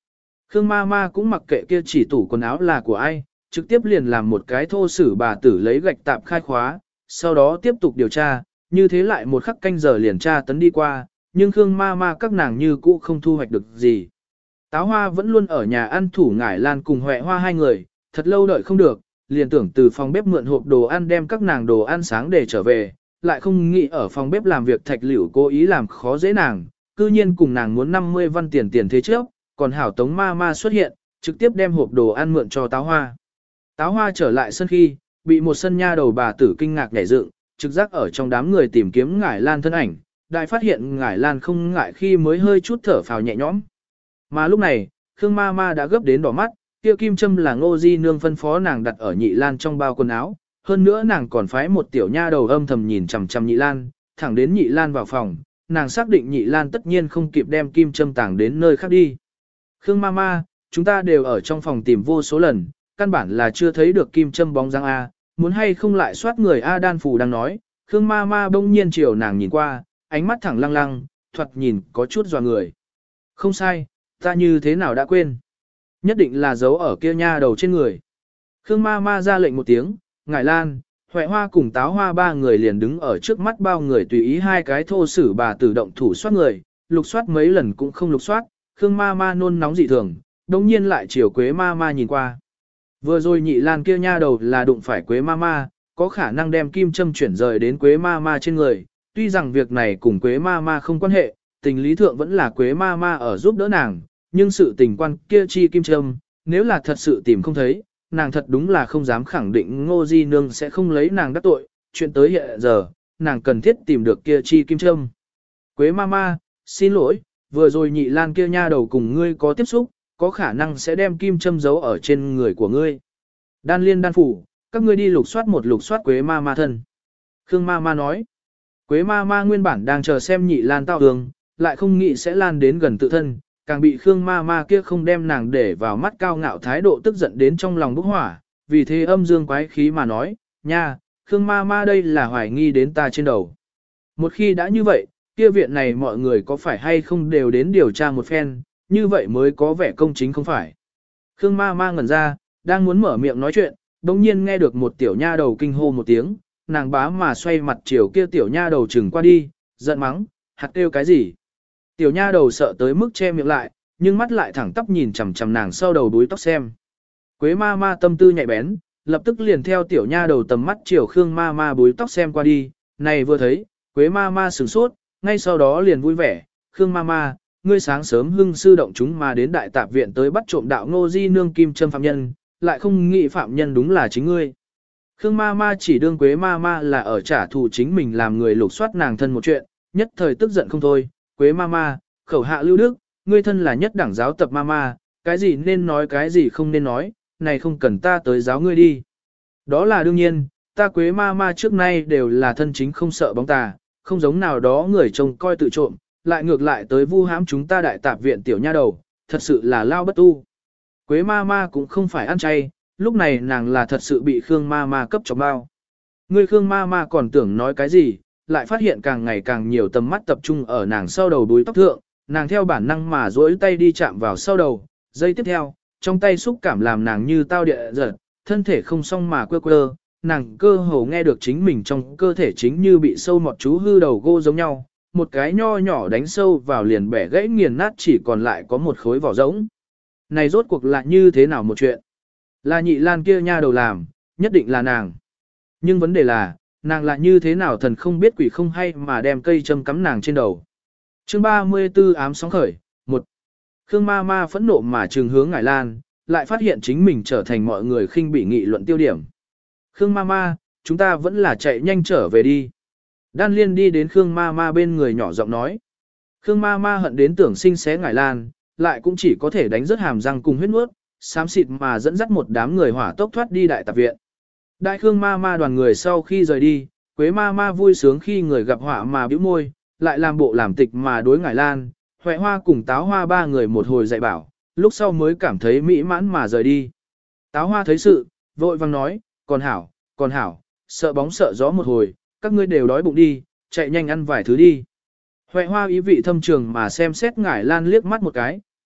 Khương ma ma cũng mặc kệ kia chỉ tủ quần áo là của ai, trực tiếp liền làm một cái thô sử bà tử lấy gạch tạp khai khóa, sau đó tiếp tục điều tra, như thế lại một khắc canh giờ liền tra tấn đi qua, nhưng Khương ma ma các nàng như cũ không thu hoạch được gì. Táo Hoa vẫn luôn ở nhà ăn thủ ngải lan cùng Huệ Hoa hai người, thật lâu đợi không được, liền tưởng từ phòng bếp mượn hộp đồ ăn đem các nàng đồ ăn sáng để trở về, lại không nghĩ ở phòng bếp làm việc Thạch Liễu cố ý làm khó dễ nàng, cư nhiên cùng nàng muốn năm mươi văn tiền tiền thế trước, còn hảo Tống ma ma xuất hiện, trực tiếp đem hộp đồ ăn mượn cho Táo Hoa. Táo Hoa trở lại sân khi, bị một sân nha đầu bà tử kinh ngạc nhảy dựng, trực giác ở trong đám người tìm kiếm ngải lan thân ảnh, đại phát hiện ngải lan không ngại khi mới hơi chút thở phào nhẹ nhõm. Mà lúc này, Khương ma ma đã gấp đến đỏ mắt, kia kim châm là Ngô Di Nương phân phó nàng đặt ở Nhị Lan trong bao quần áo, hơn nữa nàng còn phái một tiểu nha đầu âm thầm nhìn chằm chằm Nhị Lan, thẳng đến Nhị Lan vào phòng, nàng xác định Nhị Lan tất nhiên không kịp đem kim châm tàng đến nơi khác đi. Khương ma ma, chúng ta đều ở trong phòng tìm vô số lần, căn bản là chưa thấy được kim châm bóng dáng A, muốn hay không lại soát người A đan phù đang nói, Khương ma ma bỗng nhiên chiều nàng nhìn qua, ánh mắt thẳng lăng lăng, thoạt nhìn có chút dò người. Không sai, ta như thế nào đã quên. Nhất định là giấu ở kia nha đầu trên người. Khương ma ma ra lệnh một tiếng, Ngải Lan, Huệ Hoa cùng Táo Hoa ba người liền đứng ở trước mắt bao người tùy ý hai cái thô sử bà tử động thủ soát người, lục soát mấy lần cũng không lục soát, Khương ma ma nôn nóng dị thường, đồng nhiên lại chiều Quế ma ma nhìn qua. Vừa rồi Nhị Lan kia nha đầu là đụng phải Quế ma ma, có khả năng đem kim châm chuyển rời đến Quế ma ma trên người, tuy rằng việc này cùng Quế ma ma không quan hệ, tình lý thượng vẫn là Quế ma ma ở giúp đỡ nàng, nhưng sự tình quan kia chi kim châm, nếu là thật sự tìm không thấy, nàng thật đúng là không dám khẳng định Ngô Di Nương sẽ không lấy nàng đắc tội, chuyện tới hiện giờ, nàng cần thiết tìm được kia chi kim châm. Quế ma ma, xin lỗi, vừa rồi Nhị Lan kia nha đầu cùng ngươi có tiếp xúc, có khả năng sẽ đem kim châm giấu ở trên người của ngươi. Đan liên đan phủ, các ngươi đi lục soát một lục soát Quế ma ma thân. Khương ma ma nói, Quế ma ma nguyên bản đang chờ xem Nhị Lan tao hương, lại không nghĩ sẽ lan đến gần tự thân, càng bị Khương ma ma kia không đem nàng để vào mắt cao ngạo thái độ tức giận đến trong lòng bốc hỏa, vì thế âm dương quái khí mà nói, nha, Khương ma ma đây là hoài nghi đến ta trên đầu. Một khi đã như vậy, kia viện này mọi người có phải hay không đều đến điều tra một phen, như vậy mới có vẻ công chính không phải. Khương ma ma ngẩn ra, đang muốn mở miệng nói chuyện, đồng nhiên nghe được một tiểu nha đầu kinh hô một tiếng, nàng bá mà xoay mặt chiều kia tiểu nha đầu chừng qua đi, giận mắng, hạt kêu cái gì. Tiểu nha đầu sợ tới mức che miệng lại, nhưng mắt lại thẳng tắp nhìn chằm chằm nàng sau đầu đuôi tóc xem. Quế ma ma tâm tư nhạy bén, lập tức liền theo tiểu nha đầu tầm mắt chiều Khương ma ma búi tóc xem qua đi, này vừa thấy, Quế ma ma sửng sốt, ngay sau đó liền vui vẻ, Khương ma ma, ngươi sáng sớm hưng sư động chúng mà đến đại tạp viện tới bắt trộm đạo Ngô Di Nương kim châm phạm nhân, lại không nghĩ phạm nhân đúng là chính ngươi. Khương ma ma chỉ đương Quế ma ma là ở trả thù chính mình làm người lục soát nàng thân một chuyện, nhất thời tức giận không thôi, Quế ma ma, khẩu hạ lưu đức, ngươi thân là nhất đẳng giáo tập ma ma, cái gì nên nói cái gì không nên nói, này không cần ta tới giáo ngươi đi. Đó là đương nhiên, ta Quế ma ma trước nay đều là thân chính không sợ bóng tà, không giống nào đó người trông coi tự trộm, lại ngược lại tới vu hãm chúng ta đại tạp viện tiểu nha đầu, thật sự là lao bất tu. Quế ma ma cũng không phải ăn chay, lúc này nàng là thật sự bị Khương ma ma cấp cho bao. Ngươi Khương ma ma còn tưởng nói cái gì, lại phát hiện càng ngày càng nhiều tầm mắt tập trung ở nàng sau đầu đuôi tóc thượng, nàng theo bản năng mà duỗi tay đi chạm vào sau đầu, giây tiếp theo, trong tay xúc cảm làm nàng như tao địa giật, thân thể không xong mà quơ quơ, nàng cơ hồ nghe được chính mình trong cơ thể chính như bị sâu mọt chú hư đầu gô giống nhau, một cái nho nhỏ đánh sâu vào liền bẻ gãy nghiền nát chỉ còn lại có một khối vỏ rỗng. Này rốt cuộc là như thế nào một chuyện? Là Nhị Lan kia nha đầu làm, nhất định là nàng. Nhưng vấn đề là, nàng lại như thế nào thần không biết quỷ không hay mà đem cây châm cắm nàng trên đầu. Chương ba mươi tư ám sóng khởi, một. Khương ma ma phẫn nộ mà trừng hướng Ngải Lan, lại phát hiện chính mình trở thành mọi người khinh bị nghị luận tiêu điểm. Khương ma ma, chúng ta vẫn là chạy nhanh trở về đi. Đan Liên đi đến Khương ma ma bên người nhỏ giọng nói. Khương ma ma hận đến tưởng sinh xé Ngải Lan, lại cũng chỉ có thể đánh rớt hàm răng cùng huyết nuốt, xám xịt mà dẫn dắt một đám người hỏa tốc thoát đi đại tạp viện. Đại Khương ma ma đoàn người sau khi rời đi, Quế ma ma vui sướng khi người gặp họa mà bĩu môi, lại làm bộ làm tịch mà đối Ngải Lan, Huệ Hoa cùng Táo Hoa ba người một hồi dạy bảo, lúc sau mới cảm thấy mỹ mãn mà rời đi. Táo Hoa thấy sự, vội vang nói, còn hảo, còn hảo, sợ bóng sợ gió một hồi, các ngươi đều đói bụng đi, chạy nhanh ăn vài thứ đi. Huệ Hoa ý vị thâm trường mà xem xét Ngải Lan liếc mắt một cái,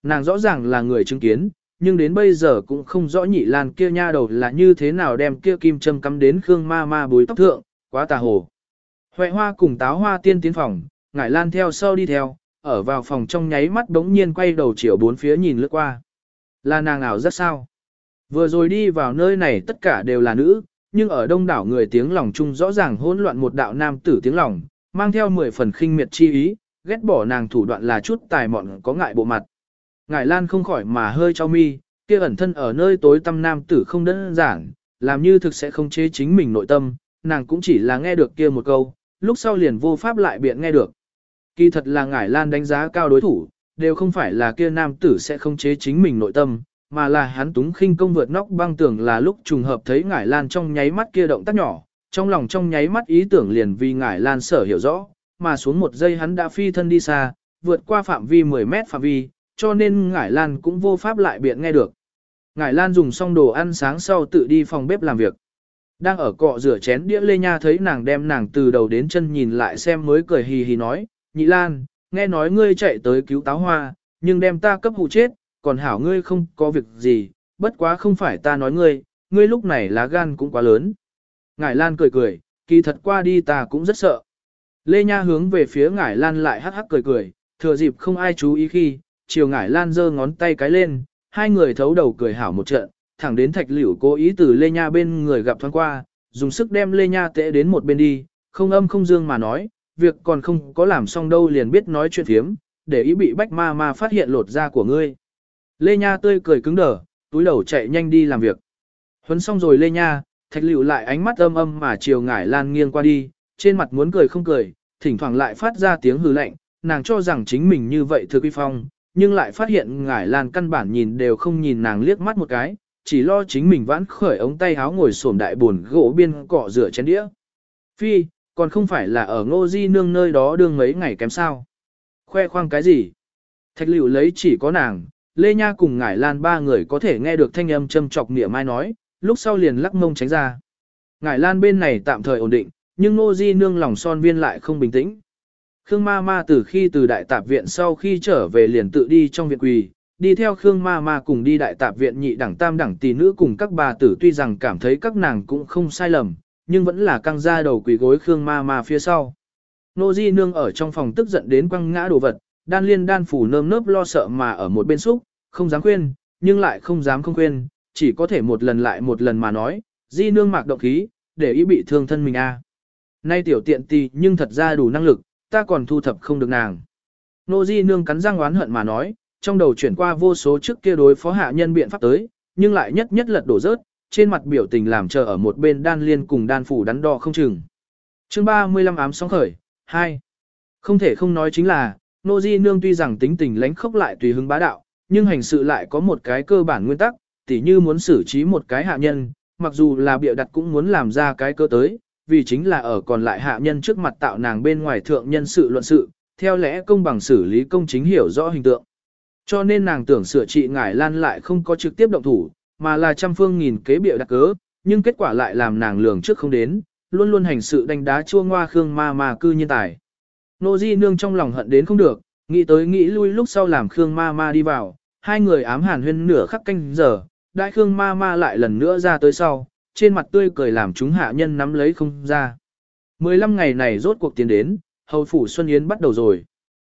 nàng rõ ràng là người chứng kiến, nhưng đến bây giờ cũng không rõ Nhị Lan kia nha đầu là như thế nào đem kia kim châm cắm đến Khương ma ma búi tóc thượng, quá tà hồ. Huệ Hoa cùng Táo Hoa tiên tiến phòng, Ngải Lan theo sau đi theo, ở vào phòng trong nháy mắt đống nhiên quay đầu chiều bốn phía nhìn lướt qua. Là nàng ảo rất sao? Vừa rồi đi vào nơi này tất cả đều là nữ, nhưng ở đông đảo người tiếng lòng chung rõ ràng hỗn loạn một đạo nam tử tiếng lòng, mang theo mười phần khinh miệt chi ý, ghét bỏ nàng thủ đoạn là chút tài mọn có ngại bộ mặt. Ngải Lan không khỏi mà hơi cho mi, kia ẩn thân ở nơi tối tăm nam tử không đơn giản, làm như thực sẽ không chế chính mình nội tâm, nàng cũng chỉ là nghe được kia một câu, lúc sau liền vô pháp lại biện nghe được. Kỳ thật là Ngải Lan đánh giá cao đối thủ, đều không phải là kia nam tử sẽ không chế chính mình nội tâm, mà là hắn túng khinh công vượt nóc băng tường là lúc trùng hợp thấy Ngải Lan trong nháy mắt kia động tác nhỏ, trong lòng trong nháy mắt ý tưởng liền vì Ngải Lan sở hiểu rõ, mà xuống một giây hắn đã phi thân đi xa, vượt qua phạm vi mười mét phạm vi, cho nên Ngải Lan cũng vô pháp lại biện nghe được. Ngải Lan dùng xong đồ ăn sáng sau tự đi phòng bếp làm việc. Đang ở cọ rửa chén đĩa Lê Nha thấy nàng đem nàng từ đầu đến chân nhìn lại xem mới cười hì hì nói, Nhị Lan, nghe nói ngươi chạy tới cứu Táo Hoa, nhưng đem ta cấp hụ chết, còn hảo ngươi không có việc gì, bất quá không phải ta nói ngươi, ngươi lúc này lá gan cũng quá lớn. Ngải Lan cười cười, kỳ thật qua đi ta cũng rất sợ. Lê Nha hướng về phía Ngải Lan lại hắc hắc cười cười, thừa dịp không ai chú ý khi, chiều Ngải Lan giơ ngón tay cái lên, hai người thấu đầu cười hảo một trận, thẳng đến Thạch Liễu cố ý từ Lê Nha bên người gặp thoáng qua, dùng sức đem Lê Nha tễ đến một bên đi, không âm không dương mà nói, việc còn không có làm xong đâu liền biết nói chuyện thiếm, để ý bị bách ma ma phát hiện lột da của ngươi. Lê Nha tươi cười cứng đờ, túi đầu chạy nhanh đi làm việc. Huấn xong rồi Lê Nha, Thạch Liễu lại ánh mắt âm âm mà chiều Ngải Lan nghiêng qua đi, trên mặt muốn cười không cười, thỉnh thoảng lại phát ra tiếng hừ lạnh, nàng cho rằng chính mình như vậy thưa quy phong, nhưng lại phát hiện Ngải Lan căn bản nhìn đều không nhìn nàng liếc mắt một cái, chỉ lo chính mình vãn khởi ống tay áo ngồi xổm đại buồn gỗ biên cọ rửa chén đĩa. Phi, còn không phải là ở Ngô Di Nương nơi đó đương mấy ngày kém sao. Khoe khoang cái gì? Thạch Liễu lấy chỉ có nàng, Lê Nha cùng Ngải Lan ba người có thể nghe được thanh âm châm chọc niệm mai nói, lúc sau liền lắc mông tránh ra. Ngải Lan bên này tạm thời ổn định, nhưng Ngô Di Nương lòng son viên lại không bình tĩnh. Khương ma ma từ khi từ đại tạp viện sau khi trở về liền tự đi trong viện quỳ, đi theo Khương ma ma cùng đi đại tạp viện nhị đẳng tam đẳng tỷ nữ cùng các bà tử tuy rằng cảm thấy các nàng cũng không sai lầm, nhưng vẫn là căng ra đầu quỳ gối Khương ma ma phía sau. Nô Di Nương ở trong phòng tức giận đến quăng ngã đồ vật, đan liên đan phủ nơm nớp lo sợ mà ở một bên xúc, không dám khuyên, nhưng lại không dám không khuyên, chỉ có thể một lần lại một lần mà nói, Di Nương mạc động khí, để ý bị thương thân mình a. À. Nay tiểu tiện tì nhưng thật ra đủ năng lực, ta còn thu thập không được nàng. Nô Di Nương cắn răng oán hận mà nói, trong đầu chuyển qua vô số trước kia đối phó hạ nhân biện pháp tới, nhưng lại nhất nhất lật đổ rớt, trên mặt biểu tình làm chờ ở một bên đan liên cùng đan phủ đắn đo không chừng. Chương ba mươi lăm ám sóng khởi, hai. Không thể không nói chính là, Nô Di Nương tuy rằng tính tình lánh khốc lại tùy hứng bá đạo, nhưng hành sự lại có một cái cơ bản nguyên tắc, tỉ như muốn xử trí một cái hạ nhân, mặc dù là bịa đặt cũng muốn làm ra cái cơ tới, vì chính là ở còn lại hạ nhân trước mặt tạo nàng bên ngoài thượng nhân sự luận sự, theo lẽ công bằng xử lý công chính hiểu rõ hình tượng. Cho nên nàng tưởng sửa trị Ngải Lan lại không có trực tiếp động thủ, mà là trăm phương nghìn kế bịa đặt cớ, nhưng kết quả lại làm nàng lường trước không đến, luôn luôn hành sự đánh đá chua ngoa Khương ma ma cư nhiên tài. Nô Di Nương trong lòng hận đến không được, nghĩ tới nghĩ lui lúc sau làm Khương ma ma đi vào, hai người ám hàn huyên nửa khắc canh giờ, đại Khương ma ma lại lần nữa ra tới sau, trên mặt tươi cười làm chúng hạ nhân nắm lấy không ra. mười lăm ngày này rốt cuộc tiến đến, hầu phủ Xuân Yến bắt đầu rồi.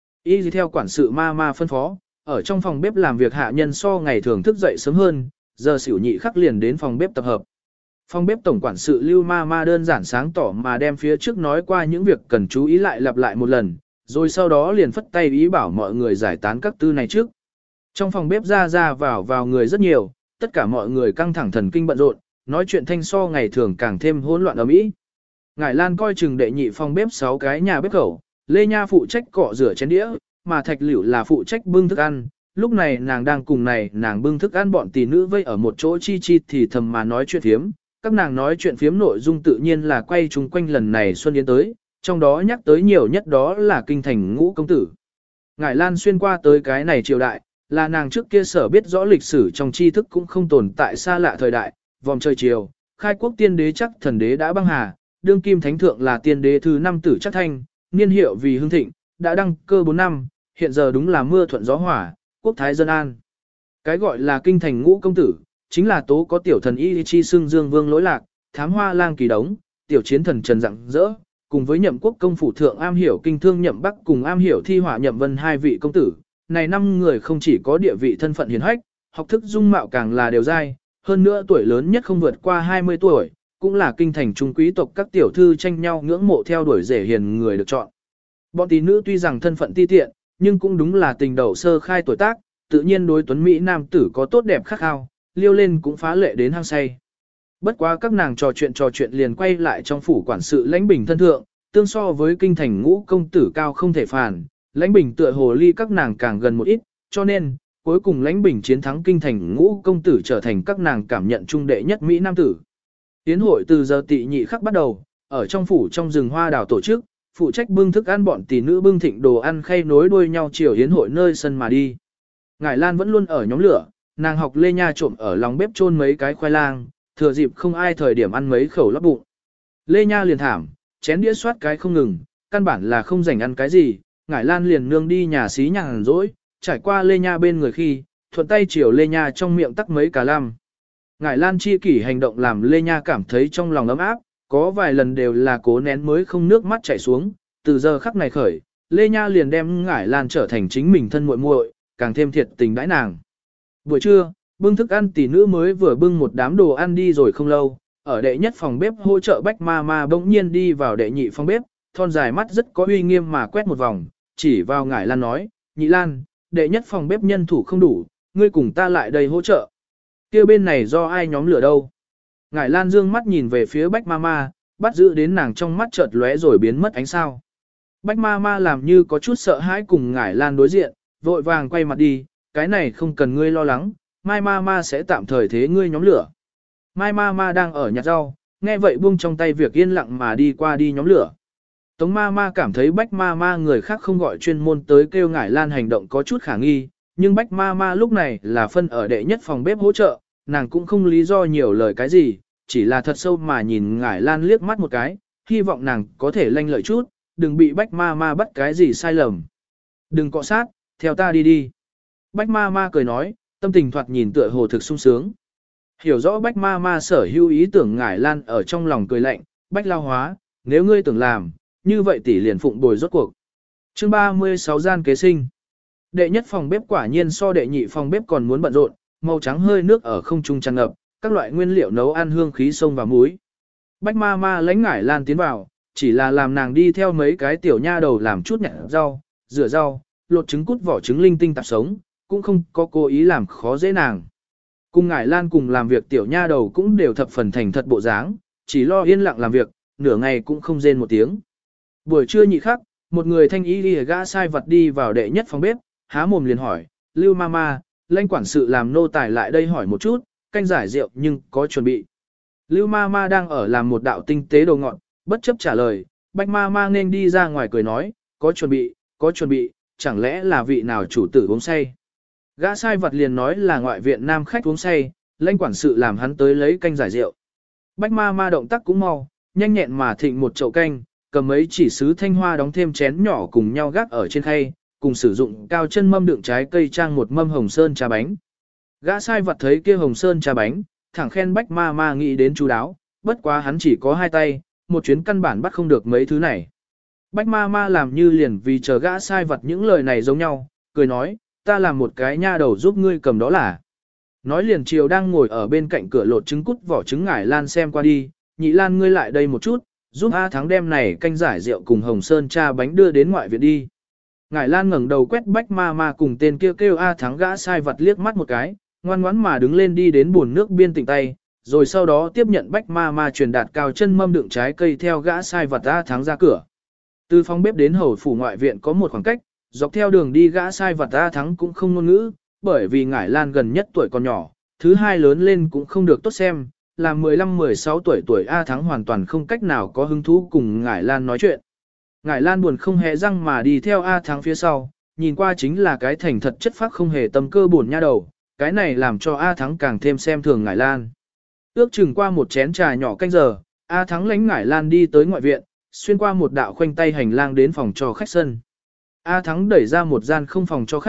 Y theo quản sự ma ma phân phó, ở trong phòng bếp làm việc hạ nhân so ngày thường thức dậy sớm hơn, giờ xỉu nhị khắc liền đến phòng bếp tập hợp. Phòng bếp tổng quản sự Lưu ma ma đơn giản sáng tỏ mà đem phía trước nói qua những việc cần chú ý lại lặp lại một lần, rồi sau đó liền phất tay ý bảo mọi người giải tán các tư này trước. Trong phòng bếp ra ra vào vào người rất nhiều, tất cả mọi người căng thẳng thần kinh bận rộn, nói chuyện thanh so ngày thường càng thêm hỗn loạn ầm ĩ. Ngải Lan coi chừng đệ nhị phòng bếp sáu cái nhà bếp khẩu, Lê Nha phụ trách cọ rửa chén đĩa, mà Thạch Liễu là phụ trách bưng thức ăn. Lúc này nàng đang cùng này nàng bưng thức ăn bọn tỷ nữ vây ở một chỗ chi chi thì thầm mà nói chuyện phiếm. Các nàng nói chuyện phiếm nội dung tự nhiên là quay chung quanh lần này Xuân Yến tới, trong đó nhắc tới nhiều nhất đó là kinh thành ngũ công tử. Ngải Lan xuyên qua tới cái này triều đại, là nàng trước kia sở biết rõ lịch sử trong tri thức cũng không tồn tại xa lạ thời đại, vòng trời triều, khai quốc tiên đế chắc thần đế đã băng hà, đương kim thánh thượng là tiên đế thứ năm tử chắc thanh, niên hiệu vì hưng thịnh, đã đăng cơ bốn năm, hiện giờ đúng là mưa thuận gió hỏa, quốc thái dân an. Cái gọi là kinh thành ngũ công tử, chính là tố có tiểu thần y chi xưng Dương Vương Lỗi Lạc, thám hoa lang Kỳ Đống, tiểu chiến thần Trần Dặng Dỡ, cùng với nhậm quốc công phủ thượng am hiểu kinh thương nhậm bắc cùng am hiểu thi hỏa nhậm vân hai vị công tử. Này năm người không chỉ có địa vị thân phận hiền hách, học thức dung mạo càng là đều dai, hơn nữa tuổi lớn nhất không vượt qua hai mươi tuổi, cũng là kinh thành trung quý tộc các tiểu thư tranh nhau ngưỡng mộ theo đuổi rể hiền người được chọn. Bọn tỷ nữ tuy rằng thân phận ti tiện, nhưng cũng đúng là tình đầu sơ khai tuổi tác, tự nhiên đối tuấn Mỹ nam tử có tốt đẹp khắc khao, liêu lên cũng phá lệ đến hang say. Bất quá các nàng trò chuyện trò chuyện liền quay lại trong phủ quản sự lãnh bình thân thượng, tương so với kinh thành ngũ công tử cao không thể phản, lãnh bình tựa hồ ly các nàng càng gần một ít, cho nên, cuối cùng lãnh bình chiến thắng kinh thành ngũ công tử trở thành các nàng cảm nhận trung đệ nhất Mỹ nam tử. Tiến hội từ giờ tị nhị khắc bắt đầu, ở trong phủ trong rừng hoa đào tổ chức, phụ trách bưng thức ăn bọn tỷ nữ bưng thịnh đồ ăn khay nối đuôi nhau chiều hiến hội nơi sân mà đi. Ngải Lan vẫn luôn ở nhóm lửa, nàng học Lê Nha trộm ở lòng bếp chôn mấy cái khoai lang, thừa dịp không ai thời điểm ăn mấy khẩu lót bụng. Lê Nha liền thảm, chén đĩa soát cái không ngừng, căn bản là không rảnh ăn cái gì, Ngải Lan liền nương đi nhà xí nhàn rỗi, trải qua Lê Nha bên người khi, thuận tay chiều Lê Nha trong miệng tắc mấy cả lăm. Ngải Lan chi kỷ hành động làm Lê Nha cảm thấy trong lòng ấm áp, có vài lần đều là cố nén mới không nước mắt chảy xuống, từ giờ khắc này khởi, Lê Nha liền đem Ngải Lan trở thành chính mình thân muội muội, càng thêm thiệt tình đãi nàng. Buổi trưa, bưng thức ăn tỷ nữ mới vừa bưng một đám đồ ăn đi rồi không lâu, ở đệ nhất phòng bếp hỗ trợ Bách Ma Ma bỗng nhiên đi vào đệ nhị phòng bếp, thon dài mắt rất có uy nghiêm mà quét một vòng, chỉ vào Ngải Lan nói, Nhị Lan, đệ nhất phòng bếp nhân thủ không đủ, ngươi cùng ta lại đây hỗ trợ. Kia bên này do ai nhóm lửa đâu? Ngải Lan dương mắt nhìn về phía Bách Ma Ma, bắt giữ đến nàng trong mắt chợt lóe rồi biến mất ánh sao. Bách Ma Ma làm như có chút sợ hãi cùng Ngải Lan đối diện, vội vàng quay mặt đi, cái này không cần ngươi lo lắng, Mai Ma Ma sẽ tạm thời thế ngươi nhóm lửa. Mai Ma Ma đang ở nhặt rau, nghe vậy buông trong tay việc yên lặng mà đi qua đi nhóm lửa. Tống Ma Ma cảm thấy Bách Ma Ma người khác không gọi chuyên môn tới kêu Ngải Lan hành động có chút khả nghi, nhưng Bách Ma Ma lúc này là phân ở đệ nhất phòng bếp hỗ trợ, nàng cũng không lý do nhiều lời cái gì, chỉ là thật sâu mà nhìn Ngải Lan liếc mắt một cái, hy vọng nàng có thể lanh lợi chút, đừng bị Bách Ma Ma bắt cái gì sai lầm. Đừng cọ sát, theo ta đi đi. Bách Ma Ma cười nói, tâm tình thoạt nhìn tựa hồ thực sung sướng. Hiểu rõ Bách Ma Ma sở hữu ý tưởng Ngải Lan ở trong lòng cười lạnh, Bách Lao Hóa, nếu ngươi tưởng làm, như vậy tỷ liền phụng bồi rốt cuộc. Chương ba mươi sáu gian kế sinh. Đệ nhất phòng bếp quả nhiên so đệ nhị phòng bếp còn muốn bận rộn, màu trắng hơi nước ở không trung tràn ngập, các loại nguyên liệu nấu ăn hương khí sông và muối. Bách Ma Ma lãnh Ngải Lan tiến vào, chỉ là làm nàng đi theo mấy cái tiểu nha đầu làm chút nhặt rau, rửa rau, lột trứng cút vỏ trứng linh tinh tạp sống, cũng không có cố ý làm khó dễ nàng. Cùng Ngải Lan cùng làm việc tiểu nha đầu cũng đều thập phần thành thật bộ dáng, chỉ lo yên lặng làm việc, nửa ngày cũng không rên một tiếng. Buổi trưa nhị khắc, một người thanh ý đi gã sai vật đi vào đệ nhất phòng bếp, há mồm liền hỏi, Lưu Mama, lãnh quản sự làm nô tài lại đây hỏi một chút, canh giải rượu nhưng có chuẩn bị. Lưu Mama đang ở làm một đạo tinh tế đồ ngọt, bất chấp trả lời, Bách Mama nên đi ra ngoài cười nói, có chuẩn bị, có chuẩn bị, chẳng lẽ là vị nào chủ tử uống say. Gã sai vật liền nói là ngoại viện nam khách uống say, lãnh quản sự làm hắn tới lấy canh giải rượu. Bách Mama động tác cũng mau, nhanh nhẹn mà thịnh một chậu canh, cầm mấy chỉ sứ thanh hoa đóng thêm chén nhỏ cùng nhau gác ở trên khay, cùng sử dụng cao chân mâm đựng trái cây trang một mâm hồng sơn trà bánh. Gã sai vật thấy kia hồng sơn trà bánh, thẳng khen Bách Ma Ma nghĩ đến chú đáo, bất quá hắn chỉ có hai tay, một chuyến căn bản bắt không được mấy thứ này. Bách Ma Ma làm như liền vì chờ gã sai vật những lời này giống nhau, cười nói, ta làm một cái nha đầu giúp ngươi cầm đó là. Nói liền chiều đang ngồi ở bên cạnh cửa lột trứng cút vỏ trứng Ngải Lan xem qua đi, Nhị Lan ngươi lại đây một chút, giúp A Thắng đem này canh giải rượu cùng hồng sơn trà bánh đưa đến ngoại viện đi. Ngải Lan ngẩng đầu quét Bách Ma Ma cùng tên kia kêu, kêu A Thắng gã sai vật liếc mắt một cái, ngoan ngoãn mà đứng lên đi đến buồn nước biên tỉnh tay, rồi sau đó tiếp nhận Bách Ma Ma truyền đạt cao chân mâm đựng trái cây theo gã sai vật A Thắng ra cửa. Từ phòng bếp đến hầu phủ ngoại viện có một khoảng cách, dọc theo đường đi gã sai vật A Thắng cũng không ngôn ngữ, bởi vì Ngải Lan gần nhất tuổi còn nhỏ, thứ hai lớn lên cũng không được tốt xem, là mười lăm mười sáu tuổi tuổi A Thắng hoàn toàn không cách nào có hứng thú cùng Ngải Lan nói chuyện. Ngải Lan buồn không hề răng mà đi theo A Thắng phía sau, nhìn qua chính là cái thành thật chất phác không hề tâm cơ buồn nha đầu, cái này làm cho A Thắng càng thêm xem thường Ngải Lan. Ước chừng qua một chén trà nhỏ canh giờ, A Thắng lãnh Ngải Lan đi tới ngoại viện, xuyên qua một đạo khoanh tay hành lang đến phòng cho khách sân. A Thắng đẩy ra một gian không phòng cho khách,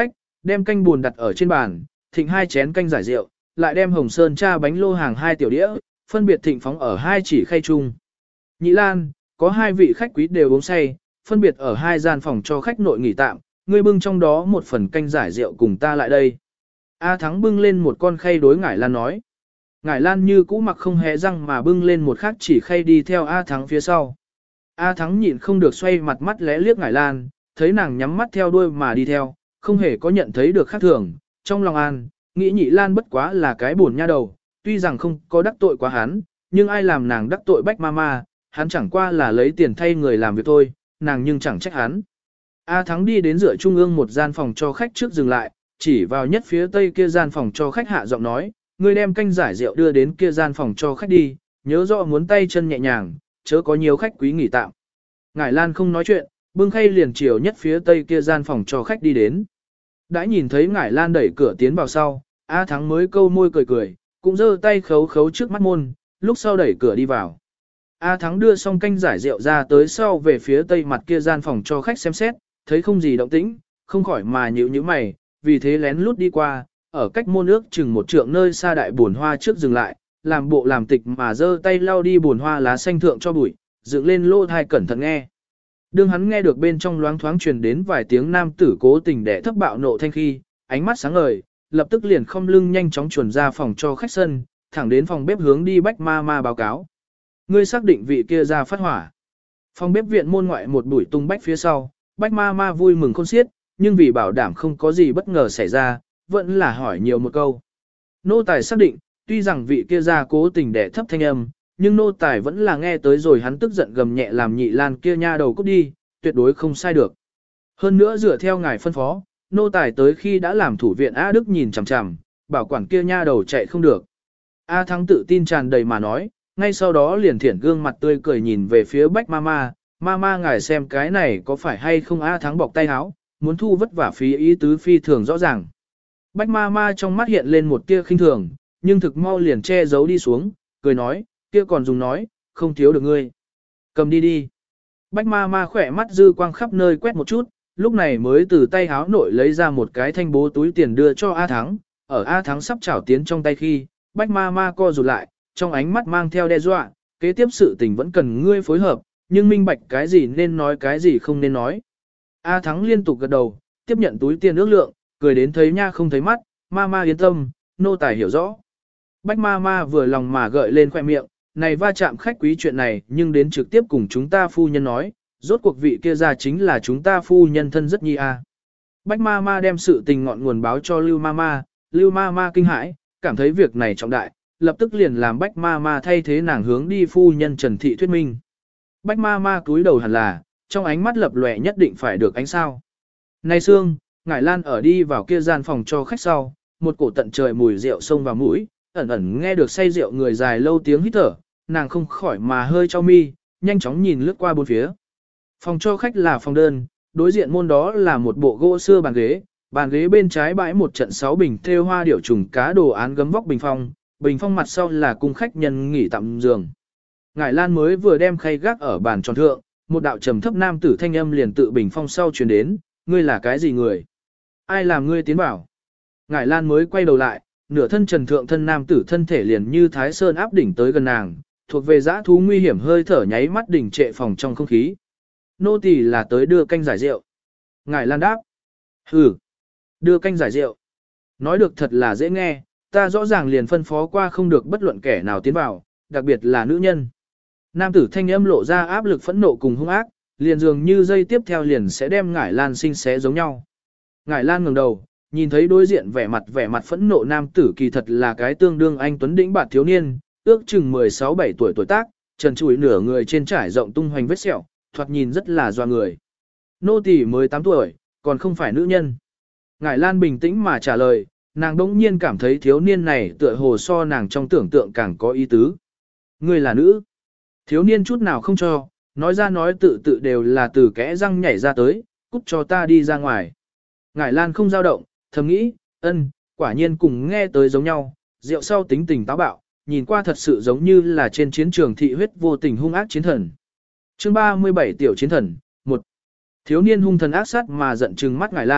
đem canh buồn đặt ở trên bàn, thịnh hai chén canh giải rượu, lại đem hồng sơn cha bánh lô hàng hai tiểu đĩa, phân biệt thịnh phóng ở hai chỉ khay chung. Nhị Lan, có hai vị khách quý đều uống say, phân biệt ở hai gian phòng cho khách nội nghỉ tạm, ngươi bưng trong đó một phần canh giải rượu cùng ta lại đây. A Thắng bưng lên một con khay đối Ngải Lan nói. Ngải Lan như cũ mặc không hé răng mà bưng lên một khác chỉ khay đi theo A Thắng phía sau. A Thắng nhịn không được xoay mặt mắt lẽ liếc Ngải Lan, thấy nàng nhắm mắt theo đuôi mà đi theo, không hề có nhận thấy được khác thường, trong lòng an, nghĩ Nhị Lan bất quá là cái buồn nha đầu, tuy rằng không có đắc tội quá hắn, nhưng ai làm nàng đắc tội Bách Mama, hắn chẳng qua là lấy tiền thay người làm việc thôi, nàng nhưng chẳng trách hắn. A Thắng đi đến giữa trung ương một gian phòng cho khách trước dừng lại, chỉ vào nhất phía tây kia gian phòng cho khách hạ giọng nói, ngươi đem canh giải rượu đưa đến kia gian phòng cho khách đi, nhớ rõ muốn tay chân nhẹ nhàng, chớ có nhiều khách quý nghỉ tạm. Ngải Lan không nói chuyện, bưng khay liền chiều nhất phía tây kia gian phòng cho khách đi đến. Đã nhìn thấy Ngải Lan đẩy cửa tiến vào sau, A Thắng mới câu môi cười cười, cũng giơ tay khấu khấu trước mắt môn, lúc sau đẩy cửa đi vào. A Thắng đưa xong canh giải rượu ra tới sau về phía tây mặt kia gian phòng cho khách xem xét, thấy không gì động tĩnh, không khỏi mà nhíu nhíu mày, vì thế lén lút đi qua, ở cách môn ước chừng một trượng nơi xa đại buồn hoa trước dừng lại, làm bộ làm tịch mà giơ tay lau đi buồn hoa lá xanh thượng cho bụi, dựng lên lô thai cẩn thận nghe. Đương hắn nghe được bên trong loáng thoáng truyền đến vài tiếng nam tử cố tình đẻ thấp bạo nộ thanh khi, ánh mắt sáng ngời, lập tức liền không lưng nhanh chóng chuẩn ra phòng cho khách sân, thẳng đến phòng bếp hướng đi Bách Ma Ma báo cáo. Ngươi xác định vị kia ra phát hỏa. Phòng bếp viện môn ngoại một bụi tung bách phía sau, Bách Ma Ma vui mừng khôn xiết, nhưng vì bảo đảm không có gì bất ngờ xảy ra, vẫn là hỏi nhiều một câu. Nô tài xác định, tuy rằng vị kia ra cố tình đẻ thấp thanh âm, nhưng nô tài vẫn là nghe tới rồi hắn tức giận gầm nhẹ làm Nhị Lan kia nha đầu cút đi, tuyệt đối không sai được. Hơn nữa dựa theo ngài phân phó, nô tài tới khi đã làm thủ viện A Đức nhìn chằm chằm, bảo quản kia nha đầu chạy không được. A Thắng tự tin tràn đầy mà nói, ngay sau đó liền thiển gương mặt tươi cười nhìn về phía Bách Mama, Mama ngài xem cái này có phải hay không. A Thắng bọc tay áo, muốn thu vất vả phí ý tứ phi thường rõ ràng. Bách Mama trong mắt hiện lên một tia khinh thường, nhưng thực mau liền che giấu đi xuống, cười nói, kia còn dùng nói, không thiếu được ngươi. Cầm đi đi. Bách Mama khỏe mắt dư quang khắp nơi quét một chút, lúc này mới từ tay áo nội lấy ra một cái thanh bố túi tiền đưa cho A Thắng, ở A Thắng sắp chảo tiến trong tay khi, Bách Mama co rụt lại, trong ánh mắt mang theo đe dọa, kế tiếp sự tình vẫn cần ngươi phối hợp, nhưng minh bạch cái gì nên nói cái gì không nên nói. A Thắng liên tục gật đầu, tiếp nhận túi tiền ước lượng, cười đến thấy nha không thấy mắt, Mama yên tâm, nô tài hiểu rõ. Bách Mama vừa lòng mà gợi lên khoe miệng, này va chạm khách quý chuyện này nhưng đến trực tiếp cùng chúng ta phu nhân nói, rốt cuộc vị kia ra chính là chúng ta phu nhân thân rất nhi a. Bách Mama đem sự tình ngọn nguồn báo cho Lưu Mama, Lưu Mama kinh hãi, cảm thấy việc này trọng đại, lập tức liền làm Bách Mama thay thế nàng hướng đi phu nhân Trần Thị thuyết minh. Bách Mama cúi đầu hẳn là, trong ánh mắt lập lòe nhất định phải được ánh sao. Này Sương, Ngải Lan ở đi vào kia gian phòng cho khách sau, một cổ tận trời mùi rượu xông vào mũi, ẩn ẩn nghe được say rượu người dài lâu tiếng hít thở, nàng không khỏi mà hơi cho mi, nhanh chóng nhìn lướt qua bốn phía. Phòng cho khách là phòng đơn, đối diện môn đó là một bộ gỗ xưa bàn ghế, bàn ghế bên trái bãi một trận sáu bình thêu hoa điểu trùng cá đồ án gấm vóc bình phong, bình phong mặt sau là cung khách nhân nghỉ tạm giường. Ngải Lan mới vừa đem khay gác ở bàn tròn thượng, một đạo trầm thấp nam tử thanh âm liền tự bình phong sau truyền đến, ngươi là cái gì người? Ai làm ngươi tiến bảo? Ngải Lan mới quay đầu lại, nửa thân trần thượng thân nam tử thân thể liền như thái sơn áp đỉnh tới gần nàng, thuộc về dã thú nguy hiểm hơi thở nháy mắt đỉnh trệ phòng trong không khí. Nô tỳ là tới đưa canh giải rượu. Ngải Lan đáp. Hừ, đưa canh giải rượu. Nói được thật là dễ nghe, ta rõ ràng liền phân phó qua không được bất luận kẻ nào tiến vào, đặc biệt là nữ nhân. Nam tử thanh âm lộ ra áp lực phẫn nộ cùng hung ác, liền dường như dây tiếp theo liền sẽ đem Ngải Lan sinh xé giống nhau. Ngải Lan ngẩng đầu, nhìn thấy đối diện vẻ mặt vẻ mặt phẫn nộ nam tử kỳ thật là cái tương đương anh tuấn đĩnh bạt thiếu niên, ước chừng mười sáu bảy tuổi tuổi tác, trần trụi nửa người trên trải rộng tung hoành vết sẹo, thoạt nhìn rất là doa người. Nô tỳ mới tám tuổi, còn không phải nữ nhân. Ngải Lan bình tĩnh mà trả lời, nàng đỗng nhiên cảm thấy thiếu niên này tựa hồ so nàng trong tưởng tượng càng có ý tứ. Ngươi là nữ. Thiếu niên chút nào không cho, nói ra nói tự tự đều là từ kẽ răng nhảy ra tới, cút cho ta đi ra ngoài. Ngải Lan không dao động, thầm nghĩ, ân, quả nhiên cùng nghe tới giống nhau, rượu sau tính tình táo bạo, nhìn qua thật sự giống như là trên chiến trường thị huyết vô tình hung ác chiến thần. Chương ba mươi bảy Tiểu chiến thần, một. Thiếu niên hung thần ác sát mà giận trừng mắt Ngải Lan,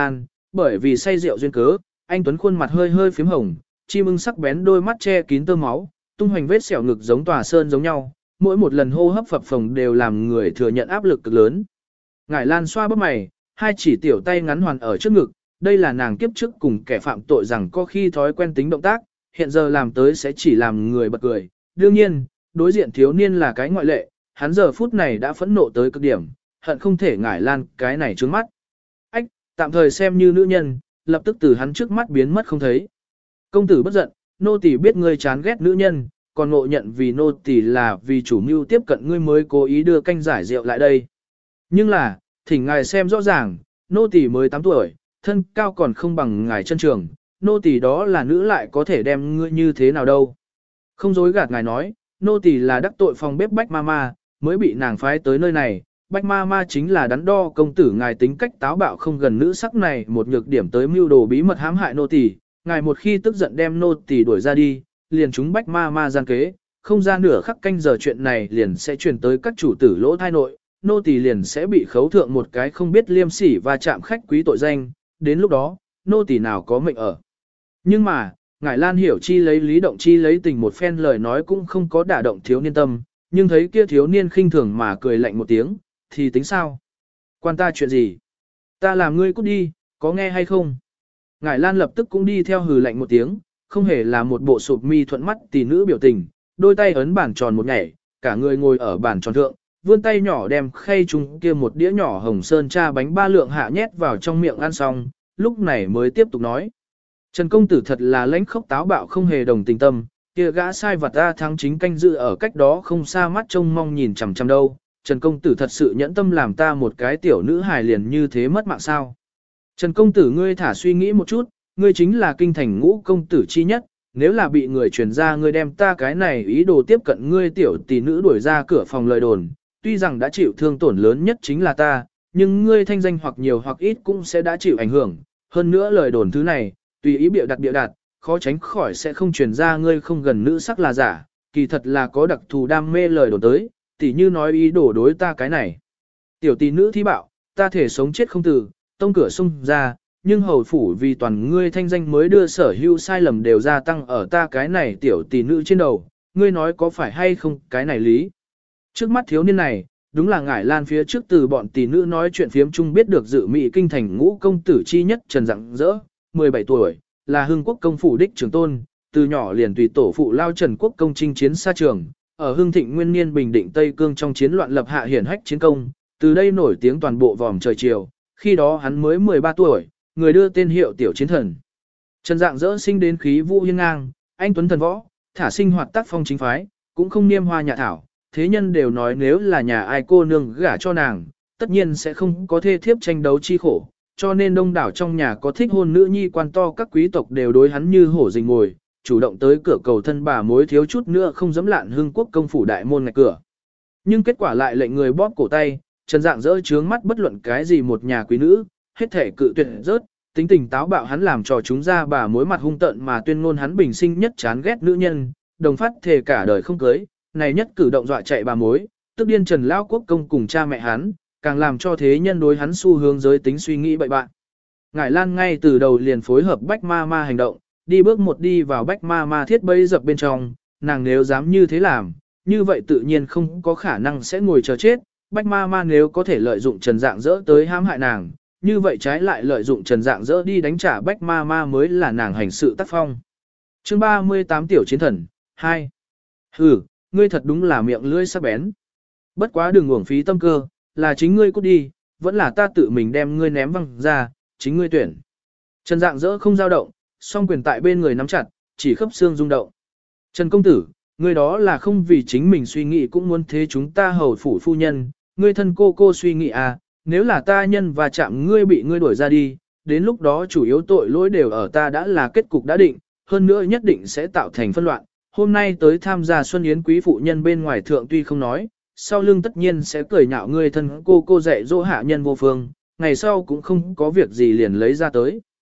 bởi vì say rượu duyên cớ, anh Tuấn khuôn mặt hơi hơi phím hồng, chim ưng sắc bén đôi mắt che kín tơ máu, tung hoành vết sẹo ngực giống tòa sơn giống nhau, mỗi một lần hô hấp phập phồng đều làm người thừa nhận áp lực cực lớn. Ngải Lan xoa bắp mày, hai chỉ tiểu tay ngắn hoàn ở trước ngực, đây là nàng kiếp trước cùng kẻ phạm tội rằng có khi thói quen tính động tác, hiện giờ làm tới sẽ chỉ làm người bật cười. Đương nhiên, đối diện thiếu niên là cái ngoại lệ, hắn giờ phút này đã phẫn nộ tới cực điểm, hận không thể Ngải Lan cái này trướng mắt. Ách, tạm thời xem như nữ nhân, lập tức từ hắn trước mắt biến mất không thấy. Công tử bất giận, nô tỳ biết ngươi chán ghét nữ nhân, còn ngộ nhận vì nô tỳ là vì chủ mưu tiếp cận ngươi mới cố ý đưa canh giải rượu lại đây. Nhưng là, thỉnh ngài xem rõ ràng, nô tỳ mới tám tuổi, thân cao còn không bằng ngài chân trường, nô tỳ đó là nữ lại có thể đem ngươi như thế nào đâu. Không dối gạt ngài nói, nô tỳ là đắc tội phòng bếp Bách Mama, mới bị nàng phái tới nơi này. Bách Mama chính là đắn đo công tử ngài tính cách táo bạo không gần nữ sắc này một nhược điểm tới mưu đồ bí mật hãm hại nô tỳ. Ngài một khi tức giận đem nô tỳ đuổi ra đi, liền chúng Bách Mama gian kế, không ra nửa khắc canh giờ chuyện này liền sẽ truyền tới các chủ tử lỗ thai nội, nô tỳ liền sẽ bị khấu thượng một cái không biết liêm sỉ và chạm khách quý tội danh, đến lúc đó, nô tỳ nào có mệnh ở. Nhưng mà, ngài Lan hiểu chi lấy lý động chi lấy tình một phen lời nói cũng không có đả động thiếu niên tâm, nhưng thấy kia thiếu niên khinh thường mà cười lạnh một tiếng, thì tính sao? Quan ta chuyện gì? Ta làm ngươi cút đi, có nghe hay không? Ngải Lan lập tức cũng đi theo hừ lạnh một tiếng, không hề là một bộ sụp mi thuận mắt tỷ nữ biểu tình, đôi tay ấn bàn tròn một nhảy, cả người ngồi ở bàn tròn thượng, vươn tay nhỏ đem khay chung kia một đĩa nhỏ hồng sơn cha bánh ba lượng hạ nhét vào trong miệng ăn xong, lúc này mới tiếp tục nói. Trần công tử thật là lãnh khốc táo bạo không hề đồng tình tâm, kia gã sai vật ta thắng chính canh dự ở cách đó không xa mắt trông mong nhìn chằm chằm đâu. Trần công tử thật sự nhẫn tâm làm ta một cái tiểu nữ hài liền như thế mất mạng sao. Trần công tử ngươi thả suy nghĩ một chút, ngươi chính là kinh thành ngũ công tử chi nhất, nếu là bị người truyền ra ngươi đem ta cái này ý đồ tiếp cận ngươi tiểu tỷ nữ đuổi ra cửa phòng lời đồn, tuy rằng đã chịu thương tổn lớn nhất chính là ta, nhưng ngươi thanh danh hoặc nhiều hoặc ít cũng sẽ đã chịu ảnh hưởng, hơn nữa lời đồn thứ này, tùy ý bịa đặt bịa đặt, khó tránh khỏi sẽ không truyền ra ngươi không gần nữ sắc là giả, kỳ thật là có đặc thù đam mê lời đồn tới, tỉ như nói ý đồ đối ta cái này. Tiểu tỷ nữ thi bạo, ta thể sống chết không từ, tông cửa xung ra, nhưng hầu phủ vì toàn ngươi thanh danh mới đưa sở hữu sai lầm đều gia tăng ở ta cái này tiểu tỷ nữ trên đầu, ngươi nói có phải hay không cái này lý. Trước mắt thiếu niên này, đúng là Ngải Lan phía trước từ bọn tỷ nữ nói chuyện phiếm chung biết được dự mỹ kinh thành ngũ công tử chi nhất Trần Rạng Rỡ, mười bảy tuổi, là Hưng Quốc công phủ đích trưởng tôn, từ nhỏ liền tùy tổ phụ lao Trần Quốc công chinh chiến xa trường, ở Hưng Thịnh Nguyên Niên Bình Định Tây Cương trong chiến loạn lập hạ hiển hách chiến công, từ đây nổi tiếng toàn bộ vòm trời chiều, khi đó hắn mới mười ba tuổi, người đưa tên hiệu tiểu chiến thần. Trần Rạng Rỡ sinh đến khí vũ hiên ngang, anh tuấn thần võ, thả sinh hoạt tác phong chính phái, cũng không niêm hoa nhà thảo, thế nhân đều nói nếu là nhà ai cô nương gả cho nàng, tất nhiên sẽ không có thê thiếp tranh đấu chi khổ, cho nên đông đảo trong nhà có thích hôn nữ nhi quan to các quý tộc đều đối hắn như hổ rình ngồi, chủ động tới cửa cầu thân bà mối thiếu chút nữa không dám lạn Hưng Quốc công phủ đại môn ngạch cửa. Nhưng kết quả lại lệnh người bóp cổ tay, Trần Rạng Rỡ trướng mắt bất luận cái gì một nhà quý nữ, hết thể cự tuyệt rớt, tính tình táo bạo hắn làm cho chúng ra bà mối mặt hung tận mà tuyên ngôn hắn bình sinh nhất chán ghét nữ nhân, đồng phát thề cả đời không cưới, này nhất cử động dọa chạy bà mối, tức điên Trần Lão Quốc công cùng cha mẹ hắn, càng làm cho thế nhân đối hắn xu hướng giới tính suy nghĩ bậy bạn. Ngải Lan ngay từ đầu liền phối hợp Bách Ma Ma hành động, đi bước một đi vào Bách Ma Ma thiết bẫy dập bên trong, nàng nếu dám như thế làm, như vậy tự nhiên không có khả năng sẽ ngồi chờ chết. Bách Ma Ma nếu có thể lợi dụng Trần Rạng Rỡ tới hãm hại nàng, như vậy trái lại lợi dụng Trần Rạng Rỡ đi đánh trả Bách Ma Ma mới là nàng hành sự tác phong. Chương ba mươi tám Tiểu Chiến Thần hai. Hừ, ngươi thật đúng là miệng lưỡi sắc bén. Bất quá đừng uổng phí tâm cơ, là chính ngươi cút đi, vẫn là ta tự mình đem ngươi ném văng ra, chính ngươi tuyển. Trần Rạng Rỡ không dao động, song quyền tại bên người nắm chặt, chỉ khớp xương rung động. Trần công tử, ngươi đó là không vì chính mình suy nghĩ cũng muốn thế chúng ta hầu phủ phu nhân, ngươi thân cô cô suy nghĩ à, nếu là ta nhân và chạm ngươi bị ngươi đuổi ra đi, đến lúc đó chủ yếu tội lỗi đều ở ta đã là kết cục đã định, hơn nữa nhất định sẽ tạo thành phân loạn. Hôm nay tới tham gia Xuân Yến quý phụ nhân bên ngoài thượng tuy không nói, sau lưng tất nhiên sẽ cười nhạo ngươi thân cô cô dạy dỗ hạ nhân vô phương, ngày sau cũng không có việc gì liền lấy ra tới.